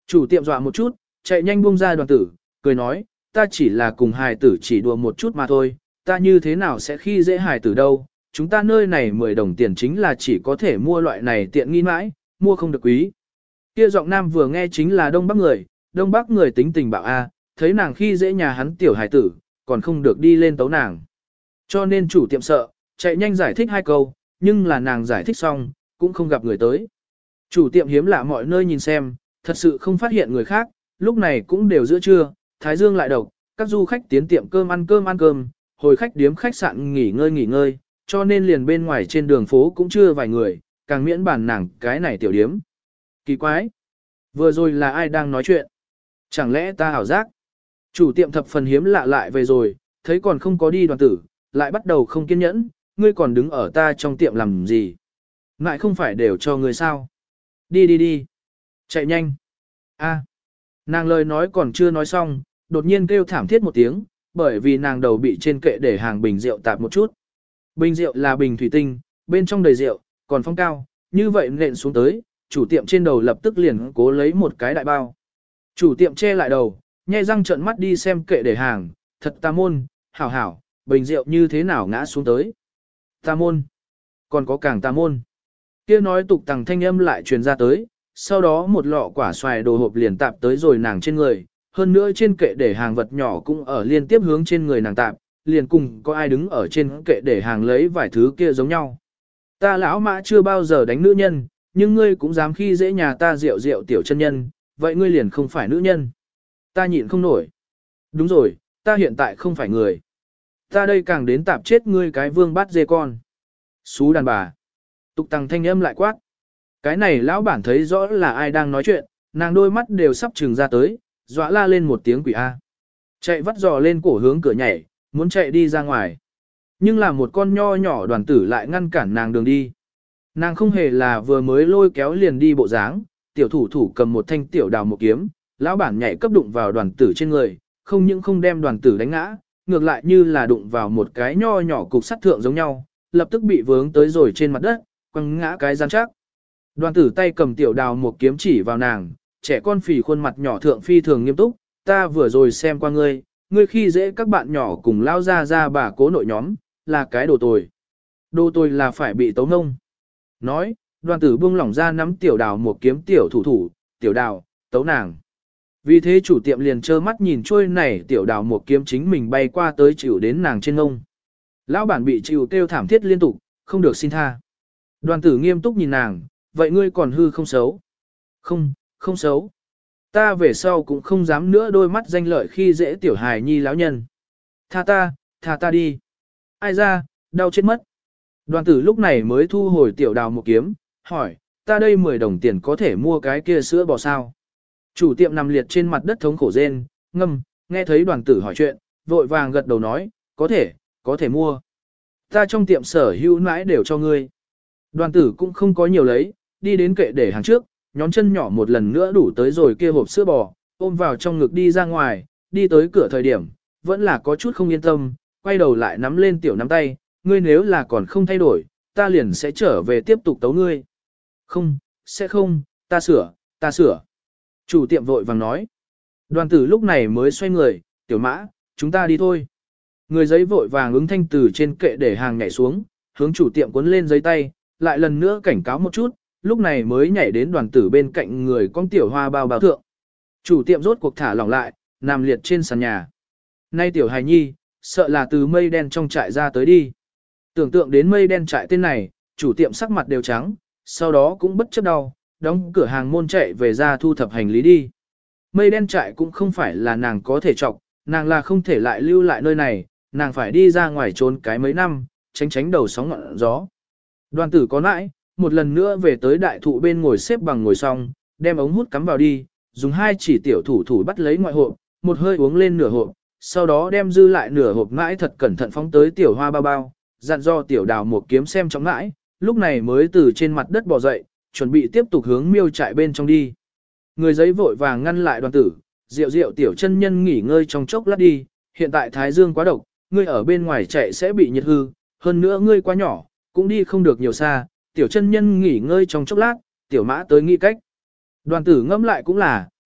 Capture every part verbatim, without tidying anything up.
Chủ tiệm dọa một chút, chạy nhanh buông ra đoàn tử, cười nói, ta chỉ là cùng hài tử chỉ đùa một chút mà thôi, ta như thế nào sẽ khi dễ hài tử đâu, chúng ta nơi này mười đồng tiền chính là chỉ có thể mua loại này tiện nghi mãi, mua không được quý. Kia giọng nam vừa nghe chính là đông bắc người, đông bắc người tính tình bạo a, thấy nàng khi dễ nhà hắn tiểu hài tử, còn không được đi lên tấu nàng. Cho nên chủ tiệm sợ, chạy nhanh giải thích hai câu, nhưng là nàng giải thích xong, cũng không gặp người tới. Chủ tiệm hiếm lạ mọi nơi nhìn xem, thật sự không phát hiện người khác, lúc này cũng đều giữa trưa, thái dương lại độc, các du khách tiến tiệm cơm ăn cơm ăn cơm, hồi khách điếm khách sạn nghỉ ngơi nghỉ ngơi, cho nên liền bên ngoài trên đường phố cũng chưa vài người, càng miễn bản nàng cái này tiểu điếm. Kỳ quái! Vừa rồi là ai đang nói chuyện? Chẳng lẽ ta hảo giác? Chủ tiệm thập phần hiếm lạ lại về rồi, thấy còn không có đi đoàn tử, lại bắt đầu không kiên nhẫn, ngươi còn đứng ở ta trong tiệm làm gì? Ngại không phải đều cho ngươi sao? Đi đi đi! Chạy nhanh! A! Nàng lời nói còn chưa nói xong, đột nhiên kêu thảm thiết một tiếng, bởi vì nàng đầu bị trên kệ để hàng bình rượu tạp một chút. Bình rượu là bình thủy tinh, bên trong đầy rượu, còn phong cao, như vậy nện xuống tới, chủ tiệm trên đầu lập tức liền cố lấy một cái đại bao. Chủ tiệm che lại đầu, nhe răng trợn mắt đi xem kệ để hàng, thật tà môn, hảo hảo, bình rượu như thế nào ngã xuống tới. Tà môn, còn có càng tà môn. Kia nói tục tằng thanh âm lại truyền ra tới, sau đó một lọ quả xoài đồ hộp liền tạp tới rồi nàng trên người, hơn nữa trên kệ để hàng vật nhỏ cũng ở liên tiếp hướng trên người nàng tạp, liền cùng có ai đứng ở trên kệ để hàng lấy vài thứ kia giống nhau. Ta lão mã chưa bao giờ đánh nữ nhân, nhưng ngươi cũng dám khi dễ nhà ta rượu rượu tiểu chân nhân, vậy ngươi liền không phải nữ nhân. Ta nhịn không nổi. Đúng rồi, ta hiện tại không phải người. Ta đây càng đến tạp chết ngươi cái vương bát dê con. Xú đàn bà. Tục tăng thanh âm lại quát. Cái này lão bản thấy rõ là ai đang nói chuyện, nàng đôi mắt đều sắp trừng ra tới, dọa la lên một tiếng quỷ A. Chạy vắt giò lên cổ hướng cửa nhảy, muốn chạy đi ra ngoài. Nhưng là một con nho nhỏ đoàn tử lại ngăn cản nàng đường đi. Nàng không hề là vừa mới lôi kéo liền đi bộ dáng, tiểu thủ thủ cầm một thanh tiểu đào một kiếm, lão bản nhảy cấp đụng vào đoàn tử trên người, không những không đem đoàn tử đánh ngã, ngược lại như là đụng vào một cái nho nhỏ cục sắt thượng giống nhau, lập tức bị vướng tới rồi trên mặt đất, quăng ngã cái gian chắc. Đoàn tử tay cầm tiểu đào một kiếm chỉ vào nàng, trẻ con phì khuôn mặt nhỏ thượng phi thường nghiêm túc, ta vừa rồi xem qua ngươi, ngươi khi dễ các bạn nhỏ cùng lao ra ra bà cố nội nhóm, là cái đồ tồi. Đồ tồi là phải bị tấu ngông. Nói, đoàn tử buông lỏng ra nắm tiểu đào một kiếm tiểu thủ thủ, tiểu đào, tấu nàng. Vì thế chủ tiệm liền trơ mắt nhìn trôi này tiểu đào một kiếm chính mình bay qua tới chịu đến nàng trên ngông. Lão bản bị chịu kêu thảm thiết liên tục, không được xin tha. Đoàn tử nghiêm túc nhìn nàng, vậy ngươi còn hư không xấu? Không, không xấu. Ta về sau cũng không dám nữa đôi mắt danh lợi khi dễ tiểu hài nhi lão nhân. Tha ta, tha ta đi. Ai ra, đau chết mất. Đoàn tử lúc này mới thu hồi tiểu đào một kiếm, hỏi, ta đây mười đồng tiền có thể mua cái kia sữa bò sao? Chủ tiệm nằm liệt trên mặt đất thống khổ rên, ngâm, nghe thấy đoàn tử hỏi chuyện, vội vàng gật đầu nói, có thể, có thể mua. Ta trong tiệm sở hữu mãi đều cho ngươi. Đoàn tử cũng không có nhiều lấy, đi đến kệ để hàng trước, nhón chân nhỏ một lần nữa đủ tới rồi kia hộp sữa bò, ôm vào trong ngực đi ra ngoài, đi tới cửa thời điểm, vẫn là có chút không yên tâm, quay đầu lại nắm lên tiểu nắm tay, ngươi nếu là còn không thay đổi, ta liền sẽ trở về tiếp tục tấu ngươi. Không, sẽ không, ta sửa, ta sửa. Chủ tiệm vội vàng nói. Đoàn tử lúc này mới xoay người, tiểu mã, chúng ta đi thôi. Người giấy vội vàng ứng thanh từ trên kệ để hàng nhảy xuống, hướng chủ tiệm cuốn lên giấy tay, lại lần nữa cảnh cáo một chút, lúc này mới nhảy đến đoàn tử bên cạnh người con tiểu hoa bao bao thượng. Chủ tiệm rốt cuộc thả lỏng lại, nằm liệt trên sàn nhà. Nay tiểu hài nhi, sợ là từ mây đen trong trại ra tới đi. Tưởng tượng đến mây đen trại tên này, chủ tiệm sắc mặt đều trắng, sau đó cũng bất chấp đau, đóng cửa hàng môn chạy về ra thu thập hành lý đi. Mây đen trại cũng không phải là nàng có thể trọc, nàng là không thể lại lưu lại nơi này, nàng phải đi ra ngoài trốn cái mấy năm, tránh tránh đầu sóng ngọn gió. Đoàn tử có nãi, một lần nữa về tới đại thụ bên ngồi xếp bằng ngồi xong, đem ống hút cắm vào đi, dùng hai chỉ tiểu thủ thủ bắt lấy ngoại hộp, một hơi uống lên nửa hộp, sau đó đem dư lại nửa hộp mãi thật cẩn thận phóng tới tiểu hoa bao bao, dặn do tiểu đào một kiếm xem trong mãi, lúc này mới từ trên mặt đất bò dậy, chuẩn bị tiếp tục hướng miêu trại bên trong đi. Người giấy vội vàng ngăn lại đoàn tử, rượu rượu tiểu chân nhân nghỉ ngơi trong chốc lát đi, hiện tại thái dương quá độc, ngươi ở bên ngoài chạy sẽ bị nhiệt hư, hơn nữa ngươi quá nhỏ, cũng đi không được nhiều xa, tiểu chân nhân nghỉ ngơi trong chốc lát, tiểu mã tới nghĩ cách. Đoàn tử ngẫm lại cũng là,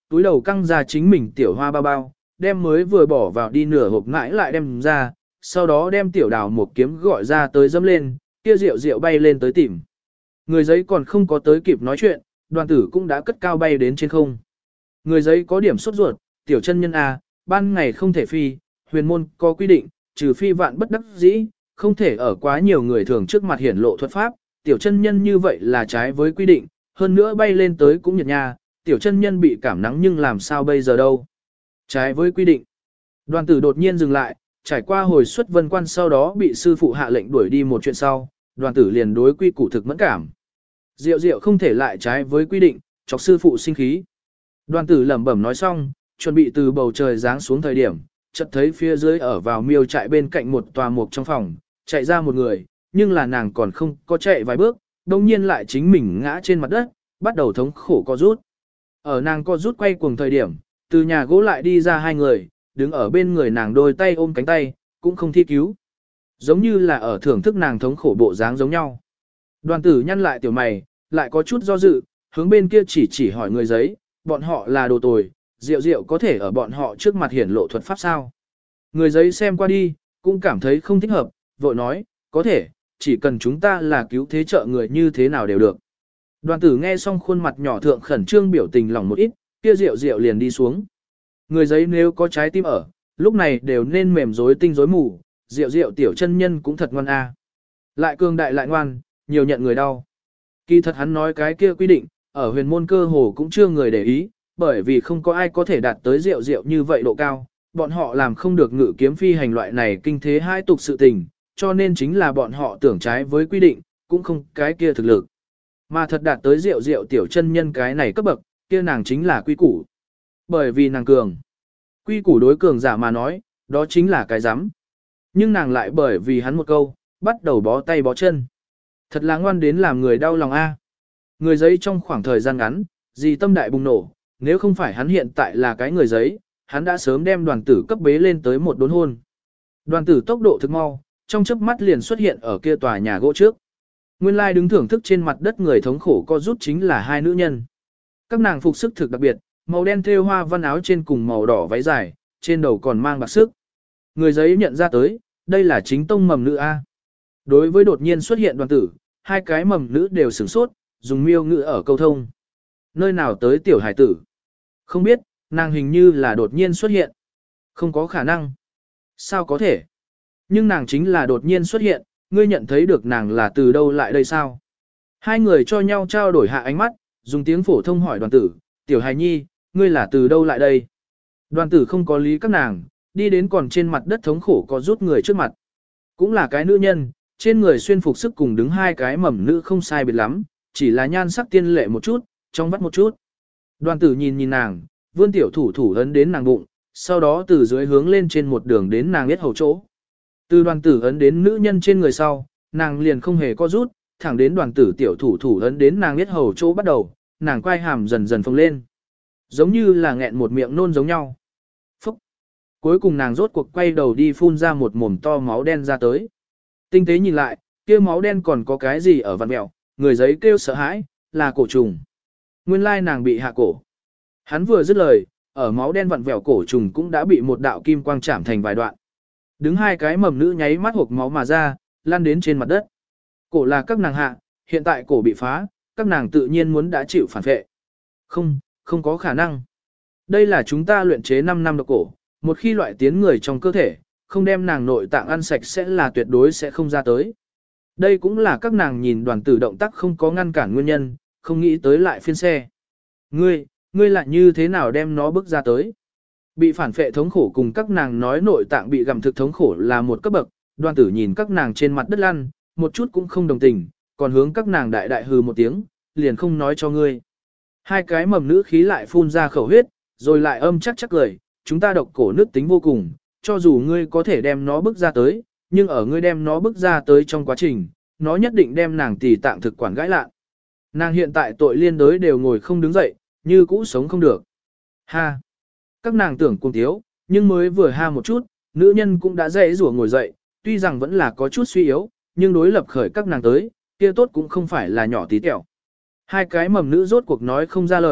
túi đầu căng ra chính mình tiểu hoa bao bao, đem mới vừa bỏ vào đi nửa hộp ngãi lại đem ra, sau đó đem tiểu đào một kiếm gọi ra tới dâm lên, kia rượu rượu bay lên tới tìm. Người giấy còn không có tới kịp nói chuyện, đoàn tử cũng đã cất cao bay đến trên không. Người giấy có điểm sốt ruột, tiểu chân nhân à, ban ngày không thể phi, huyền môn có quy định, trừ phi vạn bất đắc dĩ, không thể ở quá nhiều người thường trước mặt hiển lộ thuật pháp, tiểu chân nhân như vậy là trái với quy định, hơn nữa bay lên tới cũng nhiệt nha, tiểu chân nhân bị cảm nắng nhưng làm sao bây giờ đâu. Trái với quy định. Đoàn tử đột nhiên dừng lại, trải qua hồi xuất vân quan sau đó bị sư phụ hạ lệnh đuổi đi một chuyện sau, đoàn tử liền đối quy củ thực mẫn cảm. Diệu diệu không thể lại trái với quy định, chọc sư phụ sinh khí. Đoàn tử lẩm bẩm nói xong, chuẩn bị từ bầu trời giáng xuống thời điểm, chợt thấy phía dưới ở vào miêu trại bên cạnh một tòa mục trong phòng, chạy ra một người, nhưng là nàng còn không có chạy vài bước, đồng nhiên lại chính mình ngã trên mặt đất, bắt đầu thống khổ co rút. Ở nàng co rút quay cuồng thời điểm, từ nhà gỗ lại đi ra hai người, đứng ở bên người nàng đôi tay ôm cánh tay, cũng không thi cứu. Giống như là ở thưởng thức nàng thống khổ bộ dáng giống nhau. Đoàn tử nhăn lại tiểu mày, lại có chút do dự, hướng bên kia chỉ chỉ hỏi người giấy, bọn họ là đồ tồi, Diệu Diệu có thể ở bọn họ trước mặt hiển lộ thuật pháp sao? Người giấy xem qua đi, cũng cảm thấy không thích hợp, vội nói, có thể, chỉ cần chúng ta là cứu thế trợ người như thế nào đều được. Đoàn tử nghe xong khuôn mặt nhỏ thượng khẩn trương biểu tình lòng một ít, kia Diệu Diệu liền đi xuống. Người giấy nếu có trái tim ở, lúc này đều nên mềm rối tinh rối mù, Diệu Diệu tiểu chân nhân cũng thật ngoan a. Lại cường đại lại ngoan, nhiều nhận người đau. Kỳ thật hắn nói cái kia quy định, ở huyền môn cơ hồ cũng chưa người để ý, bởi vì không có ai có thể đạt tới Diệu Diệu như vậy độ cao, bọn họ làm không được ngự kiếm phi hành loại này kinh thế hai tục sự tình, cho nên chính là bọn họ tưởng trái với quy định, cũng không cái kia thực lực. Mà thật đạt tới Diệu Diệu tiểu chân nhân cái này cấp bậc, kia nàng chính là quy củ. Bởi vì nàng cường. Quy củ đối cường giả mà nói, đó chính là cái rắm. Nhưng nàng lại bởi vì hắn một câu, bắt đầu bó tay bó chân. Thật là ngoan đến làm người đau lòng a. Người giấy trong khoảng thời gian ngắn, gì tâm đại bùng nổ, nếu không phải hắn hiện tại là cái người giấy, hắn đã sớm đem đoàn tử cấp bế lên tới một đốn hôn. Đoàn tử tốc độ thực mau, trong chớp mắt liền xuất hiện ở kia tòa nhà gỗ trước. Nguyên lai đứng thưởng thức trên mặt đất người thống khổ co rút chính là hai nữ nhân. Các nàng phục sức thực đặc biệt, màu đen thêu hoa văn áo trên cùng màu đỏ váy dài, trên đầu còn mang bạc sức. Người giấy nhận ra tới, đây là chính tông mầm nữ A. Đối với đột nhiên xuất hiện đoàn tử, hai cái mầm nữ đều sửng sốt, dùng miêu ngữ ở câu thông. Nơi nào tới tiểu hải tử? Không biết, nàng hình như là đột nhiên xuất hiện. Không có khả năng. Sao có thể? Nhưng nàng chính là đột nhiên xuất hiện, ngươi nhận thấy được nàng là từ đâu lại đây sao? Hai người cho nhau trao đổi hạ ánh mắt, dùng tiếng phổ thông hỏi đoàn tử, tiểu hài nhi, ngươi là từ đâu lại đây? Đoàn tử không có lý các nàng, đi đến còn trên mặt đất thống khổ có rút người trước mặt. Cũng là cái nữ nhân, trên người xuyên phục sức cùng đứng hai cái mầm nữ không sai biệt lắm, chỉ là nhan sắc tiên lệ một chút, trong vắt một chút. Đoàn tử nhìn nhìn nàng, vươn tiểu thủ thủ ấn đến nàng bụng, sau đó từ dưới hướng lên trên một đường đến nàng biết hầu chỗ. Từ đoàn tử ấn đến nữ nhân trên người sau, nàng liền không hề có rút, thẳng đến đoàn tử tiểu thủ thủ ấn đến nàng biết hầu chỗ bắt đầu, nàng quay hàm dần dần phồng lên. Giống như là nghẹn một miệng nôn giống nhau. Phúc! Cuối cùng nàng rốt cuộc quay đầu đi phun ra một mồm to máu đen ra tới. Tinh tế nhìn lại, kia máu đen còn có cái gì ở vằn mẹo, người giấy kêu sợ hãi, là cổ trùng. Nguyên lai nàng bị hạ cổ. Hắn vừa dứt lời, ở máu đen vặn vẹo cổ trùng cũng đã bị một đạo kim quang chạm thành vài đoạn. Đứng hai cái mầm nữ nháy mắt hộc máu mà ra, lăn đến trên mặt đất. Cổ là các nàng hạ, hiện tại cổ bị phá, các nàng tự nhiên muốn đã chịu phản vệ. Không, không có khả năng. Đây là chúng ta luyện chế năm năm độc cổ, một khi loại tiến người trong cơ thể, không đem nàng nội tạng ăn sạch sẽ là tuyệt đối sẽ không ra tới. Đây cũng là các nàng nhìn đoàn tử động tác không có ngăn cản nguyên nhân, không nghĩ tới lại phiên xe. Ngươi, ngươi lại như thế nào đem nó bước ra tới? Bị phản phệ thống khổ cùng các nàng nói nội tạng bị gặm thực thống khổ là một cấp bậc, đoàn tử nhìn các nàng trên mặt đất lăn, một chút cũng không đồng tình, còn hướng các nàng đại đại hừ một tiếng, liền không nói cho ngươi. Hai cái mầm nữ khí lại phun ra khẩu huyết, rồi lại âm chắc chắc lời, chúng ta độc cổ nước tính vô cùng, cho dù ngươi có thể đem nó bước ra tới, nhưng ở ngươi đem nó bước ra tới trong quá trình, nó nhất định đem nàng tỳ tạng thực quản gãi lạ. Nàng hiện tại tội liên đới đều ngồi không đứng dậy, như cũ sống không được. Ha! Các nàng tưởng cùng thiếu, nhưng mới vừa ha một chút, nữ nhân cũng đã dễ rủa ngồi dậy, tuy rằng vẫn là có chút suy yếu, nhưng đối lập khởi các nàng tới, kia tốt cũng không phải là nhỏ tí tẹo. Hai cái mầm nữ rốt cuộc nói không ra lời,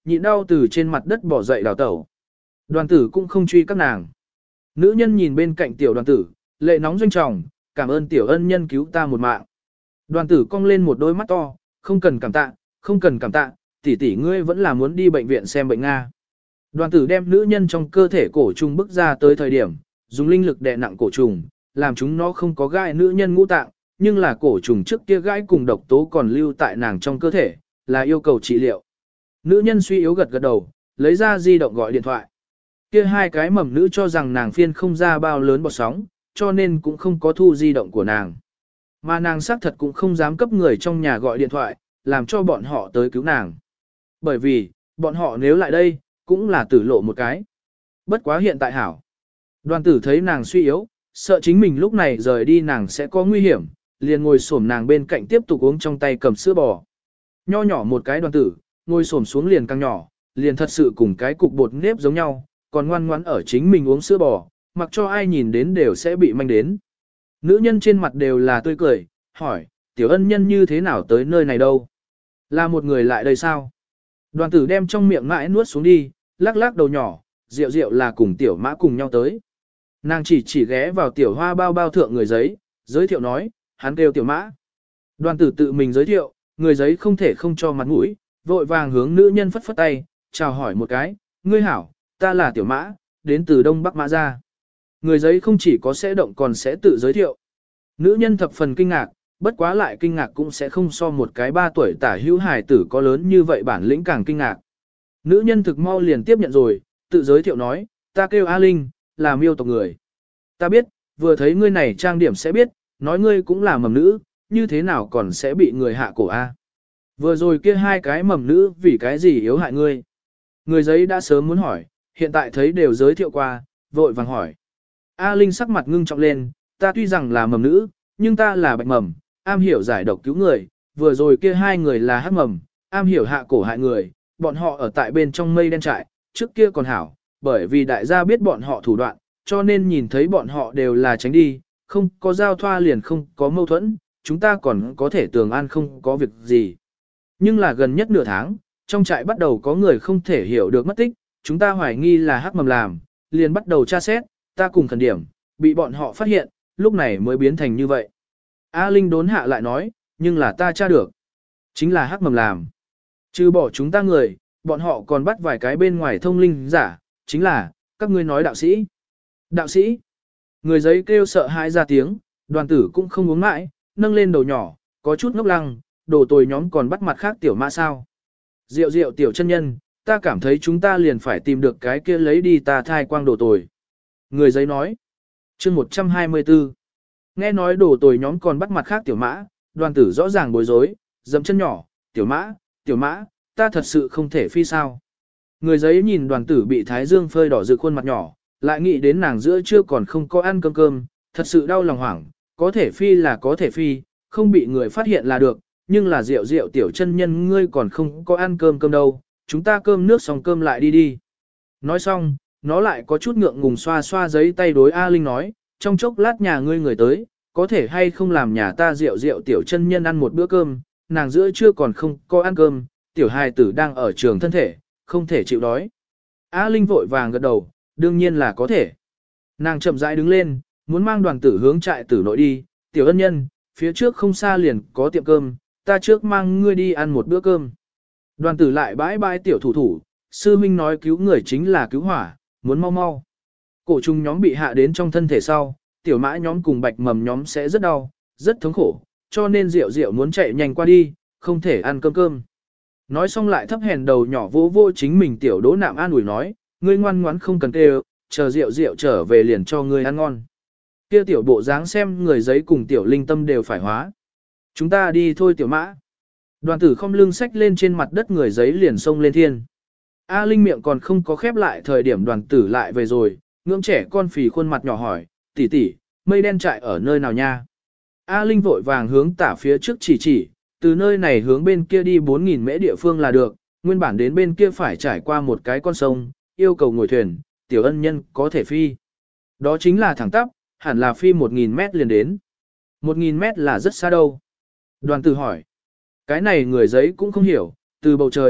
nhịn đau từ trên mặt đất bỏ dậy đào tẩu. Đoàn tử cũng không truy các nàng. Nữ nhân nhìn bên cạnh tiểu đoàn tử, lệ nóng doanh trọng, cảm ơn tiểu ân nhân cứu ta một mạng. Đoàn tử cong lên một đôi mắt to, không cần cảm tạ, không cần cảm tạ, tỷ tỷ ngươi vẫn là muốn đi bệnh viện xem bệnh Nga. Đoàn tử đem nữ nhân trong cơ thể cổ trùng bức ra tới thời điểm, dùng linh lực đè nặng cổ trùng, làm chúng nó không có gai nữ nhân ngũ tạng, nhưng là cổ trùng trước kia gai cùng độc tố còn lưu tại nàng trong cơ thể, là yêu cầu trị liệu. Nữ nhân suy yếu gật gật đầu, lấy ra di động gọi điện thoại. Kia hai cái mầm nữ cho rằng nàng phiên không ra bao lớn bọt sóng, cho nên cũng không có thu di động của nàng. Mà nàng xác thật cũng không dám cấp người trong nhà gọi điện thoại, làm cho bọn họ tới cứu nàng. Bởi vì, bọn họ nếu lại đây, cũng là tử lộ một cái. Bất quá hiện tại hảo. Đoàn tử thấy nàng suy yếu, sợ chính mình lúc này rời đi nàng sẽ có nguy hiểm, liền ngồi xổm nàng bên cạnh tiếp tục uống trong tay cầm sữa bò. Nho nhỏ một cái đoàn tử, ngồi xổm xuống liền càng nhỏ, liền thật sự cùng cái cục bột nếp giống nhau, còn ngoan ngoãn ở chính mình uống sữa bò, mặc cho ai nhìn đến đều sẽ bị manh đến. Nữ nhân trên mặt đều là tươi cười, hỏi, tiểu ân nhân như thế nào tới nơi này đâu? Là một người lại đây sao? Đoàn tử đem trong miệng mãi nuốt xuống đi, lắc lắc đầu nhỏ, rượu rượu là cùng tiểu mã cùng nhau tới. Nàng chỉ chỉ ghé vào tiểu hoa bao bao thượng người giấy, giới thiệu nói, hắn kêu tiểu mã. Đoàn tử tự mình giới thiệu, người giấy không thể không cho mặt mũi, vội vàng hướng nữ nhân phất phất tay, chào hỏi một cái, ngươi hảo, ta là tiểu mã, đến từ Đông Bắc Mã Gia. Người giấy không chỉ có sẽ động còn sẽ tự giới thiệu. Nữ nhân thập phần kinh ngạc, bất quá lại kinh ngạc cũng sẽ không so một cái ba tuổi tả hữu hài tử có lớn như vậy bản lĩnh càng kinh ngạc. Nữ nhân thực mau liền tiếp nhận rồi, tự giới thiệu nói, ta kêu A Linh, là miêu tộc người. Ta biết, vừa thấy ngươi này trang điểm sẽ biết, nói ngươi cũng là mầm nữ, như thế nào còn sẽ bị người hạ cổ A. Vừa rồi kia hai cái mầm nữ vì cái gì yếu hại ngươi. Người giấy đã sớm muốn hỏi, hiện tại thấy đều giới thiệu qua, vội vàng hỏi. A Linh sắc mặt ngưng trọng lên, ta tuy rằng là mầm nữ, nhưng ta là bạch mầm, am hiểu giải độc cứu người, vừa rồi kia hai người là hắc mầm, am hiểu hạ cổ hại người, bọn họ ở tại bên trong mây đen trại, trước kia còn hảo, bởi vì đại gia biết bọn họ thủ đoạn, cho nên nhìn thấy bọn họ đều là tránh đi, không có giao thoa liền không có mâu thuẫn, chúng ta còn có thể tường an không có việc gì. Nhưng là gần nhất nửa tháng, trong trại bắt đầu có người không thể hiểu được mất tích, chúng ta hoài nghi là hắc mầm làm, liền bắt đầu tra xét, ta cùng khẩn điểm, bị bọn họ phát hiện, lúc này mới biến thành như vậy. A Linh đốn hạ lại nói, nhưng là ta tra được. Chính là hắc mầm làm. Trừ bỏ chúng ta người, bọn họ còn bắt vài cái bên ngoài thông linh giả, chính là, các ngươi nói đạo sĩ. Đạo sĩ. Người giấy kêu sợ hãi ra tiếng, đoàn tử cũng không uống mãi, nâng lên đầu nhỏ, có chút ngốc lăng, đồ tồi nhóm còn bắt mặt khác tiểu mã sao. Diệu diệu tiểu chân nhân, ta cảm thấy chúng ta liền phải tìm được cái kia lấy đi ta thai quang đồ tồi. Người giấy nói. Chương một trăm hai mươi tư. Nghe nói đồ tồi nhóm còn bắt mặt khác tiểu mã, đoàn tử rõ ràng bối rối, dậm chân nhỏ, tiểu mã, tiểu mã, ta thật sự không thể phi sao. Người giấy nhìn đoàn tử bị thái dương phơi đỏ rực khuôn mặt nhỏ, lại nghĩ đến nàng giữa trưa còn không có ăn cơm cơm, thật sự đau lòng hoảng, có thể phi là có thể phi, không bị người phát hiện là được, nhưng là rượu rượu tiểu chân nhân ngươi còn không có ăn cơm cơm đâu, chúng ta cơm nước xong cơm lại đi đi. Nói xong, nó lại có chút ngượng ngùng xoa xoa giấy tay đối A Linh nói, trong chốc lát nhà ngươi người tới, có thể hay không làm nhà ta rượu rượu tiểu chân nhân ăn một bữa cơm, nàng giữa trưa còn không có ăn cơm, tiểu hài tử đang ở trường thân thể, không thể chịu đói. A Linh vội vàng gật đầu, đương nhiên là có thể. Nàng chậm rãi đứng lên, muốn mang đoàn tử hướng trại tử nội đi, tiểu ân nhân, phía trước không xa liền có tiệm cơm, ta trước mang ngươi đi ăn một bữa cơm. Đoàn tử lại bãi bãi tiểu thủ thủ, sư minh nói cứu người chính là cứu hỏa, muốn mau mau. Cổ trùng nhóm bị hạ đến trong thân thể sau, tiểu mã nhóm cùng bạch mầm nhóm sẽ rất đau, rất thống khổ, cho nên rượu rượu muốn chạy nhanh qua đi, không thể ăn cơm cơm. Nói xong lại thấp hèn đầu nhỏ vô vô chính mình tiểu đỗ nạm an ủi nói, ngươi ngoan ngoãn không cần kêu, chờ rượu rượu trở về liền cho ngươi ăn ngon. Kia tiểu bộ dáng xem người giấy cùng tiểu linh tâm đều phải hóa. Chúng ta đi thôi tiểu mã. Đoàn tử không lưng xách lên trên mặt đất người giấy liền xông lên thiên. A Linh miệng còn không có khép lại thời điểm đoàn tử lại về rồi, ngưỡng trẻ con phì khuôn mặt nhỏ hỏi, tỷ tỷ, mây đen trại ở nơi nào nha? A Linh vội vàng hướng tả phía trước chỉ chỉ, từ nơi này hướng bên kia đi bốn nghìn mễ địa phương là được, nguyên bản đến bên kia phải trải qua một cái con sông, yêu cầu ngồi thuyền, tiểu ân nhân có thể phi. Đó chính là thẳng tắp, hẳn là phi một nghìn mét liền đến. một nghìn mét là rất xa đâu. Đoàn tử hỏi, cái này người giấy cũng không hiểu, từ bầu trời,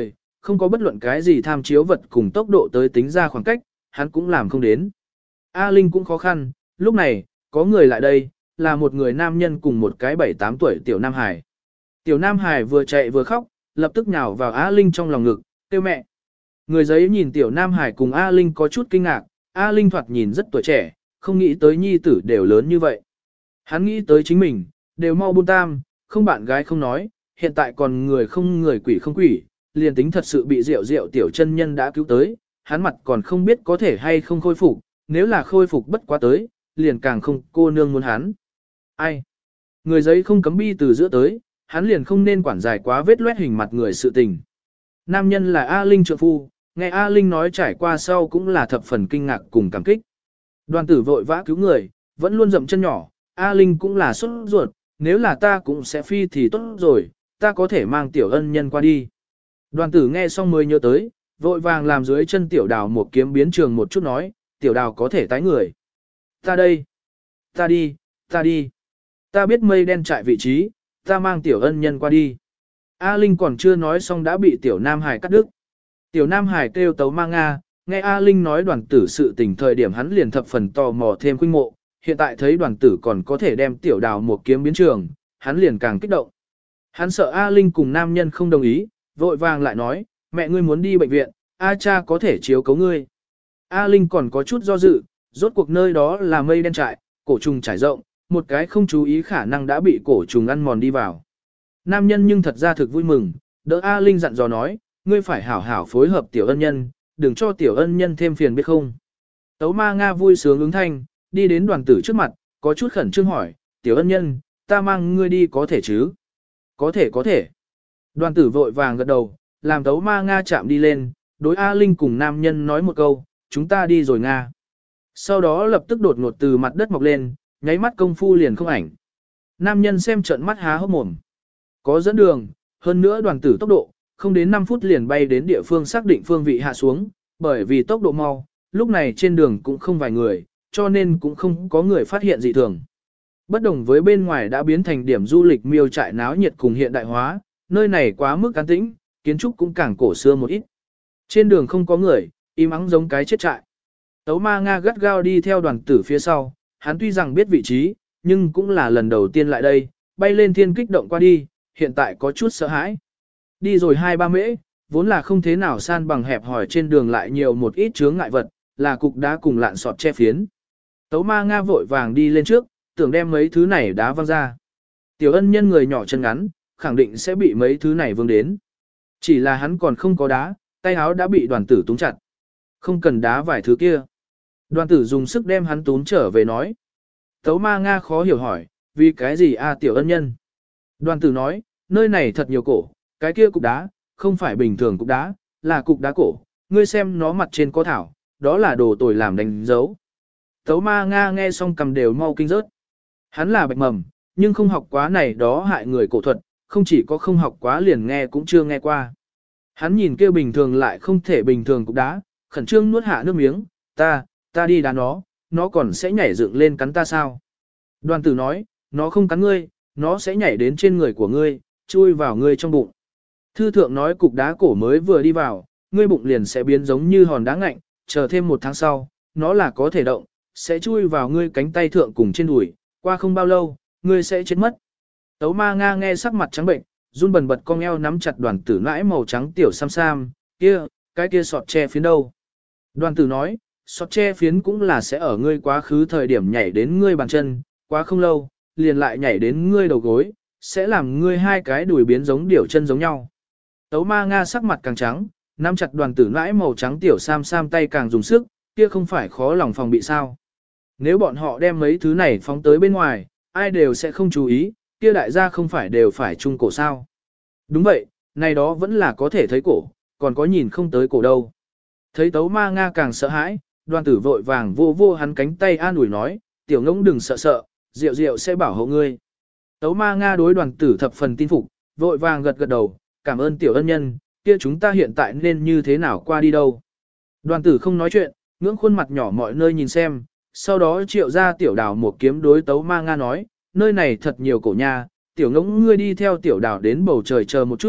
không có bất luận cái gì tham chiếu vật cùng tốc độ tới tính ra khoảng cách, hắn cũng làm không đến. A Linh cũng khó khăn, lúc này, có người lại đây, là một người nam nhân cùng một cái bảy tám tuổi tiểu Nam Hải. Tiểu Nam Hải vừa chạy vừa khóc, lập tức nhào vào A Linh trong lòng ngực, kêu mẹ. Người giấy nhìn tiểu Nam Hải cùng A Linh có chút kinh ngạc, A Linh thoạt nhìn rất tuổi trẻ, không nghĩ tới nhi tử đều lớn như vậy. Hắn nghĩ tới chính mình, đều mau buôn tam, không bạn gái không nói, hiện tại còn người không người quỷ không quỷ, liền tính thật sự bị rượu rượu tiểu chân nhân đã cứu tới, hắn mặt còn không biết có thể hay không khôi phục, nếu là khôi phục bất quá tới, liền càng không cô nương muốn hắn. Ai? Người giấy không cấm bi từ giữa tới, hắn liền không nên quản dài quá vết loét hình mặt người sự tình. Nam nhân là A Linh trượng phu, nghe A Linh nói trải qua sau cũng là thập phần kinh ngạc cùng cảm kích. Đoàn tử vội vã cứu người, vẫn luôn dậm chân nhỏ, A Linh cũng là sốt ruột, nếu là ta cũng sẽ phi thì tốt rồi, ta có thể mang tiểu ân nhân qua đi. Đoàn tử nghe xong mới nhớ tới, vội vàng làm dưới chân tiểu đào một kiếm biến trường một chút nói, tiểu đào có thể tái người. Ta đây, ta đi, ta đi, ta biết mây đen trại vị trí, ta mang tiểu ân nhân qua đi. A Linh còn chưa nói xong đã bị tiểu Nam Hải cắt đứt. Tiểu Nam Hải kêu tấu ma Nga, nghe A Linh nói đoàn tử sự tình thời điểm hắn liền thập phần tò mò thêm khuynh mộ, hiện tại thấy đoàn tử còn có thể đem tiểu đào một kiếm biến trường, hắn liền càng kích động. Hắn sợ A Linh cùng nam nhân không đồng ý, vội vàng lại nói, mẹ ngươi muốn đi bệnh viện, A cha có thể chiếu cấu ngươi. A Linh còn có chút do dự, rốt cuộc nơi đó là mây đen trại, cổ trùng trải rộng, một cái không chú ý khả năng đã bị cổ trùng ăn mòn đi vào. Nam nhân nhưng thật ra thực vui mừng, đỡ A Linh dặn dò nói, ngươi phải hảo hảo phối hợp tiểu ân nhân, đừng cho tiểu ân nhân thêm phiền biết không. Tấu ma Nga vui sướng ứng thanh, đi đến đoàn tử trước mặt, có chút khẩn trương hỏi, tiểu ân nhân, ta mang ngươi đi có thể chứ? Có thể có thể. Đoàn tử vội vàng gật đầu, làm tấu ma Nga chạm đi lên, đối A Linh cùng nam nhân nói một câu, chúng ta đi rồi Nga. Sau đó lập tức đột ngột từ mặt đất mọc lên, nháy mắt công phu liền không ảnh. Nam nhân xem trận mắt há hốc mồm. Có dẫn đường, hơn nữa đoàn tử tốc độ, không đến năm phút liền bay đến địa phương xác định phương vị hạ xuống, bởi vì tốc độ mau, lúc này trên đường cũng không vài người, cho nên cũng không có người phát hiện dị thường. Bất đồng với bên ngoài đã biến thành điểm du lịch miêu trại náo nhiệt cùng hiện đại hóa, nơi này quá mức an tĩnh, kiến trúc cũng càng cổ xưa một ít. Trên đường không có người, im ắng giống cái chết trại. Tấu ma Nga gắt gao đi theo đoàn tử phía sau, hắn tuy rằng biết vị trí, nhưng cũng là lần đầu tiên lại đây, bay lên thiên kích động qua đi, hiện tại có chút sợ hãi. Đi rồi hai ba mễ, vốn là không thế nào san bằng hẹp hỏi trên đường lại nhiều một ít chướng ngại vật, là cục đá cùng lạn sọt che phiến. Tấu ma Nga vội vàng đi lên trước, tưởng đem mấy thứ này đá văng ra. Tiểu ân nhân người nhỏ chân ngắn, khẳng định sẽ bị mấy thứ này vương đến. Chỉ là hắn còn không có đá, tay áo đã bị đoàn tử túng chặt. Không cần đá vài thứ kia. Đoàn tử dùng sức đem hắn tún trở về nói. Tấu ma Nga khó hiểu hỏi, vì cái gì a tiểu ân nhân? Đoàn tử nói, nơi này thật nhiều cổ, cái kia cục đá, không phải bình thường cục đá, là cục đá cổ, ngươi xem nó mặt trên có thảo, đó là đồ tồi làm đánh dấu. Tấu ma Nga nghe xong cầm đều mau kinh rớt. Hắn là bạch mầm, nhưng không học quá này đó hại người cổ thuật, không chỉ có không học quá liền nghe cũng chưa nghe qua. Hắn nhìn kia bình thường lại không thể bình thường cục đá, khẩn trương nuốt hạ nước miếng, ta, ta đi đá nó, nó còn sẽ nhảy dựng lên cắn ta sao? Đoàn tử nói, nó không cắn ngươi, nó sẽ nhảy đến trên người của ngươi, chui vào ngươi trong bụng. Thư thượng nói cục đá cổ mới vừa đi vào, ngươi bụng liền sẽ biến giống như hòn đá ngạnh, chờ thêm một tháng sau, nó là có thể động, sẽ chui vào ngươi cánh tay thượng cùng trên đùi, qua không bao lâu, ngươi sẽ chết mất. Tấu ma Nga nghe sắc mặt trắng bệnh, run bần bật cong eo nắm chặt đoàn tử nãi màu trắng tiểu sam sam, kia, cái kia sọt che phiến đâu. Đoàn tử nói, sọt che phiến cũng là sẽ ở ngươi quá khứ thời điểm nhảy đến ngươi bàn chân, quá không lâu, liền lại nhảy đến ngươi đầu gối, sẽ làm ngươi hai cái đùi biến giống điểu chân giống nhau. Tấu ma Nga sắc mặt càng trắng, nắm chặt đoàn tử nãi màu trắng tiểu sam sam tay càng dùng sức, kia không phải khó lòng phòng bị sao. Nếu bọn họ đem mấy thứ này phóng tới bên ngoài, ai đều sẽ không chú ý, kia đại gia không phải đều phải chung cổ sao. Đúng vậy, này đó vẫn là có thể thấy cổ, còn có nhìn không tới cổ đâu. Thấy tấu ma Nga càng sợ hãi, đoàn tử vội vàng vô vô hắn cánh tay an ủi nói, tiểu ngỗng đừng sợ sợ, Diệu Diệu sẽ bảo hộ ngươi. Tấu ma Nga đối đoàn tử thập phần tin phục, vội vàng gật gật đầu, cảm ơn tiểu ân nhân, kia chúng ta hiện tại nên như thế nào qua đi đâu. Đoàn tử không nói chuyện, ngưỡng khuôn mặt nhỏ mọi nơi nhìn xem, sau đó triệu ra tiểu đào một kiếm đối tấu ma Nga nói, nơi này thật nhiều cổ nha, tiểu ngỗng ngươi đi theo tiểu đào đến bầu trời chờ một chút,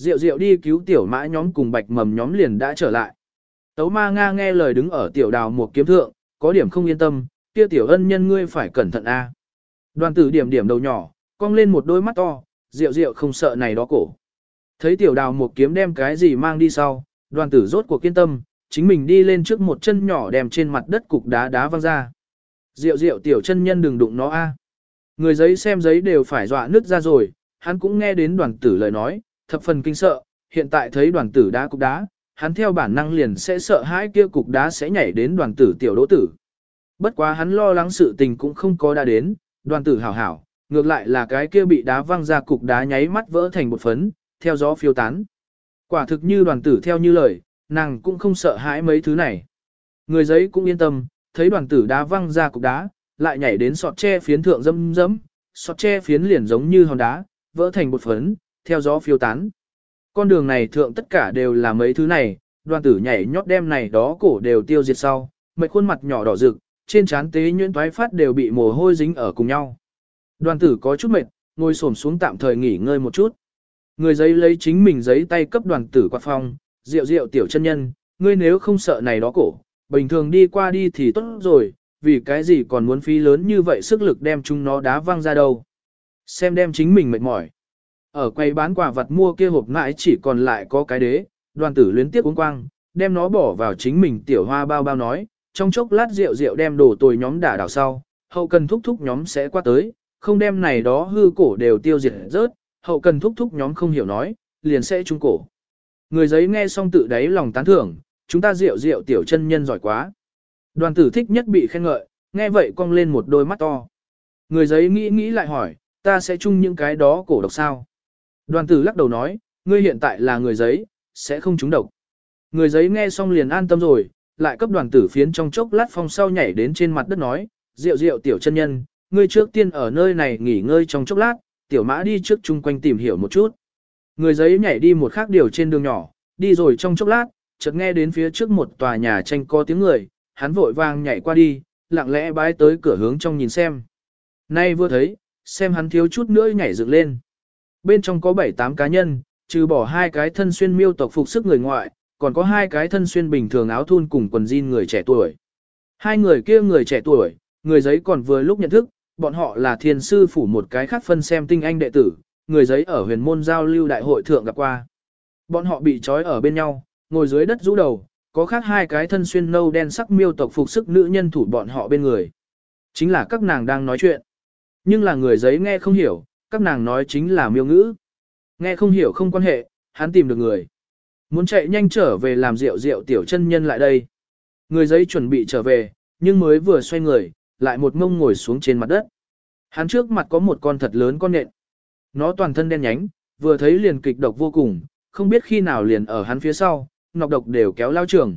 Diệu Diệu đi cứu tiểu mã nhóm cùng bạch mầm nhóm liền đã trở lại. Tấu ma Nga nghe lời đứng ở tiểu đào một kiếm thượng, có điểm không yên tâm, kia tiểu ân nhân ngươi phải cẩn thận a. Đoàn tử điểm điểm đầu nhỏ, cong lên một đôi mắt to, Diệu Diệu không sợ này đó cổ. Thấy tiểu đào một kiếm đem cái gì mang đi sau, đoàn tử rốt cuộc kiên tâm, chính mình đi lên trước một chân nhỏ đem trên mặt đất cục đá đá văng ra. Diệu Diệu tiểu chân nhân đừng đụng nó a. Người giấy xem giấy đều phải dọa nứt ra rồi, hắn cũng nghe đến đoàn tử lời nói, thập phần kinh sợ, hiện tại thấy đoàn tử đá cục đá, hắn theo bản năng liền sẽ sợ hãi kia cục đá sẽ nhảy đến đoàn tử tiểu đỗ tử. Bất quá hắn lo lắng sự tình cũng không có đã đến, đoàn tử hảo hảo, ngược lại là cái kia bị đá văng ra cục đá nháy mắt vỡ thành một phấn, theo gió phiêu tán. Quả thực như đoàn tử theo như lời, nàng cũng không sợ hãi mấy thứ này. Người giấy cũng yên tâm, thấy đoàn tử đá văng ra cục đá, lại nhảy đến sọt tre phiến thượng dâm dẫm, sọt tre phiến liền giống như hòn đá, vỡ thành một phấn, theo gió phiêu tán. Con đường này thượng tất cả đều là mấy thứ này, đoàn tử nhảy nhót đem này đó cổ đều tiêu diệt sau, mệt khuôn mặt nhỏ đỏ rực, trên trán tế nhuyễn toái phát đều bị mồ hôi dính ở cùng nhau. Đoàn tử có chút mệt, ngồi xổm xuống tạm thời nghỉ ngơi một chút. Người giấy lấy chính mình giấy tay cấp đoàn tử quạt phong, Diệu Diệu tiểu chân nhân, ngươi nếu không sợ này đó cổ, bình thường đi qua đi thì tốt rồi, vì cái gì còn muốn phí lớn như vậy sức lực đem chúng nó đá văng ra đâu. Xem đem chính mình mệt mỏi. Ở quầy bán quà vật mua kia hộp mãi chỉ còn lại có cái đế, đoàn tử luyến tiếp uống quang, đem nó bỏ vào chính mình tiểu hoa bao bao nói, trong chốc lát Diệu Diệu đem đồ tồi nhóm đả đảo sau, hậu cần thúc thúc nhóm sẽ qua tới, không đem này đó hư cổ đều tiêu diệt rớt, hậu cần thúc thúc nhóm không hiểu nói, liền sẽ trung cổ. Người giấy nghe xong tự đáy lòng tán thưởng, chúng ta Diệu Diệu tiểu chân nhân giỏi quá. Đoàn tử thích nhất bị khen ngợi, nghe vậy cong lên một đôi mắt to. Người giấy nghĩ nghĩ lại hỏi, ta sẽ chung những cái đó cổ độc sao? Đoàn tử lắc đầu nói, ngươi hiện tại là người giấy, sẽ không trúng độc. Người giấy nghe xong liền an tâm rồi, lại cấp đoàn tử phiến trong chốc lát phong sau nhảy đến trên mặt đất nói, Diệu Diệu tiểu chân nhân, ngươi trước tiên ở nơi này nghỉ ngơi trong chốc lát, tiểu mã đi trước chung quanh tìm hiểu một chút. Người giấy nhảy đi một khác điều trên đường nhỏ, đi rồi trong chốc lát, chợt nghe đến phía trước một tòa nhà tranh có tiếng người, hắn vội vàng nhảy qua đi, lặng lẽ bái tới cửa hướng trong nhìn xem. Nay vừa thấy, xem hắn thiếu chút nữa nhảy dựng lên. Bên trong có bảy tám cá nhân, trừ bỏ hai cái thân xuyên miêu tộc phục sức người ngoại, còn có hai cái thân xuyên bình thường áo thun cùng quần jean người trẻ tuổi. Hai người kia người trẻ tuổi, người giấy còn vừa lúc nhận thức, bọn họ là thiên sư phủ một cái khác phân xem tinh anh đệ tử, người giấy ở huyền môn giao lưu đại hội thượng gặp qua. Bọn họ bị trói ở bên nhau, ngồi dưới đất rũ đầu, có khác hai cái thân xuyên nâu đen sắc miêu tộc phục sức nữ nhân thủ bọn họ bên người. Chính là các nàng đang nói chuyện. Nhưng là người giấy nghe không hiểu, các nàng nói chính là miêu ngữ. Nghe không hiểu không quan hệ, hắn tìm được người. Muốn chạy nhanh trở về làm Diệu Diệu tiểu chân nhân lại đây. Người giấy chuẩn bị trở về, nhưng mới vừa xoay người, lại một mông ngồi xuống trên mặt đất. Hắn trước mặt có một con thật lớn con nện. Nó toàn thân đen nhánh, vừa thấy liền kịch độc vô cùng, không biết khi nào liền ở hắn phía sau, nọc độc đều kéo lao trường.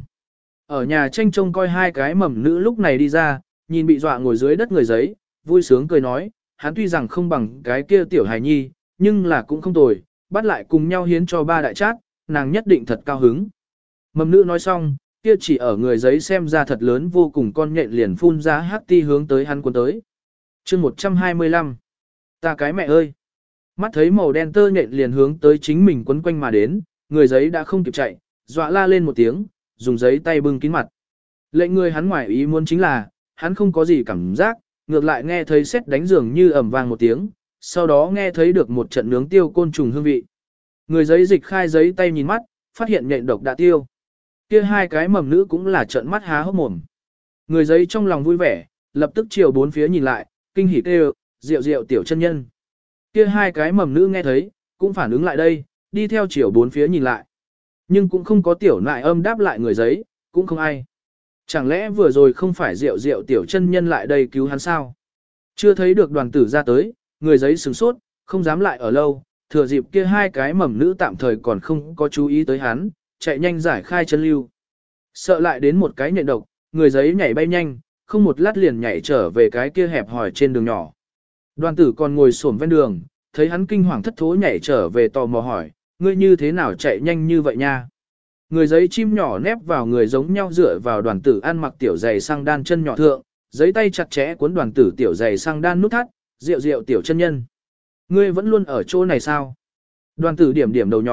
Ở nhà tranh trông coi hai cái mầm nữ lúc này đi ra, nhìn bị dọa ngồi dưới đất người giấy, vui sướng cười nói, hắn tuy rằng không bằng cái kia tiểu hài nhi, nhưng là cũng không tồi, bắt lại cùng nhau hiến cho ba đại trát, nàng nhất định thật cao hứng. Mầm nữ nói xong, kia chỉ ở người giấy xem ra thật lớn vô cùng con nhện liền phun ra hắc ti hướng tới hắn cuốn tới. Chương một trăm hai mươi lăm. Ta cái mẹ ơi. Mắt thấy màu đen tơ nhện liền hướng tới chính mình quấn quanh mà đến, người giấy đã không kịp chạy, dọa la lên một tiếng, dùng giấy tay bưng kín mặt. Lệnh người hắn ngoài ý muốn chính là, hắn không có gì cảm giác, ngược lại nghe thấy sét đánh dường như ầm vang một tiếng, sau đó nghe thấy được một trận nướng tiêu côn trùng hương vị. Người giấy dịch khai giấy tay nhìn mắt, phát hiện nhện độc đã tiêu. Kia hai cái mầm nữ cũng là trợn mắt há hốc mồm. Người giấy trong lòng vui vẻ, lập tức chiều bốn phía nhìn lại, kinh hỉ kêu, Diệu Diệu tiểu chân nhân. Kia hai cái mầm nữ nghe thấy, cũng phản ứng lại đây, đi theo chiều bốn phía nhìn lại. Nhưng cũng không có tiểu nại âm đáp lại người giấy, cũng không ai. Chẳng lẽ vừa rồi không phải Diệu Diệu tiểu chân nhân lại đây cứu hắn sao? Chưa thấy được đoàn tử ra tới, người giấy sửng sốt, không dám lại ở lâu, thừa dịp kia hai cái mầm nữ tạm thời còn không có chú ý tới hắn, chạy nhanh giải khai chân lưu. Sợ lại đến một cái nhện độc, người giấy nhảy bay nhanh, không một lát liền nhảy trở về cái kia hẹp hòi trên đường nhỏ. Đoàn tử còn ngồi xổm ven đường, thấy hắn kinh hoàng thất thố nhảy trở về tò mò hỏi, ngươi như thế nào chạy nhanh như vậy nha? Người giấy chim nhỏ nép vào người giống nhau dựa vào đoàn tử ăn mặc tiểu giày sang đan chân nhỏ thượng, giấy tay chặt chẽ cuốn đoàn tử tiểu giày sang đan nút thắt, Diệu Diệu tiểu chân nhân. Ngươi vẫn luôn ở chỗ này sao? Đoàn tử điểm điểm đầu nhỏ,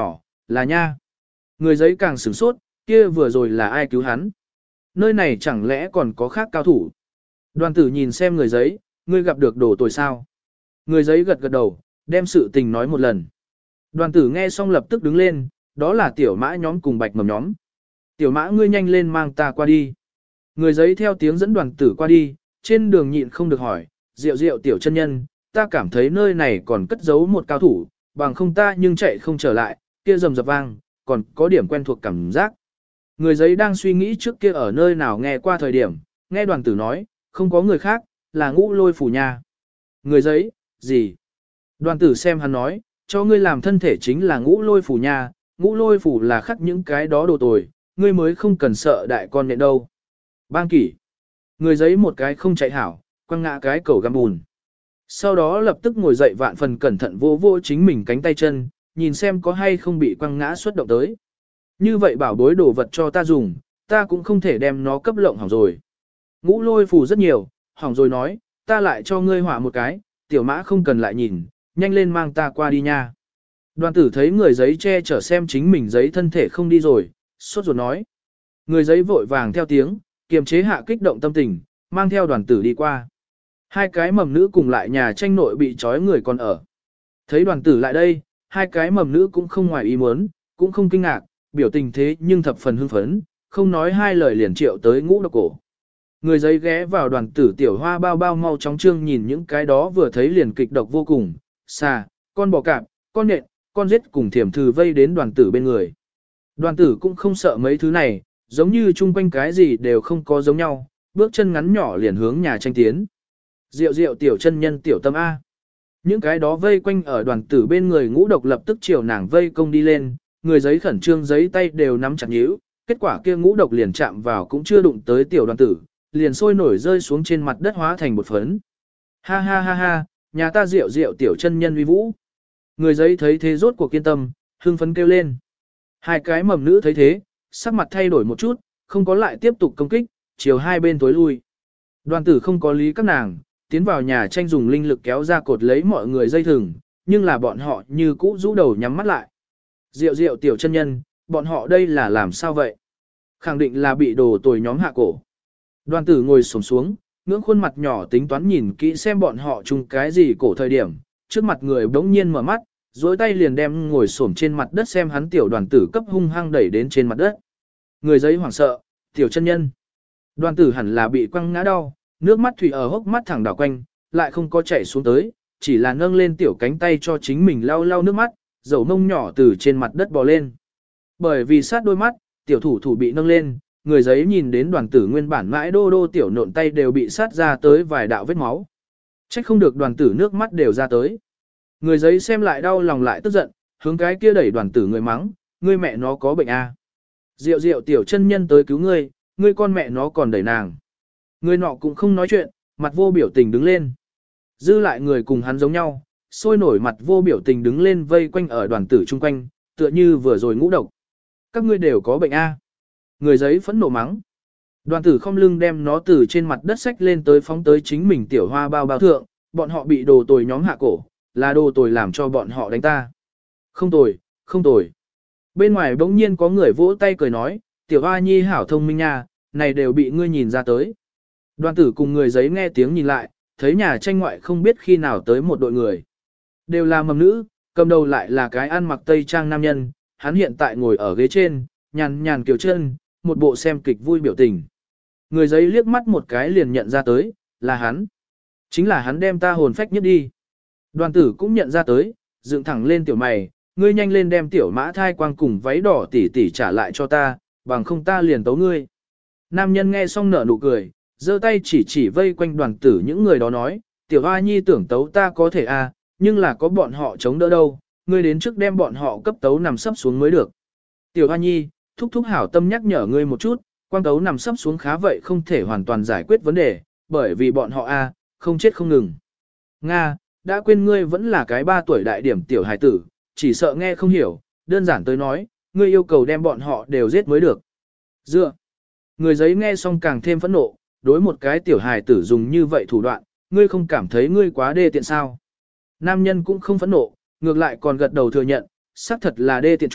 Là nha. Người giấy càng sửng sốt, kia vừa rồi là ai cứu hắn? Nơi này chẳng lẽ còn có khác cao thủ? Đoàn tử nhìn xem người giấy, ngươi gặp được đồ tồi sao? Người giấy gật gật đầu, đem sự tình nói một lần. Đoàn tử nghe xong lập tức đứng lên, đó là tiểu mã nhóm cùng bạch mầm nhóm. Tiểu mã ngươi nhanh lên mang ta qua đi. Người giấy theo tiếng dẫn đoàn tử qua đi, trên đường nhịn không được hỏi, rượu rượu tiểu chân nhân, ta cảm thấy nơi này còn cất giấu một cao thủ, bằng không ta nhưng chạy không trở lại, kia rầm rập vang, còn có điểm quen thuộc cảm giác. Người giấy đang suy nghĩ trước kia ở nơi nào nghe qua thời điểm, nghe đoàn tử nói, không có người khác, là ngũ lôi phủ nha. Người giấy, gì? Đoàn tử xem hắn nói, cho ngươi làm thân thể chính là ngũ lôi phủ nha, ngũ lôi phủ là khắc những cái đó đồ tồi, ngươi mới không cần sợ đại con nện đâu. Bang kỷ. Người giấy một cái không chạy hảo, quăng ngã cái cầu găm bùn. Sau đó lập tức ngồi dậy vạn phần cẩn thận vô vô chính mình cánh tay chân, nhìn xem có hay không bị quăng ngã xuất động tới. Như vậy bảo bối đồ vật cho ta dùng, ta cũng không thể đem nó cấp lộng hỏng rồi. Ngũ lôi phù rất nhiều, hỏng rồi nói, ta lại cho ngươi họa một cái, tiểu mã không cần lại nhìn, nhanh lên mang ta qua đi nha. Đoàn tử thấy người giấy che chở xem chính mình giấy thân thể không đi rồi, sốt ruột nói. Người giấy vội vàng theo tiếng, kiềm chế hạ kích động tâm tình, mang theo đoàn tử đi qua. Hai cái mầm nữ cùng lại nhà tranh nội bị trói người còn ở. Thấy đoàn tử lại đây, hai cái mầm nữ cũng không ngoài ý muốn, cũng không kinh ngạc, biểu tình thế nhưng thập phần hưng phấn, không nói hai lời liền triệu tới ngũ độc cổ. Người giấy ghé vào đoàn tử tiểu hoa bao bao mau chóng trương nhìn những cái đó vừa thấy liền kịch độc vô cùng, xà, con bò cạp, con nện, con giết cùng thiểm thử vây đến đoàn tử bên người. Đoàn tử cũng không sợ mấy thứ này, giống như chung quanh cái gì đều không có giống nhau, bước chân ngắn nhỏ liền hướng nhà tranh tiến. Diệu diệu tiểu chân nhân tiểu tâm A. Những cái đó vây quanh ở đoàn tử bên người ngũ độc lập tức chiều nàng vây công đi lên, người giấy khẩn trương giấy tay đều nắm chặt nhíu, kết quả kia ngũ độc liền chạm vào cũng chưa đụng tới tiểu đoàn tử, liền sôi nổi rơi xuống trên mặt đất hóa thành một phấn. Ha ha ha ha, nhà ta diệu diệu tiểu chân nhân uy vũ. Người giấy thấy thế rốt cuộc kiên tâm, hưng phấn kêu lên. Hai cái mầm nữ thấy thế, sắc mặt thay đổi một chút, không có lại tiếp tục công kích, chiều hai bên tối lui. Đoàn tử không có lý các nàng, tiến vào nhà tranh dùng linh lực kéo ra cột lấy mọi người dây thừng, nhưng là bọn họ như cũ rũ đầu nhắm mắt lại. Diệu diệu tiểu chân nhân, bọn họ đây là làm sao vậy? Khẳng định là bị đồ tồi nhóm hạ cổ. Đoàn tử ngồi xổm xuống, ngưỡng khuôn mặt nhỏ tính toán nhìn kỹ xem bọn họ chung cái gì cổ thời điểm, trước mặt người bỗng nhiên mở mắt, dối tay liền đem ngồi xổm trên mặt đất xem hắn tiểu đoàn tử cấp hung hăng đẩy đến trên mặt đất. Người giấy hoảng sợ, tiểu chân nhân. Đoàn tử hẳn là bị quăng ngã đau, nước mắt thủy ở hốc mắt thẳng đảo quanh, lại không có chảy xuống tới, chỉ là nâng lên tiểu cánh tay cho chính mình lau lau nước mắt, dầu mông nhỏ từ trên mặt đất bò lên. Bởi vì sát đôi mắt, tiểu thủ thủ bị nâng lên, người giấy nhìn đến đoàn tử nguyên bản mãi đô đô tiểu nộn tay đều bị sát ra tới vài đạo vết máu. Trách không được đoàn tử nước mắt đều ra tới. Người giấy xem lại đau lòng lại tức giận, hướng cái kia đẩy đoàn tử người mắng, ngươi mẹ nó có bệnh à. Diệu diệu tiểu chân nhân tới cứu ngươi, ngươi con mẹ nó còn đẩy nàng. Người nọ cũng không nói chuyện, mặt vô biểu tình đứng lên. Dư lại người cùng hắn giống nhau, sôi nổi mặt vô biểu tình đứng lên vây quanh ở đoàn tử chung quanh, tựa như vừa rồi ngũ độc. Các ngươi đều có bệnh a. Người giấy phẫn nộ mắng. Đoàn tử không lưng đem nó từ trên mặt đất xách lên tới phóng tới chính mình tiểu hoa bao bao thượng, bọn họ bị đồ tồi nhóm hạ cổ, là đồ tồi làm cho bọn họ đánh ta. Không tồi, không tồi. Bên ngoài bỗng nhiên có người vỗ tay cười nói, tiểu hoa nhi hảo thông minh nha, này đều bị ngươi nhìn ra tới. Đoàn tử cùng người giấy nghe tiếng nhìn lại, thấy nhà tranh ngoại không biết khi nào tới một đội người. Đều là mầm nữ, cầm đầu lại là cái ăn mặc tây trang nam nhân, hắn hiện tại ngồi ở ghế trên, nhàn nhàn kiều chân, một bộ xem kịch vui biểu tình. Người giấy liếc mắt một cái liền nhận ra tới, là hắn. Chính là hắn đem ta hồn phách nhất đi. Đoàn tử cũng nhận ra tới, dựng thẳng lên tiểu mày, ngươi nhanh lên đem tiểu mã thai quang cùng váy đỏ tỉ tỉ trả lại cho ta, bằng không ta liền tấu ngươi. Nam nhân nghe xong nở nụ cười, giơ tay chỉ chỉ vây quanh đoàn tử những người đó nói, tiểu hoa nhi tưởng tấu ta có thể à, nhưng là có bọn họ chống đỡ đâu, ngươi đến trước đem bọn họ cấp tấu nằm sấp xuống mới được. Tiểu hoa nhi, thúc thúc hảo tâm nhắc nhở ngươi một chút, quang tấu nằm sấp xuống khá vậy không thể hoàn toàn giải quyết vấn đề, bởi vì bọn họ a à, không chết không ngừng. Nga, đã quên ngươi vẫn là cái ba tuổi đại điểm tiểu hài tử, chỉ sợ nghe không hiểu, đơn giản tới nói, ngươi yêu cầu đem bọn họ đều giết mới được. Dựa, người giấy nghe xong càng thêm phẫn nộ, đối một cái tiểu hài tử dùng như vậy thủ đoạn, ngươi không cảm thấy ngươi quá đê tiện sao? Nam nhân cũng không phẫn nộ, ngược lại còn gật đầu thừa nhận, xác thật là đê tiện chút,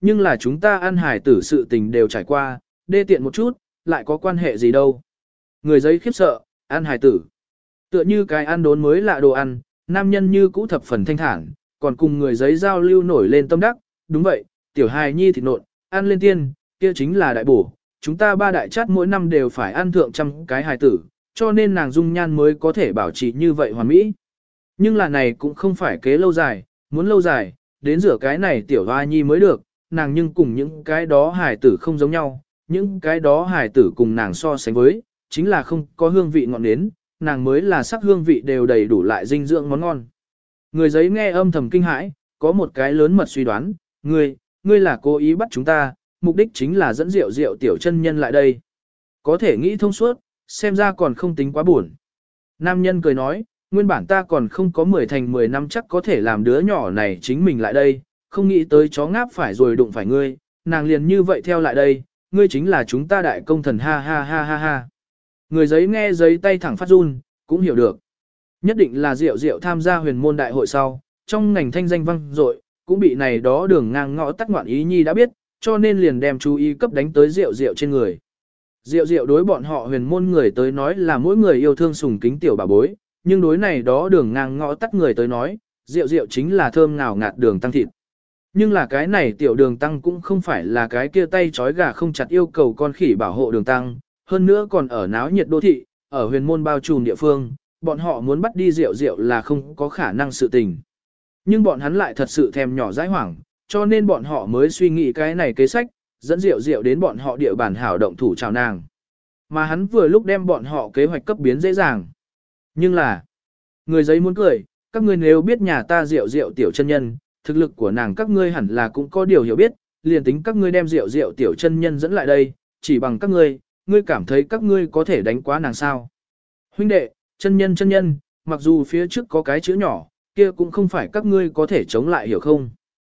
nhưng là chúng ta ăn hài tử sự tình đều trải qua, đê tiện một chút, lại có quan hệ gì đâu. Người giấy khiếp sợ, ăn hài tử. Tựa như cái ăn đốn mới lạ đồ ăn, nam nhân như cũ thập phần thanh thản, còn cùng người giấy giao lưu nổi lên tâm đắc, đúng vậy, tiểu hài nhi thịt nộn, ăn lên tiên, kia chính là đại bổ, chúng ta ba đại chát mỗi năm đều phải ăn thượng trăm cái hài tử, cho nên nàng dung nhan mới có thể bảo trì như vậy hoàn mỹ. Nhưng là này cũng không phải kế lâu dài, muốn lâu dài, đến rửa cái này tiểu hoa nhi mới được, nàng nhưng cùng những cái đó hài tử không giống nhau, những cái đó hài tử cùng nàng so sánh với, chính là không có hương vị ngọt nến, nàng mới là sắc hương vị đều đầy đủ lại dinh dưỡng món ngon. Người giấy nghe âm thầm kinh hãi, có một cái lớn mật suy đoán, ngươi, ngươi là cố ý bắt chúng ta, mục đích chính là dẫn rượu rượu tiểu chân nhân lại đây. Có thể nghĩ thông suốt, xem ra còn không tính quá buồn. Nam nhân cười nói, nguyên bản ta còn không có mười thành mười năm chắc có thể làm đứa nhỏ này chính mình lại đây, không nghĩ tới chó ngáp phải rồi đụng phải ngươi, nàng liền như vậy theo lại đây, ngươi chính là chúng ta đại công thần ha ha ha ha ha. Người giấy nghe giấy tay thẳng phát run, cũng hiểu được. Nhất định là Diệu Diệu tham gia huyền môn đại hội sau, trong ngành thanh danh vang dội, cũng bị này đó đường ngang ngõ tắt ngoạn ý nhi đã biết, cho nên liền đem chú ý cấp đánh tới Diệu Diệu trên người. Diệu Diệu đối bọn họ huyền môn người tới nói là mỗi người yêu thương sùng kính tiểu bà bối, nhưng đối này đó đường ngang ngõ tắt người tới nói, Diệu Diệu chính là thơm ngào ngạt đường tăng thịt. Nhưng là cái này tiểu đường tăng cũng không phải là cái kia tay trói gà không chặt yêu cầu con khỉ bảo hộ đường tăng, hơn nữa còn ở náo nhiệt đô thị, ở huyền môn bao trùm địa phương, bọn họ muốn bắt đi Diệu Diệu là không có khả năng sự tình. Nhưng bọn hắn lại thật sự thèm nhỏ dãi hoảng, cho nên bọn họ mới suy nghĩ cái này kế sách, dẫn Diệu Diệu đến bọn họ địa bàn hảo động thủ chào nàng. Mà hắn vừa lúc đem bọn họ kế hoạch cấp biến dễ dàng. Nhưng là, người giấy muốn cười, các ngươi nếu biết nhà ta Diệu Diệu tiểu chân nhân, thực lực của nàng các ngươi hẳn là cũng có điều hiểu biết, liền tính các ngươi đem Diệu Diệu tiểu chân nhân dẫn lại đây, chỉ bằng các ngươi, ngươi cảm thấy các ngươi có thể đánh quá nàng sao? Huynh đệ, chân nhân chân nhân, mặc dù phía trước có cái chữ nhỏ, kia cũng không phải các ngươi có thể chống lại hiểu không?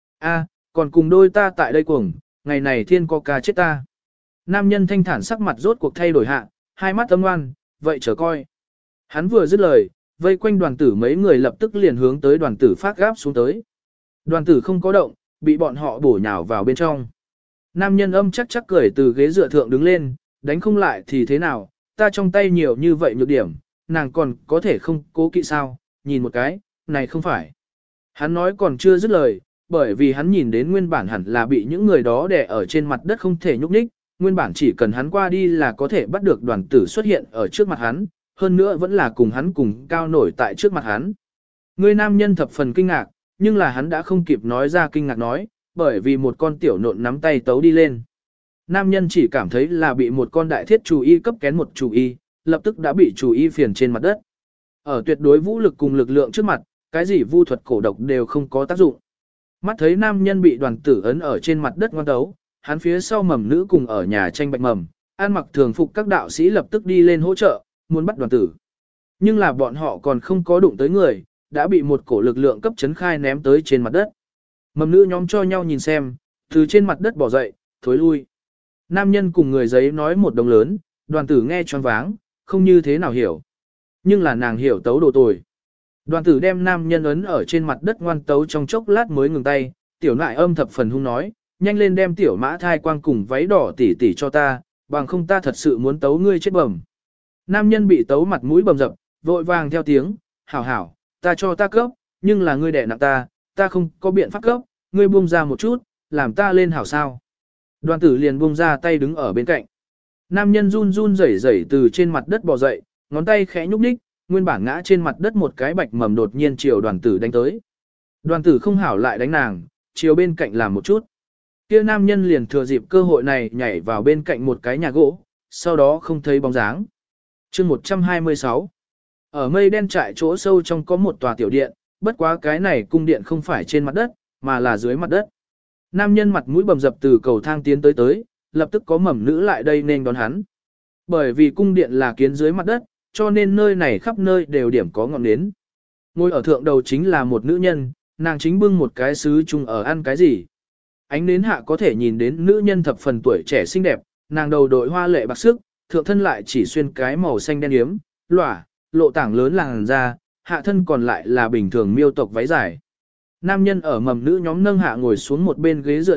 A, còn cùng đôi ta tại đây cuồng, ngày này thiên có ca chết ta. Nam nhân thanh thản sắc mặt rốt cuộc thay đổi hạ, hai mắt âm ngoan, vậy chờ coi. Hắn vừa dứt lời, vây quanh đoàn tử mấy người lập tức liền hướng tới đoàn tử phát gáp xuống tới. Đoàn tử không có động, bị bọn họ bổ nhào vào bên trong. Nam nhân âm chắc chắc cười từ ghế dựa thượng đứng lên, đánh không lại thì thế nào, ta trong tay nhiều như vậy nhược điểm, nàng còn có thể không cố kỵ sao, nhìn một cái, này không phải. Hắn nói còn chưa dứt lời, bởi vì hắn nhìn đến nguyên bản hẳn là bị những người đó đè ở trên mặt đất không thể nhúc nhích, nguyên bản chỉ cần hắn qua đi là có thể bắt được đoàn tử xuất hiện ở trước mặt hắn, hơn nữa vẫn là cùng hắn cùng cao nổi tại trước mặt hắn. Người nam nhân thập phần kinh ngạc, nhưng là hắn đã không kịp nói ra kinh ngạc nói, bởi vì một con tiểu nộn nắm tay tấu đi lên. Nam nhân chỉ cảm thấy là bị một con đại thiết chủ y cấp kén một chủ y, lập tức đã bị chủ y phiền trên mặt đất. Ở tuyệt đối vũ lực cùng lực lượng trước mặt, cái gì vu thuật cổ độc đều không có tác dụng. Mắt thấy nam nhân bị đoàn tử ấn ở trên mặt đất ngoan tấu, hắn phía sau mầm nữ cùng ở nhà tranh bạch mầm, an mặc thường phục các đạo sĩ lập tức đi lên hỗ trợ, muốn bắt đoàn tử. Nhưng là bọn họ còn không có đụng tới người, đã bị một cổ lực lượng cấp chấn khai ném tới trên mặt đất. Mầm nữ nhóm cho nhau nhìn xem, từ trên mặt đất bỏ dậy, thối lui. Nam nhân cùng người giấy nói một đồng lớn, đoàn tử nghe choáng váng, không như thế nào hiểu. Nhưng là nàng hiểu tấu đồ tồi. Đoàn tử đem nam nhân ấn ở trên mặt đất ngoan tấu trong chốc lát mới ngừng tay, tiểu nại âm thập phần hung nói, nhanh lên đem tiểu mã thai quang cùng váy đỏ tỉ tỉ cho ta, bằng không ta thật sự muốn tấu ngươi chết bẩm. Nam nhân bị tấu mặt mũi bầm dập, vội vàng theo tiếng, hảo hảo, ta cho ta cấp, nhưng là ngươi đẻ nặng ta, ta không có biện pháp cấp, ngươi buông ra một chút, làm ta lên hảo sao. Đoàn tử liền buông ra tay đứng ở bên cạnh. Nam nhân run run rẩy rẩy từ trên mặt đất bò dậy, ngón tay khẽ nhúc nhích, nguyên bản ngã trên mặt đất một cái bạch mầm đột nhiên chiều đoàn tử đánh tới. Đoàn tử không hảo lại đánh nàng, chiều bên cạnh làm một chút. Kia nam nhân liền thừa dịp cơ hội này nhảy vào bên cạnh một cái nhà gỗ, sau đó không thấy bóng dáng. Chương một trăm hai mươi sáu. Ở mây đen trại chỗ sâu trong có một tòa tiểu điện, bất quá cái này cung điện không phải trên mặt đất, mà là dưới mặt đất. Nam nhân mặt mũi bầm dập từ cầu thang tiến tới tới, lập tức có mầm nữ lại đây nên đón hắn. Bởi vì cung điện là kiến dưới mặt đất, cho nên nơi này khắp nơi đều điểm có ngọn nến. Ngồi ở thượng đầu chính là một nữ nhân, nàng chính bưng một cái sứ chung ở ăn cái gì. Ánh nến hạ có thể nhìn đến nữ nhân thập phần tuổi trẻ xinh đẹp, nàng đầu đội hoa lệ bạc sức, thượng thân lại chỉ xuyên cái màu xanh đen yếm, lỏa, lộ tảng lớn làn da, hạ thân còn lại là bình thường miêu tộc váy dài. Nam nhân ở mầm nữ nhóm nâng hạ ngồi xuống một bên ghế dựa thượng,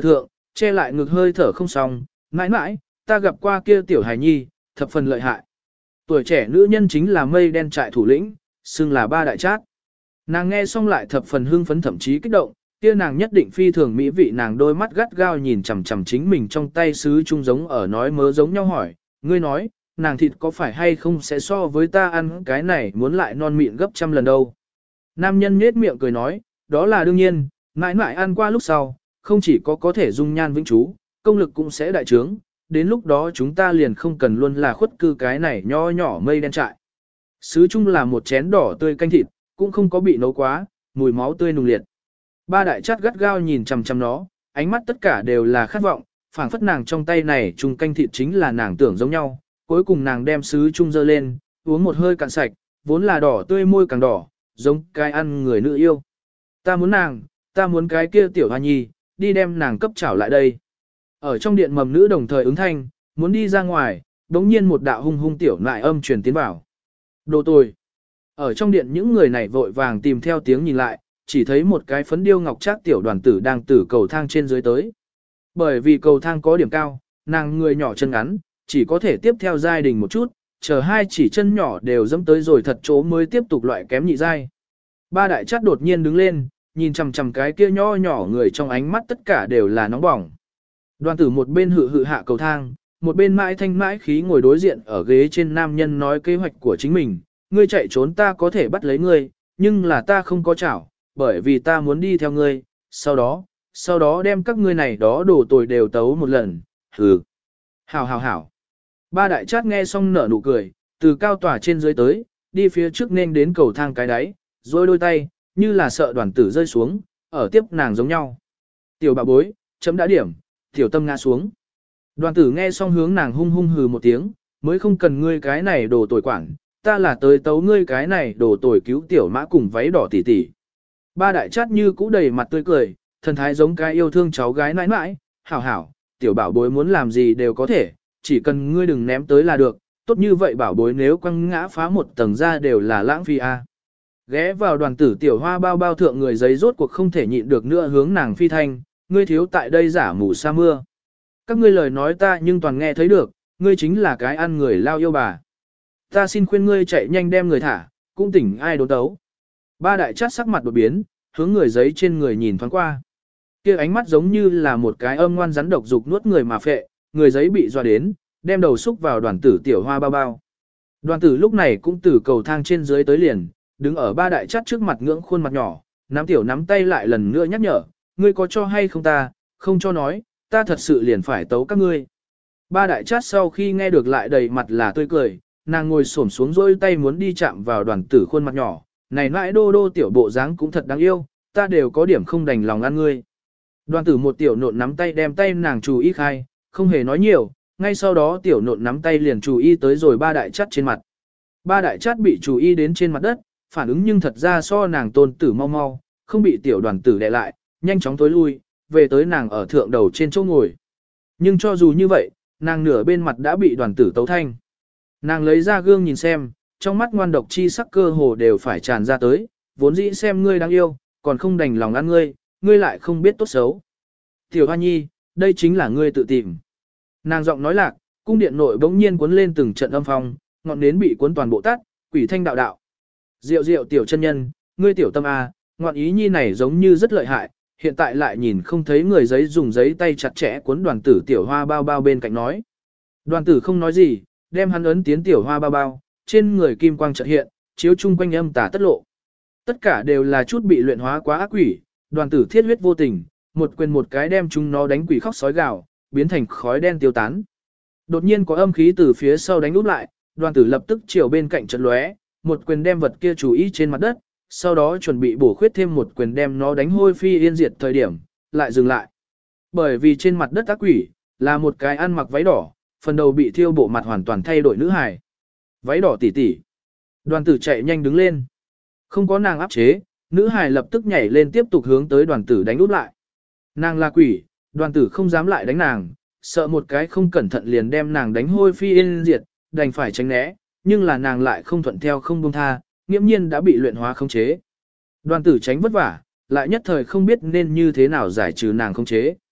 che lại ngực hơi thở không xong, mãi mãi, ta gặp qua kia tiểu hài nhi, thập phần lợi hại. Tuổi trẻ nữ nhân chính là mây đen trại thủ lĩnh, xưng là ba đại chát. Nàng nghe xong lại thập phần hưng phấn thậm chí kích động, kia nàng nhất định phi thường mỹ vị, nàng đôi mắt gắt gao nhìn chằm chằm chính mình trong tay sứ chung giống ở nói mớ giống nhau hỏi, ngươi nói, nàng thịt có phải hay không sẽ so với ta ăn cái này muốn lại non mịn gấp trăm lần đâu. Nam nhân nhếch miệng cười nói, đó là đương nhiên, mãi mãi ăn qua lúc sau, không chỉ có có thể dung nhan vĩnh trú, công lực cũng sẽ đại trướng, đến lúc đó chúng ta liền không cần luôn là khuất cư cái này nho nhỏ mây đen trại. Sứ chung là một chén đỏ tươi canh thịt, cũng không có bị nấu quá, mùi máu tươi nùng liệt. Ba đại chát gắt gao nhìn chằm chằm nó, ánh mắt tất cả đều là khát vọng, phảng phất nàng trong tay này chung canh thịt chính là nàng tưởng giống nhau. Cuối cùng nàng đem sứ chung dơ lên, uống một hơi cạn sạch, vốn là đỏ tươi môi càng đỏ, giống cái ăn người nữ yêu. Ta muốn nàng, ta muốn cái kia tiểu hoa nhi, đi đem nàng cấp trảo lại đây. Ở trong điện mầm nữ đồng thời ứng thanh, muốn đi ra ngoài, đống nhiên một đạo hung hung tiểu nại âm truyền tiến vào. Đồ tồi. Ở trong điện những người này vội vàng tìm theo tiếng nhìn lại, chỉ thấy một cái phấn điêu ngọc trác tiểu đoàn tử đang từ cầu thang trên dưới tới. Bởi vì cầu thang có điểm cao, nàng người nhỏ chân ngắn, chỉ có thể tiếp theo giai đình một chút, chờ hai chỉ chân nhỏ đều dẫm tới rồi thật chỗ mới tiếp tục loại kém nhị giai. Ba đại chát đột nhiên đứng lên, nhìn chằm chằm cái kia nho nhỏ người trong ánh mắt tất cả đều là nóng bỏng. Đoàn tử một bên hự hự hạ cầu thang, một bên mãi thanh mãi khí ngồi đối diện ở ghế trên, nam nhân nói kế hoạch của chính mình, ngươi chạy trốn ta có thể bắt lấy ngươi, nhưng là ta không có chảo, bởi vì ta muốn đi theo ngươi, sau đó, sau đó đem các ngươi này đó đổ tồi đều tấu một lần, hừ. Hảo hảo hảo. Ba đại chát nghe xong nở nụ cười, từ cao tòa trên dưới tới, đi phía trước nên đến cầu thang cái đáy, rồi đôi tay, như là sợ đoàn tử rơi xuống, ở tiếp nàng giống nhau. Tiểu bà bối, chấm đã điểm, tiểu tâm ngã xuống. Đoàn tử nghe xong hướng nàng hung hung hừ một tiếng, mới không cần ngươi cái này đồ tồi quản, ta là tới tấu ngươi cái này đồ tồi cứu tiểu mã cùng váy đỏ tỉ tỉ. Ba đại chát như cũ đầy mặt tươi cười, thần thái giống cái yêu thương cháu gái nãi nãi, hảo hảo, tiểu bảo bối muốn làm gì đều có thể, chỉ cần ngươi đừng ném tới là được, tốt như vậy bảo bối nếu quăng ngã phá một tầng ra đều là lãng phí a. Ghé vào đoàn tử tiểu hoa bao bao thượng người giấy rốt cuộc không thể nhịn được nữa hướng nàng phi thanh, ngươi thiếu tại đây giả mù sa mưa. Các ngươi lời nói ta nhưng toàn nghe thấy được, ngươi chính là cái ăn người lao yêu bà. Ta xin khuyên ngươi chạy nhanh đem người thả, cũng tỉnh ai đốn tấu. Ba đại chát sắc mặt đột biến, hướng người giấy trên người nhìn thoáng qua. Kia ánh mắt giống như là một cái âm ngoan rắn độc dục nuốt người mà phệ, người giấy bị dọa đến, đem đầu xúc vào đoàn tử tiểu hoa bao bao. Đoàn tử lúc này cũng từ cầu thang trên dưới tới liền, đứng ở ba đại chát trước mặt ngưỡng khuôn mặt nhỏ, nắm tiểu nắm tay lại lần nữa nhắc nhở, ngươi có cho hay không ta, không cho nói, ta thật sự liền phải tấu các ngươi. Ba đại chát sau khi nghe được lại đầy mặt là tươi cười, nàng ngồi xổm xuống rôi tay muốn đi chạm vào đoàn tử khuôn mặt nhỏ, này mãi đô đô tiểu bộ dáng cũng thật đáng yêu, ta đều có điểm không đành lòng ăn ngươi. Đoàn tử một tiểu nộn nắm tay đem tay nàng chú ý khai, không hề nói nhiều, ngay sau đó tiểu nộn nắm tay liền chú ý tới rồi ba đại chát trên mặt. Ba đại chát bị chú ý đến trên mặt đất, phản ứng nhưng thật ra so nàng tôn tử mau mau, không bị tiểu đoàn tử đè lại, nhanh chóng tối lui, về tới nàng ở thượng đầu trên chỗ ngồi. Nhưng cho dù như vậy, nàng nửa bên mặt đã bị đoàn tử tấu thanh. Nàng lấy ra gương nhìn xem, trong mắt ngoan độc chi sắc cơ hồ đều phải tràn ra tới, vốn dĩ xem ngươi đáng yêu, còn không đành lòng ăn ngươi, ngươi lại không biết tốt xấu. Tiểu Hoa Nhi, đây chính là ngươi tự tìm. Nàng giọng nói lạc, cung điện nội bỗng nhiên cuốn lên từng trận âm phong, ngọn nến bị cuốn toàn bộ tắt, quỷ thanh đạo đạo. Diệu diệu tiểu chân nhân, ngươi tiểu tâm a, ngọn ý nhi này giống như rất lợi hại, hiện tại lại nhìn không thấy người giấy dùng giấy tay chặt chẽ cuốn đoàn tử tiểu hoa bao bao bên cạnh nói. Đoàn tử không nói gì, đem hắn ấn tiến tiểu hoa bao bao, trên người kim quang chợt hiện, chiếu chung quanh âm tà tất lộ. Tất cả đều là chút bị luyện hóa quá ác quỷ, đoàn tử thiết huyết vô tình, một quyền một cái đem chúng nó đánh quỷ khóc sói gào, biến thành khói đen tiêu tán. Đột nhiên có âm khí từ phía sau đánh úp lại, đoàn tử lập tức chiều bên cạnh chợt lóe, một quyền đem vật kia chú ý trên mặt đất, sau đó chuẩn bị bổ khuyết thêm một quyền đem nó đánh hôi phi yên diệt thời điểm, lại dừng lại. Bởi vì trên mặt đất ác quỷ, là một cái ăn mặc váy đỏ, phần đầu bị thiêu bộ mặt hoàn toàn thay đổi nữ hài. Váy đỏ tỉ tỉ. Đoàn tử chạy nhanh đứng lên. Không có nàng áp chế, nữ hài lập tức nhảy lên tiếp tục hướng tới đoàn tử đánh úp lại. Nàng là quỷ, đoàn tử không dám lại đánh nàng, sợ một cái không cẩn thận liền đem nàng đánh hôi phi yên diệt, đành phải tránh né, nhưng là nàng lại không thuận theo không buông tha, nghiễm nhiên đã bị luyện hóa khống chế. Đoàn tử tránh vất vả, lại nhất thời không biết nên như thế nào giải trừ nàng khống chế.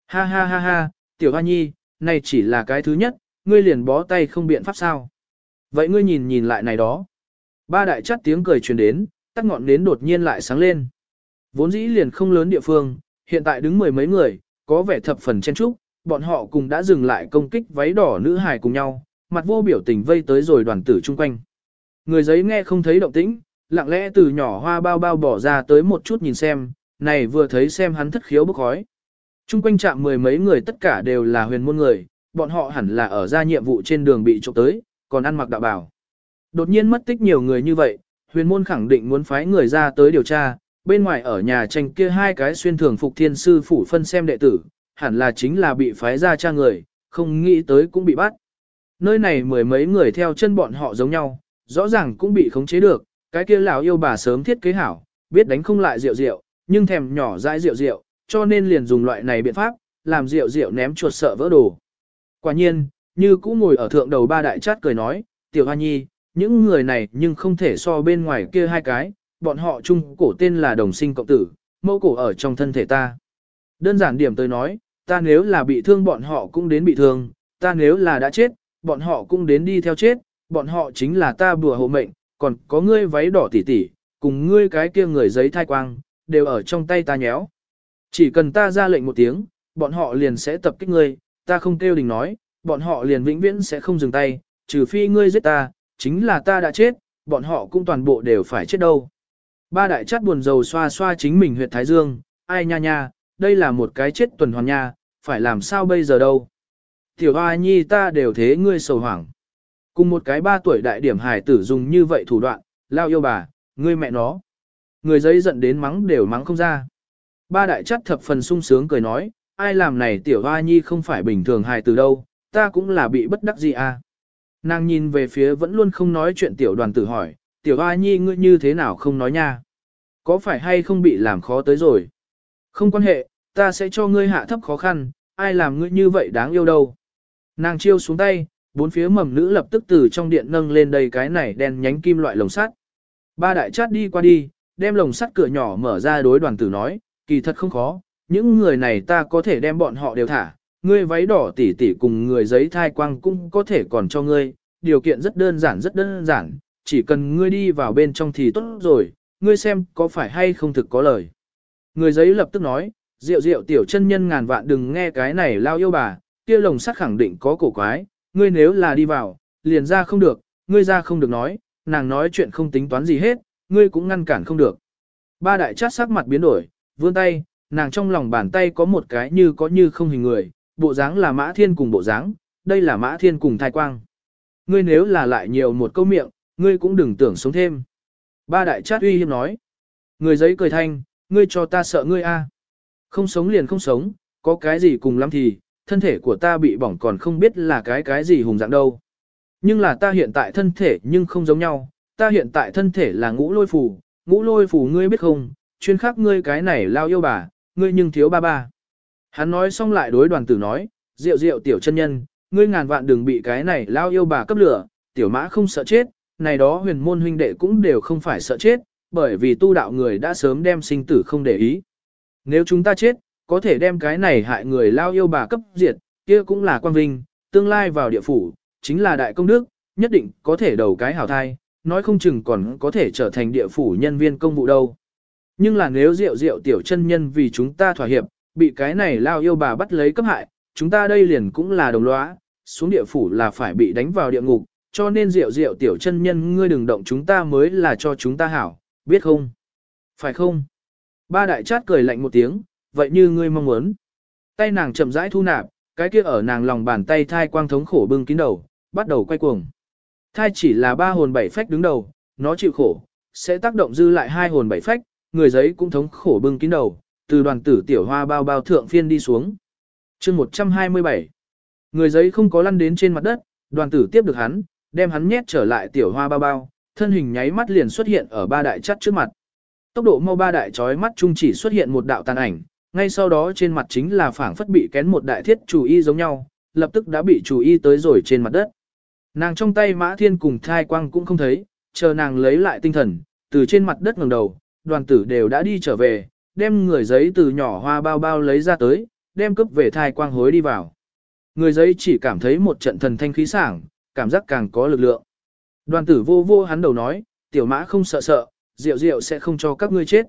Ha ha ha ha, tiểu hoa nhi, này chỉ là cái thứ nhất, ngươi liền bó tay không biện pháp sao. Vậy ngươi nhìn nhìn lại này đó. Ba đại chắt tiếng cười truyền đến, tắt ngọn nến đột nhiên lại sáng lên. Vốn dĩ liền không lớn địa phương, hiện tại đứng mười mấy người, có vẻ thập phần chen trúc, bọn họ cùng đã dừng lại công kích váy đỏ nữ hài cùng nhau, mặt vô biểu tình vây tới rồi đoàn tử chung quanh. Người giấy nghe không thấy động tĩnh, lặng lẽ từ nhỏ hoa bao bao bỏ ra tới một chút nhìn xem, này vừa thấy xem hắn thất khiếu bốc khói. Chung quanh chạm mười mấy người tất cả đều là huyền môn người, bọn họ hẳn là ở ra nhiệm vụ trên đường bị trộm tới, còn ăn mặc đạo bào. Đột nhiên mất tích nhiều người như vậy, huyền môn khẳng định muốn phái người ra tới điều tra, bên ngoài ở nhà tranh kia hai cái xuyên thường phục thiên sư phủ phân xem đệ tử, hẳn là chính là bị phái ra tra người, không nghĩ tới cũng bị bắt. Nơi này mười mấy người theo chân bọn họ giống nhau, rõ ràng cũng bị khống chế được, cái kia lão yêu bà sớm thiết kế hảo, biết đánh không lại rượu rượu, nhưng thèm nhỏ dãi rượu rượu, cho nên liền dùng loại này biện pháp, làm rượu rượu ném chuột sợ vỡ đồ. Quả nhiên, như cũ ngồi ở thượng đầu ba đại chát cười nói, tiểu hoa nhi, những người này nhưng không thể so bên ngoài kia hai cái, bọn họ chung cổ tên là đồng sinh cộng tử, mẫu cổ ở trong thân thể ta. Đơn giản điểm tới nói, ta nếu là bị thương bọn họ cũng đến bị thương, ta nếu là đã chết, bọn họ cũng đến đi theo chết, bọn họ chính là ta bùa hộ mệnh, còn có ngươi váy đỏ tỉ tỉ, cùng ngươi cái kia người giấy thai quang, đều ở trong tay ta nhéo. Chỉ cần ta ra lệnh một tiếng, bọn họ liền sẽ tập kích ngươi, ta không kêu đình nói, bọn họ liền vĩnh viễn sẽ không dừng tay, trừ phi ngươi giết ta, chính là ta đã chết, bọn họ cũng toàn bộ đều phải chết đâu. Ba đại chát buồn rầu xoa xoa chính mình huyệt thái dương, ai nha nha, đây là một cái chết tuần hoàn nha, phải làm sao bây giờ đâu. Tiểu hoa nhi ta đều thế ngươi sầu hoảng. Cùng một cái ba tuổi đại điểm hài tử dùng như vậy thủ đoạn, lao yêu bà, ngươi mẹ nó. Người giấy giận đến mắng đều mắng không ra. Ba đại chát thập phần sung sướng cười nói, ai làm này tiểu hoa nhi không phải bình thường hài tử đâu, ta cũng là bị bất đắc gì à. Nàng nhìn về phía vẫn luôn không nói chuyện tiểu đoàn tử hỏi, tiểu hoa nhi ngươi như thế nào không nói nha? Có phải hay không bị làm khó tới rồi? Không quan hệ, ta sẽ cho ngươi hạ thấp khó khăn, ai làm ngươi như vậy đáng yêu đâu. Nàng chiêu xuống tay, bốn phía mầm nữ lập tức từ trong điện nâng lên đây cái này đen nhánh kim loại lồng sắt. Ba đại chát đi qua đi, đem lồng sắt cửa nhỏ mở ra đối đoàn tử nói, kỳ thật không khó, những người này ta có thể đem bọn họ đều thả, ngươi váy đỏ tỉ tỉ cùng người giấy thai quang cũng có thể còn cho ngươi, điều kiện rất đơn giản rất đơn giản, chỉ cần ngươi đi vào bên trong thì tốt rồi, ngươi xem có phải hay không thực có lời. Người giấy lập tức nói, rượu rượu tiểu chân nhân ngàn vạn đừng nghe cái này lao yêu bà, kia lồng sắt khẳng định có cổ quái, ngươi nếu là đi vào, liền ra không được, ngươi ra không được nói, nàng nói chuyện không tính toán gì hết, ngươi cũng ngăn cản không được. Ba đại chát sắc mặt biến đổi, vươn tay, nàng trong lòng bàn tay có một cái như có như không hình người, bộ dáng là mã thiên cùng bộ dáng, đây là mã thiên cùng thai quang. Ngươi nếu là lại nhiều một câu miệng, ngươi cũng đừng tưởng sống thêm. Ba đại chát uy hiếp nói. Người giấy cười thanh, ngươi cho ta sợ ngươi a. Không sống liền không sống, có cái gì cùng lắm thì, thân thể của ta bị bỏng còn không biết là cái cái gì hùng dạng đâu. Nhưng là ta hiện tại thân thể nhưng không giống nhau, ta hiện tại thân thể là ngũ lôi phù, ngũ lôi phù ngươi biết không, chuyên khắc ngươi cái này lao yêu bà, ngươi nhưng thiếu ba ba. Hắn nói xong lại đối đoàn tử nói, rượu rượu tiểu chân nhân, ngươi ngàn vạn đừng bị cái này lao yêu bà cấp lửa, tiểu mã không sợ chết, này đó huyền môn huynh đệ cũng đều không phải sợ chết, bởi vì tu đạo người đã sớm đem sinh tử không để ý. Nếu chúng ta chết, có thể đem cái này hại người lao yêu bà cấp diệt, kia cũng là quan vinh, tương lai vào địa phủ, chính là đại công đức, nhất định có thể đầu cái hảo thai, nói không chừng còn có thể trở thành địa phủ nhân viên công vụ đâu. Nhưng là nếu rượu rượu tiểu chân nhân vì chúng ta thỏa hiệp, bị cái này lao yêu bà bắt lấy cấp hại, chúng ta đây liền cũng là đồng lõa, xuống địa phủ là phải bị đánh vào địa ngục, cho nên rượu rượu tiểu chân nhân ngươi đừng động chúng ta mới là cho chúng ta hảo, biết không? Phải không? Ba đại chát cười lạnh một tiếng, vậy như ngươi mong muốn. Tay nàng chậm rãi thu nạp, cái kia ở nàng lòng bàn tay thai quang thống khổ bưng kín đầu, bắt đầu quay cuồng. Thai chỉ là ba hồn bảy phách đứng đầu, nó chịu khổ, sẽ tác động dư lại hai hồn bảy phách, người giấy cũng thống khổ bưng kín đầu, từ đoàn tử tiểu hoa bao bao thượng phiên đi xuống. chương một trăm hai mươi bảy. Người giấy không có lăn đến trên mặt đất, đoàn tử tiếp được hắn, đem hắn nhét trở lại tiểu hoa bao bao, thân hình nháy mắt liền xuất hiện ở ba đại chắt trước mặt. Tốc độ mau ba đại chói mắt chung chỉ xuất hiện một đạo tàn ảnh, ngay sau đó trên mặt chính là phảng phất bị kén một đại thiết chủ y giống nhau, lập tức đã bị chủ y tới rồi trên mặt đất. Nàng trong tay mã thiên cùng thai quang cũng không thấy, chờ nàng lấy lại tinh thần, từ trên mặt đất ngẩng đầu, đoàn tử đều đã đi trở về, đem người giấy từ nhỏ hoa bao bao lấy ra tới, đem cướp về thai quang hối đi vào. Người giấy chỉ cảm thấy một trận thần thanh khí sảng, cảm giác càng có lực lượng. Đoàn tử vô vô hắn đầu nói, tiểu mã không sợ sợ, Diệu Diệu sẽ không cho các ngươi chết.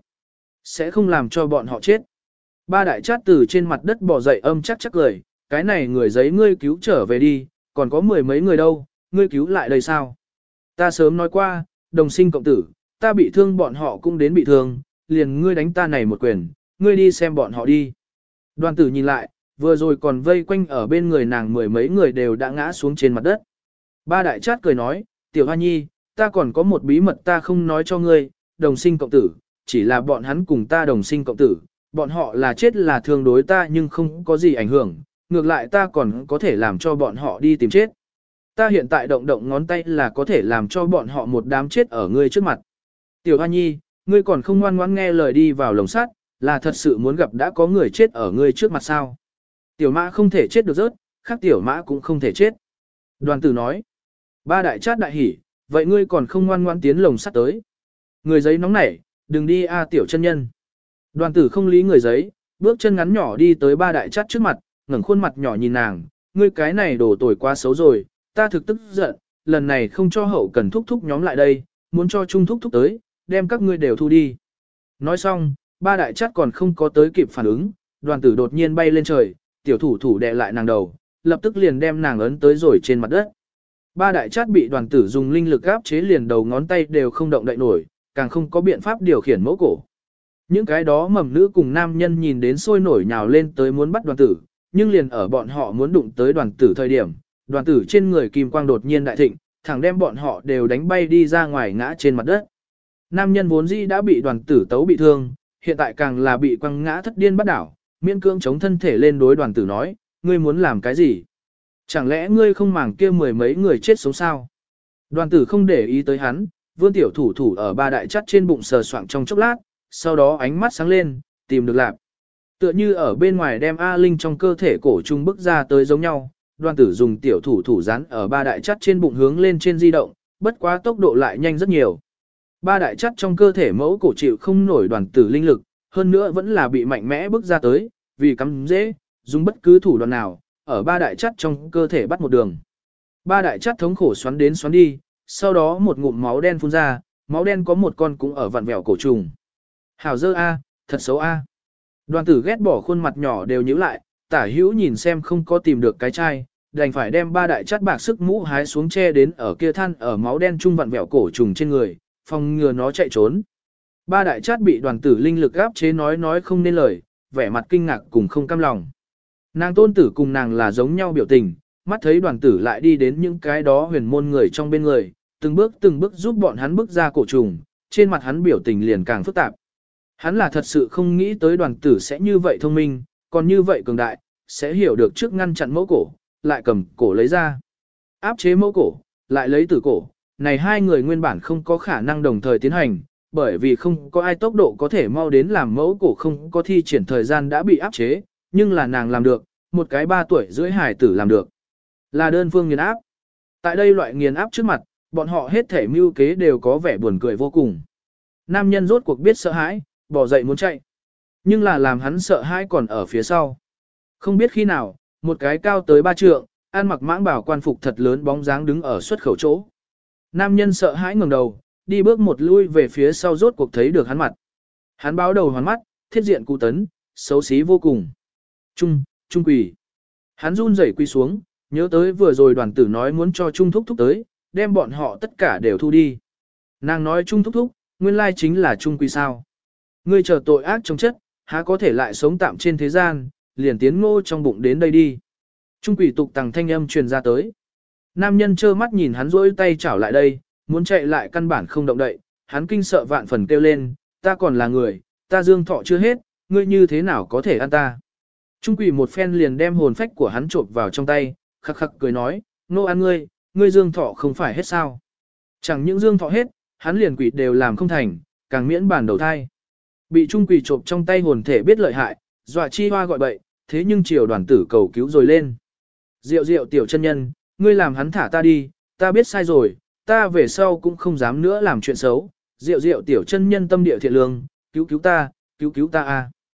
Sẽ không làm cho bọn họ chết. Ba đại chát từ trên mặt đất bò dậy âm chắc chắc cười, cái này người giấy ngươi cứu trở về đi, còn có mười mấy người đâu, ngươi cứu lại đây sao? Ta sớm nói qua, đồng sinh cộng tử, ta bị thương bọn họ cũng đến bị thương, liền ngươi đánh ta này một quyền, ngươi đi xem bọn họ đi. Đoàn tử nhìn lại, vừa rồi còn vây quanh ở bên người nàng mười mấy người đều đã ngã xuống trên mặt đất. Ba đại chát cười nói, tiểu hoa nhi, ta còn có một bí mật ta không nói cho ngươi, đồng sinh cộng tử, chỉ là bọn hắn cùng ta đồng sinh cộng tử, bọn họ là chết là thương đối ta nhưng không có gì ảnh hưởng, ngược lại ta còn có thể làm cho bọn họ đi tìm chết. Ta hiện tại động động ngón tay là có thể làm cho bọn họ một đám chết ở ngươi trước mặt. Tiểu Hoa Nhi, ngươi còn không ngoan ngoãn nghe lời đi vào lồng sắt, là thật sự muốn gặp đã có người chết ở ngươi trước mặt sao? Tiểu mã không thể chết được rớt, khác tiểu mã cũng không thể chết. Đoàn tử nói, ba đại chát đại hỉ, vậy ngươi còn không ngoan ngoãn tiến lồng sắt tới. Người giấy nóng nảy, đừng đi a tiểu chân nhân. Đoàn tử không lý người giấy, bước chân ngắn nhỏ đi tới ba đại chát trước mặt, ngẩng khuôn mặt nhỏ nhìn nàng, ngươi cái này đổ tồi quá xấu rồi, ta thực tức giận, lần này không cho hậu cần thúc thúc nhóm lại đây, muốn cho trung thúc thúc tới, đem các ngươi đều thu đi. Nói xong, ba đại chát còn không có tới kịp phản ứng, đoàn tử đột nhiên bay lên trời, tiểu thủ thủ đè lại nàng đầu, lập tức liền đem nàng ấn tới rồi trên mặt đất. Ba đại chát bị đoàn tử dùng linh lực áp chế liền đầu ngón tay đều không động đậy nổi, càng không có biện pháp điều khiển mẫu cổ. Những cái đó mầm nữ cùng nam nhân nhìn đến sôi nổi nhào lên tới muốn bắt đoàn tử, nhưng liền ở bọn họ muốn đụng tới đoàn tử thời điểm, đoàn tử trên người kim quang đột nhiên đại thịnh, thẳng đem bọn họ đều đánh bay đi ra ngoài ngã trên mặt đất. Nam nhân vốn dĩ đã bị đoàn tử tấu bị thương, hiện tại càng là bị quăng ngã thất điên bắt đảo, miễn cưỡng chống thân thể lên đối đoàn tử nói, ngươi muốn làm cái gì? Chẳng lẽ ngươi không màng kia mười mấy người chết sống sao? Đoàn tử không để ý tới hắn, vươn tiểu thủ thủ ở ba đại chắt trên bụng sờ soạng trong chốc lát, sau đó ánh mắt sáng lên, tìm được lạp. Tựa như ở bên ngoài đem A Linh trong cơ thể cổ trung bức ra tới giống nhau, đoàn tử dùng tiểu thủ thủ dán ở ba đại chắt trên bụng hướng lên trên di động, bất quá tốc độ lại nhanh rất nhiều. Ba đại chắt trong cơ thể mẫu cổ chịu không nổi đoàn tử linh lực, hơn nữa vẫn là bị mạnh mẽ bức ra tới, vì cắm dễ, dùng bất cứ thủ đoạn nào, ở ba đại chắt trong cơ thể bắt một đường. Ba đại chắt thống khổ xoắn đến xoắn đi, sau đó một ngụm máu đen phun ra, máu đen có một con cũng ở vặn vẹo cổ trùng. Hảo dơ a, thật xấu a. Đoàn tử ghét bỏ khuôn mặt nhỏ đều nhíu lại, tả hữu nhìn xem không có tìm được cái chai, đành phải đem ba đại chắt bạc sức mũ hái xuống che đến ở kia than ở máu đen trung vặn vẹo cổ trùng trên người, phòng ngừa nó chạy trốn. Ba đại chát bị đoàn tử linh lực áp chế nói nói không nên lời, vẻ mặt kinh ngạc cùng không cam lòng. Nàng tôn tử cùng nàng là giống nhau biểu tình, mắt thấy đoàn tử lại đi đến những cái đó huyền môn người trong bên người, từng bước từng bước giúp bọn hắn bước ra cổ trùng, trên mặt hắn biểu tình liền càng phức tạp. Hắn là thật sự không nghĩ tới đoàn tử sẽ như vậy thông minh, còn như vậy cường đại, sẽ hiểu được trước ngăn chặn mẫu cổ, lại cầm cổ lấy ra. Áp chế mẫu cổ, lại lấy tử cổ, này hai người nguyên bản không có khả năng đồng thời tiến hành, bởi vì không có ai tốc độ có thể mau đến làm mẫu cổ không có thi triển thời gian đã bị áp chế, nhưng là nàng làm được, một cái ba tuổi rưỡi hài tử làm được. Là đơn phương nghiền áp. Tại đây loại nghiền áp trước mặt, bọn họ hết thể mưu kế đều có vẻ buồn cười vô cùng. Nam nhân rốt cuộc biết sợ hãi, bỏ dậy muốn chạy. Nhưng là làm hắn sợ hãi còn ở phía sau. Không biết khi nào, một cái cao tới ba trượng, ăn mặc mãng bảo quan phục thật lớn bóng dáng đứng ở xuất khẩu chỗ. Nam nhân sợ hãi ngẩng đầu, đi bước một lui về phía sau rốt cuộc thấy được hắn mặt. Hắn báo đầu hoàn mắt, thiết diện cụ tấn, xấu xí vô cùng. Trung, Trung quỳ. Hắn run rẩy quỳ xuống, nhớ tới vừa rồi đoàn tử nói muốn cho Trung thúc thúc tới, đem bọn họ tất cả đều thu đi. Nàng nói Trung thúc thúc, nguyên lai chính là Trung quỳ sao. Ngươi chờ tội ác trong chất, há có thể lại sống tạm trên thế gian, liền tiến ngô trong bụng đến đây đi. Trung quỷ tục tằng thanh âm truyền ra tới. Nam nhân trơ mắt nhìn hắn rỗi tay chảo lại đây, muốn chạy lại căn bản không động đậy, hắn kinh sợ vạn phần kêu lên, ta còn là người, ta dương thọ chưa hết, ngươi như thế nào có thể ăn ta. Trung quỷ một phen liền đem hồn phách của hắn trộm vào trong tay, khắc khắc cười nói, nô ăn ngươi, ngươi dương thọ không phải hết sao. Chẳng những dương thọ hết, hắn liền quỷ đều làm không thành, càng miễn bản đầu thai. Bị trung quỷ trộm trong tay hồn thể biết lợi hại, dọa chi hoa gọi bậy, thế nhưng triều đoàn tử cầu cứu rồi lên. Diệu diệu tiểu chân nhân, ngươi làm hắn thả ta đi, ta biết sai rồi, ta về sau cũng không dám nữa làm chuyện xấu. Diệu diệu tiểu chân nhân tâm địa thiện lương, cứu cứu ta, cứu cứu ta a.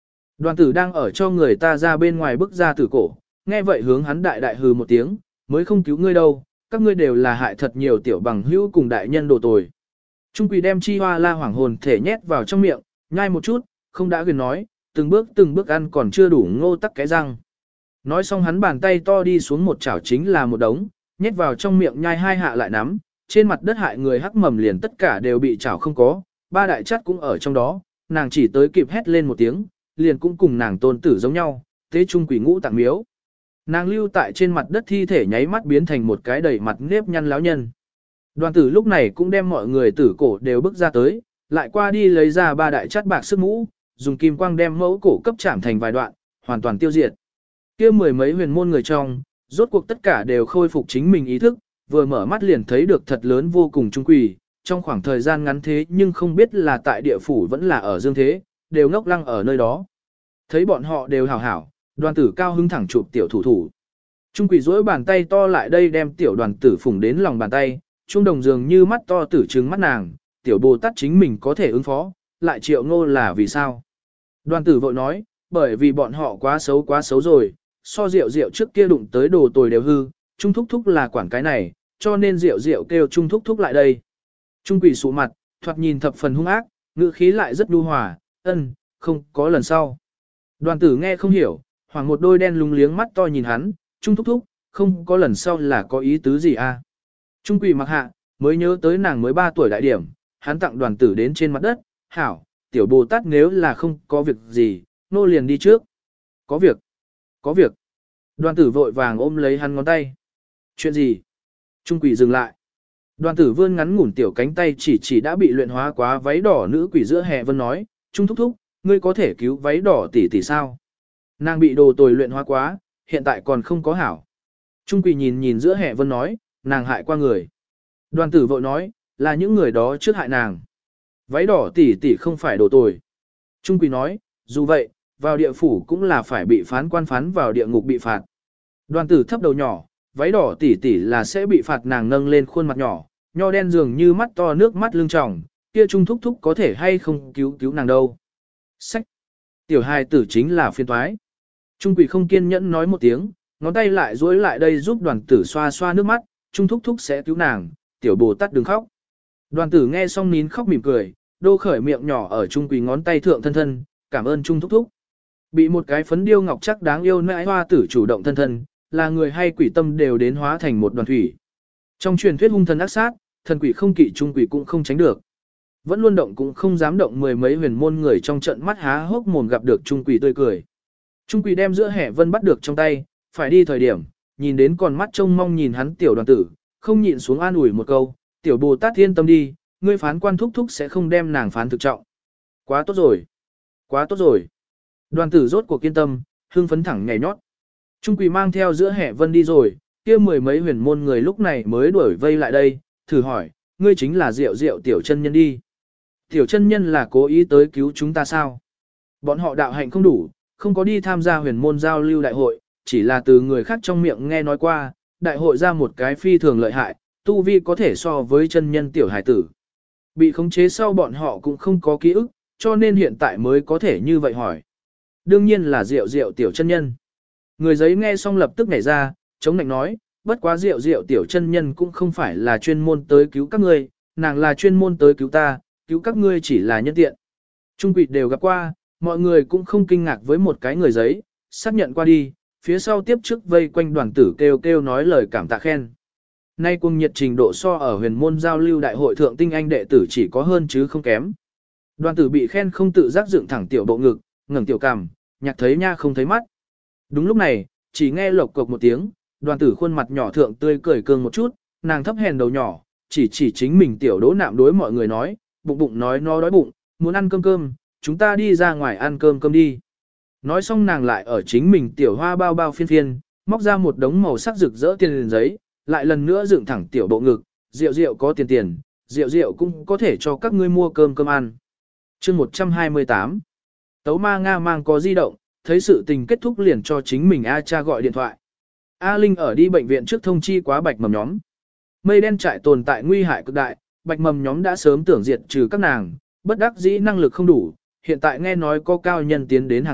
Đoàn tử đang ở cho người ta ra bên ngoài bức ra tử cổ, nghe vậy hướng hắn đại đại hừ một tiếng, mới không cứu ngươi đâu, các ngươi đều là hại thật nhiều tiểu bằng hữu cùng đại nhân đồ tồi. Trung quỷ đem chi hoa la hoảng hồn thể nhét vào trong miệng, nhai một chút, không đã gần nói, từng bước từng bước ăn còn chưa đủ ngô tắc cái răng. Nói xong hắn bàn tay to đi xuống một chảo chính là một đống, nhét vào trong miệng nhai hai hạ lại nắm, trên mặt đất hại người hắc mầm liền tất cả đều bị chảo không có, ba đại chất cũng ở trong đó, nàng chỉ tới kịp hét lên một tiếng, liền cũng cùng nàng tôn tử giống nhau, tế trung quỷ ngũ tạng miếu. Nàng lưu tại trên mặt đất thi thể nháy mắt biến thành một cái đầy mặt nếp nhăn láo nhân. Đoàn tử lúc này cũng đem mọi người tử cổ đều bước ra tới, lại qua đi lấy ra ba đại chất bạc sức mũ, dùng kim quang đem mẫu cổ cấp chạm thành vài đoạn, hoàn toàn tiêu diệt. Kia mười mấy huyền môn người trong, rốt cuộc tất cả đều khôi phục chính mình ý thức, vừa mở mắt liền thấy được thật lớn vô cùng trung quỷ, trong khoảng thời gian ngắn thế nhưng không biết là tại địa phủ vẫn là ở dương thế, đều ngốc lăng ở nơi đó. Thấy bọn họ đều hảo hảo, đoàn tử cao hứng thẳng chụp tiểu thủ thủ. Trung quỷ duỗi bàn tay to lại đây đem tiểu đoàn tử phủng đến lòng bàn tay, trung đồng dường như mắt to tử trừng mắt nàng, tiểu Bồ Tát chính mình có thể ứng phó, lại triệu ngô là vì sao? Đoàn tử vội nói, bởi vì bọn họ quá xấu quá xấu rồi, so rượu rượu trước kia đụng tới đồ tồi đều hư, Trung thúc thúc là quản cái này, cho nên rượu rượu kêu Trung thúc thúc lại đây. Trung quỷ sụ mặt, thoạt nhìn thập phần hung ác, ngữ khí lại rất nhu hòa, ân, không có lần sau. Đoàn tử nghe không hiểu, hoàng một đôi đen lúng liếng mắt to nhìn hắn, Trung thúc thúc, không có lần sau là có ý tứ gì à. Trung quỷ mặc hạ, mới nhớ tới nàng mới ba tuổi đại điểm, hắn tặng đoàn tử đến trên mặt đất, hảo, tiểu Bồ Tát nếu là không có việc gì, nô liền đi trước. Có việc, có việc. Đoàn tử vội vàng ôm lấy hắn ngón tay. Chuyện gì? Trung quỷ dừng lại. Đoàn tử vươn ngắn ngủn tiểu cánh tay chỉ chỉ đã bị luyện hóa quá váy đỏ nữ quỷ giữa hè vân nói, Trung thúc thúc, ngươi có thể cứu váy đỏ tỷ tỷ sao? Nàng bị đồ tồi luyện hóa quá, hiện tại còn không có hảo. Trung quỷ nhìn nhìn giữa hè vân nói, nàng hại qua người. Đoàn tử vội nói, là những người đó trước hại nàng. Váy đỏ tỷ tỷ không phải đồ tồi. Trung quỷ nói, dù vậy, vào địa phủ cũng là phải bị phán quan phán vào địa ngục bị phạt. Đoàn tử thấp đầu nhỏ, váy đỏ tỷ tỷ là sẽ bị phạt nàng nâng lên khuôn mặt nhỏ, nho đen dường như mắt to nước mắt lưng tròng, kia Trung thúc thúc có thể hay không cứu cứu nàng đâu. Sách! Tiểu hài tử chính là phiên toái. Trung quỷ không kiên nhẫn nói một tiếng, ngón tay lại duỗi lại đây giúp đoàn tử xoa xoa nước mắt, Trung thúc thúc sẽ cứu nàng, tiểu Bồ Tát đừng khóc. Đoàn tử nghe xong nín khóc mỉm cười, đô khởi miệng nhỏ ở Trung quỷ ngón tay thượng thân thân, cảm ơn Trung thúc thúc. Bị một cái phấn điêu ngọc chắc đáng yêu nãi hoa tử chủ động thân thân, là người hay quỷ tâm đều đến hóa thành một đoàn thủy. Trong truyền thuyết hung thần ác sát, thần quỷ không kỵ trung quỷ cũng không tránh được. Vẫn luôn động cũng không dám động mười mấy huyền môn người trong trận mắt há hốc mồm gặp được trung quỷ tươi cười. Trung quỷ đem giữa hẻ vân bắt được trong tay, phải đi thời điểm, nhìn đến con mắt trông mong nhìn hắn tiểu đoàn tử, không nhịn xuống an ủi một câu, tiểu Bồ Tát yên tâm đi, ngươi phán quan thúc thúc sẽ không đem nàng phán thực trọng. Quá tốt rồi, quá tốt rồi. Đoàn tử rốt cuộc kiên tâm, hương phấn thẳng nhảy nhót. Trung quỷ mang theo giữa hẻ vân đi rồi, kia mười mấy huyền môn người lúc này mới đuổi vây lại đây, thử hỏi, ngươi chính là Diệu Diệu tiểu chân nhân đi. Tiểu chân nhân là cố ý tới cứu chúng ta sao? Bọn họ đạo hạnh không đủ, không có đi tham gia huyền môn giao lưu đại hội, chỉ là từ người khác trong miệng nghe nói qua, đại hội ra một cái phi thường lợi hại, tu vi có thể so với chân nhân tiểu hải tử. Bị khống chế sau bọn họ cũng không có ký ức, cho nên hiện tại mới có thể như vậy hỏi. Đương nhiên là Diệu Diệu tiểu chân nhân. Người giấy nghe xong lập tức nhảy ra, chống nạnh nói, bất quá Diệu Diệu tiểu chân nhân cũng không phải là chuyên môn tới cứu các ngươi, nàng là chuyên môn tới cứu ta, cứu các ngươi chỉ là nhân tiện. Trung quỷ đều gặp qua, mọi người cũng không kinh ngạc với một cái người giấy, xác nhận qua đi, phía sau tiếp trước vây quanh đoàn tử kêu kêu nói lời cảm tạ khen. Nay cùng nhiệt trình độ so ở huyền môn giao lưu đại hội thượng tinh anh đệ tử chỉ có hơn chứ không kém. Đoàn tử bị khen không tự giác dựng thẳng tiểu bộ ngực, ngẩng tiểu cằm, nhạc thấy nha không thấy mắt. Đúng lúc này, chỉ nghe lộc cộc một tiếng, đoàn tử khuôn mặt nhỏ thượng tươi cười cương một chút, nàng thấp hèn đầu nhỏ, chỉ chỉ chính mình tiểu đỗ nạm đối mọi người nói, bụng bụng nói nó đói bụng, muốn ăn cơm cơm, chúng ta đi ra ngoài ăn cơm cơm đi. Nói xong nàng lại ở chính mình tiểu hoa bao bao phiên phiên, móc ra một đống màu sắc rực rỡ tiền liền giấy, lại lần nữa dựng thẳng tiểu bộ ngực, rượu rượu có tiền tiền, rượu rượu cũng có thể cho các ngươi mua cơm cơm ăn. Chương một trăm hai mươi tám Tấu ma Nga mang có di động, thấy sự tình kết thúc liền cho chính mình A cha gọi điện thoại. A Linh ở đi bệnh viện trước thông chi quá bạch mầm nhóm. Mây đen trại tồn tại nguy hại cực đại, bạch mầm nhóm đã sớm tưởng diệt trừ các nàng, bất đắc dĩ năng lực không đủ, hiện tại nghe nói có cao nhân tiến đến hàng phục,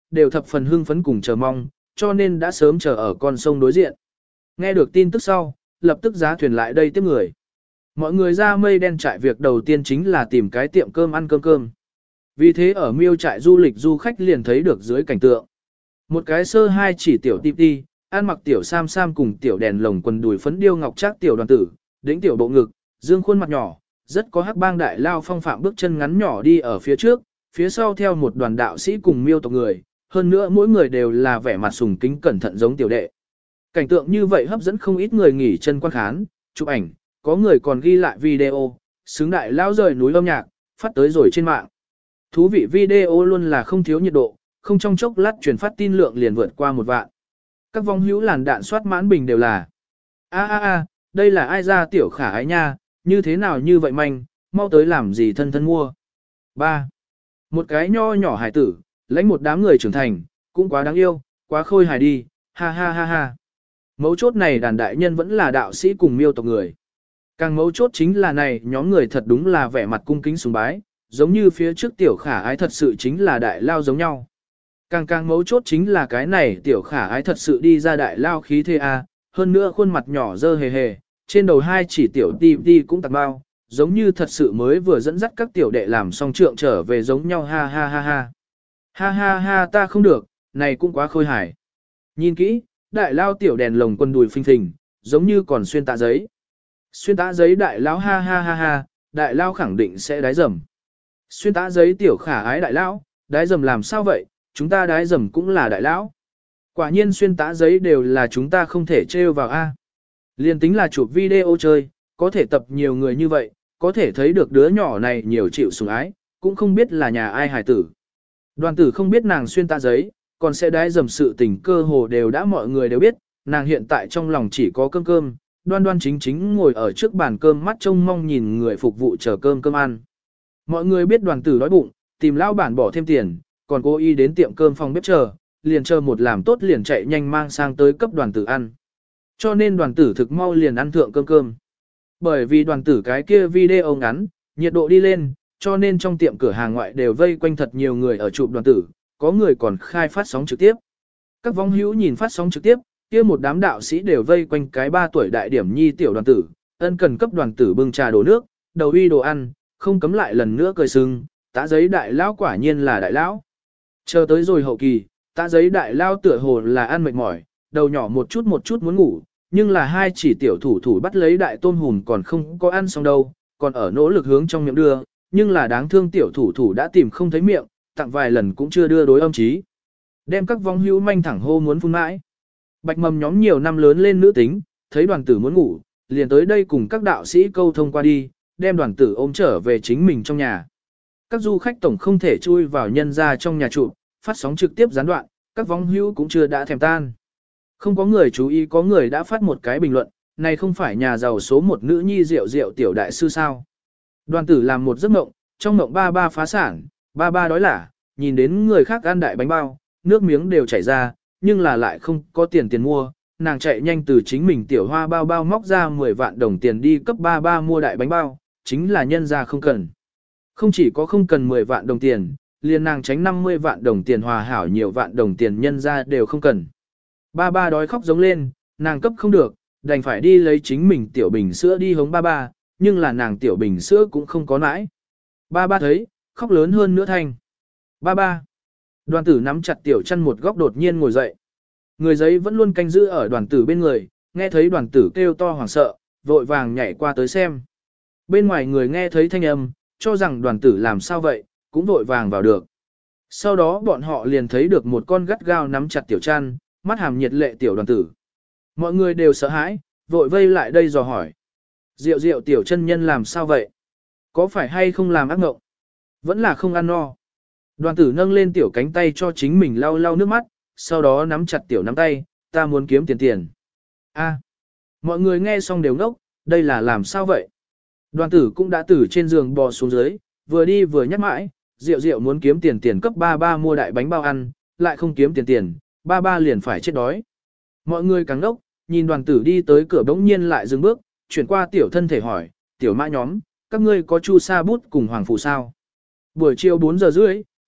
đều thập phần hưng phấn cùng chờ mong, cho nên đã sớm chờ ở con sông đối diện. Nghe được tin tức sau, lập tức giá thuyền lại đây tiếp người. Mọi người ra mây đen trại việc đầu tiên chính là tìm cái tiệm cơm ăn cơm cơm. Vì thế ở miêu trại du lịch du khách liền thấy được dưới cảnh tượng. Một cái sơ hai chỉ tiểu ti ti, ăn mặc tiểu sam sam cùng tiểu đèn lồng quần đùi phấn điêu ngọc trác tiểu đoàn tử, đỉnh tiểu bộ ngực, dương khuôn mặt nhỏ, rất có hắc bang đại lao phong phạm bước chân ngắn nhỏ đi ở phía trước, phía sau theo một đoàn đạo sĩ cùng miêu tộc người, hơn nữa mỗi người đều là vẻ mặt sùng kính cẩn thận giống tiểu đệ. Cảnh tượng như vậy hấp dẫn không ít người nghỉ chân quan khán, chụp ảnh, có người còn ghi lại video, xứng đại lao rời núi âm nhạc, phát tới rồi trên mạng. Thú vị video luôn là không thiếu nhiệt độ, không trong chốc lát truyền phát tin lượng liền vượt qua một vạn. Các vong hữu làn đạn soát mãn bình đều là a a a, đây là ai ra tiểu khả ái nha, như thế nào như vậy manh, mau tới làm gì thân thân mua. ba. Một cái nho nhỏ hải tử, lãnh một đám người trưởng thành, cũng quá đáng yêu, quá khôi hài đi, ha ha ha ha. Mấu chốt này đàn đại nhân vẫn là đạo sĩ cùng miêu tộc người. Càng mấu chốt chính là này nhóm người thật đúng là vẻ mặt cung kính sùng bái, giống như phía trước tiểu khả ái thật sự chính là đại lao giống nhau. Càng càng mấu chốt chính là cái này tiểu khả ái thật sự đi ra đại lao khí thế a, hơn nữa khuôn mặt nhỏ dơ hề hề, trên đầu hai chỉ tiểu ti ti cũng tạc bao, giống như thật sự mới vừa dẫn dắt các tiểu đệ làm xong trượng trở về giống nhau ha ha ha ha. Ha ha ha ta không được, này cũng quá khôi hài. Nhìn kỹ, đại lao tiểu đèn lồng quân đùi phình phình, giống như còn xuyên tạ giấy. Xuyên tạ giấy đại lao ha ha ha ha, đại lao khẳng định sẽ đái dầm. Xuyên tạ giấy tiểu khả ái đại lao, đái dầm làm sao vậy, chúng ta đái dầm cũng là đại lão. Quả nhiên xuyên tạ giấy đều là chúng ta không thể trêu vào a. Liên tính là chụp video chơi, có thể tập nhiều người như vậy, có thể thấy được đứa nhỏ này nhiều chịu sủng ái, cũng không biết là nhà ai hài tử. Đoàn tử không biết nàng xuyên tạ giấy, còn sẽ đái dầm sự tình cơ hồ đều đã mọi người đều biết, nàng hiện tại trong lòng chỉ có cơm cơm, đoan đoan chính chính ngồi ở trước bàn cơm mắt trông mong nhìn người phục vụ chờ cơm cơm ăn. Mọi người biết đoàn tử đói bụng, tìm lao bản bỏ thêm tiền, còn cố ý đến tiệm cơm phòng bếp chờ, liền chờ một làm tốt liền chạy nhanh mang sang tới cấp đoàn tử ăn. Cho nên đoàn tử thực mau liền ăn thượng cơm cơm. Bởi vì đoàn tử cái kia video ngắn, nhiệt độ đi lên, cho nên trong tiệm cửa hàng ngoại đều vây quanh thật nhiều người ở chụp đoàn tử, có người còn khai phát sóng trực tiếp. Các vong hữu nhìn phát sóng trực tiếp, kia một đám đạo sĩ đều vây quanh cái ba tuổi đại điểm nhi tiểu đoàn tử, ân cần cấp đoàn tử bưng trà đổ nước, đầu uy đồ ăn, không cấm lại lần nữa cười sưng, tã giấy đại lão quả nhiên là đại lão. Chờ tới rồi hậu kỳ, tã giấy đại lao tựa hồ là ăn mệt mỏi, đầu nhỏ một chút một chút muốn ngủ, nhưng là hai chỉ tiểu thủ thủ bắt lấy đại tôm hùm còn không có ăn xong đâu, còn ở nỗ lực hướng trong miệng đưa, nhưng là đáng thương tiểu thủ thủ đã tìm không thấy miệng, tặng vài lần cũng chưa đưa đối âm chí. Đem các vong hữu manh thẳng hô muốn phun mãi. Bạch mầm nhóm nhiều năm lớn lên nữ tính, thấy đoàn tử muốn ngủ, liền tới đây cùng các đạo sĩ câu thông qua đi, đem đoàn tử ôm trở về chính mình trong nhà. Các du khách tổng không thể chui vào nhân ra trong nhà trụ, phát sóng trực tiếp gián đoạn, các vong hữu cũng chưa đã thèm tan. Không có người chú ý có người đã phát một cái bình luận, này không phải nhà giàu số một nữ nhi rượu rượu tiểu đại sư sao. Đoàn tử làm một giấc mộng, trong mộng ba ba phá sản, ba ba đói lả, nhìn đến người khác ăn đại bánh bao, nước miếng đều chảy ra, nhưng là lại không có tiền tiền mua, nàng chạy nhanh từ chính mình tiểu hoa bao bao móc ra mười vạn đồng tiền đi cấp ba ba mua đại bánh bao, chính là nhân ra không cần. Không chỉ có không cần mười vạn đồng tiền, liền nàng tránh năm mươi vạn đồng tiền hòa hảo nhiều vạn đồng tiền nhân ra đều không cần. Ba ba đói khóc giống lên, nàng cấp không được, đành phải đi lấy chính mình tiểu bình sữa đi hống ba ba, nhưng là nàng tiểu bình sữa cũng không có nãi. Ba ba thấy, khóc lớn hơn nữa thanh. Ba ba. Đoàn tử nắm chặt tiểu chăn một góc đột nhiên ngồi dậy. Người giấy vẫn luôn canh giữ ở đoàn tử bên người, nghe thấy đoàn tử kêu to hoảng sợ, vội vàng nhảy qua tới xem. Bên ngoài người nghe thấy thanh âm, cho rằng đoàn tử làm sao vậy, cũng vội vàng vào được. Sau đó bọn họ liền thấy được một con gắt gao nắm chặt tiểu chăn, mắt hàm nhiệt lệ tiểu đoàn tử. Mọi người đều sợ hãi, vội vây lại đây dò hỏi. Diệu diệu tiểu chân nhân làm sao vậy? Có phải hay không làm ác mộng? Vẫn là không ăn no. Đoàn tử nâng lên tiểu cánh tay cho chính mình lau lau nước mắt, sau đó nắm chặt tiểu nắm tay, ta muốn kiếm tiền tiền. A, mọi người nghe xong đều ngốc, đây là làm sao vậy? Đoàn tử cũng đã từ trên giường bò xuống dưới, vừa đi vừa nhắc mãi, Diệu Diệu muốn kiếm tiền tiền cấp ba ba mua đại bánh bao ăn, lại không kiếm tiền tiền, ba ba liền phải chết đói. Mọi người càng ngốc, nhìn đoàn tử đi tới cửa bỗng nhiên lại dừng bước, chuyển qua tiểu thân thể hỏi, tiểu mã nhóm, các ngươi có chu sa bút cùng hoàng phụ sao? Buổi chiều bốn giờ rưỡi,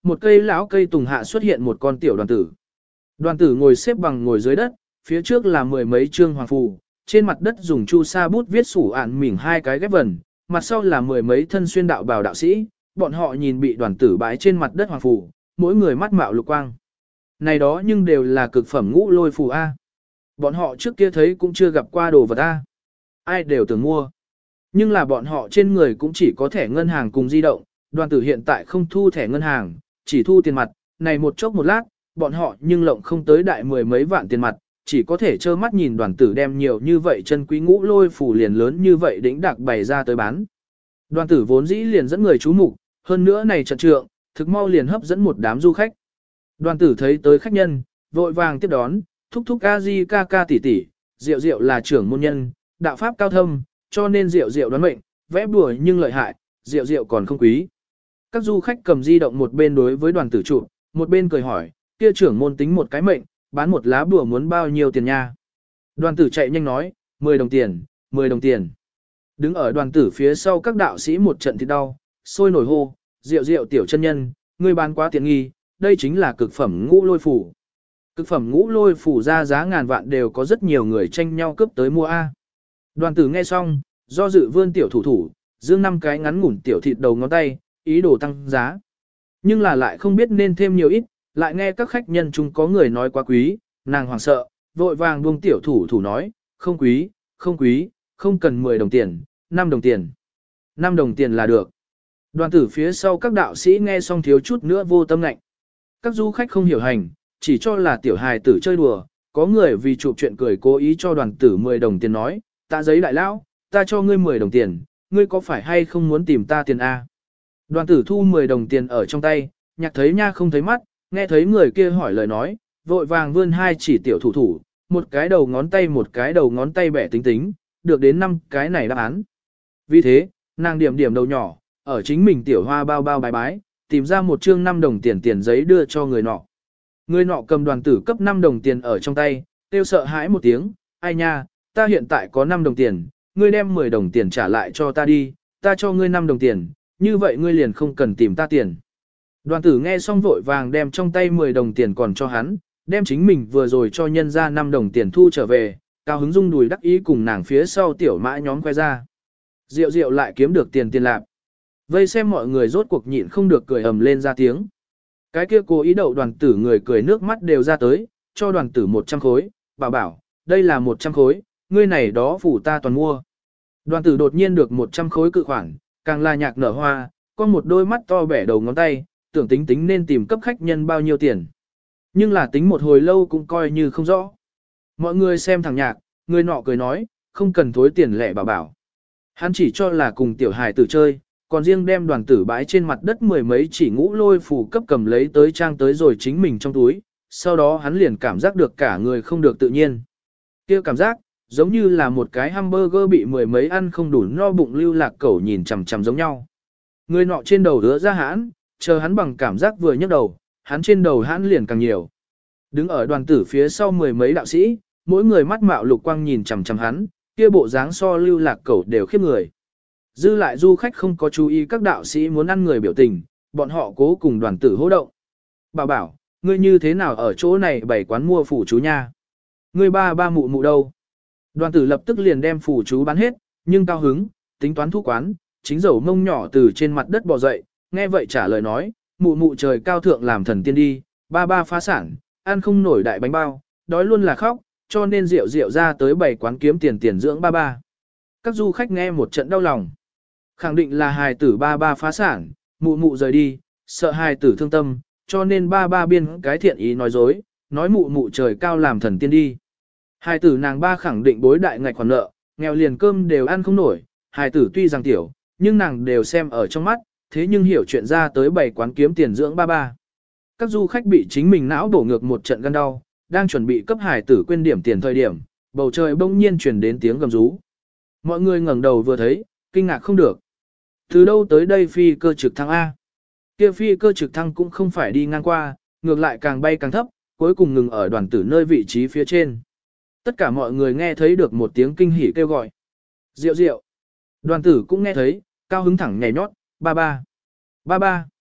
một cây lão cây tùng hạ xuất hiện một con tiểu đoàn tử. Đoàn tử ngồi xếp bằng ngồi dưới đất, phía trước là mười mấy trương hoàng phù, trên mặt đất dùng chu sa bút viết sủ ạn mỉm hai cái ghép vần, mặt sau là mười mấy thân xuyên đạo bào đạo sĩ, bọn họ nhìn bị đoàn tử bãi trên mặt đất hoàng phù, mỗi người mắt mạo lục quang. Này đó nhưng đều là cực phẩm ngũ lôi phù A. Bọn họ trước kia thấy cũng chưa gặp qua đồ vật A. Ai đều tưởng mua. Nhưng là bọn họ trên người cũng chỉ có thẻ ngân hàng cùng di động, đoàn tử hiện tại không thu thẻ ngân hàng, chỉ thu tiền mặt, này một chốc một lát, bọn họ nhưng lộng không tới đại mười mấy vạn tiền mặt, chỉ có thể trơ mắt nhìn đoàn tử đem nhiều như vậy chân quý ngũ lôi phù liền lớn như vậy đỉnh đạc bày ra tới bán. Đoàn tử vốn dĩ liền dẫn người chú mục, hơn nữa này trận trượng, thực mau liền hấp dẫn một đám du khách. Đoàn tử thấy tới khách nhân, vội vàng tiếp đón, thúc thúc a di ca ca tỷ tỷ, Diệu Diệu là trưởng môn nhân, đạo pháp cao thâm, cho nên Diệu Diệu đoán mệnh, vẽ bùa nhưng lợi hại, Diệu Diệu còn không quý. Các du khách cầm di động một bên đối với đoàn tử trụ, một bên cười hỏi, kia trưởng môn tính một cái mệnh, bán một lá bùa muốn bao nhiêu tiền nha. Đoàn tử chạy nhanh nói, mười đồng tiền, mười đồng tiền. Đứng ở đoàn tử phía sau các đạo sĩ một trận thì đau, sôi nổi hô, Diệu Diệu tiểu chân nhân, ngươi bán quá tiện nghi, đây chính là cực phẩm ngũ lôi phủ. Cực phẩm ngũ lôi phủ ra giá ngàn vạn đều có rất nhiều người tranh nhau cướp tới mua A. Đoàn tử nghe xong, do dự vươn tiểu thủ thủ, dương năm cái ngắn ngủn tiểu thịt đầu ngón tay, ý đồ tăng giá. Nhưng là lại không biết nên thêm nhiều ít, lại nghe các khách nhân chung có người nói quá quý, nàng hoảng sợ, vội vàng buông tiểu thủ thủ nói, không quý, không quý, không cần mười đồng tiền, năm đồng tiền. năm đồng tiền là được. Đoàn tử phía sau các đạo sĩ nghe xong thiếu chút nữa vô tâm ngạnh. Các du khách không hiểu hành, chỉ cho là tiểu hài tử chơi đùa, có người vì chụp chuyện cười cố ý cho đoàn tử mười đồng tiền nói, ta giấy đại lão, ta cho ngươi mười đồng tiền, ngươi có phải hay không muốn tìm ta tiền A? Đoàn tử thu mười đồng tiền ở trong tay, nhạc thấy nha không thấy mắt, nghe thấy người kia hỏi lời nói, vội vàng vươn hai chỉ tiểu thủ thủ, một cái đầu ngón tay một cái đầu ngón tay bẻ tính tính, được đến năm cái này đáp án. Vì thế, nàng điểm điểm đầu nhỏ, ở chính mình tiểu hoa bao bao bái bái, tìm ra một chương năm đồng tiền tiền giấy đưa cho người nọ. Người nọ cầm đoàn tử cấp năm đồng tiền ở trong tay, tiêu sợ hãi một tiếng, ai nha, ta hiện tại có năm đồng tiền, ngươi đem mười đồng tiền trả lại cho ta đi, ta cho ngươi năm đồng tiền, như vậy ngươi liền không cần tìm ta tiền. Đoàn tử nghe xong vội vàng đem trong tay mười đồng tiền còn cho hắn, đem chính mình vừa rồi cho nhân ra năm đồng tiền thu trở về, cao hứng rung đùi đắc ý cùng nàng phía sau tiểu mã nhóm khoe ra. Diệu Diệu lại kiếm được tiền tiền lạc. Vây xem mọi người rốt cuộc nhịn không được cười ầm lên ra tiếng. Cái kia cố ý đậu đoàn tử người cười nước mắt đều ra tới, cho đoàn tử một trăm khối, bảo bảo, đây là một trăm khối, ngươi này đó phủ ta toàn mua. Đoàn tử đột nhiên được một trăm khối cự khoản, càng là nhạc nở hoa, có một đôi mắt to bẻ đầu ngón tay, tưởng tính tính nên tìm cấp khách nhân bao nhiêu tiền. Nhưng là tính một hồi lâu cũng coi như không rõ. Mọi người xem thằng nhạc, người nọ cười nói, không cần thối tiền lẻ bảo bảo. Hắn chỉ cho là cùng tiểu hài tử chơi, còn riêng đem đoàn tử bãi trên mặt đất mười mấy chỉ ngũ lôi phù cấp cầm lấy tới trang tới rồi chính mình trong túi, sau đó hắn liền cảm giác được cả người không được tự nhiên. Kia cảm giác, giống như là một cái hamburger bị mười mấy ăn không đủ no bụng lưu lạc cẩu nhìn chằm chằm giống nhau. Người nọ trên đầu đứa ra hãn, chờ hắn bằng cảm giác vừa nhấc đầu, hắn trên đầu hãn liền càng nhiều. Đứng ở đoàn tử phía sau mười mấy đạo sĩ, mỗi người mắt mạo lục quang nhìn chằm chằm hắn, kia bộ dáng so lưu lạc cẩu đều khiếp người. Dư lại du khách không có chú ý các đạo sĩ muốn ăn người biểu tình, bọn họ cố cùng đoàn tử hô động. Bảo bảo, ngươi như thế nào ở chỗ này bày quán mua phủ chú nha? Ngươi ba ba mụ mụ đâu? Đoàn tử lập tức liền đem phủ chú bán hết, nhưng cao hứng, tính toán thu quán, chính dầu mông nhỏ từ trên mặt đất bò dậy, nghe vậy trả lời nói, mụ mụ trời cao thượng làm thần tiên đi, ba ba phá sản, ăn không nổi đại bánh bao, đói luôn là khóc, cho nên rượu rượu ra tới bày quán kiếm tiền tiền dưỡng ba ba. Các du khách nghe một trận đau lòng. Khẳng định là hài tử ba ba phá sản, mụ mụ rời đi, sợ hài tử thương tâm, cho nên ba ba biên cái thiện ý nói dối, nói mụ mụ trời cao làm thần tiên đi. Hài tử nàng ba khẳng định bối đại ngạch khoản nợ, nghèo liền cơm đều ăn không nổi, hài tử tuy rằng tiểu, nhưng nàng đều xem ở trong mắt, thế nhưng hiểu chuyện ra tới bảy quán kiếm tiền dưỡng ba ba. Các du khách bị chính mình não đổ ngược một trận gan đau, đang chuẩn bị cấp hài tử quên điểm tiền thời điểm, bầu trời bỗng nhiên truyền đến tiếng gầm rú. Mọi người ngẩng đầu vừa thấy, kinh ngạc không được. Từ đâu tới đây phi cơ trực thăng A? Kia phi cơ trực thăng cũng không phải đi ngang qua, ngược lại càng bay càng thấp, cuối cùng ngừng ở đoàn tử nơi vị trí phía trên. Tất cả mọi người nghe thấy được một tiếng kinh hỉ kêu gọi. Diệu diệu. Đoàn tử cũng nghe thấy, cao hứng thẳng nhảy nhót, ba ba. Ba ba.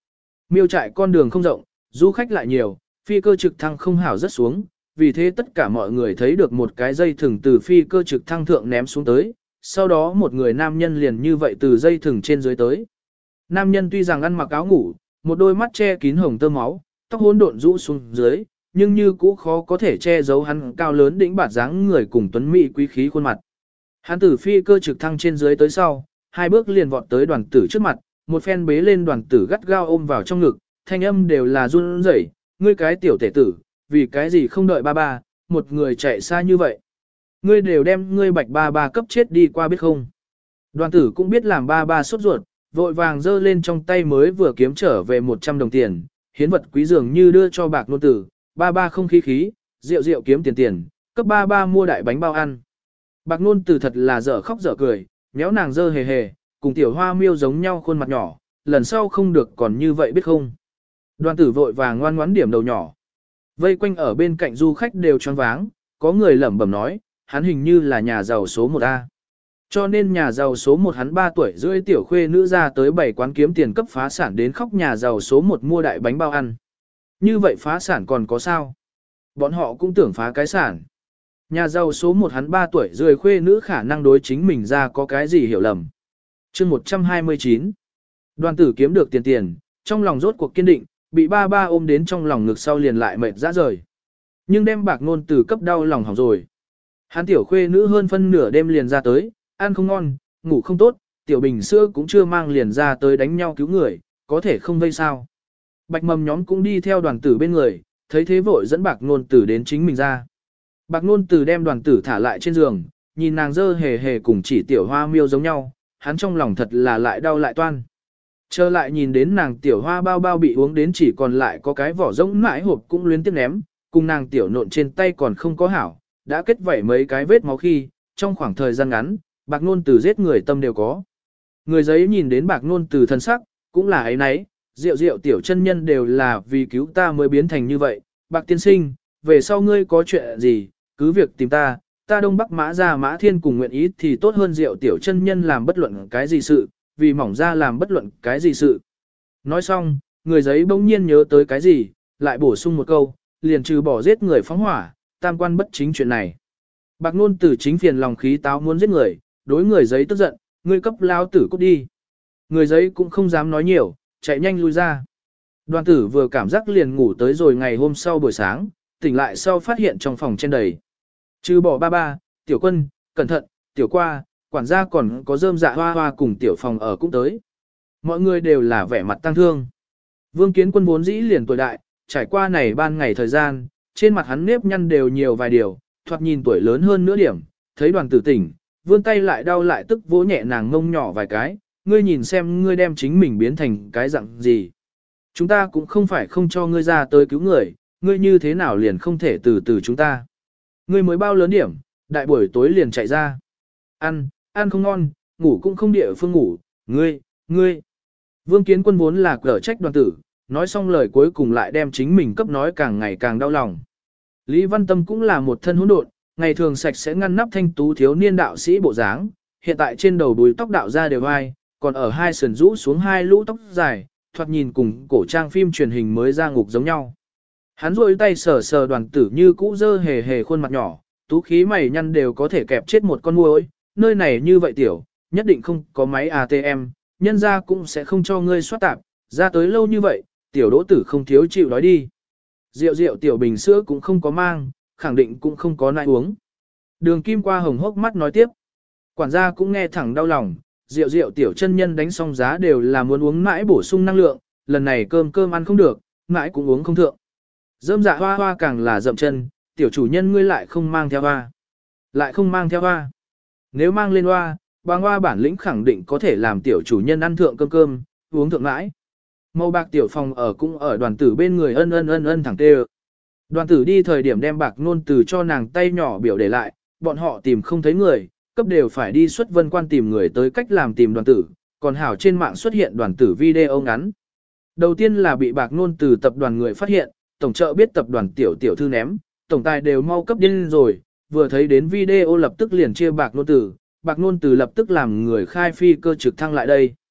Miêu trại con đường không rộng, du khách lại nhiều, phi cơ trực thăng không hảo rất xuống, vì thế tất cả mọi người thấy được một cái dây thừng từ phi cơ trực thăng thượng ném xuống tới, sau đó một người nam nhân liền như vậy từ dây thừng trên dưới tới. Nam nhân tuy rằng ăn mặc áo ngủ, một đôi mắt che kín hồng tơ máu, tóc hỗn độn rũ xuống dưới, nhưng như cũ khó có thể che giấu hắn cao lớn đỉnh bạt dáng người cùng tuấn mỹ quý khí khuôn mặt. Hắn từ phi cơ trực thăng trên dưới tới sau, hai bước liền vọt tới đoàn tử trước mặt, một phen bế lên đoàn tử gắt gao ôm vào trong ngực, thanh âm đều là run rẩy, ngươi cái tiểu tể tử, vì cái gì không đợi ba ba, một người chạy xa như vậy. Ngươi đều đem ngươi bạch ba ba cấp chết đi qua biết không. Đoàn tử cũng biết làm ba ba sốt ruột, vội vàng giơ lên trong tay mới vừa kiếm trở về một trăm đồng tiền, hiến vật quý dường như đưa cho bạc nôn tử, ba ba không khí khí, rượu rượu kiếm tiền tiền, cấp ba ba mua đại bánh bao ăn. Bạc nôn tử thật là dở khóc dở cười, nhéo nàng dơ hề hề, cùng tiểu hoa miêu giống nhau khuôn mặt nhỏ, lần sau không được còn như vậy biết không. Đoàn tử vội vàng ngoan ngoãn điểm đầu nhỏ. Vây quanh ở bên cạnh du khách đều choáng váng, có người lẩm bẩm nói, hắn hình như là nhà giàu số một A. Cho nên nhà giàu số một hắn ba tuổi rưỡi tiểu khuê nữ ra tới bảy quán kiếm tiền cấp phá sản đến khóc nhà giàu số một mua đại bánh bao ăn. Như vậy phá sản còn có sao? Bọn họ cũng tưởng phá cái sản. Nhà giàu số một hắn ba tuổi rưỡi khuê nữ khả năng đối chính mình ra có cái gì hiểu lầm. Chương một trăm hai mươi chín. Đoàn tử kiếm được tiền tiền, trong lòng rốt cuộc kiên định, bị ba ba ôm đến trong lòng ngực sau liền lại mệt ra rời. Nhưng đem bạc nôn từ cấp đau lòng hỏng rồi. Hắn tiểu khuê nữ hơn phân nửa đêm liền ra tới, ăn không ngon, ngủ không tốt, tiểu bình sữa cũng chưa mang liền ra tới đánh nhau cứu người, có thể không vây sao. Bạch mầm nhóm cũng đi theo đoàn tử bên người, thấy thế vội dẫn bạc nôn tử đến chính mình ra. Bạc nôn tử đem đoàn tử thả lại trên giường, nhìn nàng dơ hề hề cùng chỉ tiểu hoa miêu giống nhau, hắn trong lòng thật là lại đau lại toan. Trở lại nhìn đến nàng tiểu hoa bao bao bị uống đến chỉ còn lại có cái vỏ rỗng mãi hộp cũng luyến tiếc ném, cùng nàng tiểu nộn trên tay còn không có hảo, đã kết vảy mấy cái vết máu khi, trong khoảng thời gian ngắn, bạc nôn từ giết người tâm đều có. Người giấy nhìn đến bạc nôn từ thân sắc, cũng là ấy nấy, rượu rượu tiểu chân nhân đều là vì cứu ta mới biến thành như vậy, bạc tiên sinh, về sau ngươi có chuyện gì, cứ việc tìm ta, ta đông bắc mã ra mã thiên cùng nguyện ý thì tốt hơn rượu tiểu chân nhân làm bất luận cái gì sự, vì mỏng ra làm bất luận cái gì sự. Nói xong, người giấy bỗng nhiên nhớ tới cái gì, lại bổ sung một câu, liền trừ bỏ giết người phóng hỏa, tam quan bất chính chuyện này. Bạc nôn tử chính phiền lòng khí táo muốn giết người, đối người giấy tức giận, ngươi cấp lao tử cút đi. Người giấy cũng không dám nói nhiều, chạy nhanh lui ra. Đoàn tử vừa cảm giác liền ngủ tới rồi ngày hôm sau buổi sáng, tỉnh lại sau phát hiện trong phòng trên đầy. Trừ bỏ ba ba, tiểu quân, cẩn thận, tiểu qua, quản gia còn có rơm dạ hoa hoa cùng tiểu phòng ở cũng tới. Mọi người đều là vẻ mặt tăng thương. Vương Kiến Quân vốn dĩ liền tuổi đại, trải qua này ban ngày thời gian, trên mặt hắn nếp nhăn đều nhiều vài điều, thoạt nhìn tuổi lớn hơn nửa điểm, thấy đoàn tử tỉnh, vươn tay lại đau lại tức vỗ nhẹ nàng ngông nhỏ vài cái, ngươi nhìn xem ngươi đem chính mình biến thành cái dạng gì. Chúng ta cũng không phải không cho ngươi ra tới cứu người, ngươi như thế nào liền không thể từ từ chúng ta. Ngươi mới bao lớn điểm, đại buổi tối liền chạy ra. Ăn, ăn không ngon, ngủ cũng không địa phương ngủ, ngươi, ngươi. Vương Kiến Quân vốn là cở trách đoàn tử, nói xong lời cuối cùng lại đem chính mình cấp nói càng ngày càng đau lòng. Lý Văn Tâm cũng là một thân hỗn độn, ngày thường sạch sẽ ngăn nắp thanh tú thiếu niên đạo sĩ bộ dáng, hiện tại trên đầu đuôi tóc đạo ra đều ai, còn ở hai sườn rũ xuống hai lũ tóc dài, thoạt nhìn cùng cổ trang phim truyền hình mới ra ngục giống nhau. Hắn rôi tay sờ sờ đoàn tử như cũ dơ hề hề khuôn mặt nhỏ, tú khí mày nhăn đều có thể kẹp chết một con muỗi, nơi này như vậy tiểu, nhất định không có máy a tê em, nhân ra cũng sẽ không cho ngươi soát tạp, ra tới lâu như vậy, tiểu đỗ tử không thiếu chịu đói đi. Rượu rượu tiểu bình sữa cũng không có mang, khẳng định cũng không có nãi uống. Đường Kim qua hồng hốc mắt nói tiếp. Quản gia cũng nghe thẳng đau lòng, rượu rượu tiểu chân nhân đánh xong giá đều là muốn uống mãi bổ sung năng lượng, lần này cơm cơm ăn không được, mãi cũng uống không thượng. Dơm dạ hoa hoa càng là dậm chân, tiểu chủ nhân ngươi lại không mang theo hoa. Lại không mang theo hoa. Nếu mang lên hoa, bàng hoa bản lĩnh khẳng định có thể làm tiểu chủ nhân ăn thượng cơm cơm, uống thượng mãi. Màu bạc tiểu phòng ở cũng ở đoàn tử bên người ân ân ân ân thẳng tê. Đoàn tử đi thời điểm đem bạc nôn từ cho nàng tay nhỏ biểu để lại, bọn họ tìm không thấy người, cấp đều phải đi xuất vân quan tìm người tới cách làm tìm đoàn tử, còn hảo trên mạng xuất hiện đoàn tử video ngắn. Đầu tiên là bị bạc nôn từ tập đoàn người phát hiện, tổng trợ biết tập đoàn tiểu tiểu thư ném, tổng tài đều mau cấp điên rồi, vừa thấy đến video lập tức liền chia bạc nôn từ, bạc nôn từ lập tức làm người khai phi cơ trực thăng lại đây.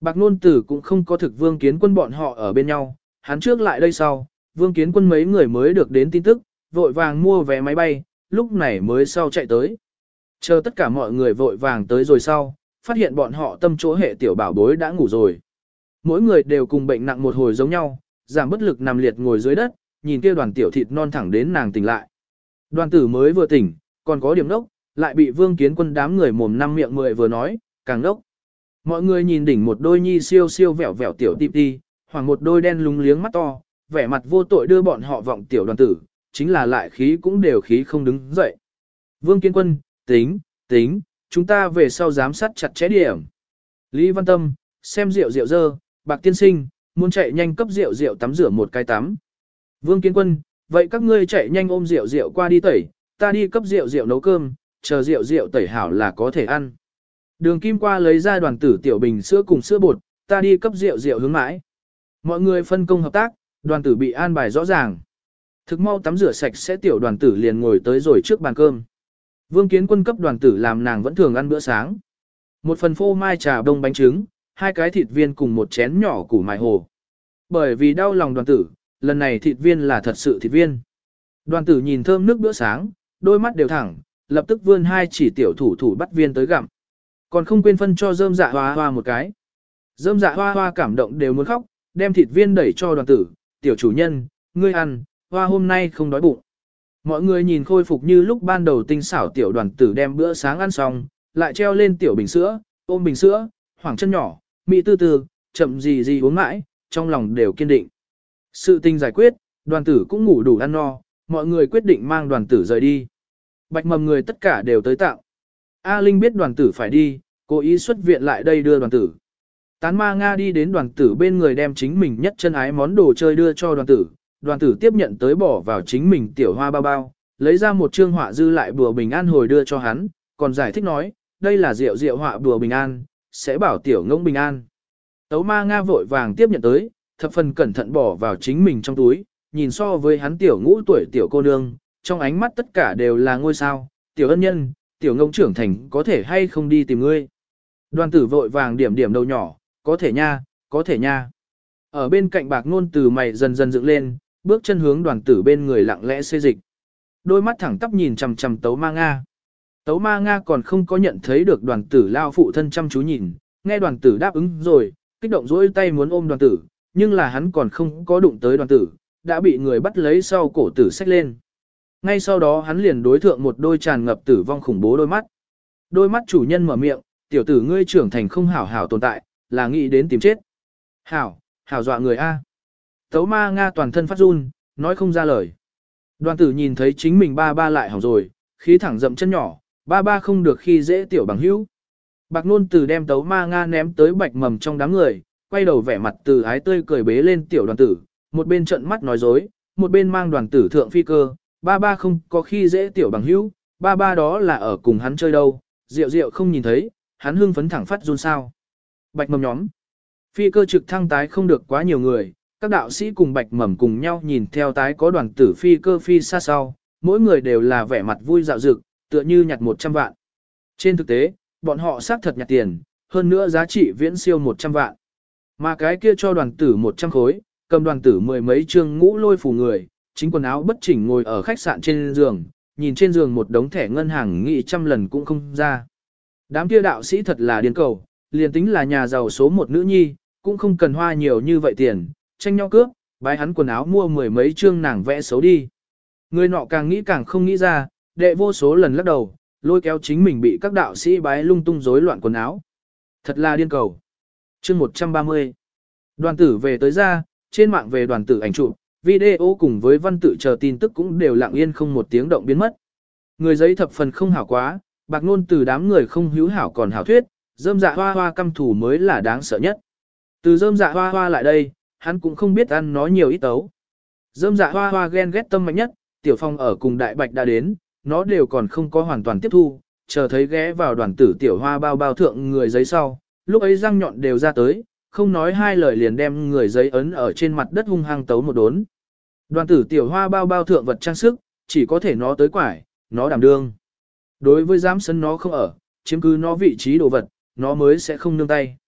Bạc Nôn Tử cũng không có thực Vương Kiến Quân bọn họ ở bên nhau, hắn trước lại đây sau, Vương Kiến Quân mấy người mới được đến tin tức, vội vàng mua vé máy bay, lúc này mới sau chạy tới. Chờ tất cả mọi người vội vàng tới rồi sau, phát hiện bọn họ tâm chỗ hệ tiểu bảo bối đã ngủ rồi. Mỗi người đều cùng bệnh nặng một hồi giống nhau, giảm bất lực nằm liệt ngồi dưới đất, nhìn kia đoàn tiểu thịt non thẳng đến nàng tỉnh lại. Đoàn tử mới vừa tỉnh, còn có điểm đốc, lại bị Vương Kiến Quân đám người mồm năm miệng mười vừa nói, càng đốc. Mọi người nhìn đỉnh một đôi nhi siêu siêu vẹo vẹo tiểu tịp đi, hoặc một đôi đen lúng liếng mắt to, vẻ mặt vô tội đưa bọn họ vọng tiểu đoàn tử, chính là lại khí cũng đều khí không đứng dậy. Vương Kiến Quân, tính, tính, chúng ta về sau giám sát chặt chẽ điểm. Lý Văn Tâm, xem rượu rượu dơ, Bạc tiên sinh, muốn chạy nhanh cấp rượu rượu tắm rửa một cái tắm. Vương Kiến Quân, vậy các ngươi chạy nhanh ôm rượu rượu qua đi tẩy, ta đi cấp rượu rượu nấu cơm, chờ rượu rượu tẩy hảo là có thể ăn. Đường Kim qua lấy ra đoàn tử tiểu bình sữa cùng sữa bột, ta đi cấp rượu rượu hướng mãi. Mọi người phân công hợp tác, đoàn tử bị an bài rõ ràng. Thực mau tắm rửa sạch sẽ tiểu đoàn tử liền ngồi tới rồi trước bàn cơm. Vương Kiến Quân cấp đoàn tử làm nàng vẫn thường ăn bữa sáng. Một phần phô mai trà đông bánh trứng, hai cái thịt viên cùng một chén nhỏ củ mài hồ. Bởi vì đau lòng đoàn tử, lần này thịt viên là thật sự thịt viên. Đoàn tử nhìn thơm nước bữa sáng, đôi mắt đều thẳng, lập tức vươn hai chỉ tiểu thủ thủ bắt viên tới gặm. Còn không quên phân cho rơm dạ hoa hoa một cái. Rơm dạ hoa hoa cảm động đều muốn khóc, đem thịt viên đẩy cho đoàn tử, tiểu chủ nhân, ngươi ăn, hoa hôm nay không đói bụng. Mọi người nhìn khôi phục như lúc ban đầu tinh xảo tiểu đoàn tử đem bữa sáng ăn xong, lại treo lên tiểu bình sữa, ôm bình sữa, hoảng chân nhỏ, mị tư tư, chậm gì gì uống mãi, trong lòng đều kiên định. Sự tình giải quyết, đoàn tử cũng ngủ đủ ăn no, mọi người quyết định mang đoàn tử rời đi. Bạch mầm người tất cả đều tới tạo. A Linh biết đoàn tử phải đi, cố ý xuất viện lại đây đưa đoàn tử. Tán ma Nga đi đến đoàn tử bên người đem chính mình nhất chân ái món đồ chơi đưa cho đoàn tử. Đoàn tử tiếp nhận tới bỏ vào chính mình tiểu hoa bao bao, lấy ra một chương họa dư lại bùa bình an hồi đưa cho hắn, còn giải thích nói, đây là rượu rượu họa bùa bình an, sẽ bảo tiểu ngỗng bình an. Tấu ma Nga vội vàng tiếp nhận tới, thập phần cẩn thận bỏ vào chính mình trong túi, nhìn so với hắn tiểu ngũ tuổi tiểu cô nương, trong ánh mắt tất cả đều là ngôi sao, tiểu ân nhân, tiểu ngỗng trưởng thành có thể hay không đi tìm ngươi. Đoàn tử vội vàng điểm điểm đầu nhỏ, có thể nha, có thể nha. Ở bên cạnh Bạc Nôn từ mày dần dần dựng lên, bước chân hướng đoàn tử bên người lặng lẽ xê dịch. Đôi mắt thẳng tắp nhìn chằm chằm Tấu Ma Nga. Tấu Ma Nga còn không có nhận thấy được đoàn tử lao phụ thân chăm chú nhìn, nghe đoàn tử đáp ứng rồi, kích động dỗi tay muốn ôm đoàn tử, nhưng là hắn còn không có đụng tới đoàn tử, đã bị người bắt lấy sau cổ tử xách lên. Ngay sau đó hắn liền đối thượng một đôi tràn ngập tử vong khủng bố đôi mắt. Đôi mắt chủ nhân mở miệng, tiểu tử ngươi trưởng thành không hảo hảo tồn tại, là nghĩ đến tìm chết. Hảo, hảo dọa người A. Tấu Ma Nga toàn thân phát run, nói không ra lời. Đoàn tử nhìn thấy chính mình ba ba lại hỏng rồi, khí thẳng dậm chân nhỏ, ba ba không được khi dễ tiểu bằng hữu. Bạc Nôn từ đem Tấu Ma Nga ném tới bạch mầm trong đám người, quay đầu vẻ mặt từ ái tươi cười bế lên tiểu đoàn tử, một bên trợn mắt nói dối, một bên mang đoàn tử thượng phi cơ, ba ba không có khi dễ tiểu bằng hữu, ba ba đó là ở cùng hắn chơi đâu, rượu rượu không nhìn thấy, hắn hưng phấn thẳng phát run sao. Bạch mầm nhóm, phi cơ trực thăng tái không được quá nhiều người, các đạo sĩ cùng bạch mầm cùng nhau nhìn theo tái có đoàn tử phi cơ phi xa sau, mỗi người đều là vẻ mặt vui dạo dực, tựa như nhặt một trăm vạn. Trên thực tế, bọn họ xác thật nhặt tiền, hơn nữa giá trị viễn siêu một trăm vạn. Mà cái kia cho đoàn tử một trăm khối, cầm đoàn tử mười mấy trương ngũ lôi phù người, chính quần áo bất chỉnh ngồi ở khách sạn trên giường, nhìn trên giường một đống thẻ ngân hàng nghị trăm lần cũng không ra. Đám kia đạo sĩ thật là điên cầu, liền tính là nhà giàu số một nữ nhi, cũng không cần hoa nhiều như vậy tiền, tranh nhau cướp, bái hắn quần áo mua mười mấy trương nàng vẽ xấu đi. Người nọ càng nghĩ càng không nghĩ ra, đệ vô số lần lắc đầu, lôi kéo chính mình bị các đạo sĩ bái lung tung rối loạn quần áo. Thật là điên cầu. Chương một trăm ba mươi. Đoàn tử về tới ra, trên mạng về đoàn tử ảnh chụp, video cùng với văn tự chờ tin tức cũng đều lặng yên không một tiếng động biến mất. Người giấy thập phần không hảo quá, Bạc Nôn từ đám người không hữu hảo còn hảo thuyết, rơm dạ hoa hoa căm thủ mới là đáng sợ nhất. Từ rơm dạ hoa hoa lại đây, hắn cũng không biết ăn nó nhiều ít tấu. Rơm dạ hoa hoa ghen ghét tâm mạnh nhất, Tiểu Phong ở cùng Đại Bạch đã đến, nó đều còn không có hoàn toàn tiếp thu, chờ thấy ghé vào đoàn tử Tiểu Hoa bao bao thượng người giấy sau, lúc ấy răng nhọn đều ra tới, không nói hai lời liền đem người giấy ấn ở trên mặt đất hung hăng tấu một đốn. Đoàn tử Tiểu Hoa bao bao thượng vật trang sức, chỉ có thể nó tới quải, nó đảm đương. Đối với giám sân nó không ở, chiếm cứ nó vị trí đồ vật, nó mới sẽ không nương tay.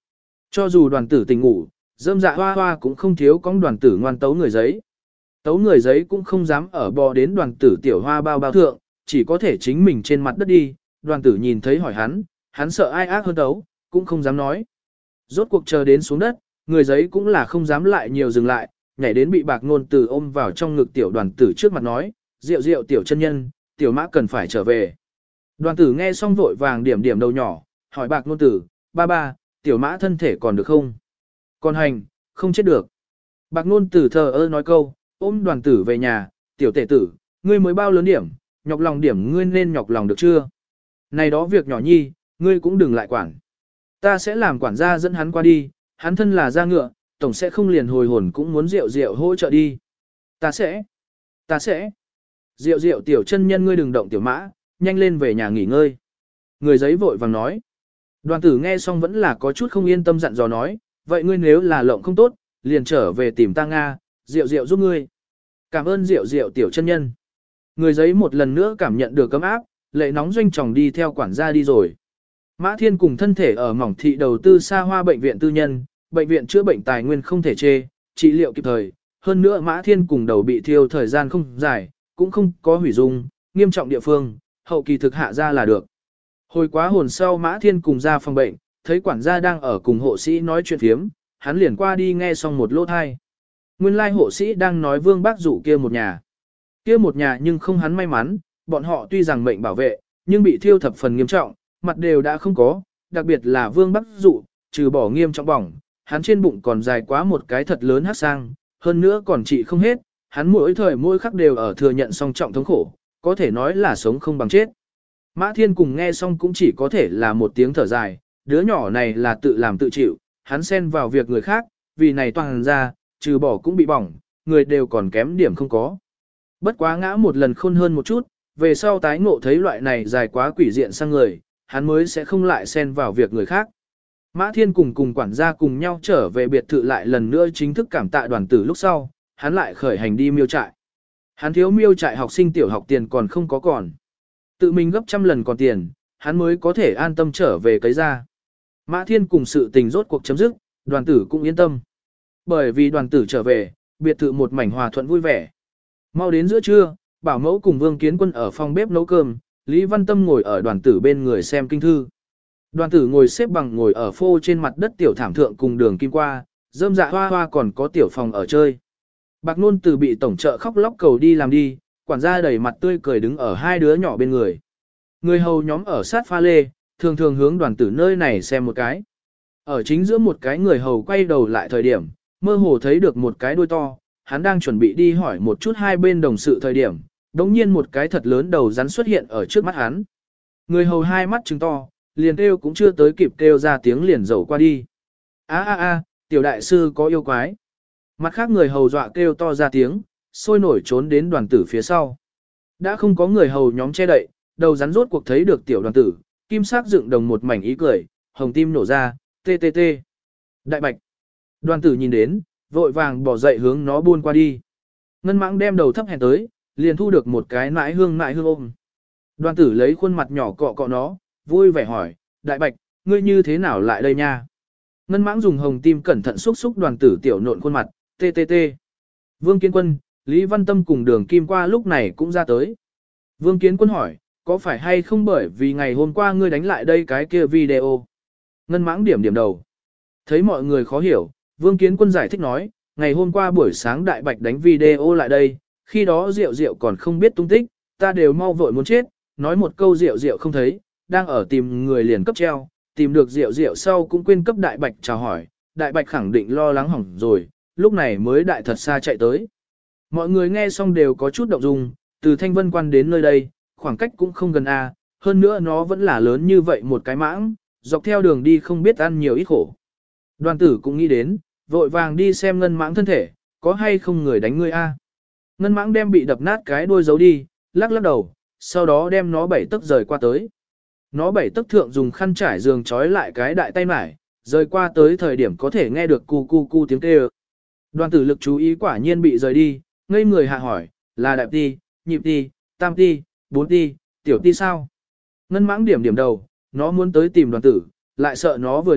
Cho dù đoàn tử tỉnh ngủ, dâm dạ hoa hoa cũng không thiếu con đoàn tử ngoan tấu người giấy. Tấu người giấy cũng không dám ở bò đến đoàn tử tiểu hoa bao bao thượng, chỉ có thể chính mình trên mặt đất đi, đoàn tử nhìn thấy hỏi hắn, hắn sợ ai ác hơn tấu, cũng không dám nói. Rốt cuộc chờ đến xuống đất, người giấy cũng là không dám lại nhiều dừng lại, nhảy đến bị bạc ngôn tử ôm vào trong ngực tiểu đoàn tử trước mặt nói, rượu rượu tiểu chân nhân, tiểu mã cần phải trở về. Đoàn tử nghe xong vội vàng điểm điểm đầu nhỏ, hỏi bạc ngôn tử, ba ba, tiểu mã thân thể còn được không? Còn hành, không chết được. Bạc ngôn tử thờ ơ nói câu, ôm đoàn tử về nhà, tiểu tể tử, ngươi mới bao lớn điểm, nhọc lòng điểm ngươi nên nhọc lòng được chưa? Này đó việc nhỏ nhi, ngươi cũng đừng lại quản. Ta sẽ làm quản gia dẫn hắn qua đi, hắn thân là gia ngựa, tổng sẽ không liền hồi hồn cũng muốn rượu rượu hỗ trợ đi. Ta sẽ, ta sẽ. Rượu rượu tiểu chân nhân ngươi đừng động tiểu mã, nhanh lên về nhà nghỉ ngơi. Người giấy vội vàng nói. Đoàn tử nghe xong vẫn là có chút không yên tâm dặn dò nói, vậy ngươi nếu là lộng không tốt, liền trở về tìm ta Nga, rượu rượu giúp ngươi. Cảm ơn rượu rượu tiểu chân nhân. Người giấy một lần nữa cảm nhận được cấm áp, lệ nóng doanh tròng đi theo quản gia đi rồi. Mã Thiên cùng thân thể ở mỏng thị đầu tư xa hoa bệnh viện tư nhân, bệnh viện chữa bệnh tài nguyên không thể chê, trị liệu kịp thời. Hơn nữa Mã Thiên cùng đầu bị thiêu thời gian không dài, cũng không có hủy dung, nghiêm trọng địa phương, hậu kỳ thực hạ ra là được. Hồi quá hồn sau Mã Thiên cùng ra phòng bệnh, thấy quản gia đang ở cùng hộ sĩ nói chuyện phiếm, hắn liền qua đi nghe xong một lỗ thai. Nguyên lai hộ sĩ đang nói Vương Bác Dụ kia một nhà. Kia một nhà nhưng không hắn may mắn, bọn họ tuy rằng mệnh bảo vệ, nhưng bị thiêu thập phần nghiêm trọng, mặt đều đã không có, đặc biệt là Vương Bác Dụ, trừ bỏ nghiêm trọng bỏng, hắn trên bụng còn dài quá một cái thật lớn hắc sang, hơn nữa còn trị không hết, hắn mỗi thời mỗi khắc đều ở thừa nhận song trọng thống khổ, có thể nói là sống không bằng chết. Mã Thiên cùng nghe xong cũng chỉ có thể là một tiếng thở dài, đứa nhỏ này là tự làm tự chịu, hắn xen vào việc người khác, vì này toàn ra, trừ bỏ cũng bị bỏng, người đều còn kém điểm không có. Bất quá ngã một lần khôn hơn một chút, về sau tái ngộ thấy loại này dài quá quỷ diện sang người, hắn mới sẽ không lại xen vào việc người khác. Mã Thiên cùng cùng quản gia cùng nhau trở về biệt thự lại lần nữa chính thức cảm tạ đoàn tử lúc sau, hắn lại khởi hành đi miêu trại. Hắn thiếu miêu trại học sinh tiểu học tiền còn không có còn. Tự mình gấp trăm lần còn tiền, hắn mới có thể an tâm trở về cấy ra. Mã Thiên cùng sự tình rốt cuộc chấm dứt, đoàn tử cũng yên tâm. Bởi vì đoàn tử trở về, biệt thự một mảnh hòa thuận vui vẻ. Mau đến giữa trưa, Bảo Mẫu cùng Vương Kiến Quân ở phòng bếp nấu cơm, Lý Văn Tâm ngồi ở đoàn tử bên người xem kinh thư. Đoàn tử ngồi xếp bằng ngồi ở phô trên mặt đất tiểu thảm thượng cùng đường kim qua, rơm dạ hoa hoa còn có tiểu phòng ở chơi. Bạc Nôn Từ bị tổng trợ khóc lóc cầu đi làm đi, quản gia đầy mặt tươi cười đứng ở hai đứa nhỏ bên người. Người hầu nhóm ở sát pha lê, thường thường hướng đoàn tử nơi này xem một cái. Ở chính giữa một cái người hầu quay đầu lại thời điểm, mơ hồ thấy được một cái đuôi to, hắn đang chuẩn bị đi hỏi một chút hai bên đồng sự thời điểm, đống nhiên một cái thật lớn đầu rắn xuất hiện ở trước mắt hắn. Người hầu hai mắt trừng to, liền kêu cũng chưa tới kịp kêu ra tiếng liền dầu qua đi. A a a, tiểu đại sư có yêu quái. Mặt khác người hầu dọa kêu to ra tiếng, sôi nổi trốn đến đoàn tử phía sau. Đã không có người hầu nhóm che đậy, đầu rắn rốt cuộc thấy được tiểu đoàn tử, kim sắc dựng đồng một mảnh ý cười, hồng tim nổ ra, tê tê tê. Đại bạch. Đoàn tử nhìn đến, vội vàng bỏ dậy hướng nó buôn qua đi. Ngân mãng đem đầu thấp hèn tới, liền thu được một cái nãi hương nãi hương ôm. Đoàn tử lấy khuôn mặt nhỏ cọ cọ nó, vui vẻ hỏi, đại bạch, ngươi như thế nào lại đây nha? Ngân mãng dùng hồng tim cẩn thận xúc xúc đoàn tử tiểu nộn khuôn mặt, tê tê tê. Vương Kiến Quân, Lý Văn Tâm cùng đường kim qua lúc này cũng ra tới. Vương Kiến Quân hỏi, có phải hay không bởi vì ngày hôm qua ngươi đánh lại đây cái kia video? Ngân mãng điểm điểm đầu. Thấy mọi người khó hiểu, Vương Kiến Quân giải thích nói, ngày hôm qua buổi sáng đại bạch đánh video lại đây, khi đó Diệu Diệu còn không biết tung tích, ta đều mau vội muốn chết, nói một câu Diệu Diệu không thấy, đang ở tìm người liền cấp treo, tìm được Diệu Diệu sau cũng quên cấp đại bạch chào hỏi, đại bạch khẳng định lo lắng hỏng rồi, lúc này mới đại thật xa chạy tới. Mọi người nghe xong đều có chút động dung, từ Thanh Vân Quan đến nơi đây, khoảng cách cũng không gần a, hơn nữa nó vẫn là lớn như vậy một cái mãng, dọc theo đường đi không biết ăn nhiều ít khổ. Đoàn tử cũng nghĩ đến, vội vàng đi xem ngân mãng thân thể, có hay không người đánh ngươi a? Ngân mãng đem bị đập nát cái đuôi giấu đi, lắc lắc đầu, sau đó đem nó bảy tấc rời qua tới. Nó bảy tấc thượng dùng khăn trải giường trói lại cái đại tay mải, rời qua tới thời điểm có thể nghe được cu cu cu tiếng kêu. Đoàn tử lực chú ý quả nhiên bị rời đi, ngây người hạ hỏi, là đại ti, nhị ti, tam ti, bốn ti, tiểu ti sao? Ngân mãng điểm điểm đầu, nó muốn tới tìm đoàn tử, lại sợ nó vừa đi,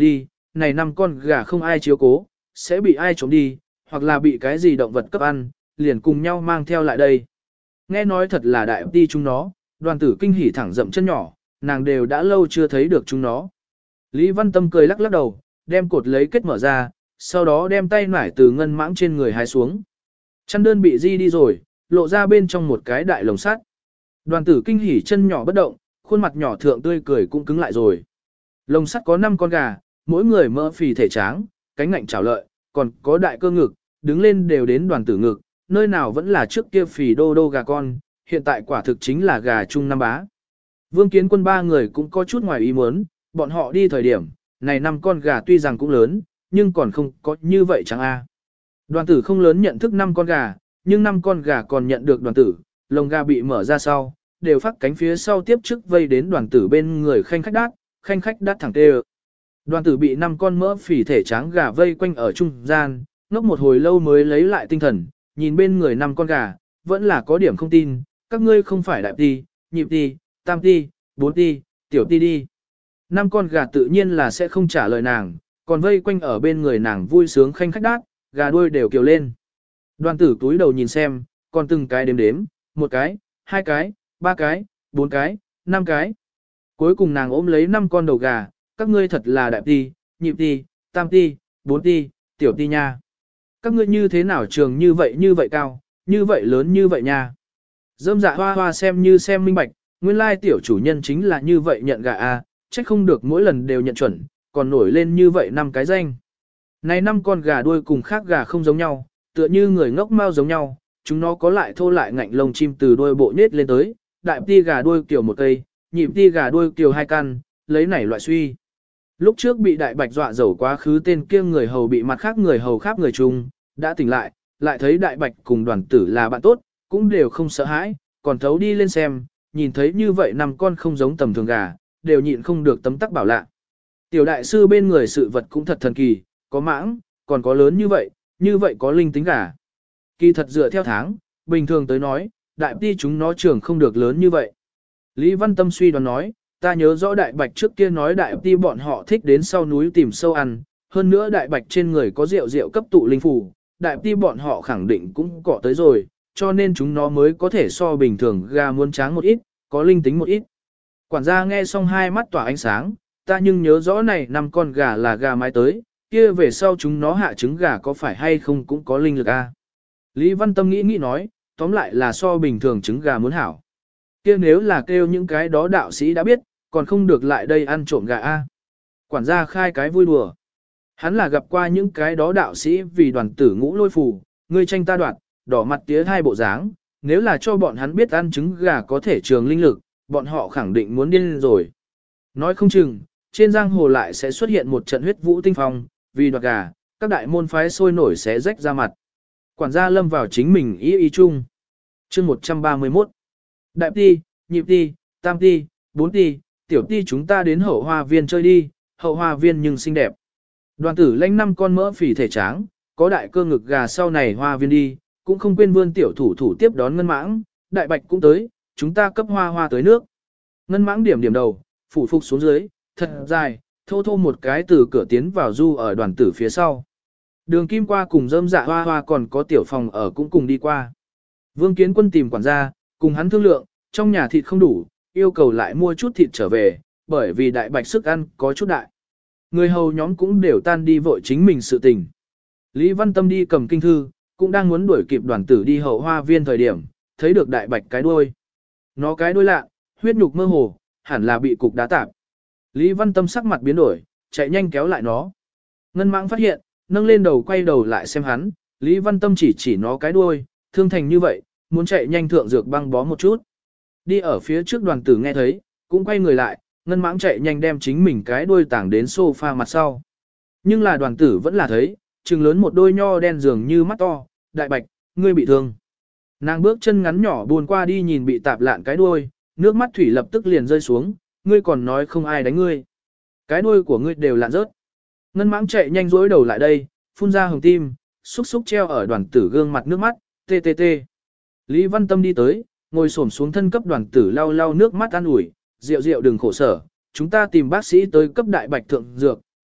này năm con gà không ai chiếu cố, sẽ bị ai trộm đi, hoặc là bị cái gì động vật cấp ăn, liền cùng nhau mang theo lại đây. Nghe nói thật là đại đi chúng nó, đoàn tử kinh hỉ thẳng dậm chân nhỏ, nàng đều đã lâu chưa thấy được chúng nó. Lý Văn Tâm cười lắc lắc đầu, đem cột lấy kết mở ra, sau đó đem tay nải từ ngân mãng trên người hái xuống. Chăn đơn bị di đi rồi, lộ ra bên trong một cái đại lồng sắt. Đoàn tử kinh hỉ chân nhỏ bất động, khuôn mặt nhỏ thượng tươi cười cũng cứng lại rồi. Lồng sắt có năm con gà, mỗi người mỡ phì thể tráng, cánh ngạnh chảo lợi, còn có đại cơ ngực, đứng lên đều đến đoàn tử ngực, nơi nào vẫn là trước kia phì đô đô gà con, hiện tại quả thực chính là gà trung năm bá. Vương Kiến Quân ba người cũng có chút ngoài ý muốn, bọn họ đi thời điểm, này năm con gà tuy rằng cũng lớn, nhưng còn không có như vậy chẳng a. Đoàn tử không lớn nhận thức năm con gà, nhưng năm con gà còn nhận được đoàn tử, lồng gà bị mở ra sau, đều phát cánh phía sau tiếp trước vây đến đoàn tử bên người khanh khách đát, khanh khách đát thẳng tê. Đoàn tử bị năm con mỡ phì thể tráng gà vây quanh ở trung gian, ngốc một hồi lâu mới lấy lại tinh thần, nhìn bên người năm con gà, vẫn là có điểm không tin, các ngươi không phải đại ti, nhị ti, tam ti, bốn ti, tiểu ti đi. Năm con gà tự nhiên là sẽ không trả lời nàng, còn vây quanh ở bên người nàng vui sướng khanh khách đát, gà đuôi đều kiều lên. Đoàn tử túi đầu nhìn xem, còn từng cái đếm đếm, một cái, hai cái, ba cái, bốn cái, năm cái. Cuối cùng nàng ôm lấy năm con đầu gà, các ngươi thật là đại ti, nhị ti, tam ti, bốn ti, tiểu ti nha. Các ngươi như thế nào trường như vậy như vậy cao, như vậy lớn như vậy nha. Dâm dạ hoa hoa xem như xem minh bạch, nguyên lai tiểu chủ nhân chính là như vậy nhận gà a, trách không được mỗi lần đều nhận chuẩn, còn nổi lên như vậy năm cái danh. Này năm con gà đuôi cùng khác gà không giống nhau, tựa như người ngốc mau giống nhau, chúng nó có lại thô lại ngạnh lông chim từ đuôi bộ nết lên tới, đại ti gà đuôi kiểu một cây, nhị ti gà đuôi kiểu hai căn, lấy nảy loại suy. Lúc trước bị đại bạch dọa dẫu quá khứ tên kia người hầu bị mặt khác người hầu khác người chung, đã tỉnh lại, lại thấy đại bạch cùng đoàn tử là bạn tốt, cũng đều không sợ hãi, còn thấu đi lên xem, nhìn thấy như vậy năm con không giống tầm thường gà, đều nhịn không được tấm tắc bảo lạ. Tiểu đại sư bên người sự vật cũng thật thần kỳ, có mãng, còn có lớn như vậy, như vậy có linh tính gà. Kỳ thật dựa theo tháng, bình thường tới nói, đại ti chúng nó trưởng không được lớn như vậy. Lý Văn Tâm suy đoán nói, ta nhớ rõ đại bạch trước kia nói đại ti bọn họ thích đến sau núi tìm sâu ăn, hơn nữa đại bạch trên người có rượu rượu cấp tụ linh phủ, đại ti bọn họ khẳng định cũng cọ tới rồi, cho nên chúng nó mới có thể so bình thường gà muốn tráng một ít, có linh tính một ít. Quản gia nghe xong hai mắt tỏa ánh sáng, ta nhưng nhớ rõ này năm con gà là gà mái tới, kia về sau chúng nó hạ trứng gà có phải hay không cũng có linh lực a. Lý Văn Tâm nghĩ nghĩ nói, tóm lại là so bình thường trứng gà muốn hảo. Kia nếu là kêu những cái đó đạo sĩ đã biết, còn không được lại đây ăn trộm gà a. Quản gia khai cái vui đùa. Hắn là gặp qua những cái đó đạo sĩ vì đoàn tử ngũ lôi phù, ngươi tranh ta đoạt, đỏ mặt tía hai bộ dáng, nếu là cho bọn hắn biết ăn trứng gà có thể trường linh lực, bọn họ khẳng định muốn điên rồi. Nói không chừng, trên giang hồ lại sẽ xuất hiện một trận huyết vũ tinh phong, vì đoạt gà, các đại môn phái sôi nổi sẽ rách ra mặt. Quản gia lâm vào chính mình ý ý chung. Chương một trăm ba mươi mốt. Đại ti, nhị ti, tam ti, bốn ti, tiểu ti chúng ta đến hậu hoa viên chơi đi, hậu hoa viên nhưng xinh đẹp. Đoàn tử lãnh năm con mỡ phì thể tráng, có đại cơ ngực gà sau này hoa viên đi, cũng không quên vươn tiểu thủ thủ tiếp đón ngân mãng, đại bạch cũng tới, chúng ta cấp hoa hoa tới nước. Ngân mãng điểm điểm đầu, phủ phục xuống dưới, thật dài, thô thô một cái từ cửa tiến vào du ở đoàn tử phía sau. Đường kim qua cùng dâm dạ hoa hoa còn có tiểu phòng ở cũng cùng đi qua. Vương Kiến Quân tìm quản gia, cùng hắn thương lượng, trong nhà thịt không đủ, yêu cầu lại mua chút thịt trở về, bởi vì đại bạch sức ăn có chút đại. Người hầu nhóm cũng đều tan đi vội chính mình sự tình. Lý Văn Tâm đi cầm kinh thư, cũng đang muốn đuổi kịp đoàn tử đi hậu hoa viên thời điểm, thấy được đại bạch cái đuôi. Nó cái đuôi lạ, huyết nhục mơ hồ, hẳn là bị cục đá tạp. Lý Văn Tâm sắc mặt biến đổi, chạy nhanh kéo lại nó. Ngân mãng phát hiện, nâng lên đầu quay đầu lại xem hắn, Lý Văn Tâm chỉ chỉ nó cái đuôi, thương thành như vậy, muốn chạy nhanh thượng dược băng bó một chút. Đi ở phía trước đoàn tử nghe thấy, cũng quay người lại, ngân mãng chạy nhanh đem chính mình cái đuôi tảng đến sofa mặt sau. Nhưng là đoàn tử vẫn là thấy, trừng lớn một đôi nho đen dường như mắt to, đại bạch, ngươi bị thương. Nàng bước chân ngắn nhỏ buồn qua đi nhìn bị tạp lạn cái đuôi, nước mắt thủy lập tức liền rơi xuống, ngươi còn nói không ai đánh ngươi. Cái đuôi của ngươi đều lạn rớt. Ngân mãng chạy nhanh rối đầu lại đây, phun ra hồng tim, xúc xúc treo ở đoàn tử gương mặt nước mắt, tê tê tê. Lý Văn Tâm đi tới, ngồi xổm xuống thân cấp đoàn tử lau lau nước mắt an ủi, rượu rượu đừng khổ sở, chúng ta tìm bác sĩ tới cấp đại bạch thượng dược,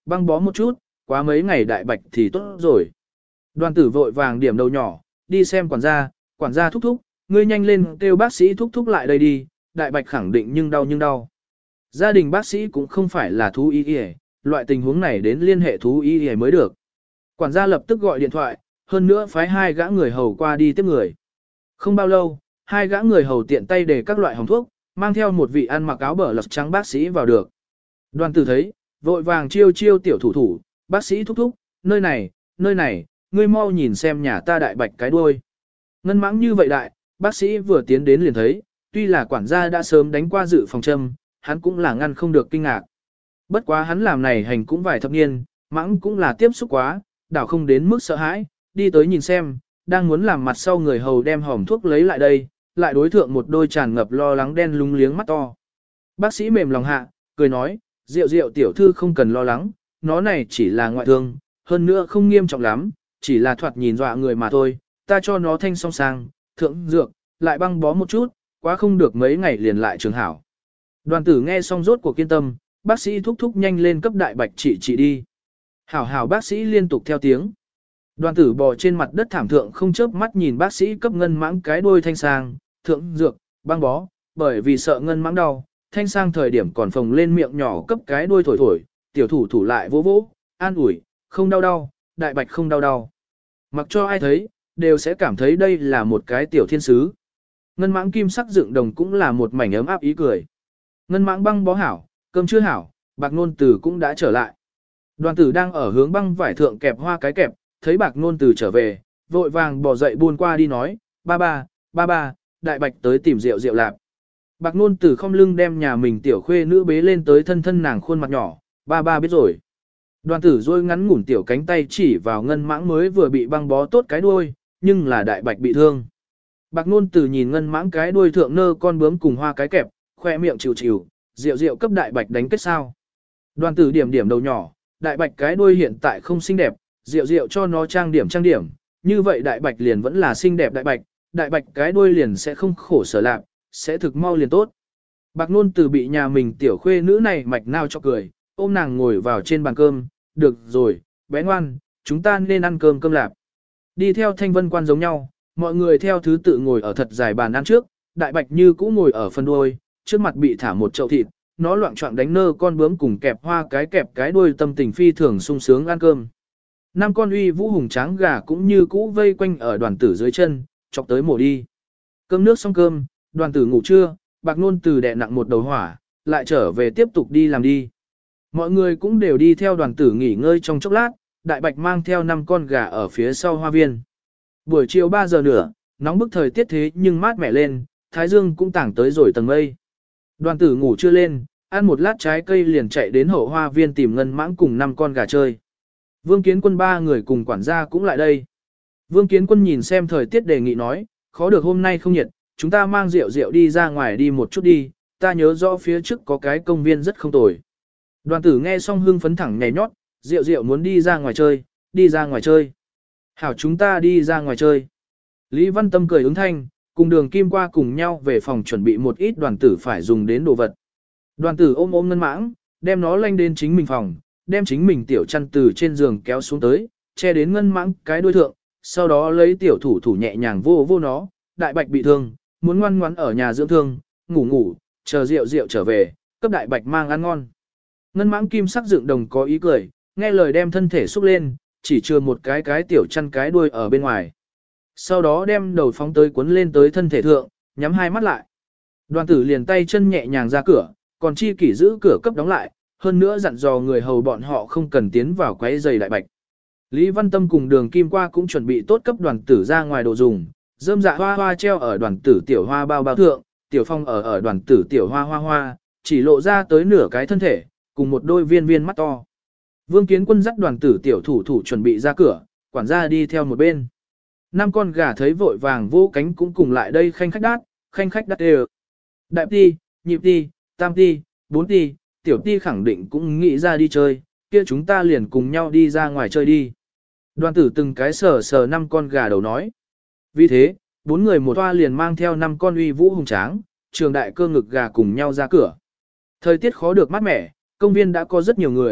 băng bó một chút, quá mấy ngày đại bạch thì tốt rồi. Đoàn tử vội vàng điểm đầu nhỏ, đi xem quản gia, quản gia thúc thúc, ngươi nhanh lên kêu bác sĩ thúc thúc lại đây đi, đại bạch khẳng định nhưng đau nhưng đau. Gia đình bác sĩ cũng không phải là thú y y, loại tình huống này đến liên hệ thú y y mới được. Quản gia lập tức gọi điện thoại, hơn nữa phái hai gã người hầu qua đi tiếp người. Không bao lâu, hai gã người hầu tiện tay để các loại hồng thuốc, mang theo một vị ăn mặc áo bờ lật trắng bác sĩ vào được. Đoàn tử thấy, vội vàng chiêu chiêu tiểu thủ thủ, bác sĩ thúc thúc, nơi này, nơi này, ngươi mau nhìn xem nhà ta đại bạch cái đuôi. Ngân mãng như vậy đại, bác sĩ vừa tiến đến liền thấy, tuy là quản gia đã sớm đánh qua dự phòng châm, hắn cũng là ngăn không được kinh ngạc. Bất quá hắn làm này hành cũng vài thập niên, mãng cũng là tiếp xúc quá, đảo không đến mức sợ hãi, đi tới nhìn xem, đang muốn làm mặt sau người hầu đem hòm thuốc lấy lại đây, lại đối thượng một đôi tràn ngập lo lắng đen lúng liếng mắt to. Bác sĩ mềm lòng hạ, cười nói, Diệu Diệu tiểu thư không cần lo lắng, nó này chỉ là ngoại thương, hơn nữa không nghiêm trọng lắm, chỉ là thoạt nhìn dọa người mà thôi, ta cho nó thanh song sang, thượng dược, lại băng bó một chút, quá không được mấy ngày liền lại trường hảo. Đoàn tử nghe xong rốt cuộc kiên tâm, bác sĩ thúc thúc nhanh lên cấp đại bạch trị trị đi. Hảo hảo bác sĩ liên tục theo tiếng. Đoàn tử bò trên mặt đất thảm thượng không chớp mắt nhìn bác sĩ cấp ngân mãng cái đuôi thanh sang, thượng dược, băng bó, bởi vì sợ ngân mãng đau, thanh sang thời điểm còn phồng lên miệng nhỏ cấp cái đuôi thổi thổi, tiểu thủ thủ lại vỗ vỗ, an ủi, không đau đau, đại bạch không đau đau. Mặc cho ai thấy, đều sẽ cảm thấy đây là một cái tiểu thiên sứ. Ngân mãng kim sắc dựng đồng cũng là một mảnh ấm áp ý cười. Ngân mãng băng bó hảo, cơm chưa hảo, bạc nôn tử cũng đã trở lại. Đoàn tử đang ở hướng băng vải thượng kẹp hoa cái kẹp, thấy bạc nôn tử trở về, vội vàng bỏ dậy buôn qua đi nói, ba ba, ba ba, đại bạch tới tìm rượu rượu lạp. Bạc nôn tử không lưng đem nhà mình tiểu khuê nữ bế lên tới thân thân nàng khuôn mặt nhỏ, ba ba biết rồi. Đoàn tử rôi ngắn ngủn tiểu cánh tay chỉ vào ngân mãng mới vừa bị băng bó tốt cái đuôi, nhưng là đại bạch bị thương. Bạc nôn tử nhìn ngân mãng cái đuôi thượng nơ con bướm cùng hoa cái kẹp, khoe miệng chịu chịu, rượu rượu cấp đại bạch đánh kết sao. Đoàn tử điểm điểm đầu nhỏ, đại bạch cái đuôi hiện tại không xinh đẹp, rượu rượu cho nó trang điểm trang điểm, như vậy đại bạch liền vẫn là xinh đẹp đại bạch, đại bạch cái đuôi liền sẽ không khổ sở lạc, sẽ thực mau liền tốt. Bạc nôn tử bị nhà mình tiểu khuê nữ này mạch nao cho cười, ôm nàng ngồi vào trên bàn cơm, được rồi, bé ngoan, chúng ta nên ăn cơm cơm lạp. Đi theo thanh vân quan giống nhau, mọi người theo thứ tự ngồi ở thật dài bàn ăn trước, đại bạch như cũ ngồi ở phần đuôi, trước mặt bị thả một chậu thịt, nó loạn trọng đánh nơ con bướm cùng kẹp hoa cái kẹp cái đuôi tâm tình phi thường sung sướng ăn cơm. Năm con uy vũ hùng tráng gà cũng như cũ vây quanh ở đoàn tử dưới chân, chọc tới mổ đi. Cơm nước xong cơm, đoàn tử ngủ trưa, bạc nôn tử đè nặng một đầu hỏa, lại trở về tiếp tục đi làm đi. Mọi người cũng đều đi theo đoàn tử nghỉ ngơi trong chốc lát, đại bạch mang theo năm con gà ở phía sau hoa viên. Buổi chiều ba giờ nữa, nóng bức thời tiết thế nhưng mát mẻ lên, thái dương cũng tảng tới rồi tầng mây. Đoàn tử ngủ chưa lên, ăn một lát trái cây liền chạy đến hậu hoa viên tìm ngân mãng cùng năm con gà chơi. Vương Kiến Quân ba người cùng quản gia cũng lại đây. Vương Kiến Quân nhìn xem thời tiết đề nghị nói, khó được hôm nay không nhiệt, chúng ta mang rượu rượu đi ra ngoài đi một chút đi, ta nhớ rõ phía trước có cái công viên rất không tồi. Đoàn tử nghe xong hưng phấn thẳng nhảy nhót, rượu rượu muốn đi ra ngoài chơi, đi ra ngoài chơi. Hảo chúng ta đi ra ngoài chơi. Lý Văn Tâm cười ứng thanh, cùng đường kim qua cùng nhau về phòng chuẩn bị một ít đoàn tử phải dùng đến đồ vật. Đoàn tử ôm ôm ngân mãng, đem nó lanh đến chính mình phòng, đem chính mình tiểu chăn từ trên giường kéo xuống tới, che đến ngân mãng cái đuôi thượng, sau đó lấy tiểu thủ thủ nhẹ nhàng vô vô nó, đại bạch bị thương, muốn ngoan ngoãn ở nhà dưỡng thương, ngủ ngủ, chờ rượu rượu trở về, cấp đại bạch mang ăn ngon. Ngân mãng kim sắc dựng đồng có ý cười, nghe lời đem thân thể xúc lên, chỉ chừa một cái cái tiểu chăn cái đuôi ở bên ngoài. Sau đó đem đầu phóng tới cuốn lên tới thân thể thượng, nhắm hai mắt lại. Đoàn tử liền tay chân nhẹ nhàng ra cửa, còn chi kỷ giữ cửa cấp đóng lại, hơn nữa dặn dò người hầu bọn họ không cần tiến vào quấy giày đại bạch. Lý Văn Tâm cùng đường kim qua cũng chuẩn bị tốt cấp đoàn tử ra ngoài đồ dùng, rơm dạ hoa hoa treo ở đoàn tử tiểu hoa bao bao thượng, tiểu phong ở ở đoàn tử tiểu hoa hoa hoa, chỉ lộ ra tới nửa cái thân thể, cùng một đôi viên viên mắt to. Vương Kiến Quân dắt đoàn tử tiểu thủ thủ chuẩn bị ra cửa, quản gia đi theo một bên. Năm con gà thấy vội vàng vô cánh cũng cùng lại đây khanh khách đát, khanh khách đát đều. Đại ti, nhị ti, tam ti, bốn ti, tiểu ti khẳng định cũng nghĩ ra đi chơi, kia chúng ta liền cùng nhau đi ra ngoài chơi đi. Đoàn tử từng cái sờ sờ năm con gà đầu nói. Vì thế, bốn người một toa liền mang theo năm con uy vũ hùng tráng, trường đại cơ ngực gà cùng nhau ra cửa. Thời tiết khó được mát mẻ, công viên đã có rất nhiều người,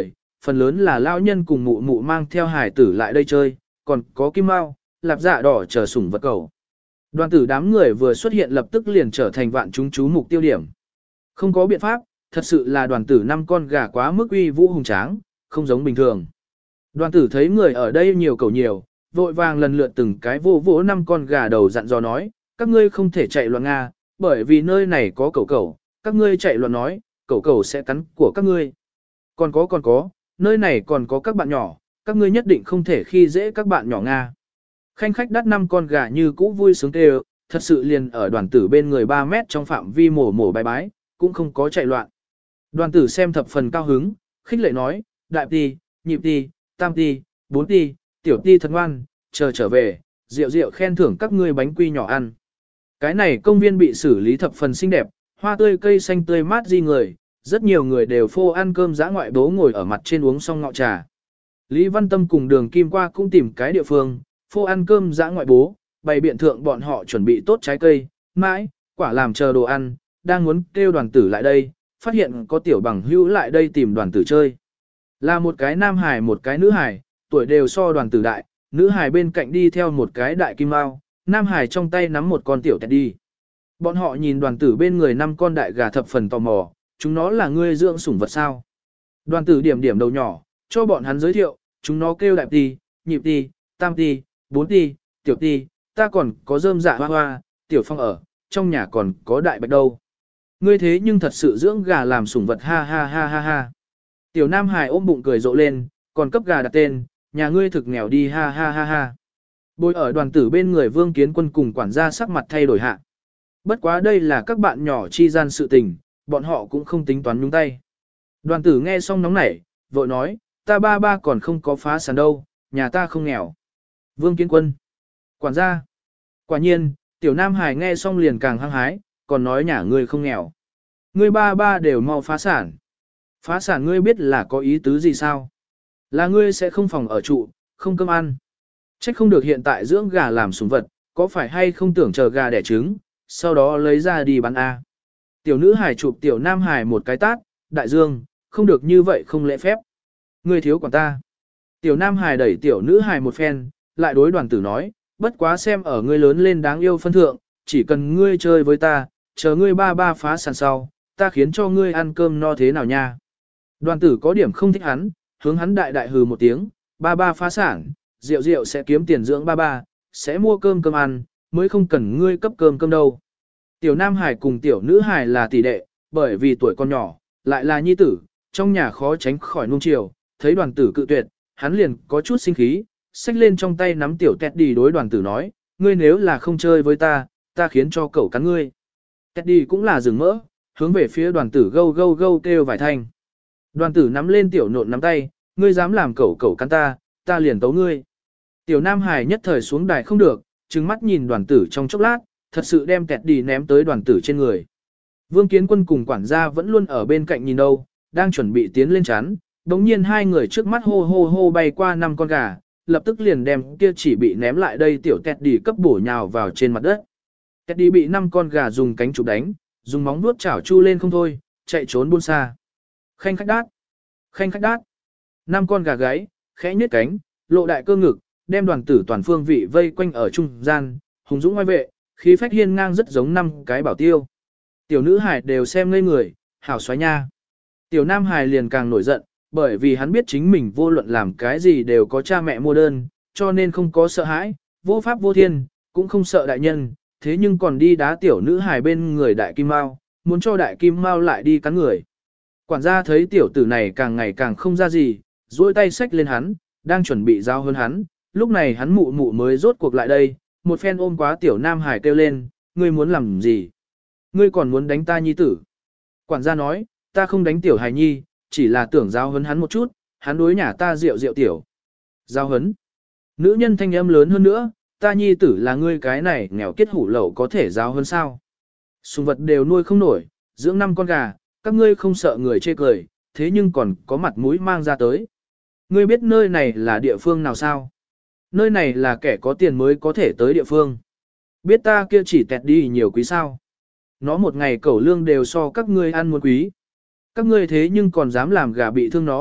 phần lớn là lao nhân cùng mụ mụ mang theo hải tử lại đây chơi, còn có kim mao, lạp dạ đỏ chờ sủng vật cầu. Đoàn tử đám người vừa xuất hiện lập tức liền trở thành vạn chúng chú mục tiêu điểm. Không có biện pháp, thật sự là đoàn tử năm con gà quá mức uy vũ hùng tráng, không giống bình thường. Đoàn tử thấy người ở đây nhiều cầu nhiều, vội vàng lần lượt từng cái vô vỗ năm con gà đầu dặn dò nói, các ngươi không thể chạy loạn Nga, bởi vì nơi này có cẩu cẩu, các ngươi chạy loạn nói, cẩu cẩu sẽ cắn của các ngươi. Còn có còn có, nơi này còn có các bạn nhỏ, các ngươi nhất định không thể khi dễ các bạn nhỏ Nga. Khanh khách đắt năm con gà như cũ vui sướng kêu, thật sự liền ở đoàn tử bên người ba mét trong phạm vi mổ mổ bái bái, cũng không có chạy loạn. Đoàn tử xem thập phần cao hứng, khích lệ nói, đại ti, nhị ti, tam ti, bốn ti, tiểu ti thật ngoan, chờ trở về, rượu rượu khen thưởng các ngươi bánh quy nhỏ ăn. Cái này công viên bị xử lý thập phần xinh đẹp, hoa tươi cây xanh tươi mát di người, rất nhiều người đều phô ăn cơm dã ngoại bố ngồi ở mặt trên uống xong ngọ trà. Lý Văn Tâm cùng Đường Kim qua cũng tìm cái địa phương, phô ăn cơm dã ngoại bố, bày biện thượng bọn họ chuẩn bị tốt trái cây, mãi, quả làm chờ đồ ăn, đang muốn kêu đoàn tử lại đây, phát hiện có tiểu bằng hữu lại đây tìm đoàn tử chơi. Là một cái nam hài một cái nữ hài, tuổi đều so đoàn tử đại, nữ hài bên cạnh đi theo một cái đại kim mao, nam hài trong tay nắm một con tiểu tẹt đi. Bọn họ nhìn đoàn tử bên người năm con đại gà thập phần tò mò, chúng nó là ngươi dưỡng sủng vật sao. Đoàn tử điểm điểm đầu nhỏ, cho bọn hắn giới thiệu, chúng nó kêu đại ti, nhị ti, tam ti, bốn ti, tiểu ti, ta còn có rơm dạ hoa hoa, tiểu phong ở, trong nhà còn có đại bạch đâu. Ngươi thế nhưng thật sự dưỡng gà làm sủng vật ha ha ha ha ha. Tiểu nam hài ôm bụng cười rộ lên, còn cấp gà đặt tên, nhà ngươi thực nghèo đi ha ha ha ha. Bồi ở đoàn tử bên người Vương Kiến Quân cùng quản gia sắc mặt thay đổi hạ. Bất quá đây là các bạn nhỏ chi gian sự tình, bọn họ cũng không tính toán nhúng tay. Đoàn tử nghe xong nóng nảy, vội nói, ta ba ba còn không có phá sản đâu, nhà ta không nghèo. Vương Kiến Quân, quản gia. Quả nhiên, tiểu nam hải nghe xong liền càng hăng hái, còn nói nhà ngươi không nghèo. Ngươi ba ba đều mau phá sản. Phá sản ngươi biết là có ý tứ gì sao? Là ngươi sẽ không phòng ở trụ, không cơm ăn. Trách không được hiện tại dưỡng gà làm sủng vật, có phải hay không tưởng chờ gà đẻ trứng, sau đó lấy ra đi bán A. Tiểu nữ hải chụp tiểu nam hải một cái tát, đại dương, không được như vậy không lễ phép. Ngươi thiếu quản ta. Tiểu nam hải đẩy tiểu nữ hải một phen, lại đối đoàn tử nói, bất quá xem ở ngươi lớn lên đáng yêu phân thượng, chỉ cần ngươi chơi với ta, chờ ngươi ba ba phá sản sau, ta khiến cho ngươi ăn cơm no thế nào nha. Đoàn tử có điểm không thích hắn, hướng hắn đại đại hừ một tiếng, ba ba phá sản, rượu rượu sẽ kiếm tiền dưỡng ba ba, sẽ mua cơm cơm ăn, mới không cần ngươi cấp cơm cơm đâu. Tiểu nam hải cùng tiểu nữ hải là tỷ đệ, bởi vì tuổi con nhỏ, lại là nhi tử, trong nhà khó tránh khỏi nung chiều, thấy đoàn tử cự tuyệt, hắn liền có chút sinh khí, xách lên trong tay nắm tiểu tẹt đi đối đoàn tử nói, ngươi nếu là không chơi với ta, ta khiến cho cậu cắn ngươi. Tẹt đi cũng là rừng mỡ, hướng về phía đoàn tử gâu gâu gâu kêu vài thanh. Đoàn tử nắm lên tiểu nộn nắm tay, ngươi dám làm cậu cậu cắn ta, ta liền tấu ngươi. Tiểu nam hải nhất thời xuống đài không được, trừng mắt nhìn đoàn tử trong chốc lát, thật sự đem tẹt đi ném tới đoàn tử trên người. Vương Kiến Quân cùng quản gia vẫn luôn ở bên cạnh nhìn đâu, đang chuẩn bị tiến lên chắn, đống nhiên hai người trước mắt hô hô hô bay qua năm con gà, lập tức liền đem kia chỉ bị ném lại đây tiểu tẹt đi cấp bổ nhào vào trên mặt đất. Tẹt đi bị năm con gà dùng cánh chụp đánh, dùng móng vuốt chảo chu lên không thôi, chạy trốn buôn xa. Khanh khách đát, khanh khách đát, năm con gà gáy, khẽ nhếch cánh, lộ đại cơ ngực, đem đoàn tử toàn phương vị vây quanh ở trung gian, hùng dũng ngoài vệ, khí phách hiên ngang rất giống năm cái bảo tiêu. Tiểu nữ hải đều xem ngây người, hảo xoái nha. Tiểu nam hải liền càng nổi giận, bởi vì hắn biết chính mình vô luận làm cái gì đều có cha mẹ mua đơn, cho nên không có sợ hãi, vô pháp vô thiên, cũng không sợ đại nhân, thế nhưng còn đi đá tiểu nữ hải bên người đại kim mao, muốn cho đại kim mao lại đi cắn người. Quản gia thấy tiểu tử này càng ngày càng không ra gì, duỗi tay xách lên hắn, đang chuẩn bị giao hơn hắn, lúc này hắn mụ mụ mới rốt cuộc lại đây, một phen ôm quá tiểu nam hải kêu lên, ngươi muốn làm gì? Ngươi còn muốn đánh ta nhi tử? Quản gia nói, ta không đánh tiểu hài nhi, chỉ là tưởng giao hấn hắn một chút, hắn đối nhà ta rượu rượu tiểu. Giao hấn? Nữ nhân thanh âm lớn hơn nữa, ta nhi tử là ngươi cái này nghèo kết hủ lậu có thể giao hơn sao? Sùng vật đều nuôi không nổi, dưỡng năm con gà, các ngươi không sợ người chê cười, thế nhưng còn có mặt mũi mang ra tới. Ngươi biết nơi này là địa phương nào sao? Nơi này là kẻ có tiền mới có thể tới địa phương. Biết ta kia chỉ tẹt đi nhiều quý sao? Nó một ngày cẩu lương đều so các ngươi ăn muốn quý. Các ngươi thế nhưng còn dám làm gà bị thương nó,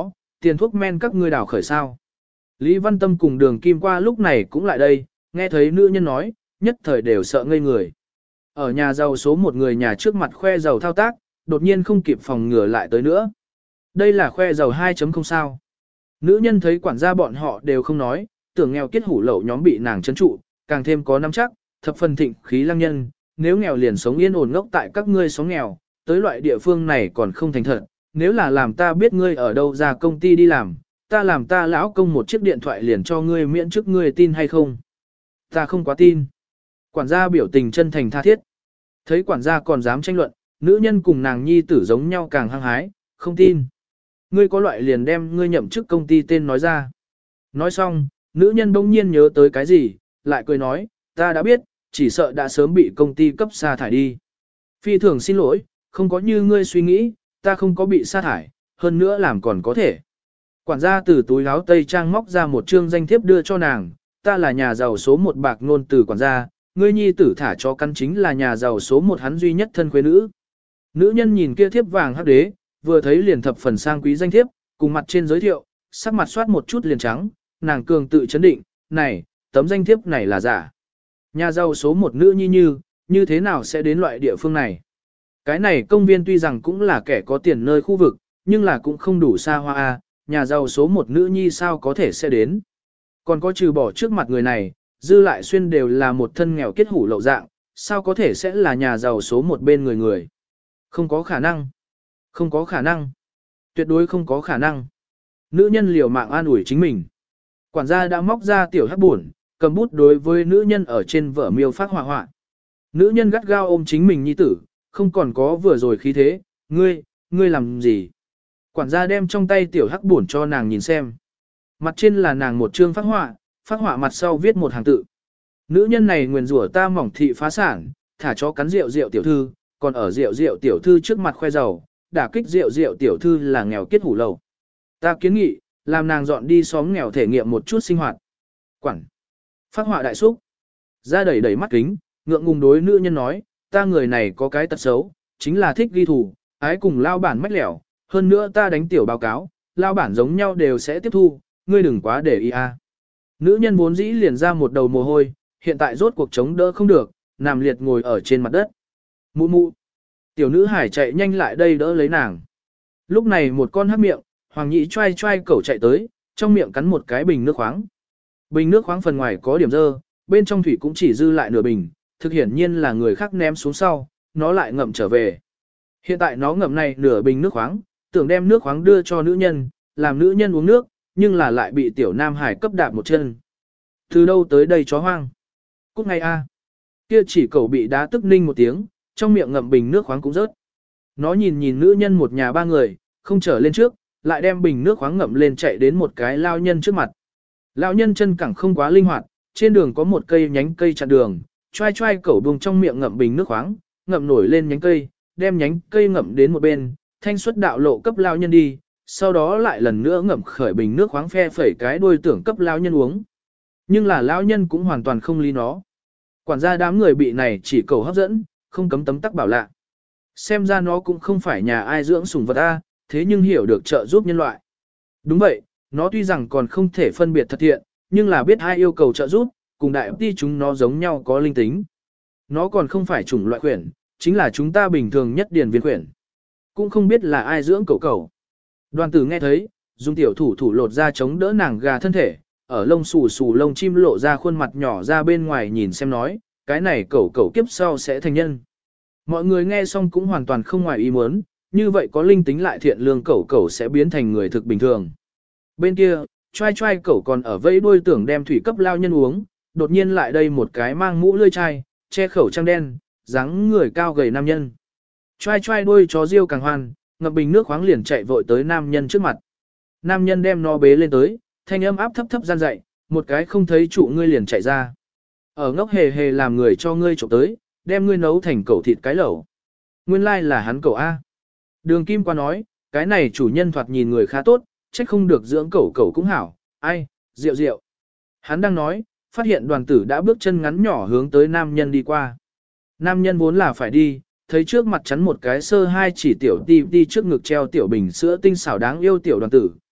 tiền thuốc men các ngươi đào khởi sao. Lý Văn Tâm cùng đường kim qua lúc này cũng lại đây, nghe thấy nữ nhân nói, nhất thời đều sợ ngây người. Ở nhà giàu số một người nhà trước mặt khoe giàu thao tác, đột nhiên không kịp phòng ngừa lại tới nữa. Đây là khoe giàu hai chấm không sao. Nữ nhân thấy quản gia bọn họ đều không nói, tưởng nghèo kết hủ lậu nhóm bị nàng chấn trụ, càng thêm có nắm chắc, thập phần thịnh khí lăng nhân, nếu nghèo liền sống yên ổn ngốc tại các ngươi sống nghèo, tới loại địa phương này còn không thành thật, nếu là làm ta biết ngươi ở đâu ra công ty đi làm, ta làm ta lão công một chiếc điện thoại liền cho ngươi miễn chức, ngươi tin hay không? Ta không quá tin. Quản gia biểu tình chân thành tha thiết. Thấy quản gia còn dám tranh luận, nữ nhân cùng nàng nhi tử giống nhau càng hăng hái, không tin. Ngươi có loại liền đem ngươi nhậm chức công ty tên nói ra. Nói xong, nữ nhân bỗng nhiên nhớ tới cái gì, lại cười nói, ta đã biết, chỉ sợ đã sớm bị công ty cấp sa thải đi. Phi thường xin lỗi, không có như ngươi suy nghĩ, ta không có bị sa thải, hơn nữa làm còn có thể. Quản gia từ túi áo tây trang móc ra một trương danh thiếp đưa cho nàng, ta là nhà giàu số một bạc ngôn từ quản gia, ngươi nhi tử thả cho căn chính là nhà giàu số một hắn duy nhất thân khuê nữ. Nữ nhân nhìn kia thiếp vàng hắc đế, vừa thấy liền thập phần sang quý danh thiếp, cùng mặt trên giới thiệu, sắc mặt soát một chút liền trắng, nàng cường tự chấn định, này, tấm danh thiếp này là giả. Nhà giàu số một nữ nhi như, như thế nào sẽ đến loại địa phương này? Cái này công viên tuy rằng cũng là kẻ có tiền nơi khu vực, nhưng là cũng không đủ xa hoa a, nhà giàu số một nữ nhi sao có thể sẽ đến. Còn có trừ bỏ trước mặt người này, dư lại xuyên đều là một thân nghèo kết hủ lậu dạng, sao có thể sẽ là nhà giàu số một bên người người. Không có khả năng. Không có khả năng. Tuyệt đối không có khả năng. Nữ nhân liều mạng an ủi chính mình. Quản gia đã móc ra tiểu hắc buồn, cầm bút đối với nữ nhân ở trên vở miêu phát họa họa. Nữ nhân gắt gao ôm chính mình nhi tử, không còn có vừa rồi khí thế, ngươi, ngươi làm gì? Quản gia đem trong tay tiểu hắc buồn cho nàng nhìn xem. Mặt trên là nàng một chương phát họa, phát họa mặt sau viết một hàng tự. Nữ nhân này nguyền rủa ta mỏng thị phá sản, thả chó cắn rượu rượu tiểu thư, còn ở rượu rượu tiểu thư trước mặt khoe giàu, đả kích rượu rượu tiểu thư là nghèo kết hủ lậu. Ta kiến nghị, làm nàng dọn đi xóm nghèo thể nghiệm một chút sinh hoạt. Quản. Phát họa đại xúc. Ra đẩy đẩy mắt kính, ngượng ngùng đối nữ nhân nói, ta người này có cái tật xấu, chính là thích ghi thủ, ái cùng lao bản mách lẻo, hơn nữa ta đánh tiểu báo cáo, lao bản giống nhau đều sẽ tiếp thu, ngươi đừng quá để ý a. Nữ nhân vốn dĩ liền ra một đầu mồ hôi, hiện tại rốt cuộc chống đỡ không được, nằm liệt ngồi ở trên mặt đất. Mụ mụ. Tiểu nữ hải chạy nhanh lại đây đỡ lấy nàng. Lúc này một con hắc miệng, hoàng nhị choai choai cẩu chạy tới, trong miệng cắn một cái bình nước khoáng. Bình nước khoáng phần ngoài có điểm dơ, bên trong thủy cũng chỉ dư lại nửa bình, thực hiển nhiên là người khác ném xuống sau, nó lại ngậm trở về. Hiện tại nó ngậm này nửa bình nước khoáng, tưởng đem nước khoáng đưa cho nữ nhân, làm nữ nhân uống nước, nhưng là lại bị tiểu nam hải cấp đạp một chân. Từ đâu tới đây chó hoang? Cút ngay a! Kia chỉ cẩu bị đá tức ninh một tiếng, trong miệng ngậm bình nước khoáng cũng rớt. Nó nhìn nhìn nữ nhân một nhà ba người, không trở lên trước, lại đem bình nước khoáng ngậm lên chạy đến một cái lao nhân trước mặt. Lão nhân chân cẳng không quá linh hoạt, trên đường có một cây nhánh cây chặn đường, choai choai cẩu buông trong miệng ngậm bình nước khoáng, ngậm nổi lên nhánh cây, đem nhánh cây ngậm đến một bên, thanh xuất đạo lộ cấp lao nhân đi, sau đó lại lần nữa ngậm khởi bình nước khoáng phe phẩy cái đuôi tưởng cấp lao nhân uống. Nhưng là lão nhân cũng hoàn toàn không lý nó. Quản gia đám người bị này chỉ cầu hấp dẫn, không cấm tấm tắc bảo lạ. Xem ra nó cũng không phải nhà ai dưỡng sủng vật A, thế nhưng hiểu được trợ giúp nhân loại. Đúng vậy, nó tuy rằng còn không thể phân biệt thật thiện, nhưng là biết ai yêu cầu trợ giúp, cùng đại ti chúng nó giống nhau có linh tính. Nó còn không phải chủng loại khuyển, chính là chúng ta bình thường nhất điển viên khuyển. Cũng không biết là ai dưỡng cẩu cẩu. Đoàn tử nghe thấy, dùng tiểu thủ thủ lột ra chống đỡ nàng gà thân thể, ở lông xù xù lông chim lộ ra khuôn mặt nhỏ ra bên ngoài nhìn xem nói, cái này cẩu cẩu kiếp sau sẽ thành nhân. Mọi người nghe xong cũng hoàn toàn không ngoài ý muốn, như vậy có linh tính lại thiện lương cẩu cẩu sẽ biến thành người thực bình thường. Bên kia, choai choai cẩu còn ở vẫy đuôi tưởng đem thủy cấp lao nhân uống, đột nhiên lại đây một cái mang mũ lươi chai, che khẩu trang đen, dáng người cao gầy nam nhân. Choai choai đuôi chó riêu càng hoan, ngập bình nước khoáng liền chạy vội tới nam nhân trước mặt. Nam nhân đem nó bế lên tới, thanh âm áp thấp thấp gian dậy, một cái không thấy trụ ngươi liền chạy ra. Ở ngốc hề hề làm người cho ngươi trộm tới, đem ngươi nấu thành cẩu thịt cái lẩu. Nguyên lai là hắn cẩu A. Đường Kim qua nói, cái này chủ nhân thoạt nhìn người khá tốt, trách không được dưỡng cẩu cẩu cũng hảo, ai, rượu rượu. Hắn đang nói, phát hiện đoàn tử đã bước chân ngắn nhỏ hướng tới nam nhân đi qua. Nam nhân vốn là phải đi, thấy trước mặt chắn một cái sơ hai chỉ tiểu ti ti trước ngực treo tiểu bình sữa tinh xảo đáng yêu tiểu đoàn tử,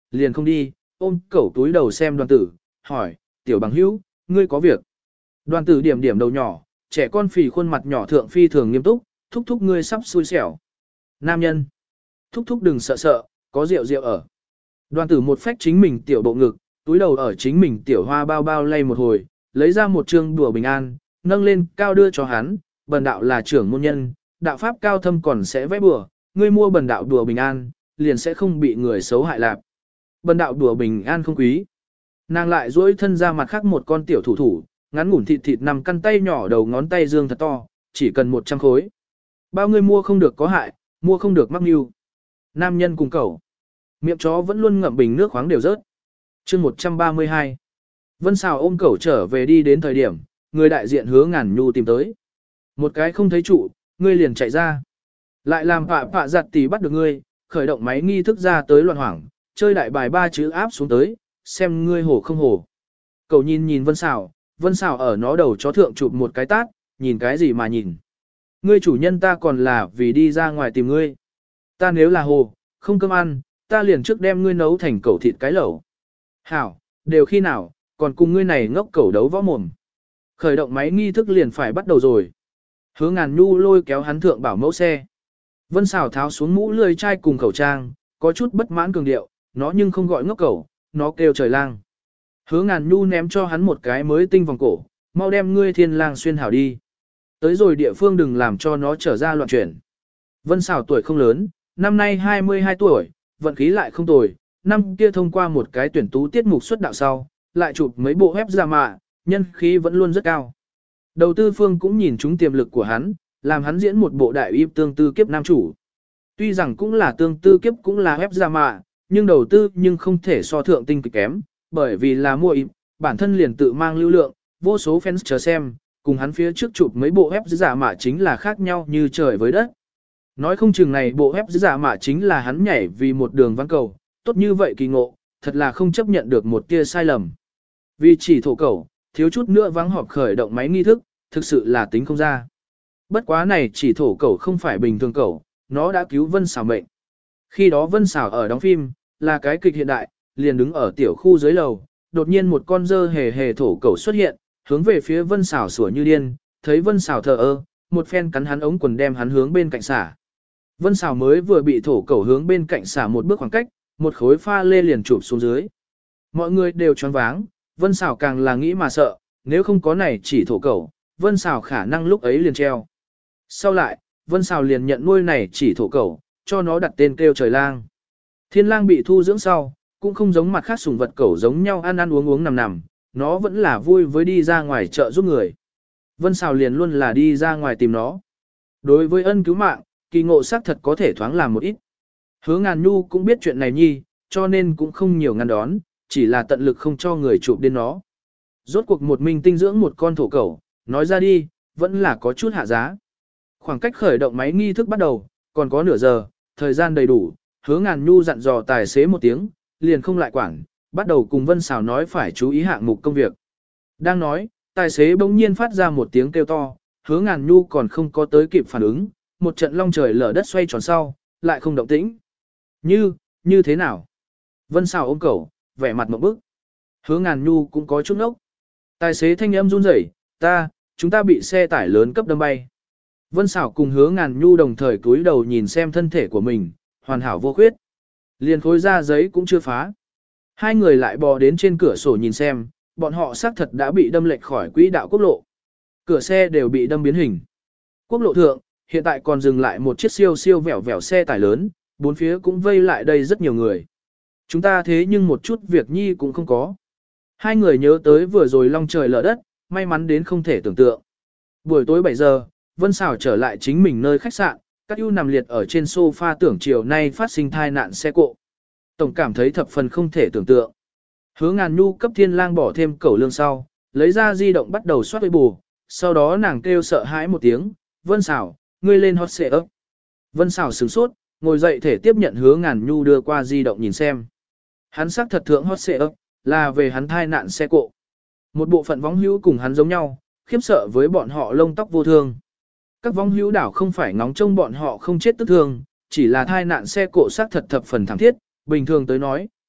liền không đi, ôm cẩu túi đầu xem đoàn tử, hỏi, tiểu bằng hữu, ngươi có việc. Đoàn tử điểm điểm đầu nhỏ, trẻ con phì khuôn mặt nhỏ thượng phi thường nghiêm túc, thúc thúc ngươi sắp xui xẻo. Nam nhân, thúc thúc đừng sợ sợ, có rượu rượu ở. Đoàn tử một phách chính mình tiểu bộ ngực, túi đầu ở chính mình tiểu hoa bao bao lay một hồi, lấy ra một trương đùa bình an, nâng lên cao đưa cho hắn, bần đạo là trưởng môn nhân, đạo pháp cao thâm còn sẽ vẽ bừa, ngươi mua bần đạo đùa bình an, liền sẽ không bị người xấu hại lạc. Bần đạo đùa bình an không quý. Nàng lại duỗi thân ra mặt khác một con tiểu thủ thủ, ngắn ngủn thịt thịt nằm căn tay nhỏ đầu ngón tay dương thật to, chỉ cần một trăm khối. Bao ngươi mua không được có hại, mua không được mắc mưu. Nam nhân cùng cẩu. Miệng chó vẫn luôn ngậm bình nước khoáng đều rớt. chương một trăm ba mươi hai. Vân Sào ôm cẩu trở về đi đến thời điểm, người đại diện Hứa Ngàn Nhu tìm tới. Một cái không thấy trụ, ngươi liền chạy ra. Lại làm phạ phạ giặt tỷ bắt được ngươi, khởi động máy nghi thức ra tới loạn hoảng, chơi đại bài ba chữ áp xuống tới, xem ngươi hổ không hổ. Cậu nhìn nhìn Vân Sào, Vân Sào ở nó đầu chó thượng chụp một cái tát, nhìn cái gì mà nhìn. Ngươi chủ nhân ta còn là vì đi ra ngoài tìm ngươi. Ta nếu là hồ, không cơm ăn, ta liền trước đem ngươi nấu thành cẩu thịt cái lẩu. Hảo, đều khi nào, còn cùng ngươi này ngốc cẩu đấu võ mồm. Khởi động máy nghi thức liền phải bắt đầu rồi. Hứa Ngàn Nhu lôi kéo hắn thượng bảo mẫu xe. Vân Sào tháo xuống mũ lười chai cùng khẩu trang, có chút bất mãn cường điệu, nó nhưng không gọi ngốc cẩu, nó kêu trời lang. Hứa Ngàn Nhu ném cho hắn một cái mới tinh vòng cổ, mau đem ngươi thiên lang xuyên hảo đi. Tới rồi địa phương đừng làm cho nó trở ra loạn chuyển. Vân Sào tuổi không lớn, năm nay hai mươi hai tuổi, vận khí lại không tồi, năm kia thông qua một cái tuyển tú tiết mục xuất đạo sau, lại chụp mấy bộ web ra mạ, nhân khí vẫn luôn rất cao. Đầu tư phương cũng nhìn chúng tiềm lực của hắn, làm hắn diễn một bộ đại yếp tương tư kiếp nam chủ. Tuy rằng cũng là tương tư kiếp cũng là web ra mạ, nhưng đầu tư nhưng không thể so thượng tinh cực kém, bởi vì là mua yếp, bản thân liền tự mang lưu lượng, vô số fans chờ xem, cùng hắn phía trước chụp mấy bộ web giả mạ chính là khác nhau như trời với đất. Nói không chừng này bộ web giả mạ chính là hắn nhảy vì một đường văn cầu, tốt như vậy kỳ ngộ, thật là không chấp nhận được một tia sai lầm. Vì chỉ thổ cẩu, thiếu chút nữa vắng họp khởi động máy nghi thức, thực sự là tính không ra. Bất quá này chỉ thổ cẩu không phải bình thường cẩu, nó đã cứu Vân Sào mệnh. Khi đó Vân Sào ở đóng phim, là cái kịch hiện đại, liền đứng ở tiểu khu dưới lầu, đột nhiên một con dơ hề hề thổ cẩu xuất hiện, hướng về phía Vân Sào sủa như điên, thấy Vân Sào thờ ơ, một phen cắn hắn ống quần đem hắn hướng bên cạnh xả. Vân Sào mới vừa bị thổ cẩu hướng bên cạnh xả một bước khoảng cách, một khối pha lê liền chụp xuống dưới. Mọi người đều choáng váng, Vân Sào càng là nghĩ mà sợ, nếu không có này chỉ thổ cẩu, Vân Sào khả năng lúc ấy liền treo. Sau lại, Vân Sào liền nhận nuôi này chỉ thổ cẩu, cho nó đặt tên kêu trời lang. Thiên lang bị thu dưỡng sau, cũng không giống mặt khác sủng vật cẩu giống nhau ăn ăn uống uống nằm nằm, nó vẫn là vui với đi ra ngoài chợ giúp người. Vân Sào liền luôn là đi ra ngoài tìm nó. Đối với ân cứu mạng, kỳ ngộ xác thật có thể thoáng làm một ít. Hứa Ngàn Nhu cũng biết chuyện này nhi, cho nên cũng không nhiều ngăn đón, chỉ là tận lực không cho người chụp đến nó. Rốt cuộc một mình tinh dưỡng một con thổ cẩu, nói ra đi, vẫn là có chút hạ giá. Khoảng cách khởi động máy nghi thức bắt đầu, còn có nửa giờ, thời gian đầy đủ, Hứa Ngàn Nhu dặn dò tài xế một tiếng, liền không lại quản, bắt đầu cùng Vân Sào nói phải chú ý hạng mục công việc. Đang nói, tài xế bỗng nhiên phát ra một tiếng kêu to, Hứa Ngàn Nhu còn không có tới kịp phản ứng, một trận long trời lở đất xoay tròn sau, lại không động tĩnh. Như, như thế nào? Vân Sào ôm cẩu, vẻ mặt mộng bức. Hứa Ngàn Nhu cũng có chút ngốc. Tài xế thanh âm run rẩy, ta, chúng ta bị xe tải lớn cấp đâm bay. Vân Sào cùng Hứa Ngàn Nhu đồng thời cúi đầu nhìn xem thân thể của mình, hoàn hảo vô khuyết. Liền khối da giấy cũng chưa phá. Hai người lại bò đến trên cửa sổ nhìn xem, bọn họ xác thật đã bị đâm lệch khỏi quỹ đạo quốc lộ. Cửa xe đều bị đâm biến hình. Quốc lộ thượng, hiện tại còn dừng lại một chiếc siêu siêu vẻo vẻo xe tải lớn, bốn phía cũng vây lại đây rất nhiều người. Chúng ta thế nhưng một chút việc nhi cũng không có. Hai người nhớ tới vừa rồi long trời lở đất, may mắn đến không thể tưởng tượng. Buổi tối bảy giờ, Vân Sào trở lại chính mình nơi khách sạn, các ưu nằm liệt ở trên sofa tưởng chiều nay phát sinh thai nạn xe cộ. Tổng cảm thấy thập phần không thể tưởng tượng. Hứa Ngàn Nhu cấp Thiên Lang bỏ thêm cẩu lương sau, lấy ra di động bắt đầu soát bù, sau đó nàng kêu sợ hãi một tiếng, Vân Sào, ngươi lên hot xệ ấp. Vân Sào sửng sốt, ngồi dậy thể tiếp nhận Hứa Ngàn Nhu đưa qua di động nhìn xem. Hắn xác thật thượng hot xệ ấp, là về hắn thai nạn xe cộ. Một bộ phận vong hữu cùng hắn giống nhau, khiếp sợ với bọn họ lông tóc vô thương. Các vong hữu đảo không phải ngóng trông bọn họ không chết tức thương, chỉ là thai nạn xe cộ xác thật thập phần thảm thiết, bình thường tới nói,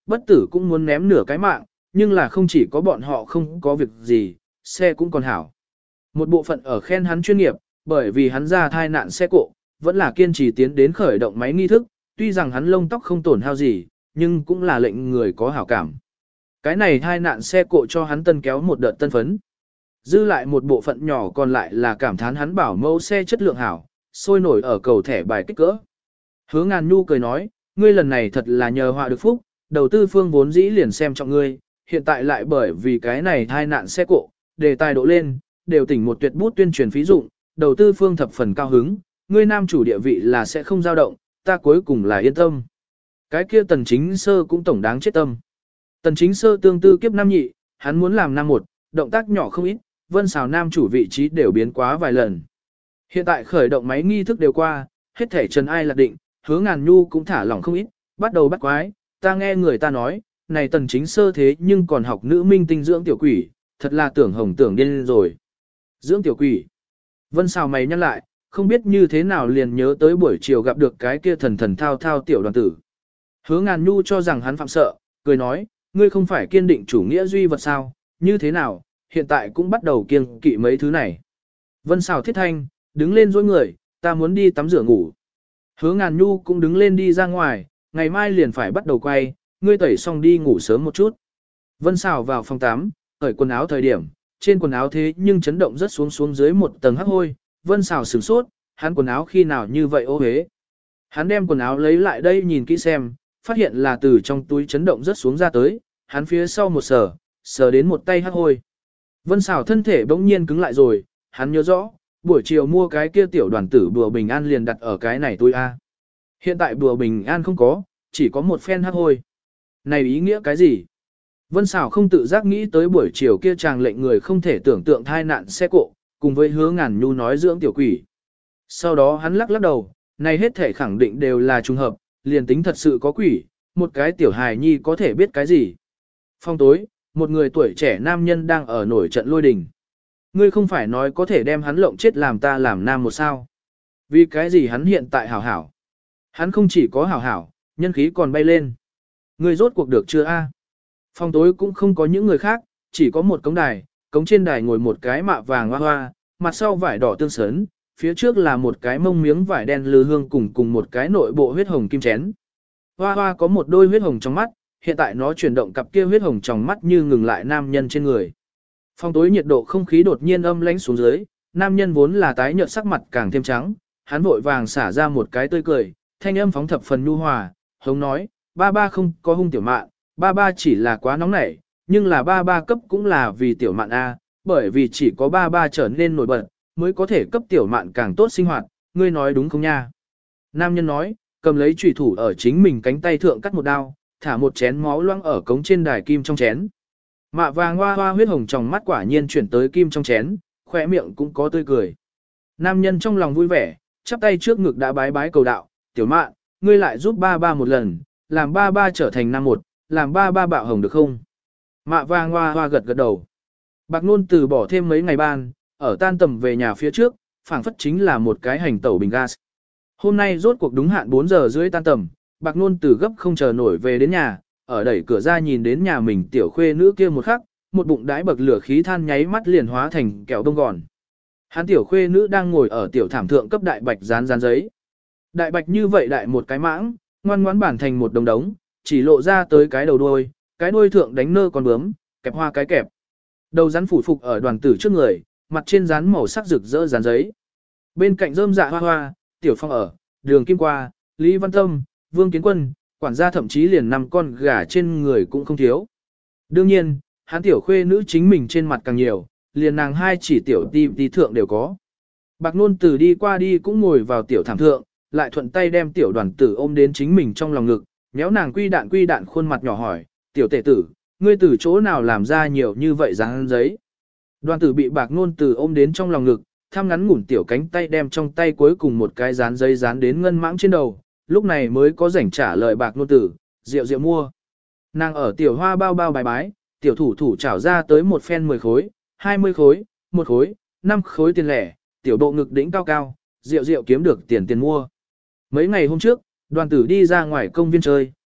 bất tử cũng muốn ném nửa cái mạng, nhưng là không chỉ có bọn họ không có việc gì, xe cũng còn hảo. Một bộ phận ở khen hắn chuyên nghiệp, bởi vì hắn ra thai nạn xe cộ, vẫn là kiên trì tiến đến khởi động máy nghi thức, tuy rằng hắn lông tóc không tổn hao gì, nhưng cũng là lệnh người có hảo cảm. Cái này thai nạn xe cộ cho hắn tân kéo một đợt tân phấn. Dư lại một bộ phận nhỏ còn lại là cảm thán hắn bảo mẫu xe chất lượng hảo, sôi nổi ở cầu thẻ bài kích cỡ. Hứa Ngàn Nhu cười nói, ngươi lần này thật là nhờ họa được phúc, đầu tư phương vốn dĩ liền xem trọng ngươi, hiện tại lại bởi vì cái này thai nạn xe cộ, đề tài độ lên, đều tỉnh một tuyệt bút tuyên truyền phí dụng, đầu tư phương thập phần cao hứng, ngươi nam chủ địa vị là sẽ không dao động, ta cuối cùng là yên tâm. Cái kia tần chính sơ cũng tổng đáng chết tâm. Tần chính sơ tương tư kiếp nam nhị, hắn muốn làm nam một, động tác nhỏ không ít, vân xào nam chủ vị trí đều biến quá vài lần. Hiện tại khởi động máy nghi thức đều qua, hết thể trần ai lạc định, Hứa Ngàn Nhu cũng thả lỏng không ít, bắt đầu bắt quái, ta nghe người ta nói, này tần chính sơ thế nhưng còn học nữ minh tinh dưỡng tiểu quỷ, thật là tưởng hồng tưởng điên rồi. Dưỡng tiểu quỷ. Vân xào mày nhắc lại, không biết như thế nào liền nhớ tới buổi chiều gặp được cái kia thần thần thao thao tiểu đoàn tử. Hứa Ngàn Nhu cho rằng hắn phạm sợ, cười nói, ngươi không phải kiên định chủ nghĩa duy vật sao, như thế nào, hiện tại cũng bắt đầu kiêng kỵ mấy thứ này. Vân xào thiết thanh, đứng lên dối người, ta muốn đi tắm rửa ngủ. Hứa Ngàn Nhu cũng đứng lên đi ra ngoài, ngày mai liền phải bắt đầu quay, ngươi tẩy xong đi ngủ sớm một chút. Vân xào vào phòng tắm, cởi quần áo thời điểm, trên quần áo thế nhưng chấn động rất xuống xuống dưới một tầng hắc hôi, Vân xào sửng sốt, hắn quần áo khi nào như vậy ô hế. Hắn đem quần áo lấy lại đây nhìn kỹ xem, phát hiện là từ trong túi chấn động rất xuống ra tới, hắn phía sau một sờ, sờ đến một tay hắc hôi. Vân xào thân thể bỗng nhiên cứng lại rồi, hắn nhớ rõ, buổi chiều mua cái kia tiểu đoàn tử bùa bình an liền đặt ở cái này túi A. Hiện tại bùa bình an không có, chỉ có một phen hắc hôi. Này ý nghĩa cái gì? Vân xào không tự giác nghĩ tới buổi chiều kia chàng lệnh người không thể tưởng tượng thai nạn xe cộ, cùng với Hứa Ngàn Nhu nói dưỡng tiểu quỷ. Sau đó hắn lắc lắc đầu, này hết thể khẳng định đều là trùng hợp, liền tính thật sự có quỷ, một cái tiểu hài nhi có thể biết cái gì. Phong tối, một người tuổi trẻ nam nhân đang ở nổi trận lôi đình. Ngươi không phải nói có thể đem hắn lộng chết làm ta làm nam một sao. Vì cái gì hắn hiện tại hảo hảo. Hắn không chỉ có hảo hảo, nhân khí còn bay lên. Ngươi rốt cuộc được chưa a? Phong tối cũng không có những người khác, chỉ có một cống đài, cống trên đài ngồi một cái mạ vàng hoa hoa, mặt sau vải đỏ tương sớn, phía trước là một cái mông miếng vải đen lư hương cùng cùng một cái nội bộ huyết hồng kim chén. Hoa hoa có một đôi huyết hồng trong mắt, hiện tại nó chuyển động cặp kia huyết hồng trong mắt như ngừng lại nam nhân trên người. Phòng tối nhiệt độ không khí đột nhiên âm lãnh xuống dưới, nam nhân vốn là tái nhợt sắc mặt càng thêm trắng, hắn vội vàng xả ra một cái tươi cười, thanh âm phóng thập phần nhu hòa, hống nói, ba ba không có hung tiểu mạn, ba ba chỉ là quá nóng nảy, nhưng là ba ba cấp cũng là vì tiểu mạn A, bởi vì chỉ có ba ba trở nên nổi bật, mới có thể cấp tiểu mạn càng tốt sinh hoạt, ngươi nói đúng không nha? Nam nhân nói, cầm lấy chùy thủ ở chính mình cánh tay thượng cắt một đao, thả một chén máu loãng ở cống trên đài kim trong chén. Mạ vàng hoa hoa huyết hồng trong mắt quả nhiên chuyển tới kim trong chén, khỏe miệng cũng có tươi cười. Nam nhân trong lòng vui vẻ, chắp tay trước ngực đã bái bái cầu đạo, tiểu mạn, ngươi lại giúp ba ba một lần, làm ba ba trở thành năm một, làm ba ba bạo hồng được không? Mạ vàng hoa hoa gật gật đầu. Bạc Nôn từ bỏ thêm mấy ngày ban, ở tan tầm về nhà phía trước, phảng phất chính là một cái hành tẩu bình gas. Hôm nay rốt cuộc đúng hạn bốn giờ rưỡi tan tầm, Bạc Nôn từ gấp không chờ nổi về đến nhà, ở đẩy cửa ra nhìn đến nhà mình tiểu khuê nữ kia một khắc, một bụng đái bậc lửa khí than nháy mắt liền hóa thành kẹo đông gòn. Hắn tiểu khuê nữ đang ngồi ở tiểu thảm thượng cấp đại bạch dán dán giấy. Đại bạch như vậy đại một cái mãng, ngoan ngoãn bản thành một đồng đống, chỉ lộ ra tới cái đầu đuôi, cái đuôi thượng đánh nơ con bướm, kẹp hoa cái kẹp. Đầu rắn phủ phục ở đoàn tử trước người, mặt trên dán màu sắc rực rỡ dán giấy. Bên cạnh rơm dạ hoa hoa, tiểu phong ở, đường kim qua, Lý Văn Tâm, Vương Kiến Quân, quản gia thậm chí liền năm con gà trên người cũng không thiếu. Đương nhiên, hắn tiểu khuê nữ chính mình trên mặt càng nhiều, liền nàng hai chỉ tiểu ti ti thượng đều có. Bạc Nôn từ đi qua đi cũng ngồi vào tiểu thảm thượng, lại thuận tay đem tiểu đoàn tử ôm đến chính mình trong lòng ngực, nhéo nàng quy đạn quy đạn khuôn mặt nhỏ hỏi, tiểu tể tử, ngươi từ chỗ nào làm ra nhiều như vậy dáng giấy. Đoàn tử bị Bạc Nôn từ ôm đến trong lòng ngực, tham ngắn ngủn tiểu cánh tay đem trong tay cuối cùng một cái dán giấy dán đến ngân mãng trên đầu, lúc này mới có rảnh trả lời Bạc Nôn tử, rượu rượu mua. Nàng ở tiểu hoa bao bao bài bái, tiểu thủ thủ trảo ra tới một phen mười khối, hai mươi khối, một khối, năm khối tiền lẻ, tiểu độ ngực đỉnh cao cao, rượu rượu kiếm được tiền tiền mua. Mấy ngày hôm trước, đoàn tử đi ra ngoài công viên chơi,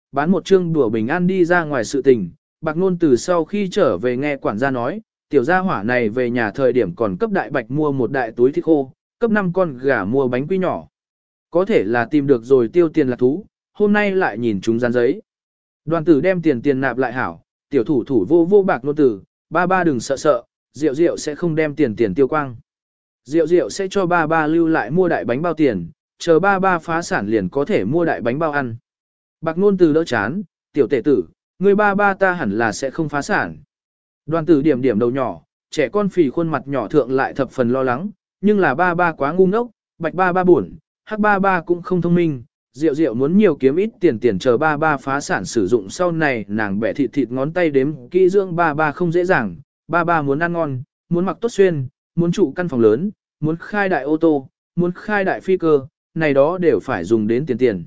bán một chương đùa bình an đi ra ngoài sự tình. Bạc Nôn từ sau khi trở về nghe quản gia nói, tiểu gia hỏa này về nhà thời điểm còn cấp đại bạch mua một đại túi thịt khô, cấp năm con gà mua bánh quy nhỏ. Có thể là tìm được rồi tiêu tiền lạc thú, hôm nay lại nhìn chúng dán giấy. Đoàn tử đem tiền tiền nạp lại hảo, tiểu thủ thủ vô vô Bạc Nôn tử, ba ba đừng sợ sợ, Diệu Diệu sẽ không đem tiền tiền tiêu quang. Diệu Diệu sẽ cho ba ba lưu lại mua đại bánh bao tiền, chờ ba ba phá sản liền có thể mua đại bánh bao ăn. Bạc Nôn từ đỡ chán, tiểu tể tử, người ba ba ta hẳn là sẽ không phá sản. Đoàn tử điểm điểm đầu nhỏ, trẻ con phì khuôn mặt nhỏ thượng lại thập phần lo lắng, nhưng là ba ba quá ngu ngốc, bạch ba ba buồn, hắc ba ba cũng không thông minh, Diệu Diệu muốn nhiều kiếm ít tiền tiền chờ ba ba phá sản sử dụng sau này nàng bẻ thịt thịt ngón tay đếm kỹ dưỡng ba ba không dễ dàng, ba ba muốn ăn ngon, muốn mặc tốt xuyên, muốn trụ căn phòng lớn, muốn khai đại ô tô, muốn khai đại phi cơ, này đó đều phải dùng đến tiền tiền.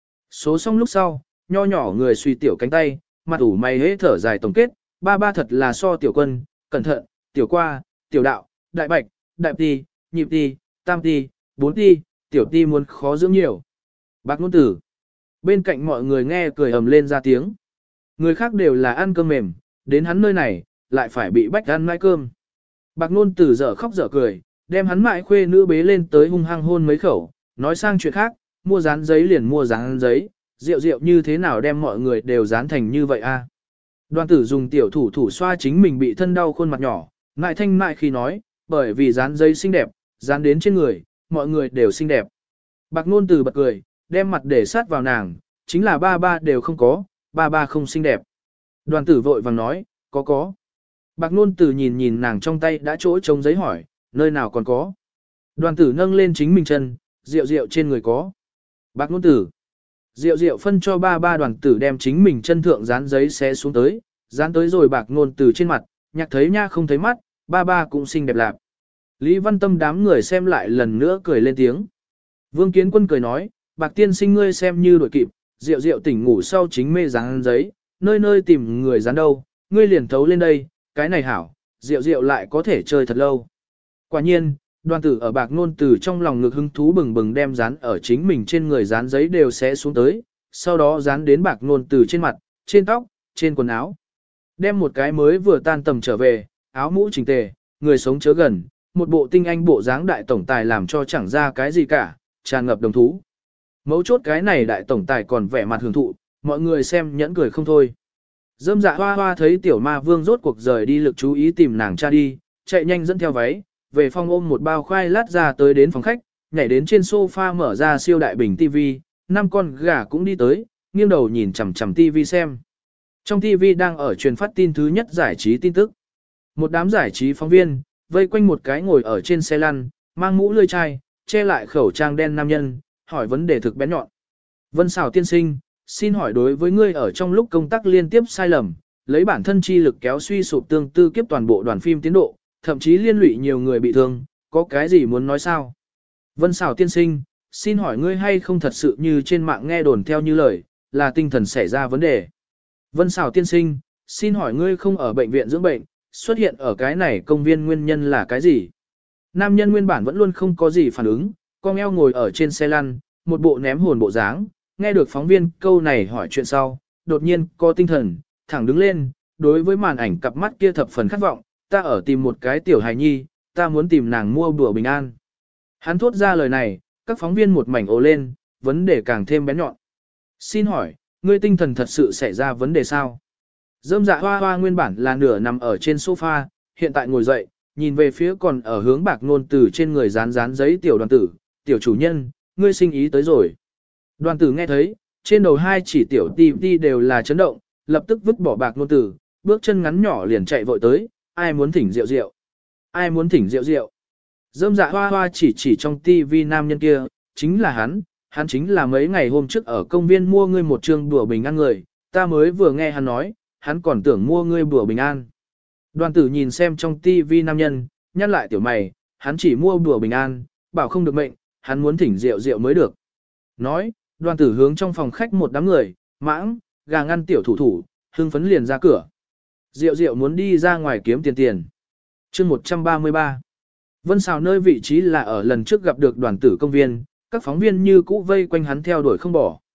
Số xong lúc sau, nho nhỏ người suy tiểu cánh tay, mặt ủ mày hế thở dài tổng kết, ba ba thật là so tiểu quân, cẩn thận, tiểu qua, tiểu đạo, đại bạch, đại ti, nhịp ti, tam ti, bốn ti, tiểu ti muốn khó dưỡng nhiều. Bạc Nôn tử. Bên cạnh mọi người nghe cười ầm lên ra tiếng. Người khác đều là ăn cơm mềm, đến hắn nơi này, lại phải bị bách ăn mãi cơm. Bạc Nôn tử dở khóc dở cười, đem hắn mãi khuê nữ bế lên tới hung hăng hôn mấy khẩu, nói sang chuyện khác, mua dán giấy liền mua dán giấy, rượu rượu như thế nào đem mọi người đều dán thành như vậy a? Đoàn tử dùng tiểu thủ thủ xoa chính mình bị thân đau khuôn mặt nhỏ, ngại thanh mại khi nói, bởi vì dán giấy xinh đẹp, dán đến trên người, mọi người đều xinh đẹp. Bạc Nôn tử bật cười, đem mặt để sát vào nàng, chính là ba ba đều không có, ba ba không xinh đẹp. Đoàn tử vội vàng nói, có có. Bạc Nôn tử nhìn nhìn nàng trong tay đã chỗ trống giấy hỏi, nơi nào còn có. Đoàn tử nâng lên chính mình chân, rượu rượu trên người có. Bạc Nôn tử. Rượu rượu phân cho ba ba đoàn tử đem chính mình chân thượng dán giấy xé xuống tới, dán tới rồi Bạc Nôn tử trên mặt, nhạc thấy nha không thấy mắt, ba ba cũng xinh đẹp lạp. Lý Văn Tâm đám người xem lại lần nữa cười lên tiếng. Vương Kiến Quân cười nói, Bạc tiên sinh ngươi xem như đội kịp, rượu rượu tỉnh ngủ sau chính mê dán giấy, nơi nơi tìm người dán đâu, ngươi liền thấu lên đây, cái này hảo, rượu rượu lại có thể chơi thật lâu. Quả nhiên, đoàn tử ở Bạc Nôn tử trong lòng ngực hứng thú bừng bừng đem dán ở chính mình trên người dán giấy đều xé xuống tới, sau đó dán đến Bạc Nôn tử trên mặt, trên tóc, trên quần áo. Đem một cái mới vừa tan tầm trở về, áo mũ chỉnh tề, người sống chớ gần, một bộ tinh anh bộ dáng đại tổng tài làm cho chẳng ra cái gì cả, tràn ngập đồng thú. Mấu chốt cái này đại tổng tài còn vẻ mặt hưởng thụ, mọi người xem nhẫn cười không thôi. Dâm dạ hoa hoa thấy tiểu ma vương rốt cuộc rời đi lực chú ý tìm nàng cha đi, chạy nhanh dẫn theo váy, về phòng ôm một bao khoai lát ra tới đến phòng khách, nhảy đến trên sofa mở ra siêu đại bình tivi, năm con gà cũng đi tới, nghiêng đầu nhìn chằm chằm tivi xem. Trong tivi đang ở truyền phát tin thứ nhất giải trí tin tức. Một đám giải trí phóng viên, vây quanh một cái ngồi ở trên xe lăn, mang mũ lươi chai, che lại khẩu trang đen nam nhân, hỏi vấn đề thực bén nhọn. Vân Sảo tiên sinh, xin hỏi đối với ngươi ở trong lúc công tác liên tiếp sai lầm, lấy bản thân chi lực kéo suy sụp tương tư kiếp toàn bộ đoàn phim tiến độ, thậm chí liên lụy nhiều người bị thương, có cái gì muốn nói sao? Vân Sảo tiên sinh, xin hỏi ngươi hay không thật sự như trên mạng nghe đồn theo như lời, là tinh thần xảy ra vấn đề. Vân Sảo tiên sinh, xin hỏi ngươi không ở bệnh viện dưỡng bệnh, xuất hiện ở cái này công viên nguyên nhân là cái gì? Nam nhân nguyên bản vẫn luôn không có gì phản ứng, con eo ngồi ở trên xe lăn, một bộ ném hồn bộ dáng, nghe được phóng viên câu này hỏi chuyện sau, đột nhiên có tinh thần, thẳng đứng lên, đối với màn ảnh cặp mắt kia thập phần khát vọng, ta ở tìm một cái tiểu hài nhi, ta muốn tìm nàng mua bữa bình an. Hắn thốt ra lời này, các phóng viên một mảnh ồ lên, vấn đề càng thêm bén nhọn. Xin hỏi, ngươi tinh thần thật sự xảy ra vấn đề sao? Dâm dạ hoa hoa nguyên bản là nửa nằm ở trên sofa, hiện tại ngồi dậy, nhìn về phía còn ở hướng Bạc Nôn tử trên người dán dán giấy tiểu đoàn tử, tiểu chủ nhân, ngươi sinh ý tới rồi. Đoàn tử nghe thấy, trên đầu hai chỉ tiểu ti ti đều là chấn động, lập tức vứt bỏ Bạc Nôn tử, bước chân ngắn nhỏ liền chạy vội tới, ai muốn thỉnh rượu rượu, ai muốn thỉnh rượu rượu. Dâm dạ hoa hoa chỉ chỉ trong tivi nam nhân kia, chính là hắn, hắn chính là mấy ngày hôm trước ở công viên mua ngươi một trương đùa bình an người, ta mới vừa nghe hắn nói, hắn còn tưởng mua ngươi bùa bình an. Đoàn tử nhìn xem trong tivi nam nhân, nhắc lại tiểu mày, hắn chỉ mua bùa bình an, bảo không được mệnh, hắn muốn thỉnh rượu rượu mới được. Nói, đoàn tử hướng trong phòng khách một đám người, mãng, gà ngăn tiểu thủ thủ, hưng phấn liền ra cửa. Rượu rượu muốn đi ra ngoài kiếm tiền tiền. chương một trăm ba mươi ba. Vân Sào nơi vị trí là ở lần trước gặp được đoàn tử công viên, các phóng viên như cũ vây quanh hắn theo đuổi không bỏ.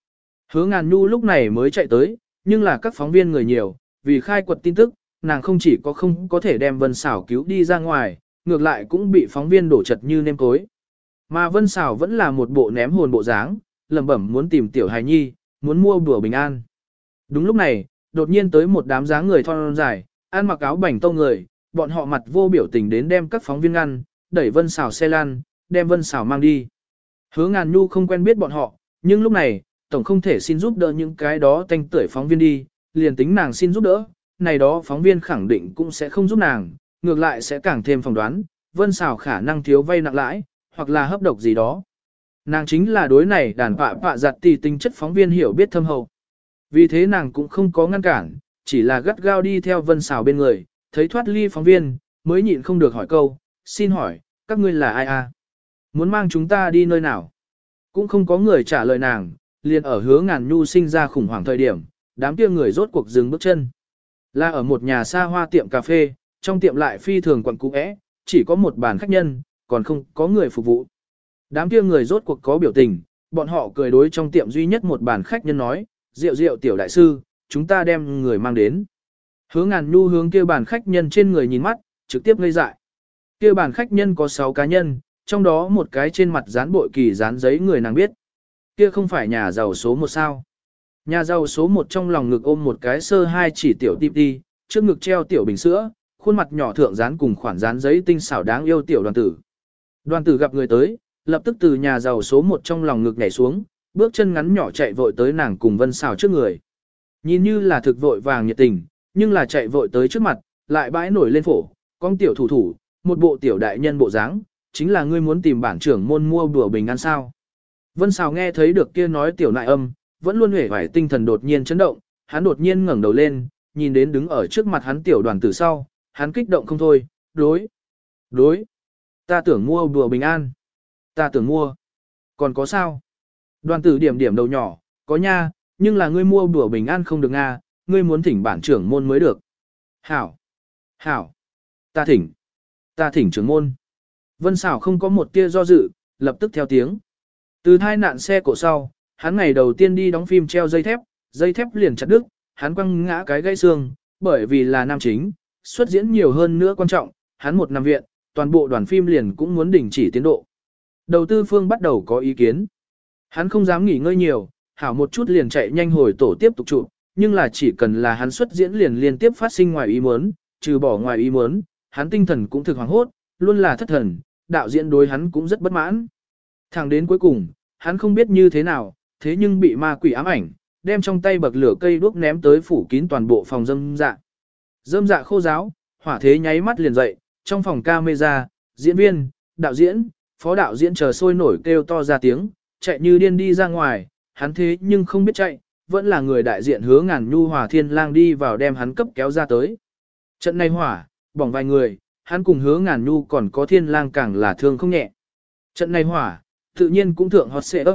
Hứa Ngàn Nhu lúc này mới chạy tới, nhưng là các phóng viên người nhiều, vì khai quật tin tức, nàng không chỉ có không có thể đem Vân Xảo cứu đi ra ngoài, ngược lại cũng bị phóng viên đổ chật như nêm cối. Mà Vân Xảo vẫn là một bộ ném hồn bộ dáng, lẩm bẩm muốn tìm tiểu hài nhi, muốn mua đùa bình an. Đúng lúc này, đột nhiên tới một đám dáng người thon dài, ăn mặc áo bảnh tông người, bọn họ mặt vô biểu tình đến đem các phóng viên ngăn, đẩy Vân Xảo xe lăn, đem Vân Xảo mang đi. Hứa Ngàn Nhu không quen biết bọn họ, nhưng lúc này, tổng không thể xin giúp đỡ những cái đó tanh tưởi phóng viên đi, liền tính nàng xin giúp đỡ, này đó phóng viên khẳng định cũng sẽ không giúp nàng, ngược lại sẽ càng thêm phỏng đoán, Vân Xảo khả năng thiếu vay nặng lãi, hoặc là hấp độc gì đó. Nàng chính là đối này đàn pạ pạ giặt tỷ tính chất phóng viên hiểu biết thâm hậu. Vì thế nàng cũng không có ngăn cản, chỉ là gắt gao đi theo Vân Xảo bên người, thấy thoát ly phóng viên, mới nhịn không được hỏi câu, xin hỏi, các ngươi là ai a? Muốn mang chúng ta đi nơi nào? Cũng không có người trả lời nàng, liền ở Hứa Ngàn Nhu sinh ra khủng hoảng thời điểm, đám kia người rốt cuộc dừng bước chân. Là ở một nhà xa hoa tiệm cà phê, trong tiệm lại phi thường quận cũ é, chỉ có một bàn khách nhân, còn không có người phục vụ. Đám kia người rốt cuộc có biểu tình, bọn họ cười đối trong tiệm duy nhất một bàn khách nhân nói, rượu rượu tiểu đại sư, chúng ta đem người mang đến. Hứa Ngàn Nhu hướng kia bàn khách nhân trên người nhìn mắt, trực tiếp ngây dại. Kia bàn khách nhân có sáu cá nhân, trong đó một cái trên mặt dán bội kỳ dán giấy người nàng biết. Kia không phải nhà giàu số một sao. Nhà giàu số một trong lòng ngực ôm một cái sơ hai chỉ tiểu tip đi, trước ngực treo tiểu bình sữa, khuôn mặt nhỏ thượng dán cùng khoản dán giấy tinh xảo đáng yêu tiểu đoàn tử. Đoàn tử gặp người tới, lập tức từ nhà giàu số một trong lòng ngực nhảy xuống, bước chân ngắn nhỏ chạy vội tới nàng cùng Vân Xảo trước người. Nhìn như là thực vội vàng nhiệt tình, nhưng là chạy vội tới trước mặt, lại bãi nổi lên phổ, con tiểu thủ thủ, một bộ tiểu đại nhân bộ dáng, chính là ngươi muốn tìm bản trưởng môn mua đùa bình an sao. Vân Xảo nghe thấy được kia nói tiểu nại âm, vẫn luôn hể vải tinh thần đột nhiên chấn động, hắn đột nhiên ngẩng đầu lên, nhìn đến đứng ở trước mặt hắn tiểu đoàn tử sau, hắn kích động không thôi, đối, đối, ta tưởng mua đùa bình an, ta tưởng mua, còn có sao? Đoàn tử điểm điểm đầu nhỏ, có nha, nhưng là ngươi mua đùa bình an không được nga, ngươi muốn thỉnh bản trưởng môn mới được. Hảo, hảo, ta thỉnh, ta thỉnh trưởng môn. Vân Xảo không có một tia do dự, lập tức theo tiếng. Từ hai nạn xe cổ sau, hắn ngày đầu tiên đi đóng phim treo dây thép, dây thép liền chặt đứt, hắn quăng ngã cái gãy xương, bởi vì là nam chính, xuất diễn nhiều hơn nữa quan trọng, hắn một nằm viện, toàn bộ đoàn phim liền cũng muốn đình chỉ tiến độ. Đầu tư phương bắt đầu có ý kiến. Hắn không dám nghỉ ngơi nhiều, hảo một chút liền chạy nhanh hồi tổ tiếp tục chụp, nhưng là chỉ cần là hắn xuất diễn liền liên tiếp phát sinh ngoài ý muốn, trừ bỏ ngoài ý muốn, hắn tinh thần cũng thực hoảng hốt, luôn là thất thần, đạo diễn đối hắn cũng rất bất mãn. Thẳng đến cuối cùng, hắn không biết như thế nào, thế nhưng bị ma quỷ ám ảnh, đem trong tay bậc lửa cây đuốc ném tới phủ kín toàn bộ phòng dâm dạ. Dâm dạ khô giáo, hỏa thế nháy mắt liền dậy, trong phòng camera, diễn viên, đạo diễn, phó đạo diễn chờ sôi nổi kêu to ra tiếng, chạy như điên đi ra ngoài, hắn thế nhưng không biết chạy, vẫn là người đại diện Hứa Ngàn Nhu Hòa Thiên Lang đi vào đem hắn cấp kéo ra tới. Trận này hỏa, bỏng vài người, hắn cùng Hứa Ngàn Nhu còn có Thiên Lang càng là thương không nhẹ. Trận này hỏa, tự nhiên cũng thượng hot xệ ấp.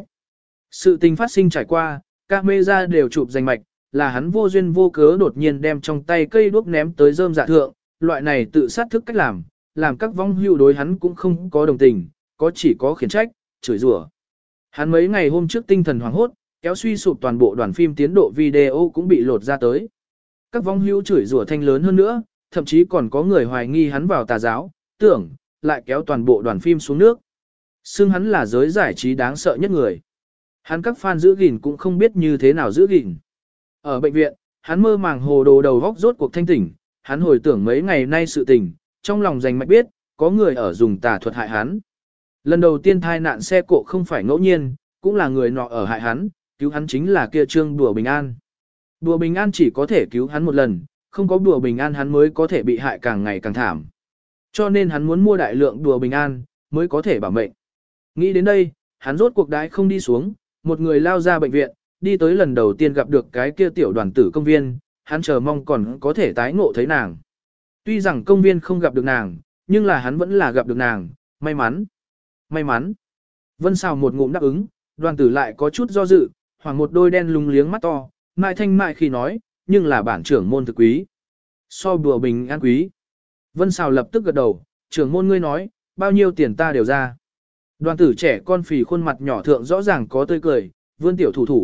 Sự tình phát sinh trải qua, camera đều chụp danh mạch, là hắn vô duyên vô cớ đột nhiên đem trong tay cây đuốc ném tới rơm dạ thượng, loại này tự sát thức cách làm, làm các vong hưu đối hắn cũng không có đồng tình, có chỉ có khiển trách, chửi rủa. Hắn mấy ngày hôm trước tinh thần hoảng hốt, kéo suy sụp toàn bộ đoàn phim tiến độ video cũng bị lột ra tới. Các vong hưu chửi rủa thanh lớn hơn nữa, thậm chí còn có người hoài nghi hắn vào tà giáo, tưởng, lại kéo toàn bộ đoàn phim xuống nước. Xưng hắn là giới giải trí đáng sợ nhất người. Hắn các fan giữ gìn cũng không biết như thế nào giữ gìn. Ở bệnh viện, hắn mơ màng hồ đồ đầu vóc rốt cuộc thanh tỉnh, hắn hồi tưởng mấy ngày nay sự tình, trong lòng rành mạch biết, có người ở dùng tà thuật hại hắn. Lần đầu tiên thai nạn xe cộ không phải ngẫu nhiên, cũng là người nọ ở hại hắn, cứu hắn chính là kia trương đùa bình an. Đùa bình an chỉ có thể cứu hắn một lần, không có đùa bình an hắn mới có thể bị hại càng ngày càng thảm. Cho nên hắn muốn mua đại lượng đùa bình an, mới có thể bảo mệnh. Nghĩ đến đây, hắn rốt cuộc đái không đi xuống, một người lao ra bệnh viện, đi tới lần đầu tiên gặp được cái kia tiểu đoàn tử công viên, hắn chờ mong còn có thể tái ngộ thấy nàng. Tuy rằng công viên không gặp được nàng, nhưng là hắn vẫn là gặp được nàng, may mắn. May mắn. Vân Xảo một ngụm đáp ứng, đoàn tử lại có chút do dự, hoàng một đôi đen lúng liếng mắt to, mại thanh mại khi nói, nhưng là bản trưởng môn thực quý. So bùa bình an quý. Vân Xảo lập tức gật đầu, trưởng môn ngươi nói, bao nhiêu tiền ta đều ra. Đoàn tử trẻ con phì khuôn mặt nhỏ thượng rõ ràng có tươi cười, vươn tiểu thủ thủ,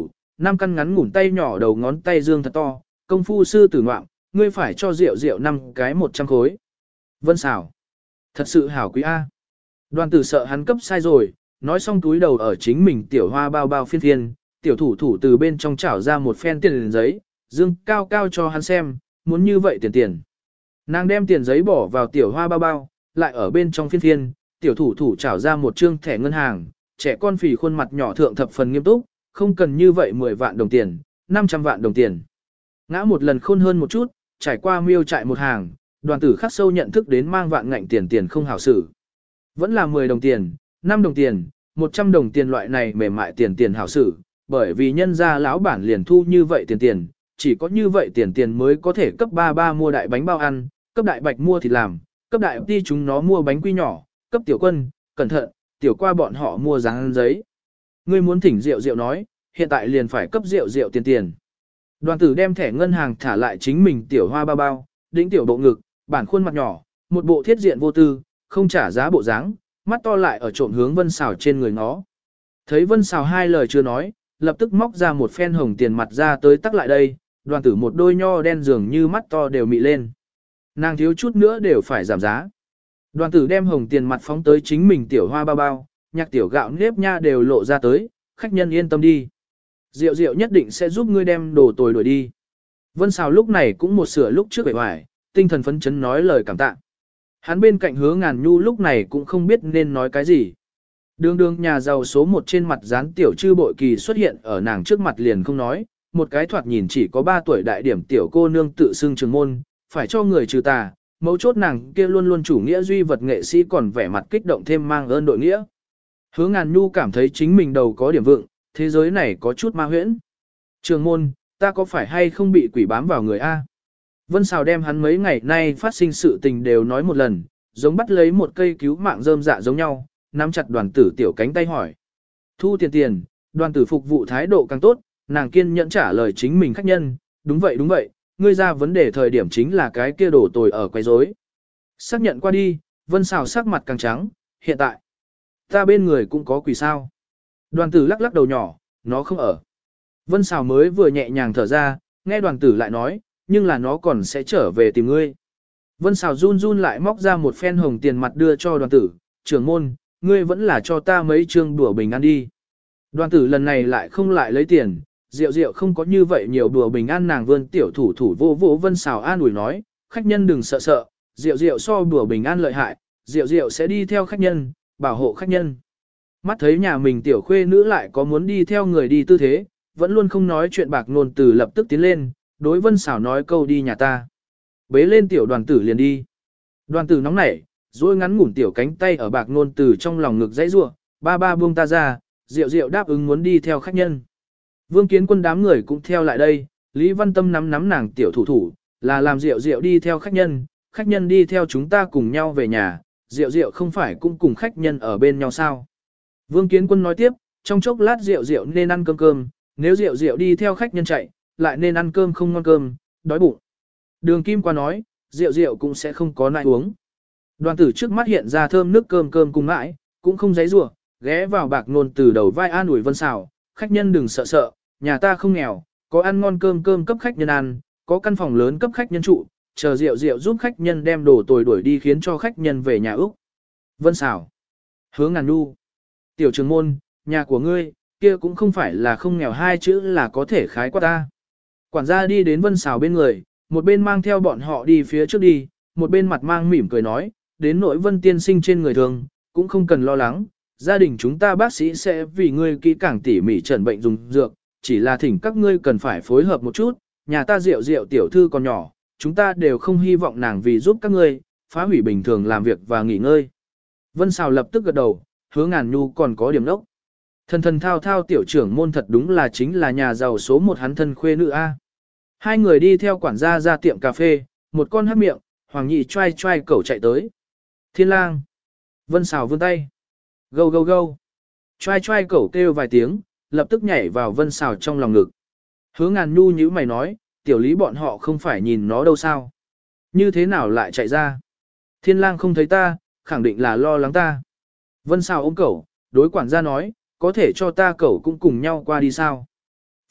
năm căn ngắn ngủn tay nhỏ đầu ngón tay dương thật to, công phu sư tử ngoạm, ngươi phải cho rượu rượu năm cái một trăm khối. Vân xảo. Thật sự hảo quý A. Đoàn tử sợ hắn cấp sai rồi, nói xong túi đầu ở chính mình tiểu hoa bao bao phiên phiên, tiểu thủ thủ từ bên trong chảo ra một phen tiền giấy, dương cao cao cho hắn xem, muốn như vậy tiền tiền. Nàng đem tiền giấy bỏ vào tiểu hoa bao bao, lại ở bên trong phiên phiên, tiểu thủ thủ chảo ra một trương thẻ ngân hàng, trẻ con phì khuôn mặt nhỏ thượng thập phần nghiêm túc, không cần như vậy mười vạn đồng tiền, năm trăm vạn đồng tiền. Ngã một lần khôn hơn một chút, trải qua miêu trại một hàng, đoàn tử khắc sâu nhận thức đến mang vạn ngạnh tiền tiền không hảo xử. Vẫn là mười đồng tiền, năm đồng tiền, một trăm đồng tiền loại này mềm mại tiền tiền hảo xử, bởi vì nhân gia lão bản liền thu như vậy tiền tiền, chỉ có như vậy tiền tiền mới có thể cấp ba ba mua đại bánh bao ăn, cấp đại bạch mua thịt làm, cấp đại ti chúng nó mua bánh quy nhỏ, cấp tiểu quân, cẩn thận, tiểu qua bọn họ mua dáng giấy. Ngươi muốn thỉnh rượu rượu nói, hiện tại liền phải cấp rượu rượu tiền tiền. Đoàn tử đem thẻ ngân hàng thả lại chính mình tiểu hoa bao bao, đĩnh tiểu bộ ngực, bản khuôn mặt nhỏ, một bộ thiết diện vô tư, không trả giá bộ dáng, mắt to lại ở trộm hướng Vân Xào trên người nó. Thấy Vân Xào hai lời chưa nói, lập tức móc ra một phen hồng tiền mặt ra tới tắc lại đây, đoàn tử một đôi nho đen dường như mắt to đều mị lên. Nàng thiếu chút nữa đều phải giảm giá. Đoàn tử đem hồng tiền mặt phóng tới chính mình tiểu hoa bao bao, nhạc tiểu gạo nếp nha đều lộ ra tới, khách nhân yên tâm đi. Rượu rượu nhất định sẽ giúp ngươi đem đồ tồi đuổi đi. Vân Xào lúc này cũng một sửa lúc trước vẻ hoài, tinh thần phấn chấn nói lời cảm tạ. Hắn bên cạnh Hứa Ngàn Nhu lúc này cũng không biết nên nói cái gì. Đường đường nhà giàu số một trên mặt dán tiểu chư bội kỳ xuất hiện ở nàng trước mặt liền không nói, một cái thoạt nhìn chỉ có ba tuổi đại điểm tiểu cô nương tự xưng trường môn, phải cho người trừ tà, mấu chốt nàng kia luôn luôn chủ nghĩa duy vật nghệ sĩ còn vẻ mặt kích động thêm mang ơn đội nghĩa. Hứa Ngàn Nhu cảm thấy chính mình đầu có điểm vượng, thế giới này có chút ma huyễn. Trường môn, ta có phải hay không bị quỷ bám vào người A? Vân Xào đem hắn mấy ngày nay phát sinh sự tình đều nói một lần, giống bắt lấy một cây cứu mạng rơm dạ giống nhau, nắm chặt đoàn tử tiểu cánh tay hỏi. Thu tiền tiền, đoàn tử phục vụ thái độ càng tốt, nàng kiên nhẫn trả lời chính mình khách nhân, đúng vậy đúng vậy, ngươi ra vấn đề thời điểm chính là cái kia đổ tồi ở quấy rối. Xác nhận qua đi, Vân Xào sắc mặt càng trắng, hiện tại, ta bên người cũng có quỷ sao. Đoàn tử lắc lắc đầu nhỏ, nó không ở. Vân Xào mới vừa nhẹ nhàng thở ra, nghe đoàn tử lại nói, nhưng là nó còn sẽ trở về tìm ngươi. Vân Xào run run lại móc ra một phen hồng tiền mặt đưa cho đoàn tử, trưởng môn, ngươi vẫn là cho ta mấy trương đùa bình an đi. Đoàn tử lần này lại không lại lấy tiền, rượu rượu không có như vậy nhiều đùa bình an, nàng vươn tiểu thủ thủ vô vô Vân Xào an ủi nói, khách nhân đừng sợ sợ, rượu rượu so đùa bình an lợi hại, rượu rượu sẽ đi theo khách nhân, bảo hộ khách nhân. Mắt thấy nhà mình tiểu khuê nữ lại có muốn đi theo người đi tư thế, vẫn luôn không nói chuyện bạc ngôn từ lập tức tiến lên, đối Vân Xảo nói câu đi nhà ta. Bế lên tiểu đoàn tử liền đi. Đoàn tử nóng nảy, duỗi ngắn ngủn tiểu cánh tay ở bạc ngôn từ trong lòng ngực dãy rủa, ba ba buông ta ra, rượu rượu đáp ứng muốn đi theo khách nhân. Vương Kiến Quân đám người cũng theo lại đây, Lý Văn Tâm nắm nắm nàng tiểu thủ thủ, là làm rượu rượu đi theo khách nhân, khách nhân đi theo chúng ta cùng nhau về nhà, rượu rượu không phải cũng cùng khách nhân ở bên nhau sao. Vương Kiến Quân nói tiếp, trong chốc lát rượu rượu nên ăn cơm cơm, nếu rượu rượu đi theo khách nhân chạy, lại nên ăn cơm không ngon cơm, đói bụng. Đường Kim qua nói, rượu rượu cũng sẽ không có nại uống. Đoàn tử trước mắt hiện ra thơm nước cơm cơm cùng mãi, cũng không giấy rủa, ghé vào bạc nôn từ đầu vai an ủi Vân Xảo, khách nhân đừng sợ sợ, nhà ta không nghèo, có ăn ngon cơm cơm cấp khách nhân ăn, có căn phòng lớn cấp khách nhân trụ, chờ rượu rượu giúp khách nhân đem đồ tồi đuổi đi khiến cho khách nhân về nhà Úc. Vân Xảo, Hứa Ngàn Nhu, tiểu trường môn, nhà của ngươi, kia cũng không phải là không nghèo hai chữ là có thể khái quát ta. Quản gia đi đến Vân Xảo bên người, một bên mang theo bọn họ đi phía trước đi, một bên mặt mang mỉm cười nói, đến nỗi Vân tiên sinh trên người thường, cũng không cần lo lắng, gia đình chúng ta bác sĩ sẽ vì ngươi kỹ càng tỉ mỉ chẩn bệnh dùng dược, chỉ là thỉnh các ngươi cần phải phối hợp một chút, nhà ta rượu rượu tiểu thư còn nhỏ, chúng ta đều không hy vọng nàng vì giúp các ngươi, phá hủy bình thường làm việc và nghỉ ngơi. Vân Xào lập tức gật đầu, Hứa Ngàn Nhu còn có điểm đốc. Thần thần thao thao tiểu trưởng môn thật đúng là chính là nhà giàu số một hắn thân khuê nữ A. Hai người đi theo quản gia ra tiệm cà phê, một con hấp miệng, Hoàng Nhị choai choai cẩu chạy tới. Thiên lang. Vân Xào vươn tay. Gâu gâu gâu. Choai choai cẩu kêu vài tiếng, lập tức nhảy vào Vân Xào trong lòng ngực. Hứa Ngàn Nhu nhíu mày nói, tiểu lý bọn họ không phải nhìn nó đâu sao. Như thế nào lại chạy ra? Thiên lang không thấy ta, khẳng định là lo lắng ta. Vân Xào ôm cẩu, đối quản gia nói, có thể cho ta cẩu cũng cùng nhau qua đi sao?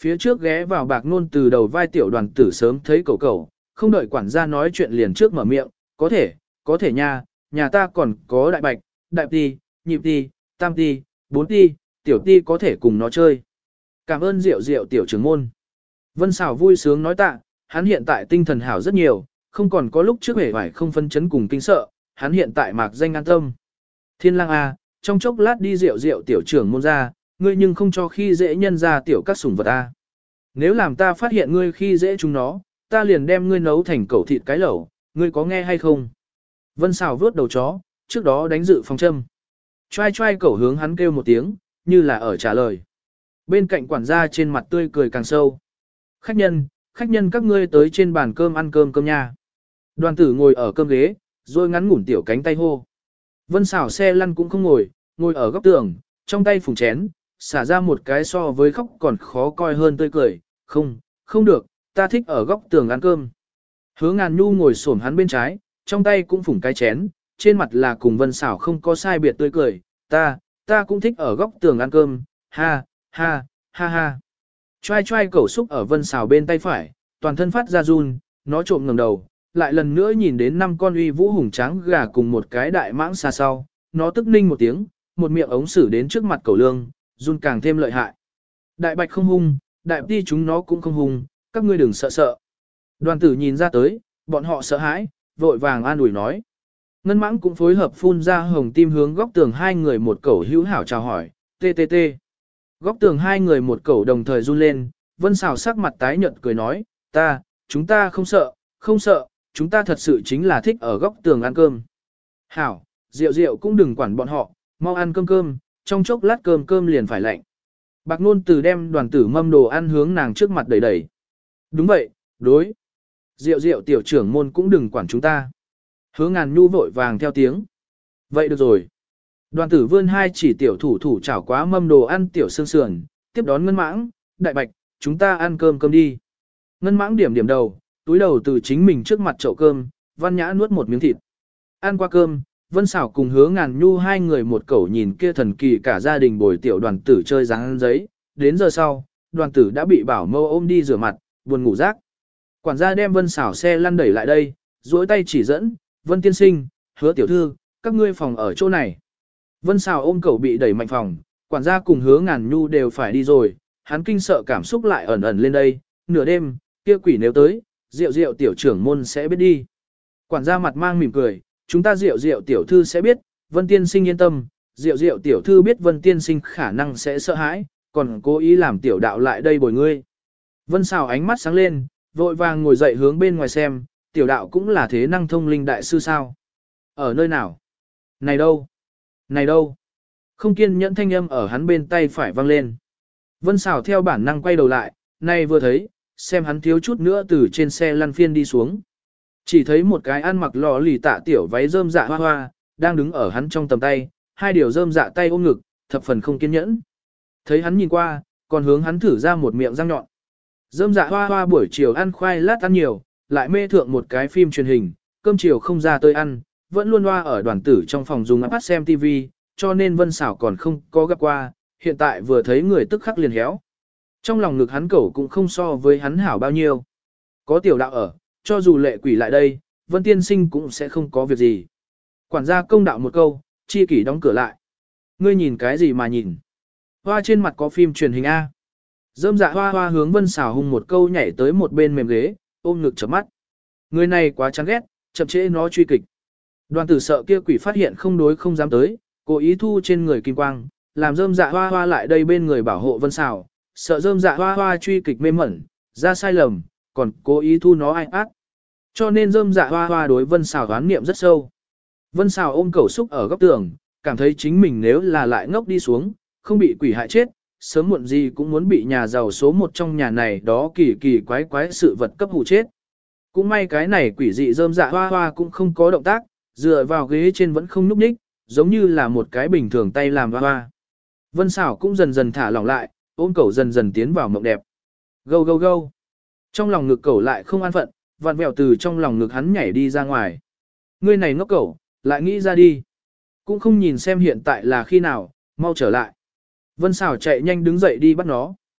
Phía trước ghé vào bạc nôn từ đầu vai tiểu đoàn tử sớm thấy cậu cậu, không đợi quản gia nói chuyện liền trước mở miệng, có thể, có thể nha, nhà ta còn có đại bạch, đại ti, nhị ti, tam ti, bốn ti, tiểu ti có thể cùng nó chơi. Cảm ơn Diệu Diệu tiểu trưởng môn. Vân Sảo vui sướng nói tạ, hắn hiện tại tinh thần hảo rất nhiều, không còn có lúc trước hề phải không phân chấn cùng kinh sợ, hắn hiện tại mạc danh an tâm. Thiên lang a, trong chốc lát đi Diệu Diệu tiểu trưởng môn ra, ngươi nhưng không cho khi dễ nhân ra tiểu các sủng vật a. Nếu làm ta phát hiện ngươi khi dễ chúng nó, ta liền đem ngươi nấu thành cẩu thịt cái lẩu, ngươi có nghe hay không? Vân Sảo vướt đầu chó, trước đó đánh dự phòng châm. Choai choai cẩu hướng hắn kêu một tiếng, như là ở trả lời. Bên cạnh quản gia trên mặt tươi cười càng sâu. Khách nhân, khách nhân các ngươi tới trên bàn cơm ăn cơm cơm nha. Đoàn tử ngồi ở cơm ghế, rồi ngắn ngủn tiểu cánh tay hô. Vân Sảo xe lăn cũng không ngồi, ngồi ở góc tường, trong tay phùng chén, xả ra một cái so với khóc còn khó coi hơn tươi cười. Không, không được, ta thích ở góc tường ăn cơm. Hứa Ngàn Nhu ngồi xổm hắn bên trái, trong tay cũng phủng cái chén, trên mặt là cùng Vân Sảo không có sai biệt tươi cười. Ta, ta cũng thích ở góc tường ăn cơm, ha, ha, ha ha. Choai choai cẩu xúc ở Vân Sảo bên tay phải, toàn thân phát ra run, nó trộm ngẩng đầu, lại lần nữa nhìn đến năm con uy vũ hùng tráng gà cùng một cái đại mãng xa sau, nó tức ninh một tiếng, một miệng ống sử đến trước mặt cẩu lương, run càng thêm lợi hại. Đại bạch không hung, đại ti chúng nó cũng không hung, các ngươi đừng sợ sợ. Đoàn tử nhìn ra tới, bọn họ sợ hãi, vội vàng an ủi nói. Ngân mãng cũng phối hợp phun ra hồng tim hướng góc tường hai người một cẩu hữu hảo chào hỏi, tê tê tê. Góc tường hai người một cẩu đồng thời run lên, Vân Sảo sắc mặt tái nhợt cười nói, ta, chúng ta không sợ, không sợ, chúng ta thật sự chính là thích ở góc tường ăn cơm. Hảo, Diệu Diệu cũng đừng quản bọn họ, mau ăn cơm cơm, trong chốc lát cơm cơm liền phải lạnh. Bạc Nôn từ đem đoàn tử mâm đồ ăn hướng nàng trước mặt đẩy đẩy. Đúng vậy, đối. Diệu Diệu tiểu trưởng môn cũng đừng quản chúng ta. Hứa Ngàn Nhu vội vàng theo tiếng. Vậy được rồi. Đoàn tử vươn hai chỉ tiểu thủ thủ chảo quá mâm đồ ăn tiểu xương sườn, tiếp đón Ngân Mãng, Đại Bạch, chúng ta ăn cơm cơm đi. Ngân Mãng điểm điểm đầu, túi đầu từ chính mình trước mặt chậu cơm, Văn Nhã nuốt một miếng thịt. Ăn qua cơm, Vân Sảo cùng Hứa Ngàn Nhu hai người một cẩu nhìn kia thần kỳ cả gia đình bồi tiểu đoàn tử chơi dáng giấy. Đến giờ sau, đoàn tử đã bị bảo mâu ôm đi rửa mặt, buồn ngủ rác. Quản gia đem Vân Sảo xe lăn đẩy lại đây, duỗi tay chỉ dẫn, Vân tiên sinh, Hứa tiểu thư, các ngươi phòng ở chỗ này. Vân Sảo ôm cẩu bị đẩy mạnh phòng, quản gia cùng Hứa Ngàn Nhu đều phải đi rồi, hắn kinh sợ cảm xúc lại ẩn ẩn lên đây, nửa đêm, kia quỷ nếu tới, Diệu Diệu tiểu trưởng môn sẽ biết đi. Quản gia mặt mang mỉm cười, chúng ta Diệu Diệu tiểu thư sẽ biết, Vân tiên sinh yên tâm, Diệu Diệu tiểu thư biết Vân tiên sinh khả năng sẽ sợ hãi, còn cố ý làm tiểu đạo lại đây bồi ngươi. Vân Sảo ánh mắt sáng lên, vội vàng ngồi dậy hướng bên ngoài xem, tiểu đạo cũng là thế năng thông linh đại sư sao. Ở nơi nào? Này đâu? Này đâu? Không kiên nhẫn thanh âm ở hắn bên tay phải vang lên. Vân Sảo theo bản năng quay đầu lại, nay vừa thấy, xem hắn thiếu chút nữa từ trên xe lăn phiên đi xuống. Chỉ thấy một cái ăn mặc lò lì tạ tiểu váy rơm dạ hoa hoa, đang đứng ở hắn trong tầm tay, hai điều rơm dạ tay ôm ngực, thập phần không kiên nhẫn. Thấy hắn nhìn qua, còn hướng hắn thử ra một miệng răng nhọn. Rơm dạ hoa hoa buổi chiều ăn khoai lát ăn nhiều, lại mê thượng một cái phim truyền hình, cơm chiều không ra tới ăn, vẫn luôn hoa ở đoàn tử trong phòng dùng iPad xem ti vi, cho nên Vân Sảo còn không có gặp qua, hiện tại vừa thấy người tức khắc liền héo. Trong lòng ngực hắn cẩu cũng không so với hắn hảo bao nhiêu. Có tiểu đạo ở, cho dù lệ quỷ lại đây, Vân tiên sinh cũng sẽ không có việc gì. Quản gia công đạo một câu, chi kỷ đóng cửa lại. Ngươi nhìn cái gì mà nhìn? Hoa trên mặt có phim truyền hình A. Dơm dạ hoa hoa hướng Vân Sảo hung một câu nhảy tới một bên mềm ghế, ôm ngực chớp mắt. Người này quá chán ghét, chậm trễ nó truy kịch. Đoàn tử sợ kia quỷ phát hiện không đối không dám tới, cố ý thu trên người kim quang, làm dơm dạ hoa hoa lại đây bên người bảo hộ Vân Sảo, sợ dơm dạ hoa hoa truy kịch mê mẩn, ra sai lầm, còn cố ý thu nó ai ác. Cho nên dơm dạ hoa hoa đối Vân Sảo đoán niệm rất sâu. Vân Sảo ôm cẩu xúc ở góc tường, cảm thấy chính mình nếu là lại ngốc đi xuống, không bị quỷ hại chết, sớm muộn gì cũng muốn bị nhà giàu số một trong nhà này đó kỳ kỳ quái quái sự vật cấp hù chết. Cũng may cái này quỷ dị rơm dạ hoa hoa cũng không có động tác, dựa vào ghế trên vẫn không nhúc nhích, giống như là một cái bình thường tay làm hoa hoa. Vân Sảo cũng dần dần thả lỏng lại, ôm cẩu dần dần tiến vào mộng đẹp. Gâu gâu gâu. Trong lòng ngực cẩu lại không an phận, vặn vẹo từ trong lòng ngực hắn nhảy đi ra ngoài. Ngươi này ngốc cẩu, lại nghĩ ra đi. Cũng không nhìn xem hiện tại là khi nào, mau trở lại. Vân Sảo chạy nhanh đứng dậy đi bắt nó.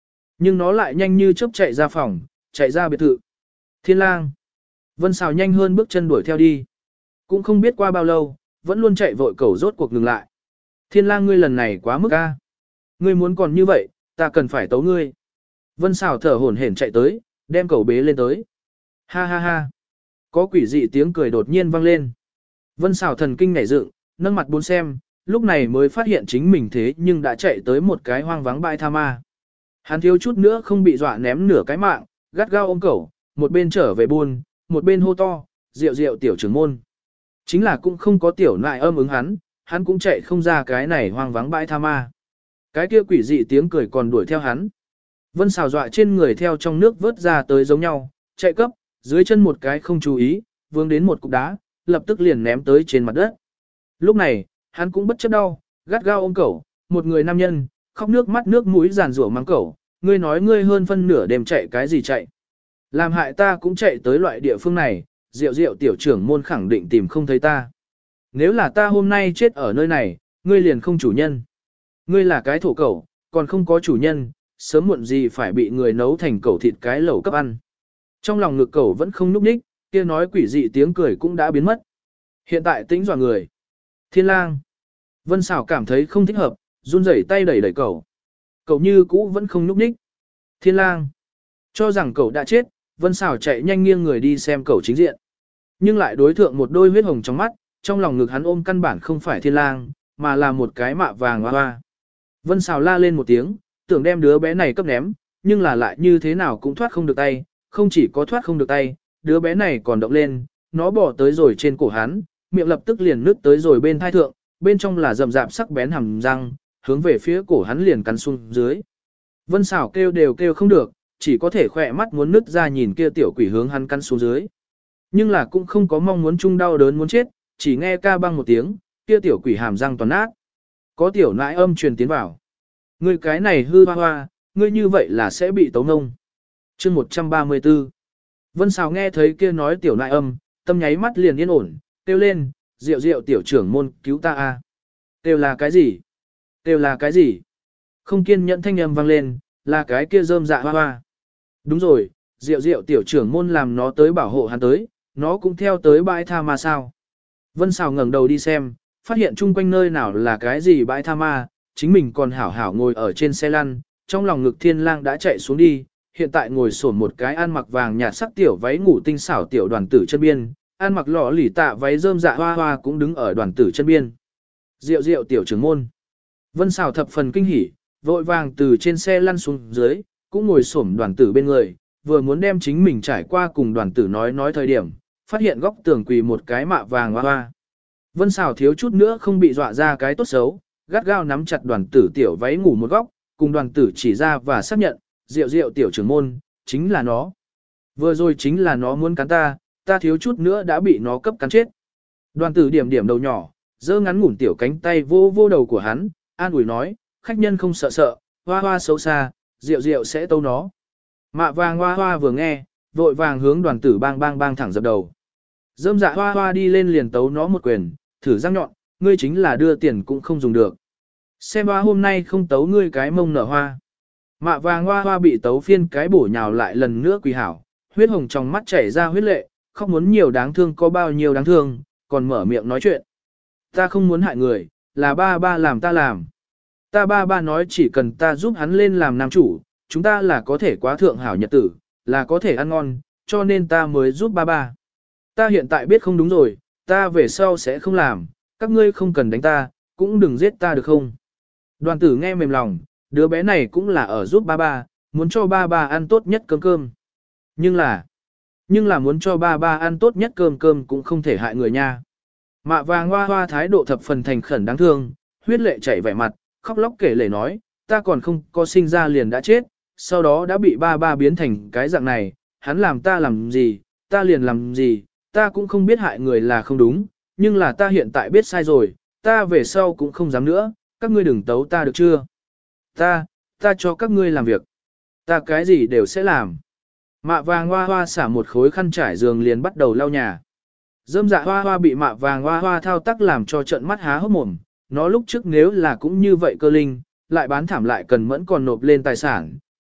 Nhưng nó lại nhanh như chớp chạy ra phòng, chạy ra biệt thự. Thiên lang. Vân Sào nhanh hơn bước chân đuổi theo đi. Cũng không biết qua bao lâu, vẫn luôn chạy vội cẩu rốt cuộc ngừng lại. Thiên lang ngươi lần này quá mức a. Ngươi muốn còn như vậy, ta cần phải tấu ngươi. Vân Sào thở hổn hển chạy tới, đem cẩu bế lên tới. Ha ha ha. Có quỷ dị tiếng cười đột nhiên vang lên. Vân Sào thần kinh nảy dựng, nâng mặt bốn xem, lúc này mới phát hiện chính mình thế nhưng đã chạy tới một cái hoang vắng bãi tha ma. Hắn thiếu chút nữa không bị dọa ném nửa cái mạng, gắt gao ôm cẩu, một bên trở về buôn, một bên hô to, rượu rượu tiểu trưởng môn. Chính là cũng không có tiểu nại âm ứng hắn, hắn cũng chạy không ra cái này hoang vắng bãi tha ma. Cái kia quỷ dị tiếng cười còn đuổi theo hắn. Vân Sào dọa trên người theo trong nước vớt ra tới giống nhau, chạy cấp, dưới chân một cái không chú ý, vướng đến một cục đá, lập tức liền ném tới trên mặt đất. Lúc này, hắn cũng bất chấp đau, gắt gao ôm cẩu, một người nam nhân, khóc nước mắt nước mũi giàn rủa mắng cẩu, ngươi nói ngươi hơn phân nửa đêm chạy cái gì chạy. Làm hại ta cũng chạy tới loại địa phương này, rượu rượu tiểu trưởng môn khẳng định tìm không thấy ta. Nếu là ta hôm nay chết ở nơi này, ngươi liền không chủ nhân. Ngươi là cái thổ cẩu, còn không có chủ nhân, sớm muộn gì phải bị người nấu thành cẩu thịt cái lẩu cấp ăn. Trong lòng ngực cẩu vẫn không núp ních, kia nói quỷ dị tiếng cười cũng đã biến mất. Hiện tại tĩnh dọa người. Thiên lang. Vân Sào cảm thấy không thích hợp, run rẩy tay đẩy đẩy cẩu. Cẩu như cũ vẫn không núp ních. Thiên lang. Cho rằng cẩu đã chết, Vân Sào chạy nhanh nghiêng người đi xem cẩu chính diện. Nhưng lại đối thượng một đôi huyết hồng trong mắt, trong lòng ngực hắn ôm căn bản không phải thiên lang, mà là một cái mạ vàng hoa hoa. Vân Sào la lên một tiếng, tưởng đem đứa bé này cấp ném, nhưng là lại như thế nào cũng thoát không được tay, không chỉ có thoát không được tay, đứa bé này còn động lên, nó bỏ tới rồi trên cổ hắn, miệng lập tức liền nứt tới rồi bên thai thượng, bên trong là rậm rạp sắc bén hàm răng, hướng về phía cổ hắn liền cắn xuống dưới. Vân Sào kêu đều kêu không được, chỉ có thể khỏe mắt muốn nứt ra nhìn kia tiểu quỷ hướng hắn cắn xuống dưới. Nhưng là cũng không có mong muốn chung đau đớn muốn chết, chỉ nghe ca băng một tiếng, kia tiểu quỷ hàm răng toàn nát. Có tiểu nãi âm truyền tiến vào. Ngươi cái này hư hoa hoa, ngươi như vậy là sẽ bị tấu ngông. Chương một trăm ba mươi tư. Vân Sào nghe thấy kia nói tiểu nãi âm, tâm nháy mắt liền yên ổn, kêu lên, rượu rượu tiểu trưởng môn cứu ta a. Kêu là cái gì? Kêu là cái gì? Không kiên nhẫn thanh âm vang lên, là cái kia rơm dạ hoa hoa. Đúng rồi, rượu rượu tiểu trưởng môn làm nó tới bảo hộ hắn tới, nó cũng theo tới bãi tha ma sao. Vân Sào ngẩng đầu đi xem, phát hiện chung quanh nơi nào là cái gì bãi tha ma, chính mình còn hảo hảo ngồi ở trên xe lăn, trong lòng ngực thiên lang đã chạy xuống đi, hiện tại ngồi xổm một cái ăn mặc vàng nhạt sắc tiểu váy ngủ tinh xảo tiểu đoàn tử chân biên, ăn mặc lọ lỉ tạ váy rơm dạ hoa hoa cũng đứng ở đoàn tử chân biên. Rượu rượu tiểu trưởng môn. Vân Sào thập phần kinh hỉ, vội vàng từ trên xe lăn xuống dưới, cũng ngồi xổm đoàn tử bên người, vừa muốn đem chính mình trải qua cùng đoàn tử nói nói thời điểm, phát hiện góc tường quỳ một cái mạ vàng hoa hoa. Vân Sào thiếu chút nữa không bị dọa ra cái tốt xấu, gắt gao nắm chặt đoàn tử tiểu váy ngủ một góc, cùng đoàn tử chỉ ra và xác nhận, rượu rượu tiểu trưởng môn, chính là nó. Vừa rồi chính là nó muốn cắn ta, ta thiếu chút nữa đã bị nó cấp cắn chết. Đoàn tử điểm điểm đầu nhỏ, giơ ngắn ngủn tiểu cánh tay vô vô đầu của hắn, an ủi nói, khách nhân không sợ sợ, hoa hoa xấu xa, rượu rượu sẽ tâu nó. Mạ vàng hoa hoa vừa nghe, vội vàng hướng đoàn tử bang bang bang thẳng dập đầu. Dâm dạ hoa hoa đi lên liền tấu nó một quyền, thử răng nhọn, ngươi chính là đưa tiền cũng không dùng được. Xem hoa hôm nay không tấu ngươi cái mông nở hoa. Mạ vàng hoa hoa bị tấu phiên cái bổ nhào lại lần nữa quỳ hảo, huyết hồng trong mắt chảy ra huyết lệ, khóc muốn nhiều đáng thương có bao nhiêu đáng thương, còn mở miệng nói chuyện. Ta không muốn hại người, là ba ba làm ta làm. Ta ba ba nói chỉ cần ta giúp hắn lên làm nam chủ, chúng ta là có thể quá thượng hảo nhật tử, là có thể ăn ngon, cho nên ta mới giúp ba ba. Ta hiện tại biết không đúng rồi, ta về sau sẽ không làm, các ngươi không cần đánh ta, cũng đừng giết ta được không. Đoàn tử nghe mềm lòng, đứa bé này cũng là ở giúp ba ba, muốn cho ba ba ăn tốt nhất cơm cơm. Nhưng là, nhưng là muốn cho ba ba ăn tốt nhất cơm cơm cũng không thể hại người nha. Mạ vàng hoa hoa thái độ thập phần thành khẩn đáng thương, huyết lệ chảy vẻ mặt, khóc lóc kể lể nói, ta còn không có sinh ra liền đã chết, sau đó đã bị ba ba biến thành cái dạng này, hắn làm ta làm gì, ta liền làm gì, ta cũng không biết hại người là không đúng, nhưng là ta hiện tại biết sai rồi, ta về sau cũng không dám nữa, các ngươi đừng tấu ta được chưa? Ta, ta cho các ngươi làm việc, ta cái gì đều sẽ làm. Mạ vàng hoa hoa xả một khối khăn trải giường liền bắt đầu lau nhà. Dâm dạ hoa hoa bị mạ vàng hoa hoa thao tác làm cho trận mắt há hốc mồm, nó lúc trước nếu là cũng như vậy cơ linh, lại bán thảm lại cần mẫn còn nộp lên tài sản,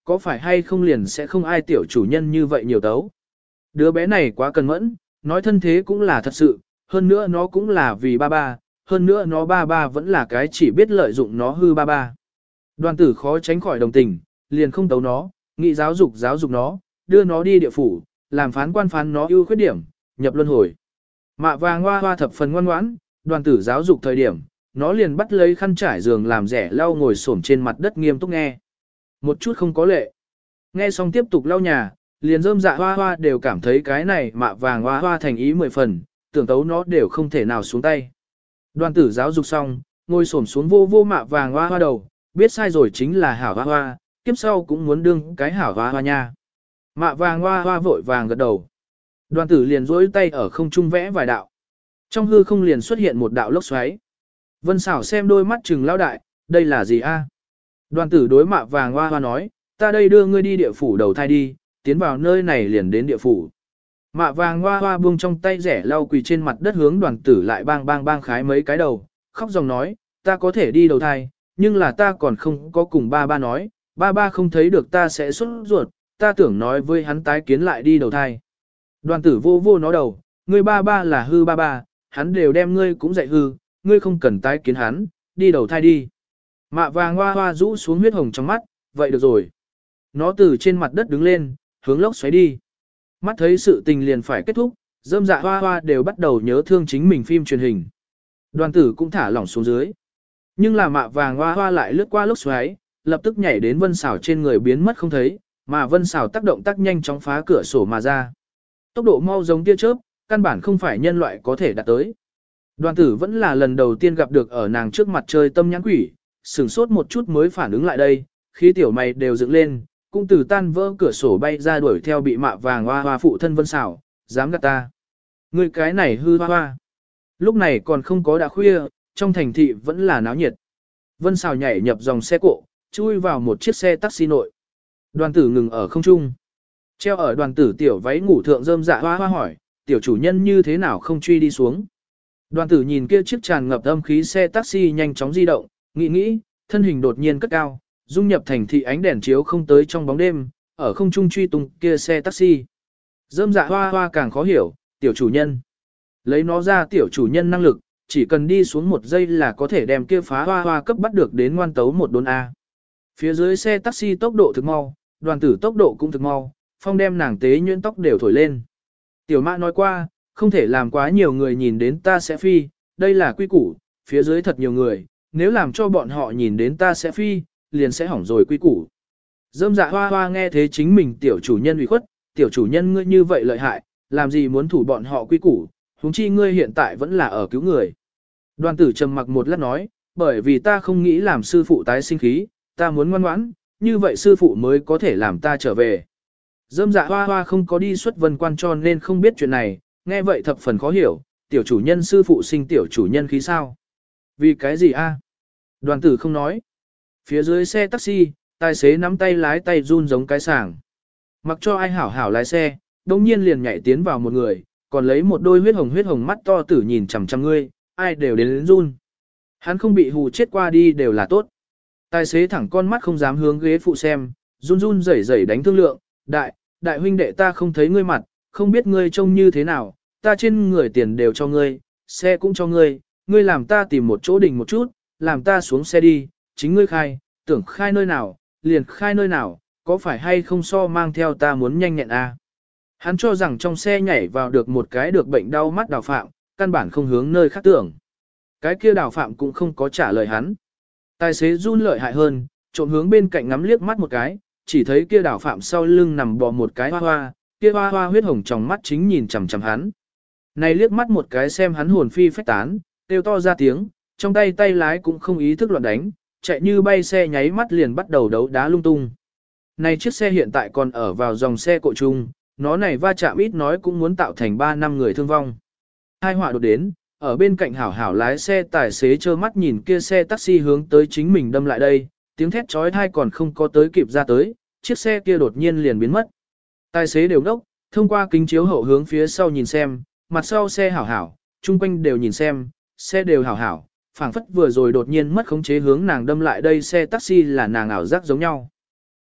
có phải hay không liền sẽ không ai tiểu chủ nhân như vậy nhiều tấu. Đứa bé này quá cần mẫn, nói thân thế cũng là thật sự, hơn nữa nó cũng là vì ba ba, hơn nữa nó ba ba vẫn là cái chỉ biết lợi dụng nó hư ba ba. Đoàn tử khó tránh khỏi đồng tình, liền không tấu nó, nghị giáo dục giáo dục nó, đưa nó đi địa phủ, làm phán quan phán nó ưu khuyết điểm, nhập luân hồi. Mạ vàng hoa hoa thập phần ngoan ngoãn, đoàn tử giáo dục thời điểm, nó liền bắt lấy khăn trải giường làm rẻ lau ngồi xổm trên mặt đất nghiêm túc nghe. Một chút không có lệ. Nghe xong tiếp tục lau nhà, liền rơm dạ hoa hoa đều cảm thấy cái này mạ vàng hoa hoa thành ý mười phần, tưởng tấu nó đều không thể nào xuống tay. Đoàn tử giáo dục xong, ngồi xổm xuống vô vô mạ vàng hoa hoa đầu, biết sai rồi chính là hảo hoa hoa, kiếp sau cũng muốn đương cái hảo hoa hoa nha. Mạ vàng hoa hoa vội vàng gật đầu. Đoàn tử liền duỗi tay ở không trung vẽ vài đạo. Trong hư không liền xuất hiện một đạo lốc xoáy. Vân xảo xem đôi mắt trừng lao đại, đây là gì a? Đoàn tử đối mạ vàng hoa hoa nói, ta đây đưa ngươi đi địa phủ đầu thai đi, tiến vào nơi này liền đến địa phủ. Mạ vàng hoa hoa buông trong tay rẻ lau quỳ trên mặt đất hướng đoàn tử lại bang bang bang khái mấy cái đầu, khóc dòng nói, ta có thể đi đầu thai, nhưng là ta còn không có cùng ba ba nói, ba ba không thấy được ta sẽ xuất ruột, ta tưởng nói với hắn tái kiến lại đi đầu thai. Đoàn tử vô vô nó đầu, ngươi ba ba là hư ba ba, hắn đều đem ngươi cũng dạy hư, ngươi không cần tái kiến hắn, đi đầu thai đi. Mạ vàng hoa hoa rũ xuống huyết hồng trong mắt, vậy được rồi. Nó từ trên mặt đất đứng lên, hướng lốc xoáy đi. Mắt thấy sự tình liền phải kết thúc, rơm dạ hoa hoa đều bắt đầu nhớ thương chính mình phim truyền hình. Đoàn tử cũng thả lỏng xuống dưới. Nhưng là mạ vàng hoa hoa lại lướt qua lốc xoáy, lập tức nhảy đến vân xảo trên người biến mất không thấy, mà vân xảo tác động tác nhanh chóng phá cửa sổ mà ra. Tốc độ mau giống tia chớp, căn bản không phải nhân loại có thể đạt tới. Đoàn tử vẫn là lần đầu tiên gặp được ở nàng trước mặt chơi tâm nhãn quỷ, sửng sốt một chút mới phản ứng lại đây, khi tiểu mày đều dựng lên, cũng từ tan vỡ cửa sổ bay ra đuổi theo bị mạ vàng hoa hoa phụ thân vân xảo, dám gạt ta. Người cái này hư hoa hoa. Lúc này còn không có đã khuya, trong thành thị vẫn là náo nhiệt. Vân xảo nhảy nhập dòng xe cộ, chui vào một chiếc xe taxi nội. Đoàn tử ngừng ở không trung. Treo ở đoàn tử tiểu váy ngủ thượng rơm dạ hoa hoa hỏi, tiểu chủ nhân như thế nào không truy đi xuống. Đoàn tử nhìn kia chiếc tràn ngập âm khí xe taxi nhanh chóng di động, nghĩ nghĩ, thân hình đột nhiên cất cao, dung nhập thành thị ánh đèn chiếu không tới trong bóng đêm, ở không trung truy tung kia xe taxi. Rơm dạ hoa hoa càng khó hiểu, tiểu chủ nhân. Lấy nó ra tiểu chủ nhân năng lực, chỉ cần đi xuống một giây là có thể đem kia phá hoa hoa cấp bắt được đến ngoan tấu một đốn A. Phía dưới xe taxi tốc độ thực mau, đoàn tử tốc độ cũng thực mau, phong đem nàng tế nhuyễn tóc đều thổi lên. Tiểu mã nói qua, không thể làm quá nhiều người nhìn đến ta sẽ phi, đây là quy củ, phía dưới thật nhiều người, nếu làm cho bọn họ nhìn đến ta sẽ phi, liền sẽ hỏng rồi quy củ. Dâm dạ hoa hoa nghe thế chính mình tiểu chủ nhân ủy khuất, tiểu chủ nhân ngươi như vậy lợi hại, làm gì muốn thủ bọn họ quy củ, huống chi ngươi hiện tại vẫn là ở cứu người. Đoàn tử trầm mặc một lát nói, bởi vì ta không nghĩ làm sư phụ tái sinh khí, ta muốn ngoan ngoãn, như vậy sư phụ mới có thể làm ta trở về. Dâm dạ hoa hoa không có đi xuất vân quan cho nên không biết chuyện này, nghe vậy thập phần khó hiểu, tiểu chủ nhân sư phụ sinh tiểu chủ nhân khí sao? Vì cái gì a? Đoàn tử không nói. Phía dưới xe taxi, tài xế nắm tay lái tay run giống cái sàng. Mặc cho ai hảo hảo lái xe, đông nhiên liền nhảy tiến vào một người, còn lấy một đôi huyết hồng huyết hồng mắt to tử nhìn chằm chằm ngươi, ai đều đến, đến run. Hắn không bị hù chết qua đi đều là tốt. Tài xế thẳng con mắt không dám hướng ghế phụ xem, run run rẩy rẩy đánh thương lượng, đại, đại huynh đệ ta không thấy ngươi mặt, không biết ngươi trông như thế nào, ta trên người tiền đều cho ngươi, xe cũng cho ngươi, ngươi làm ta tìm một chỗ đình một chút, làm ta xuống xe đi, chính ngươi khai, tưởng khai nơi nào, liền khai nơi nào, có phải hay không so mang theo ta muốn nhanh nhẹn à. Hắn cho rằng trong xe nhảy vào được một cái được bệnh đau mắt đào phạm, căn bản không hướng nơi khác tưởng. Cái kia đào phạm cũng không có trả lời hắn. Tài xế run lợi hại hơn, trộn hướng bên cạnh ngắm liếc mắt một cái, chỉ thấy kia đào phạm sau lưng nằm bò một cái hoa hoa, kia hoa hoa huyết hồng trong mắt chính nhìn chằm chằm hắn. Này liếc mắt một cái xem hắn hồn phi phách tán, kêu to ra tiếng, trong tay tay lái cũng không ý thức loạn đánh, chạy như bay xe nháy mắt liền bắt đầu đấu đá lung tung. Này chiếc xe hiện tại còn ở vào dòng xe cộ chung, nó này va chạm ít nói cũng muốn tạo thành ba năm người thương vong. Hai họa đột đến, ở bên cạnh hảo hảo lái xe tài xế trơ mắt nhìn kia xe taxi hướng tới chính mình đâm lại đây, tiếng thét chói tai còn không có tới kịp ra tới, chiếc xe kia đột nhiên liền biến mất. Tài xế đều đốc, thông qua kính chiếu hậu hướng phía sau nhìn xem, mặt sau xe hảo hảo, chung quanh đều nhìn xem, xe đều hảo hảo, phảng phất vừa rồi đột nhiên mất khống chế hướng nàng đâm lại đây xe taxi là nàng ảo giác giống nhau.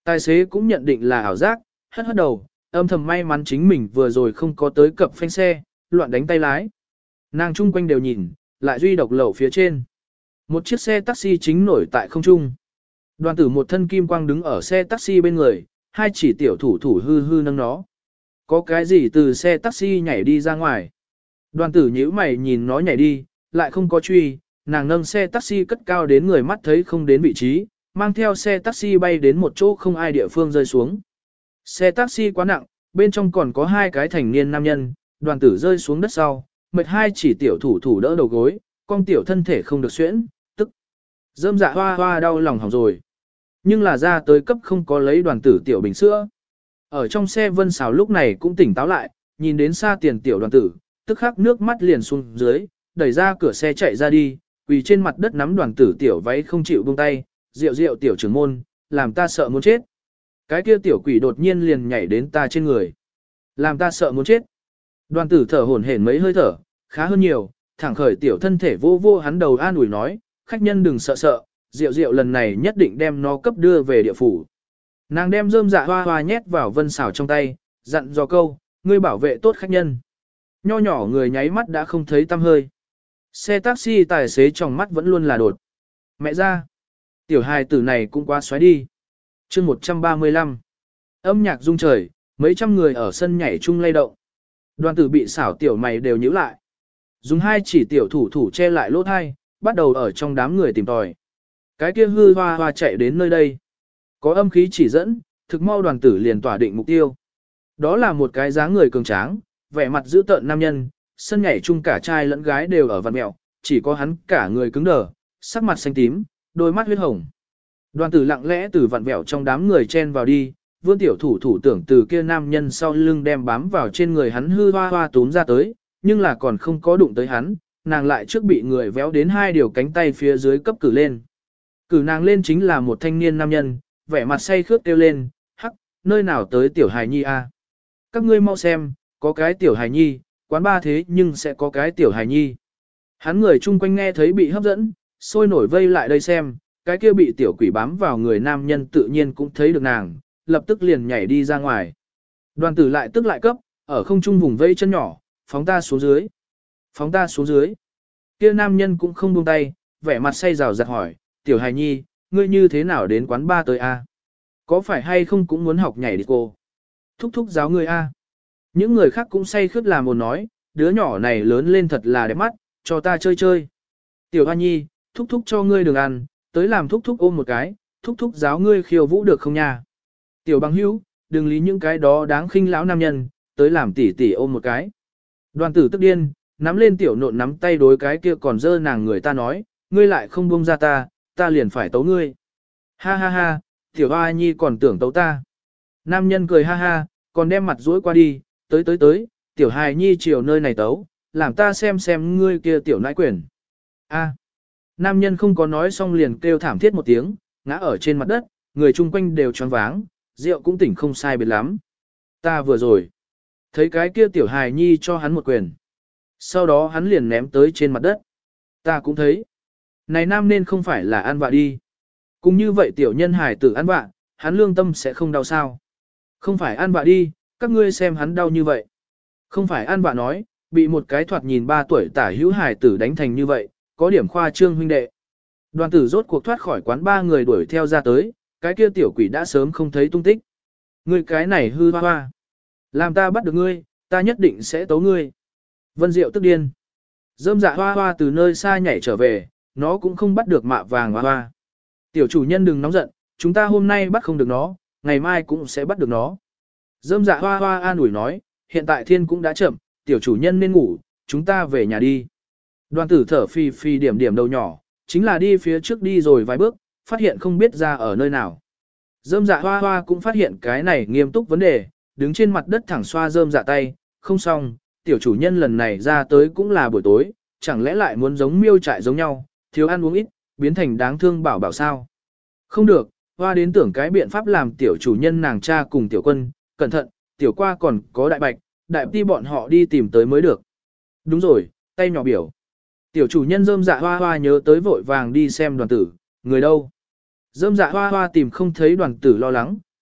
Tài xế cũng nhận định là ảo giác, hất hất đầu, âm thầm may mắn chính mình vừa rồi không có tới cập phanh xe, loạn đánh tay lái. Nàng chung quanh đều nhìn, lại duy độc lẩu phía trên. Một chiếc xe taxi chính nổi tại không trung. Đoàn tử một thân kim quang đứng ở xe taxi bên người, hai chỉ tiểu thủ thủ hư hư nâng nó. Có cái gì từ xe taxi nhảy đi ra ngoài. Đoàn tử nhíu mày nhìn nó nhảy đi, lại không có truy, nàng nâng xe taxi cất cao đến người mắt thấy không đến vị trí, mang theo xe taxi bay đến một chỗ không ai địa phương rơi xuống. Xe taxi quá nặng, bên trong còn có hai cái thành niên nam nhân, đoàn tử rơi xuống đất sau, mệt hai chỉ tiểu thủ thủ đỡ đầu gối, con tiểu thân thể không được xuyễn, tức. Dơm dạ hoa hoa đau lòng hỏng rồi. Nhưng là ra tới cấp không có lấy đoàn tử tiểu bình sữa. Ở trong xe Vân Sào lúc này cũng tỉnh táo lại, nhìn đến xa tiền tiểu đoàn tử, tức khắc nước mắt liền xuống dưới, đẩy ra cửa xe chạy ra đi, quỳ trên mặt đất nắm đoàn tử tiểu váy không chịu buông tay, rượu rượu tiểu trưởng môn, làm ta sợ muốn chết. Cái kia tiểu quỷ đột nhiên liền nhảy đến ta trên người. Làm ta sợ muốn chết. Đoàn tử thở hổn hển mấy hơi thở, khá hơn nhiều, thẳng khởi tiểu thân thể vô vô hắn đầu an ủi nói, khách nhân đừng sợ sợ, rượu rượu lần này nhất định đem nó cấp đưa về địa phủ. Nàng đem rơm dạ hoa hoa nhét vào Vân Sào trong tay, dặn dò câu, ngươi bảo vệ tốt khách nhân. Nho nhỏ người nháy mắt đã không thấy tăm hơi. Xe taxi tài xế trong mắt vẫn luôn là đột. Mẹ ra. Tiểu hài tử này cũng quá xoáy đi. chương một trăm ba mươi lăm. Âm nhạc rung trời, mấy trăm người ở sân nhảy chung lay động. Đoàn tử bị xảo tiểu mày đều nhíu lại. Dùng hai chỉ tiểu thủ thủ che lại lỗ thai, bắt đầu ở trong đám người tìm tòi. Cái kia hư hoa hoa chạy đến nơi đây. Có âm khí chỉ dẫn, thực mau đoàn tử liền tỏa định mục tiêu. Đó là một cái dáng người cường tráng, vẻ mặt dữ tợn nam nhân, sân nhảy chung cả trai lẫn gái đều ở vặn mẹo, chỉ có hắn cả người cứng đờ, sắc mặt xanh tím, đôi mắt huyết hồng. Đoàn tử lặng lẽ từ vặn vẹo trong đám người chen vào đi, vươn tiểu thủ thủ tưởng từ kia nam nhân sau lưng đem bám vào trên người hắn hư hoa hoa túm ra tới, nhưng là còn không có đụng tới hắn, nàng lại trước bị người véo đến hai điều cánh tay phía dưới cấp cử lên. Cử nàng lên chính là một thanh niên nam nhân, vẻ mặt say khướt kêu lên, hắc, nơi nào tới tiểu hài nhi a? Các ngươi mau xem, có cái tiểu hài nhi, quán ba thế nhưng sẽ có cái tiểu hài nhi. Hắn người chung quanh nghe thấy bị hấp dẫn, sôi nổi vây lại đây xem, cái kia bị tiểu quỷ bám vào người nam nhân tự nhiên cũng thấy được nàng, lập tức liền nhảy đi ra ngoài. Đoàn tử lại tức lại cấp, ở không trung vùng vây chân nhỏ, phóng ta xuống dưới. Phóng ta xuống dưới. Kia nam nhân cũng không buông tay, vẻ mặt say rào giặt hỏi, tiểu hài nhi, ngươi như thế nào đến quán ba tới a? Có phải hay không cũng muốn học nhảy đi cô? Thúc thúc giáo ngươi a. Những người khác cũng say khướt làm ồn nói, đứa nhỏ này lớn lên thật là đẹp mắt, cho ta chơi chơi. Tiểu hoa nhi, thúc thúc cho ngươi đừng ăn, tới làm thúc thúc ôm một cái, thúc thúc giáo ngươi khiêu vũ được không nha? Tiểu bằng hữu, đừng lý những cái đó đáng khinh lão nam nhân, tới làm tỉ tỉ ôm một cái. Đoàn tử tức điên, nắm lên tiểu nộn nắm tay đối cái kia còn dơ nàng người ta nói, ngươi lại không buông ra ta, ta liền phải tấu ngươi. Ha ha ha, tiểu hoa nhi còn tưởng tấu ta. Nam nhân cười ha ha, còn đem mặt duỗi qua đi, tới tới tới, tiểu hài nhi chiều nơi này tấu, làm ta xem xem ngươi kia tiểu nãi quyển. A. Nam nhân không có nói xong liền kêu thảm thiết một tiếng, ngã ở trên mặt đất, người chung quanh đều choáng váng, rượu cũng tỉnh không sai biệt lắm. Ta vừa rồi, thấy cái kia tiểu hài nhi cho hắn một quyền. Sau đó hắn liền ném tới trên mặt đất. Ta cũng thấy. Này nam nên không phải là ăn vạ đi. Cũng như vậy tiểu nhân hài tử ăn vạ, hắn lương tâm sẽ không đau sao. Không phải ăn vạ đi, các ngươi xem hắn đau như vậy. Không phải ăn vạ nói, bị một cái thoạt nhìn ba tuổi tả hữu hài tử đánh thành như vậy, có điểm khoa trương huynh đệ. Đoàn tử rốt cuộc thoát khỏi quán ba người đuổi theo ra tới, cái kia tiểu quỷ đã sớm không thấy tung tích. Ngươi cái này hư hoa hoa. Làm ta bắt được ngươi, ta nhất định sẽ tấu ngươi. Vân Diệu tức điên. Dơm dạ hoa hoa từ nơi xa nhảy trở về, nó cũng không bắt được mạ vàng hoa hoa. Tiểu chủ nhân đừng nóng giận, chúng ta hôm nay bắt không được nó, ngày mai cũng sẽ bắt được nó. Dơm dạ hoa hoa an ủi nói, hiện tại thiên cũng đã chậm, tiểu chủ nhân nên ngủ, chúng ta về nhà đi. Đoàn tử thở phì phì điểm điểm đầu nhỏ, chính là đi phía trước đi rồi vài bước, phát hiện không biết ra ở nơi nào. Dơm dạ hoa hoa cũng phát hiện cái này nghiêm túc vấn đề, đứng trên mặt đất thẳng xoa dơm dạ tay, không xong, tiểu chủ nhân lần này ra tới cũng là buổi tối, chẳng lẽ lại muốn giống miêu trại giống nhau, thiếu ăn uống ít, biến thành đáng thương bảo bảo sao. Không được, hoa đến tưởng cái biện pháp làm tiểu chủ nhân nàng cha cùng tiểu quân, cẩn thận, tiểu qua còn có đại bạch, đại ti bọn họ đi tìm tới mới được. Đúng rồi, tay nhỏ biểu. Tiểu chủ nhân rơm dạ hoa hoa nhớ tới vội vàng đi xem đoàn tử, người đâu. Rơm dạ hoa hoa tìm không thấy đoàn tử lo lắng,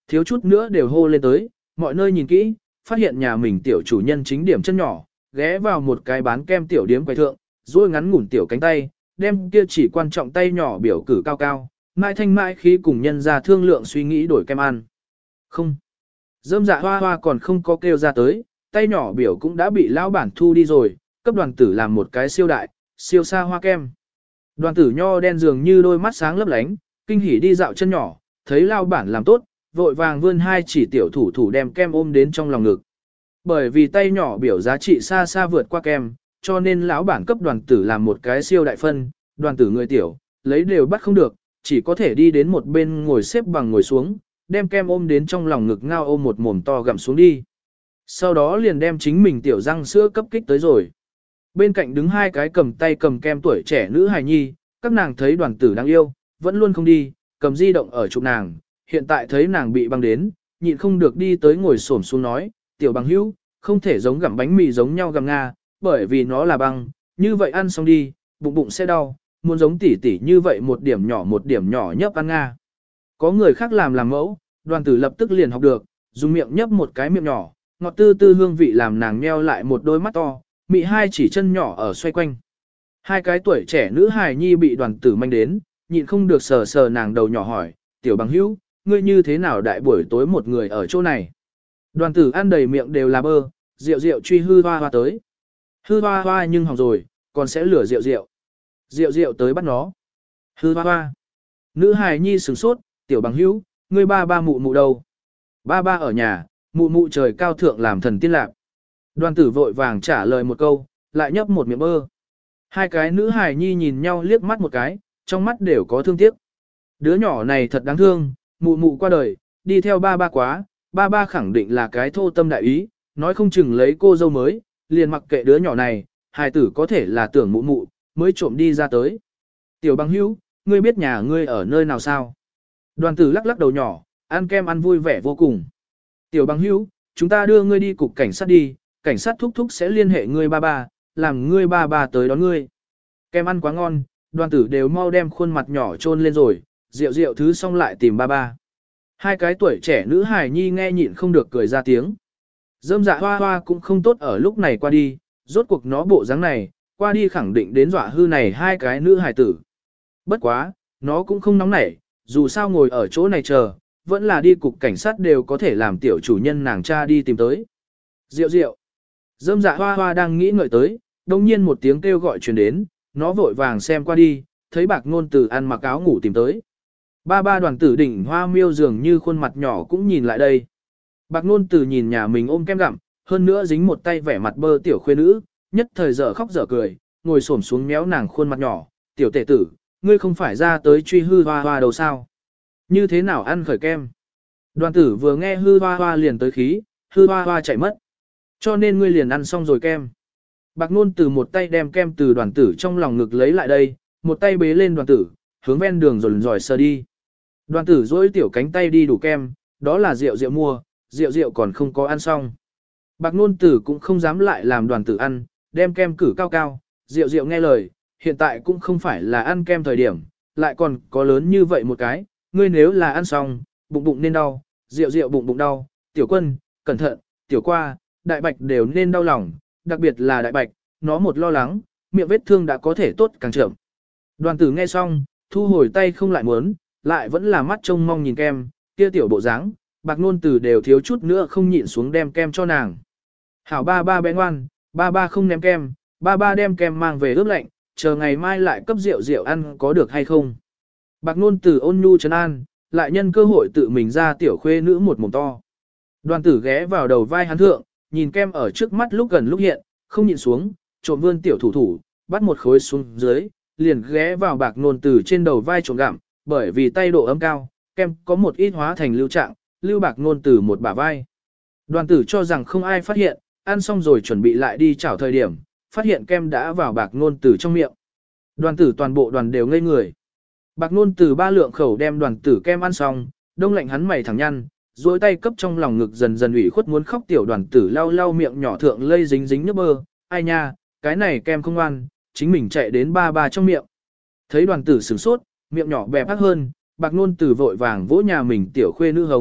thiếu chút nữa đều hô lên tới, mọi nơi nhìn kỹ, phát hiện nhà mình tiểu chủ nhân chính điểm chân nhỏ, ghé vào một cái bán kem tiểu điếm quầy thượng, duỗi ngắn ngủn tiểu cánh tay, đem kia chỉ quan trọng tay nhỏ biểu cử cao cao, mai thanh mãi khí cùng nhân ra thương lượng suy nghĩ đổi kem ăn. Không. Dâm dạ hoa hoa còn không có kêu ra tới, tay nhỏ biểu cũng đã bị lão bản thu đi rồi, cấp đoàn tử làm một cái siêu đại, siêu xa hoa kem. Đoàn tử nho đen dường như đôi mắt sáng lấp lánh, kinh hỉ đi dạo chân nhỏ, thấy lão bản làm tốt, vội vàng vươn hai chỉ tiểu thủ thủ đem kem ôm đến trong lòng ngực. Bởi vì tay nhỏ biểu giá trị xa xa vượt qua kem, cho nên lão bản cấp đoàn tử làm một cái siêu đại phân, đoàn tử người tiểu, lấy đều bắt không được, chỉ có thể đi đến một bên ngồi xếp bằng ngồi xuống, đem kem ôm đến trong lòng ngực ngao ôm một mồm to gặm xuống đi. Sau đó liền đem chính mình tiểu răng sữa cấp kích tới rồi. Bên cạnh đứng hai cái cầm tay cầm kem tuổi trẻ nữ hài nhi, các nàng thấy đoàn tử đáng yêu, vẫn luôn không đi, cầm di động ở chụp nàng, hiện tại thấy nàng bị băng đến, nhịn không được đi tới ngồi xổm xuống nói, tiểu bằng hữu, không thể giống gặm bánh mì giống nhau gặm nga, bởi vì nó là băng, như vậy ăn xong đi, bụng bụng sẽ đau, muốn giống tỉ tỉ như vậy một điểm nhỏ một điểm nhỏ nhấp ăn nga. Có người khác làm làm mẫu, đoàn tử lập tức liền học được, dùng miệng nhấp một cái miệng nhỏ, ngọt tư tư hương vị làm nàng nheo lại một đôi mắt to, mị hai chỉ chân nhỏ ở xoay quanh. Hai cái tuổi trẻ nữ hài nhi bị đoàn tử manh đến, nhịn không được sờ sờ nàng đầu nhỏ hỏi, tiểu bằng hữu, ngươi như thế nào đại buổi tối một người ở chỗ này? Đoàn tử ăn đầy miệng đều là bơ, rượu rượu truy hư hoa hoa tới. Hư hoa hoa nhưng hỏng rồi, còn sẽ lửa rượu rượu. Rượu rượu tới bắt nó. Hư hoa hoa. Nữ hài nhi sửng sốt, tiểu bằng hữu, ngươi ba ba mụ mụ đâu? Ba ba ở nhà, mụ mụ trời cao thượng làm thần tiên lạc. Đoàn tử vội vàng trả lời một câu, lại nhấp một miệng bơ. Hai cái nữ hài nhi nhìn nhau liếc mắt một cái, trong mắt đều có thương tiếc. Đứa nhỏ này thật đáng thương, mụ mụ qua đời, đi theo ba ba quá, ba ba khẳng định là cái thô tâm đại ý, nói không chừng lấy cô dâu mới, liền mặc kệ đứa nhỏ này, hài tử có thể là tưởng mụ mụ, mới trộm đi ra tới. Tiểu bằng hữu, ngươi biết nhà ngươi ở nơi nào sao? Đoàn tử lắc lắc đầu nhỏ, ăn kem ăn vui vẻ vô cùng. Tiểu bằng hữu, chúng ta đưa ngươi đi cục cảnh sát đi, cảnh sát thúc thúc sẽ liên hệ ngươi ba ba, làm ngươi ba ba tới đón ngươi. Kem ăn quá ngon, đoàn tử đều mau đem khuôn mặt nhỏ trôn lên rồi, rượu rượu thứ xong lại tìm ba ba. Hai cái tuổi trẻ nữ hài nhi nghe nhịn không được cười ra tiếng. Dâm dạ hoa hoa cũng không tốt ở lúc này qua đi, rốt cuộc nó bộ dáng này, qua đi khẳng định đến dọa hư này hai cái nữ hài tử. Bất quá, nó cũng không nóng nảy, dù sao ngồi ở chỗ này chờ, vẫn là đi cục cảnh sát đều có thể làm tiểu chủ nhân nàng cha đi tìm tới. Rượu rượu. Dâm dạ hoa hoa đang nghĩ ngợi tới, đồng nhiên một tiếng kêu gọi truyền đến, nó vội vàng xem qua đi, thấy bạc ngôn tử ăn mặc áo ngủ tìm tới. Ba ba đoàn tử đỉnh hoa miêu dường như khuôn mặt nhỏ cũng nhìn lại đây. Bạc ngôn tử nhìn nhà mình ôm kem gặm, hơn nữa dính một tay vẻ mặt bơ tiểu khuê nữ, nhất thời dở khóc dở cười, ngồi xổm xuống méo nàng khuôn mặt nhỏ, tiểu tể tử, ngươi không phải ra tới truy hư hoa hoa đầu sao? Như thế nào ăn khởi kem? Đoàn tử vừa nghe hư hoa hoa liền tới khí, hư hoa hoa chạy mất. Cho nên ngươi liền ăn xong rồi kem. Bạc Nôn từ một tay đem kem từ đoàn tử trong lòng ngực lấy lại đây, một tay bế lên đoàn tử, hướng ven đường rồi dòi sờ đi. Đoàn tử dỗi tiểu cánh tay đi đủ kem, đó là rượu rượu mua, rượu rượu còn không có ăn xong. Bạc Nôn tử cũng không dám lại làm đoàn tử ăn, đem kem cử cao cao, rượu rượu nghe lời, hiện tại cũng không phải là ăn kem thời điểm, lại còn có lớn như vậy một cái, ngươi nếu là ăn xong, bụng bụng nên đau, rượu rượu bụng bụng đau, tiểu quân, cẩn thận, tiểu qua, đại bạch đều nên đau lòng, đặc biệt là đại bạch, nó một lo lắng, miệng vết thương đã có thể tốt càng chậm. Đoàn tử nghe xong, thu hồi tay không lại muốn, lại vẫn là mắt trông mong nhìn kem, kia tiểu bộ dáng, Bạc Nôn Tử đều thiếu chút nữa không nhịn xuống đem kem cho nàng. Hảo ba ba bé ngoan, ba ba không ném kem, ba ba đem kem mang về ướp lạnh, chờ ngày mai lại cấp rượu rượu ăn có được hay không. Bạc Nôn Tử ôn nhu trấn an, lại nhân cơ hội tự mình ra tiểu khuê nữ một mồm to. Đoàn tử ghé vào đầu vai hắn thượng, nhìn kem ở trước mắt lúc gần lúc hiện, không nhịn xuống, trộm vươn tiểu thủ thủ, bắt một khối xuống dưới, liền ghé vào Bạc Nôn Tử trên đầu vai trộm gặm, bởi vì tay độ ấm cao, kem có một ít hóa thành lưu trạng, lưu Bạc Nôn Tử một bả vai. Đoàn tử cho rằng không ai phát hiện, ăn xong rồi chuẩn bị lại đi chảo thời điểm, phát hiện kem đã vào Bạc Nôn Tử trong miệng. Đoàn tử toàn bộ đoàn đều ngây người. Bạc Nôn Tử ba lượng khẩu đem đoàn tử kem ăn xong, đông lạnh hắn mày thẳng nhăn, duỗi tay cấp trong lòng ngực dần dần ủy khuất muốn khóc tiểu đoàn tử lau lau miệng nhỏ thượng lây dính dính nước bơ, ai nha, cái này kem không ăn, chính mình chạy đến ba ba trong miệng. Thấy đoàn tử sửng sốt, miệng nhỏ bẹp hắc hơn, Bạc Nôn Tử vội vàng vỗ nhà mình tiểu khuê nữ hống,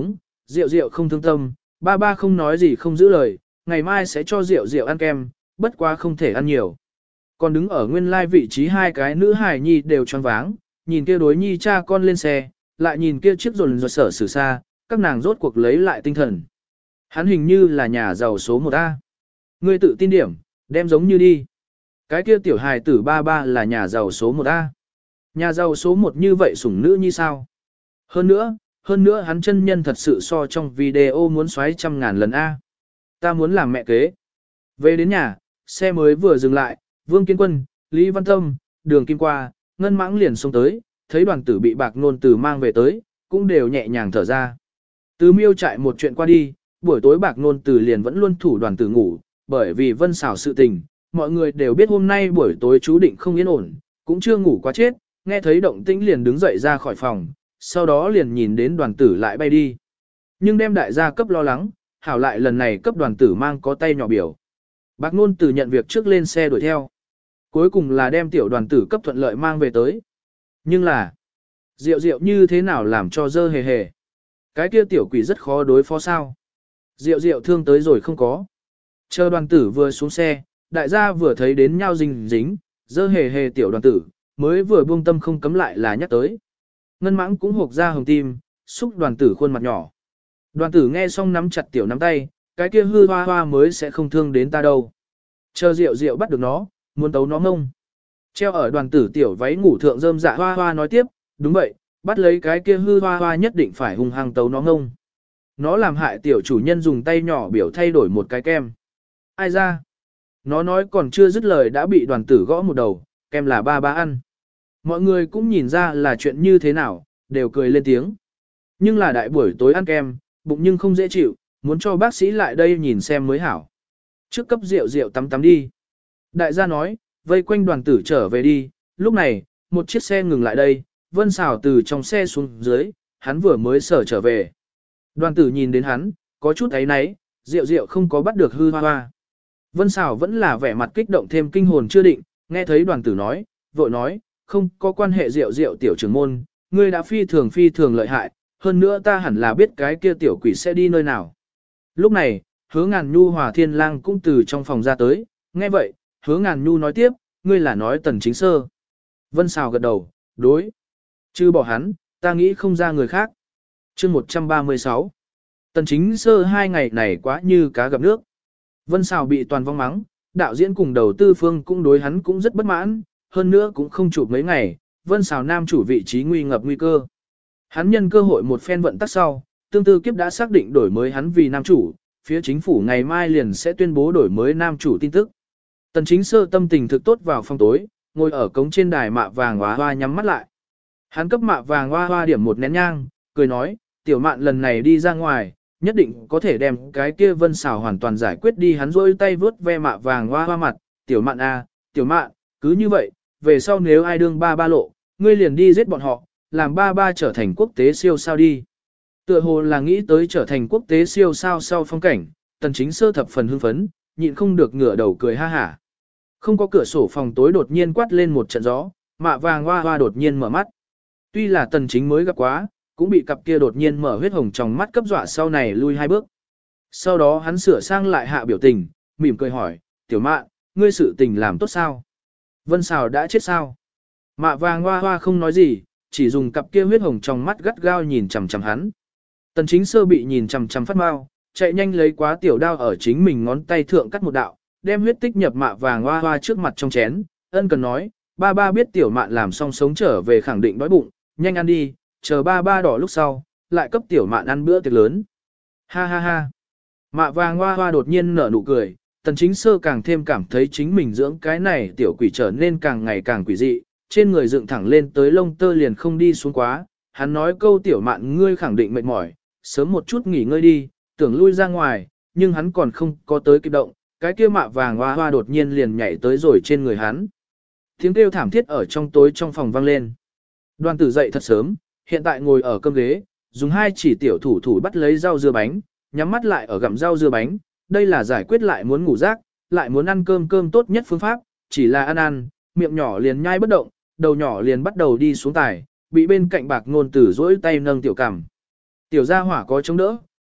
Diệu Diệu không thương tâm, ba ba không nói gì không giữ lời, ngày mai sẽ cho Diệu Diệu ăn kem, bất quá không thể ăn nhiều. Còn đứng ở nguyên lai vị trí hai cái nữ hài nhi đều choáng váng, nhìn kia đối nhi cha con lên xe, lại nhìn kia chiếc rồn rột sở xử xa, các nàng rốt cuộc lấy lại tinh thần. Hắn hình như là nhà giàu số một A. Ngươi tự tin điểm, đem giống như đi. Cái kia tiểu hài tử ba ba là nhà giàu số một A. Nhà giàu số một như vậy sủng nữ như sao? Hơn nữa, hơn nữa hắn chân nhân thật sự so trong video muốn xoáy trăm ngàn lần A. Ta muốn làm mẹ kế. Về đến nhà, xe mới vừa dừng lại, Vương Kiến Quân, Lý Văn Tâm, Đường Kim Qua, Ngân Mãng liền xông tới, thấy đoàn tử bị bạc nôn từ mang về tới, cũng đều nhẹ nhàng thở ra. Từ miêu chạy một chuyện qua đi, buổi tối bạc nôn từ liền vẫn luôn thủ đoàn tử ngủ, bởi vì vân xảo sự tình, mọi người đều biết hôm nay buổi tối chú định không yên ổn, cũng chưa ngủ quá chết, nghe thấy động tĩnh liền đứng dậy ra khỏi phòng, sau đó liền nhìn đến đoàn tử lại bay đi. Nhưng đem đại gia cấp lo lắng, hảo lại lần này cấp đoàn tử mang có tay nhỏ biểu. Bạc nôn từ nhận việc trước lên xe đuổi theo. Cuối cùng là đem tiểu đoàn tử cấp thuận lợi mang về tới. Nhưng là, Diệu Diệu như thế nào làm cho dơ hề hề. Cái kia tiểu quỷ rất khó đối phó sao. Diệu Diệu thương tới rồi không có. Chờ đoàn tử vừa xuống xe, đại gia vừa thấy đến nhau dính dính, dơ hề hề tiểu đoàn tử, mới vừa buông tâm không cấm lại là nhắc tới. Ngân Mãng cũng hộc ra hồng tim, xúc đoàn tử khuôn mặt nhỏ. Đoàn tử nghe xong nắm chặt tiểu nắm tay, cái kia hư hoa hoa mới sẽ không thương đến ta đâu. Chờ Diệu Diệu bắt được nó, muốn tấu nó ngông. Treo ở đoàn tử tiểu váy ngủ thượng rơm dạ hoa hoa nói tiếp, đúng vậy, bắt lấy cái kia hư hoa hoa nhất định phải hung hăng tấu nó ngông. Nó làm hại tiểu chủ nhân dùng tay nhỏ biểu thay đổi một cái kem. Ai ra? Nó nói còn chưa dứt lời đã bị đoàn tử gõ một đầu, kem là ba ba ăn. Mọi người cũng nhìn ra là chuyện như thế nào, đều cười lên tiếng. Nhưng là đại buổi tối ăn kem, bụng nhưng không dễ chịu, muốn cho bác sĩ lại đây nhìn xem mới hảo. Trước cấp rượu rượu tắm tắm đi. Đại gia nói, vây quanh đoàn tử trở về đi, lúc này, một chiếc xe ngừng lại đây, Vân Xảo từ trong xe xuống dưới, hắn vừa mới sở trở về. Đoàn tử nhìn đến hắn, có chút ấy náy, rượu rượu không có bắt được hư hoa hoa. Vân Xảo vẫn là vẻ mặt kích động thêm kinh hồn chưa định, nghe thấy đoàn tử nói, vội nói, không có quan hệ rượu rượu tiểu trưởng môn, ngươi đã phi thường phi thường lợi hại, hơn nữa ta hẳn là biết cái kia tiểu quỷ sẽ đi nơi nào. Lúc này, Hứa Ngàn Nhu Hòa Thiên Lang cũng từ trong phòng ra tới, nghe vậy, Hứa Ngàn Nhu nói tiếp, ngươi là nói Tần Chính Sơ. Vân Xào gật đầu, đối. Chứ bỏ hắn, ta nghĩ không ra người khác. Chương một trăm ba mươi sáu. Tần Chính Sơ hai ngày này quá như cá gặp nước. Vân Xào bị toàn vong mắng, đạo diễn cùng đầu tư phương cũng đối hắn cũng rất bất mãn, hơn nữa cũng không chụp mấy ngày, Vân Xào nam chủ vị trí nguy ngập nguy cơ. Hắn nhân cơ hội một phen vận tắc sau, tương tư kiếp đã xác định đổi mới hắn vì nam chủ, phía chính phủ ngày mai liền sẽ tuyên bố đổi mới nam chủ tin tức. Tần Chính Sơ tâm tình thực tốt vào phòng tối, ngồi ở cống trên đài mạ vàng hoa hoa nhắm mắt lại. Hắn cấp mạ vàng hoa hoa điểm một nén nhang, cười nói, tiểu mạn lần này đi ra ngoài, nhất định có thể đem cái kia Vân Xảo hoàn toàn giải quyết đi. Hắn rôi tay vướt ve mạ vàng hoa hoa mặt, tiểu mạn à, tiểu mạn, cứ như vậy, về sau nếu ai đương ba ba lộ, ngươi liền đi giết bọn họ, làm ba ba trở thành quốc tế siêu sao đi. Tựa hồ là nghĩ tới trở thành quốc tế siêu sao sau phong cảnh, Tần Chính Sơ thập phần hưng phấn, nhịn không được ngửa đầu cười ha hả. Không có cửa sổ phòng tối đột nhiên quát lên một trận gió, mạ vàng hoa hoa đột nhiên mở mắt. Tuy là Tần Chính mới gặp quá, cũng bị cặp kia đột nhiên mở huyết hồng trong mắt cấp dọa sau này lui hai bước. Sau đó hắn sửa sang lại hạ biểu tình, mỉm cười hỏi, tiểu mạn, ngươi sự tình làm tốt sao? Vân Xào đã chết sao? Mạ vàng hoa hoa không nói gì, chỉ dùng cặp kia huyết hồng trong mắt gắt gao nhìn chằm chằm hắn. Tần Chính Sơ bị nhìn chằm chằm phát mau, chạy nhanh lấy quá tiểu đao ở chính mình ngón tay thượng cắt một đạo, đem huyết tích nhập mạ vàng hoa hoa trước mặt trong chén, ân cần nói, ba ba biết tiểu mạn làm xong sống trở về khẳng định đói bụng, nhanh ăn đi, chờ ba ba đỏ lúc sau, lại cấp tiểu mạn ăn bữa tiệc lớn. Ha ha ha. Mạ vàng hoa hoa đột nhiên nở nụ cười, Tần Chính Sơ càng thêm cảm thấy chính mình dưỡng cái này tiểu quỷ trở nên càng ngày càng quỷ dị, trên người dựng thẳng lên tới lông tơ liền không đi xuống quá, hắn nói câu tiểu mạn ngươi khẳng định mệt mỏi, sớm một chút nghỉ ngơi đi, tưởng lui ra ngoài, nhưng hắn còn không có tới kịp động, cái kia mạ vàng hoa hoa đột nhiên liền nhảy tới rồi trên người hắn. Tiếng kêu thảm thiết ở trong tối trong phòng vang lên. Đoàn tử dậy thật sớm, hiện tại ngồi ở cơm ghế, dùng hai chỉ tiểu thủ thủ bắt lấy rau dưa bánh, nhắm mắt lại ở gặm rau dưa bánh, đây là giải quyết lại muốn ngủ rác, lại muốn ăn cơm cơm tốt nhất phương pháp, chỉ là ăn ăn, miệng nhỏ liền nhai bất động, đầu nhỏ liền bắt đầu đi xuống tài, bị bên cạnh bạc ngôn tử dỗi tay nâng tiểu cằm. Tiểu gia hỏa có chống đỡ,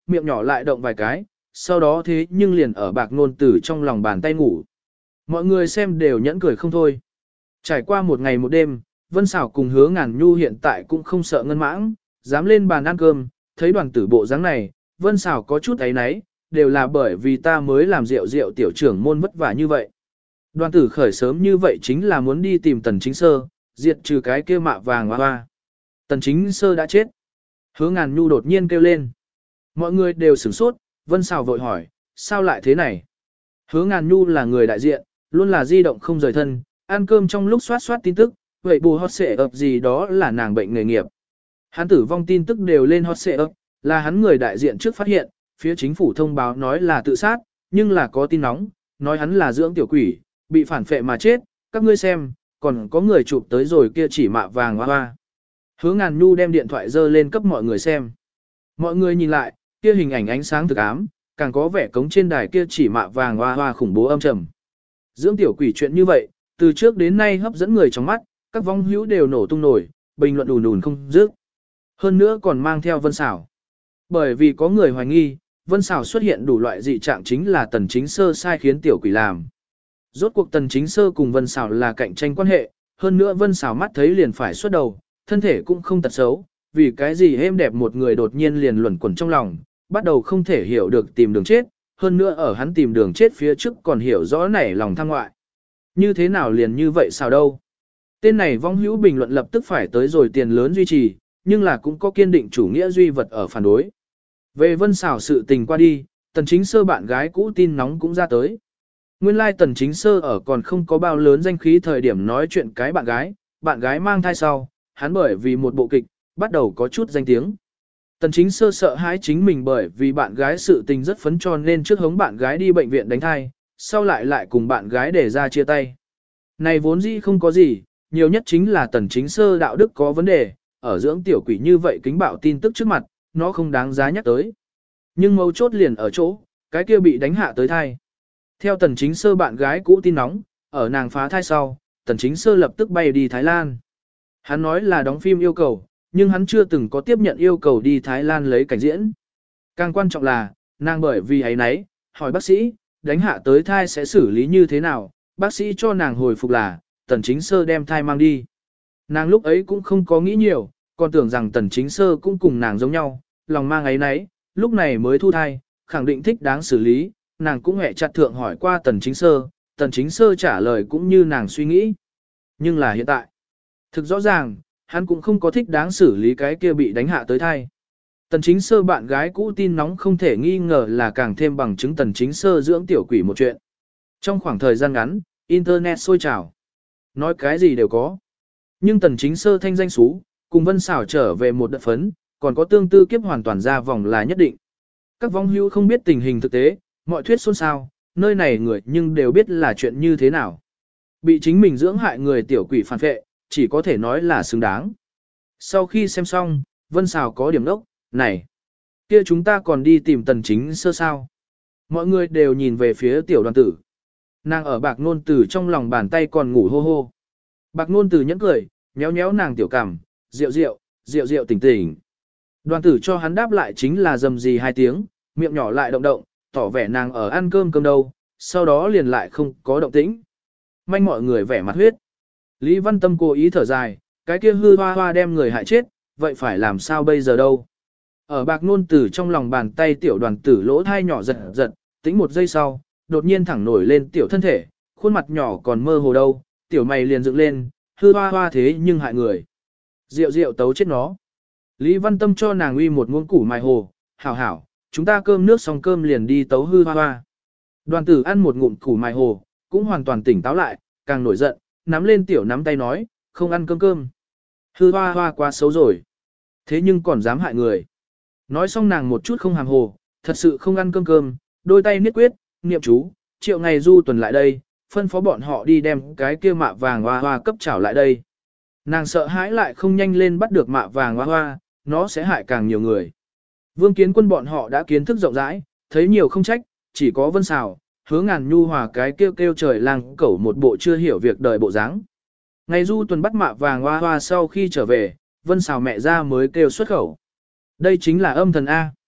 miệng nhỏ lại động vài cái, sau đó thế nhưng liền ở bạc nôn tử trong lòng bàn tay ngủ. Mọi người xem đều nhẫn cười không thôi. Trải qua một ngày một đêm, Vân Xảo cùng Hứa Ngàn Nhu hiện tại cũng không sợ ngân mãng, dám lên bàn ăn cơm, thấy đoàn tử bộ dáng này, Vân Xảo có chút ấy náy, đều là bởi vì ta mới làm rượu rượu tiểu trưởng môn vất vả như vậy. Đoàn tử khởi sớm như vậy chính là muốn đi tìm Tần Chính Sơ, diệt trừ cái kia mạ vàng hoa hoa. Tần Chính Sơ đã chết. Hứa Ngàn Nhu đột nhiên kêu lên. Mọi người đều sửng sốt, Vân Xảo vội hỏi, sao lại thế này? Hứa Ngàn Nhu là người đại diện, luôn là di động không rời thân, ăn cơm trong lúc soát soát tin tức, vậy bù hot xệ ập gì đó là nàng bệnh nghề nghiệp. Hắn tử vong tin tức đều lên hot xệ ập, là hắn người đại diện trước phát hiện, phía chính phủ thông báo nói là tự sát, nhưng là có tin nóng, nói hắn là dưỡng tiểu quỷ, bị phản phệ mà chết, các ngươi xem, còn có người chụp tới rồi kia chỉ mạ vàng hoa hoa. Hứa Ngàn Nhu đem điện thoại dơ lên cấp mọi người xem. Mọi người nhìn lại, kia hình ảnh ánh sáng thực ám, càng có vẻ cống trên đài kia chỉ mạ vàng hoa hoa khủng bố âm trầm. Dưỡng tiểu quỷ chuyện như vậy, từ trước đến nay hấp dẫn người trong mắt, các vong hữu đều nổ tung nổi, bình luận ùn ùn không dứt. Hơn nữa còn mang theo Vân Xảo. Bởi vì có người hoài nghi, Vân Xảo xuất hiện đủ loại dị trạng chính là Tần Chính Sơ sai khiến tiểu quỷ làm. Rốt cuộc Tần Chính Sơ cùng Vân Xảo là cạnh tranh quan hệ, hơn nữa Vân Xảo mắt thấy liền phải xuất đầu, thân thể cũng không tật xấu, vì cái gì êm đẹp một người đột nhiên liền luẩn quẩn trong lòng, bắt đầu không thể hiểu được tìm đường chết, hơn nữa ở hắn tìm đường chết phía trước còn hiểu rõ nảy lòng tham ngoại. Như thế nào liền như vậy sao đâu? Tên này vong hữu bình luận lập tức phải tới rồi tiền lớn duy trì, nhưng là cũng có kiên định chủ nghĩa duy vật ở phản đối. Về Vân Xảo sự tình qua đi, Tần Chính Sơ bạn gái cũ tin nóng cũng ra tới. Nguyên lai like Tần Chính Sơ ở còn không có bao lớn danh khí thời điểm nói chuyện cái bạn gái, bạn gái mang thai sau, hắn bởi vì một bộ kịch, bắt đầu có chút danh tiếng. Tần Chính Sơ sợ hãi chính mình bởi vì bạn gái sự tình rất phấn cho nên trước hống bạn gái đi bệnh viện đánh thai, sau lại lại cùng bạn gái để ra chia tay. Này vốn dĩ không có gì, nhiều nhất chính là Tần Chính Sơ đạo đức có vấn đề, ở dưỡng tiểu quỷ như vậy kính bạo tin tức trước mặt, nó không đáng giá nhắc tới. Nhưng mấu chốt liền ở chỗ, cái kia bị đánh hạ tới thai. Theo Tần Chính Sơ bạn gái cũ tin nóng, ở nàng phá thai sau, Tần Chính Sơ lập tức bay đi Thái Lan. Hắn nói là đóng phim yêu cầu, nhưng hắn chưa từng có tiếp nhận yêu cầu đi Thái Lan lấy cảnh diễn. Càng quan trọng là, nàng bởi vì ấy nấy, hỏi bác sĩ, đánh hạ tới thai sẽ xử lý như thế nào, bác sĩ cho nàng hồi phục là, Tần Chính Sơ đem thai mang đi. Nàng lúc ấy cũng không có nghĩ nhiều, còn tưởng rằng Tần Chính Sơ cũng cùng nàng giống nhau, lòng mang ấy nấy, lúc này mới thu thai, khẳng định thích đáng xử lý, nàng cũng hẹ chặt thượng hỏi qua Tần Chính Sơ, Tần Chính Sơ trả lời cũng như nàng suy nghĩ. Nhưng là hiện tại, thực rõ ràng, hắn cũng không có thích đáng xử lý cái kia bị đánh hạ tới thai. Tần Chính Sơ bạn gái cũ tin nóng không thể nghi ngờ là càng thêm bằng chứng Tần Chính Sơ dưỡng tiểu quỷ một chuyện. Trong khoảng thời gian ngắn, Internet sôi trào. Nói cái gì đều có. Nhưng Tần Chính Sơ thanh danh xú, cùng Vân Xảo trở về một đợt phấn, còn có tương tư kiếp hoàn toàn ra vòng là nhất định. Các vong hữu không biết tình hình thực tế, mọi thuyết xôn xao, nơi này người nhưng đều biết là chuyện như thế nào. Bị chính mình dưỡng hại người tiểu quỷ phản phệ, chỉ có thể nói là xứng đáng. Sau khi xem xong, Vân Xảo có điểm đốc, này, kia chúng ta còn đi tìm Tần Chính Sơ sao. Mọi người đều nhìn về phía tiểu đoàn tử. Nàng ở bạc nôn tử trong lòng bàn tay còn ngủ hô hô. Bạc nôn tử nhẫn cười, nhéo nhéo nàng tiểu cằm, rượu rượu, rượu rượu tỉnh tỉnh. Đoàn tử cho hắn đáp lại chính là dầm gì hai tiếng, miệng nhỏ lại động động, tỏ vẻ nàng ở ăn cơm cơm đâu, sau đó liền lại không có động tĩnh. Manh mọi người vẻ mặt huyết. Lý Văn Tâm cố ý thở dài, cái kia hư hoa hoa đem người hại chết, vậy phải làm sao bây giờ đâu. Ở bạc nôn tử trong lòng bàn tay tiểu đoàn tử lỗ thai nhỏ giật giật, tính một giây sau, đột nhiên thẳng nổi lên tiểu thân thể, khuôn mặt nhỏ còn mơ hồ đâu, tiểu mày liền dựng lên, hư hoa hoa thế nhưng hại người. Rượu rượu tấu chết nó. Lý Văn Tâm cho nàng uy một muỗng củ mài hồ, hảo hảo, chúng ta cơm nước xong cơm liền đi tấu hư hoa hoa. Đoàn tử ăn một ngụm củ mài hồ, cũng hoàn toàn tỉnh táo lại, càng nổi giận, nắm lên tiểu nắm tay nói, không ăn cơm cơm. Hư hoa hoa quá xấu rồi. Thế nhưng còn dám hại người. Nói xong nàng một chút không hàm hồ, thật sự không ăn cơm cơm, đôi tay niết quyết, niệm chú, triệu ngày du tuần lại đây, phân phó bọn họ đi đem cái kia mạ vàng hoa hoa cấp trảo lại đây. Nàng sợ hãi lại không nhanh lên bắt được mạ vàng hoa hoa, nó sẽ hại càng nhiều người. Vương Kiến Quân bọn họ đã kiến thức rộng rãi, thấy nhiều không trách, chỉ có Vân Xảo, Hứa Ngàn Nhu hòa cái kêu kêu trời lang cẩu một bộ chưa hiểu việc đời bộ dáng. Ngày du tuần bắt mạ vàng hoa hoa sau khi trở về, Vân Xảo mẹ ra mới kêu xuất khẩu. Đây chính là âm thần A.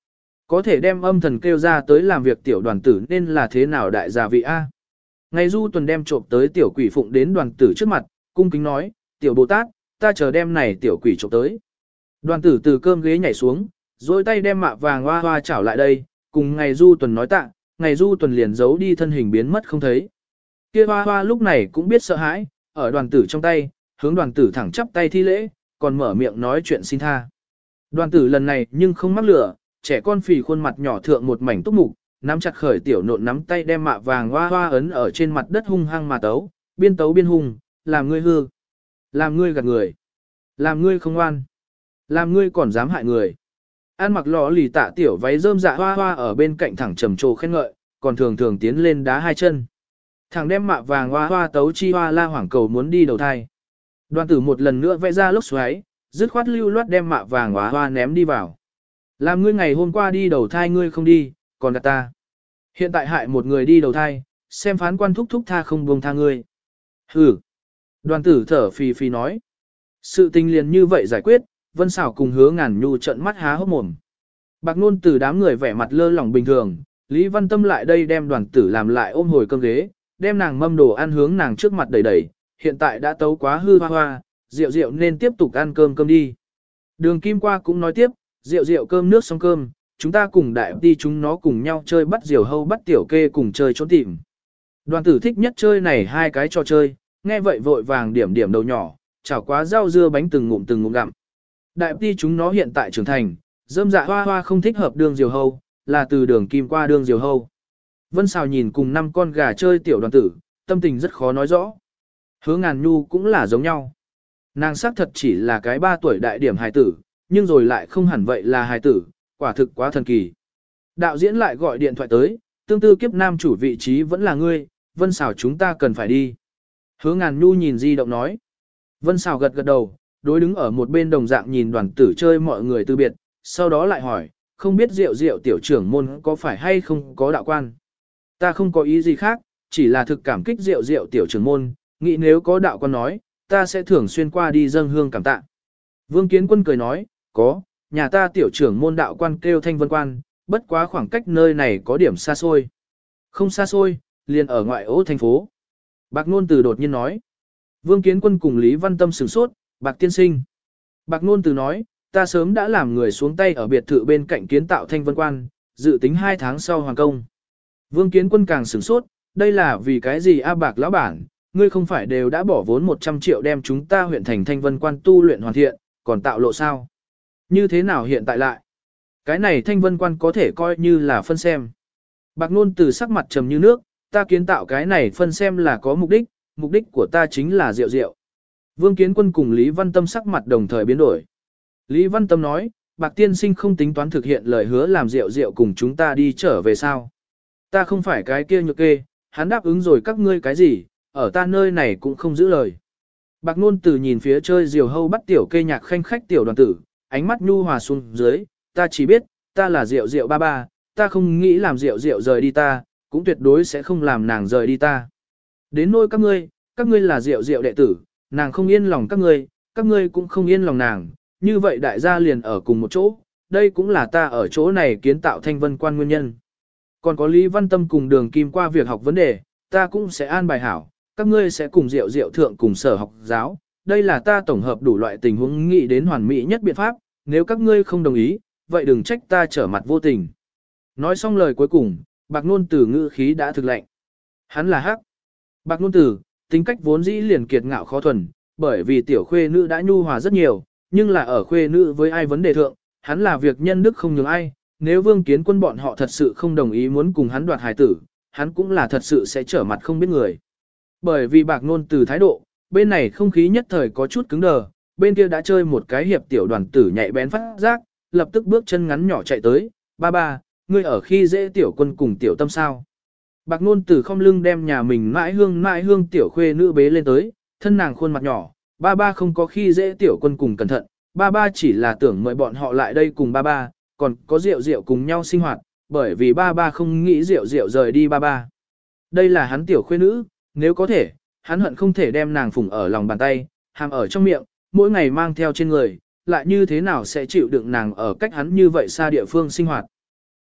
Có thể đem âm thần kêu ra tới làm việc tiểu đoàn tử nên là thế nào đại gia vị A. Ngày Du Tuần đem trộm tới tiểu quỷ phụng đến đoàn tử trước mặt, cung kính nói, tiểu Bồ Tát, ta chờ đem này tiểu quỷ trộm tới. Đoàn tử từ cơm ghế nhảy xuống, dối tay đem mạ vàng hoa hoa chảo lại đây, cùng ngày Du Tuần nói tạ, ngày Du Tuần liền giấu đi thân hình biến mất không thấy. Kia hoa hoa lúc này cũng biết sợ hãi, ở đoàn tử trong tay, hướng đoàn tử thẳng chắp tay thi lễ, còn mở miệng nói chuyện xin tha. Đoàn tử lần này nhưng không mắc lửa, trẻ con phì khuôn mặt nhỏ thượng một mảnh túc mục, nắm chặt khởi tiểu nộn nắm tay đem mạ vàng hoa hoa ấn ở trên mặt đất hung hăng mà tấu, biên tấu biên hung, làm ngươi hư, làm ngươi gạt người, làm ngươi không ngoan, làm ngươi còn dám hại người. An mặc lọ lì tạ tiểu váy rơm dạ hoa hoa ở bên cạnh thẳng trầm trồ khen ngợi, còn thường thường tiến lên đá hai chân. Thằng đem mạ vàng hoa hoa tấu chi hoa la hoảng cầu muốn đi đầu thai. Đoàn tử một lần nữa vẽ ra lốc xoáy, dứt khoát lưu loát đem mạ vàng hoa hoa ném đi vào. Làm ngươi ngày hôm qua đi đầu thai ngươi không đi, còn gạt ta. Hiện tại hại một người đi đầu thai, xem phán quan thúc thúc tha không buông tha ngươi. Hừ. Đoàn tử thở phì phì nói. Sự tình liền như vậy giải quyết, Vân Xảo cùng Hứa Ngàn Nhu trợn mắt há hốc mồm. Bạc Nôn từ đám người vẻ mặt lơ lỏng bình thường, Lý Văn Tâm lại đây đem đoàn tử làm lại ôm hồi cơm ghế, đem nàng mâm đồ ăn hướng nàng trước mặt đẩy đẩy, hiện tại đã tấu quá hư hoa hoa, rượu rượu nên tiếp tục ăn cơm cơm đi. Đường Kim qua cũng nói tiếp, rượu rượu cơm nước xong cơm, chúng ta cùng đại đi chúng nó cùng nhau chơi bắt diều hâu bắt tiểu kê cùng chơi trốn tìm. Đoàn tử thích nhất chơi này hai cái trò chơi, nghe vậy vội vàng điểm điểm đầu nhỏ, chảo quá rau dưa bánh từng ngụm từng ngụm gặm. Đại đi chúng nó hiện tại trưởng thành, dâm dạ hoa hoa không thích hợp đường diều hâu, là từ đường Kim qua đường diều hâu. Vân Xào nhìn cùng năm con gà chơi tiểu đoàn tử, tâm tình rất khó nói rõ. Hứa Ngàn Nhu cũng là giống nhau. Nàng xác thật chỉ là cái ba tuổi đại điểm hài tử, nhưng rồi lại không hẳn vậy là hài tử, quả thực quá thần kỳ. Đạo diễn lại gọi điện thoại tới, tương tư kiếp nam chủ vị trí vẫn là ngươi, Vân Xào chúng ta cần phải đi. Hứa Ngàn Nhu nhìn di động nói. Vân Xào gật gật đầu, đối đứng ở một bên đồng dạng nhìn đoàn tử chơi mọi người từ biệt, sau đó lại hỏi, không biết Diệu Diệu tiểu trưởng môn có phải hay không có đạo quan. Ta không có ý gì khác, chỉ là thực cảm kích Diệu Diệu tiểu trưởng môn, nghĩ nếu có đạo quan nói, ta sẽ thường xuyên qua đi dâng hương cảm tạ. Vương Kiến Quân cười nói, có, nhà ta tiểu trưởng môn đạo quan kêu Thanh Vân Quan, bất quá khoảng cách nơi này có điểm xa xôi. Không xa xôi, liền ở ngoại ô thành phố. Bạc Nôn Từ đột nhiên nói. Vương Kiến Quân cùng Lý Văn Tâm sửng sốt, Bạc tiên sinh. Bạc Nôn Từ nói, ta sớm đã làm người xuống tay ở biệt thự bên cạnh kiến tạo Thanh Vân Quan, dự tính hai tháng sau hoàn công. Vương Kiến Quân càng sửng sốt, đây là vì cái gì a Bạc lão bản, ngươi không phải đều đã bỏ vốn một trăm triệu đem chúng ta huyện thành Thanh Vân Quan tu luyện hoàn thiện, còn tạo lộ sao? Như thế nào hiện tại lại? Cái này Thanh Vân Quan có thể coi như là phân xem. Bạc Nôn Từ sắc mặt trầm như nước, ta kiến tạo cái này phân xem là có mục đích, mục đích của ta chính là Diệu Diệu. Vương Kiến Quân cùng Lý Văn Tâm sắc mặt đồng thời biến đổi. Lý Văn Tâm nói, Bạc tiên sinh không tính toán thực hiện lời hứa làm Diệu Diệu cùng chúng ta đi trở về sao? Ta không phải cái kia nhược kê, hắn đáp ứng rồi các ngươi cái gì, ở ta nơi này cũng không giữ lời. Bạc Nôn Từ nhìn phía chơi diều hâu bắt tiểu kê nhạc khanh khách tiểu đoàn tử, ánh mắt nhu hòa xuống dưới, ta chỉ biết, ta là Diệu Diệu ba ba, ta không nghĩ làm Diệu Diệu rời đi ta, cũng tuyệt đối sẽ không làm nàng rời đi ta. Đến nỗi các ngươi, các ngươi là Diệu Diệu đệ tử, nàng không yên lòng các ngươi, các ngươi cũng không yên lòng nàng, như vậy đại gia liền ở cùng một chỗ, đây cũng là ta ở chỗ này kiến tạo Thanh Vân Quan nguyên nhân. Còn có Lý Văn Tâm cùng Đường Kim qua việc học vấn đề, ta cũng sẽ an bài hảo, các ngươi sẽ cùng Diệu Diệu thượng cùng sở học giáo, đây là ta tổng hợp đủ loại tình huống nghĩ đến hoàn mỹ nhất biện pháp, nếu các ngươi không đồng ý, vậy đừng trách ta trở mặt vô tình. Nói xong lời cuối cùng, Bạc Nôn Từ ngữ khí đã thực lệnh. Hắn là hắc. Bạc Nôn Từ, tính cách vốn dĩ liền kiệt ngạo khó thuần, bởi vì tiểu khuê nữ đã nhu hòa rất nhiều, nhưng là ở khuê nữ với ai vấn đề thượng, hắn là việc nhân đức không nhường ai, nếu Vương Kiến Quân bọn họ thật sự không đồng ý muốn cùng hắn đoạt hài tử, hắn cũng là thật sự sẽ trở mặt không biết người. Bởi vì Bạc Nôn Từ thái độ, bên này không khí nhất thời có chút cứng đờ, bên kia đã chơi một cái hiệp tiểu đoàn tử nhạy bén phát giác, lập tức bước chân ngắn nhỏ chạy tới, ba ba, ngươi ở khi dễ tiểu quân cùng tiểu tâm sao. Bạc Nôn Từ không lưng đem nhà mình mãi hương mãi hương tiểu khuê nữ bế lên tới, thân nàng khuôn mặt nhỏ, ba ba không có khi dễ tiểu quân cùng cẩn thận, ba ba chỉ là tưởng mời bọn họ lại đây cùng ba ba, còn có rượu rượu cùng nhau sinh hoạt, bởi vì ba ba không nghĩ rượu rượu rời đi ba ba. Đây là hắn tiểu khuê nữ, nếu có thể, hắn hận không thể đem nàng phủng ở lòng bàn tay, hàm ở trong miệng, mỗi ngày mang theo trên người, lại như thế nào sẽ chịu đựng nàng ở cách hắn như vậy xa địa phương sinh hoạt.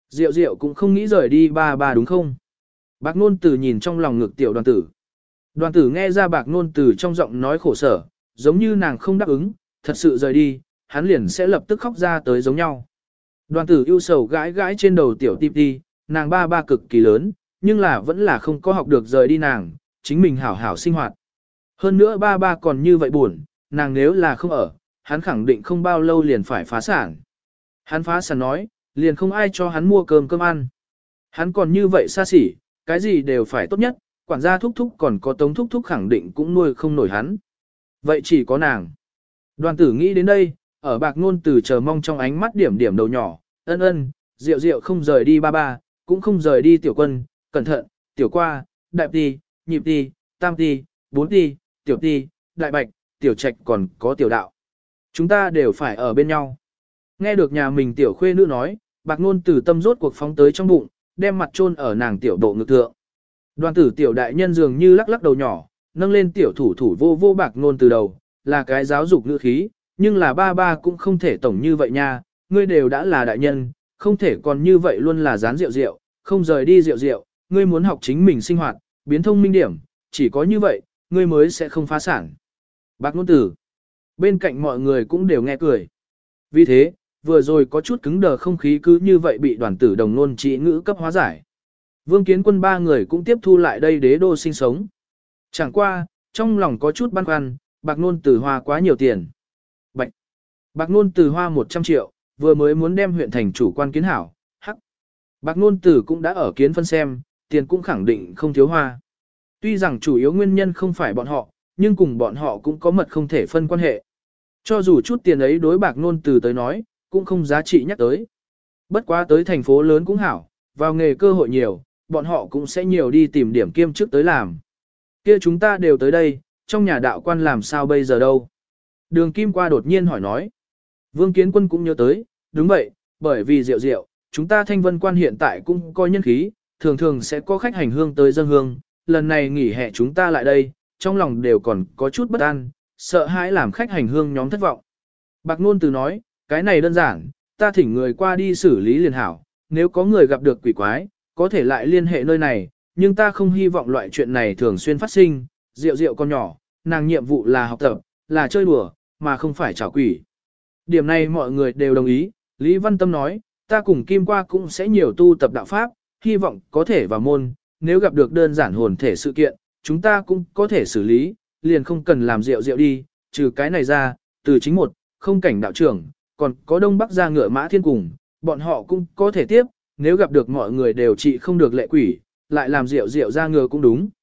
Diệu diệu cũng không nghĩ rời đi ba ba đúng không? Bạc nôn tử nhìn trong lòng ngực tiểu đoàn tử. Đoàn tử nghe ra bạc nôn tử trong giọng nói khổ sở, giống như nàng không đáp ứng, thật sự rời đi, hắn liền sẽ lập tức khóc ra tới giống nhau. Đoàn tử ưu sầu gãi gãi trên đầu tiểu ti ti, nàng ba ba cực kỳ lớn, nhưng là vẫn là không có học được rời đi nàng, chính mình hảo hảo sinh hoạt. Hơn nữa ba ba còn như vậy buồn, nàng nếu là không ở, hắn khẳng định không bao lâu liền phải phá sản. Hắn phá sản nói, liền không ai cho hắn mua cơm cơm ăn. Hắn còn như vậy xa xỉ, cái gì đều phải tốt nhất, quản gia thúc thúc còn có tống thúc thúc khẳng định cũng nuôi không nổi hắn. Vậy chỉ có nàng. Đoàn tử nghĩ đến đây, ở bạc ngôn từ chờ mong trong ánh mắt điểm điểm đầu nhỏ, ân ân, rượu rượu không rời đi ba ba, cũng không rời đi tiểu quân, cẩn thận, tiểu qua, đại ti, nhịp ti, tam ti, bốn ti, tiểu ti, đại bạch, tiểu trạch còn có tiểu đạo. Chúng ta đều phải ở bên nhau. Nghe được nhà mình tiểu khuê nữ nói, bạc ngôn từ tâm rốt cuộc phóng tới trong bụng, đem mặt chôn ở nàng tiểu bộ ngực thượng. Đoàn tử tiểu đại nhân dường như lắc lắc đầu nhỏ, nâng lên tiểu thủ thủ vô vô bạc ngôn từ đầu, là cái giáo dục ngữ khí, nhưng là ba ba cũng không thể tổng như vậy nha, ngươi đều đã là đại nhân, không thể còn như vậy luôn là dán rượu rượu, không rời đi rượu rượu, ngươi muốn học chính mình sinh hoạt, biến thông minh điểm, chỉ có như vậy, ngươi mới sẽ không phá sản. Bạc ngôn tử, bên cạnh mọi người cũng đều nghe cười. Vì thế, vừa rồi có chút cứng đờ không khí cứ như vậy bị đoàn tử đồng nôn trị ngữ cấp hóa giải. Vương Kiến Quân ba người cũng tiếp thu lại đây đế đô sinh sống. Chẳng qua, trong lòng có chút băn khoăn, bạc nôn tử hoa quá nhiều tiền. Bạch. Bạc nôn tử hoa một trăm triệu, vừa mới muốn đem huyện thành chủ quan kiến hảo, hắc. Bạc nôn tử cũng đã ở kiến phân xem, tiền cũng khẳng định không thiếu hoa. Tuy rằng chủ yếu nguyên nhân không phải bọn họ, nhưng cùng bọn họ cũng có mật không thể phân quan hệ. Cho dù chút tiền ấy đối bạc nôn tử tới nói, cũng không giá trị nhắc tới. Bất quá tới thành phố lớn cũng hảo, vào nghề cơ hội nhiều, bọn họ cũng sẽ nhiều đi tìm điểm kiêm chức tới làm. Kia chúng ta đều tới đây, trong nhà đạo quan làm sao bây giờ đâu? Đường Kim qua đột nhiên hỏi nói. Vương Kiến Quân cũng nhớ tới, đúng vậy, bởi vì rượu rượu, chúng ta thanh vân quan hiện tại cũng coi nhân khí, thường thường sẽ có khách hành hương tới dân hương, lần này nghỉ hè chúng ta lại đây, trong lòng đều còn có chút bất an, sợ hãi làm khách hành hương nhóm thất vọng. Bạc Nôn Từ nói, cái này đơn giản, ta thỉnh người qua đi xử lý liền hảo, nếu có người gặp được quỷ quái, có thể lại liên hệ nơi này, nhưng ta không hy vọng loại chuyện này thường xuyên phát sinh, rượu rượu con nhỏ, nàng nhiệm vụ là học tập, là chơi đùa, mà không phải trả quỷ. Điểm này mọi người đều đồng ý, Lý Văn Tâm nói, ta cùng Kim Qua cũng sẽ nhiều tu tập đạo pháp, hy vọng có thể vào môn, nếu gặp được đơn giản hồn thể sự kiện, chúng ta cũng có thể xử lý, liền không cần làm rượu rượu đi, trừ cái này ra, từ chính một, không cảnh đạo trưởng, còn có Đông Bắc gia ngựa mã thiên cùng, bọn họ cũng có thể tiếp, nếu gặp được mọi người đều trị không được lệ quỷ, lại làm rượu rượu ra ngựa cũng đúng.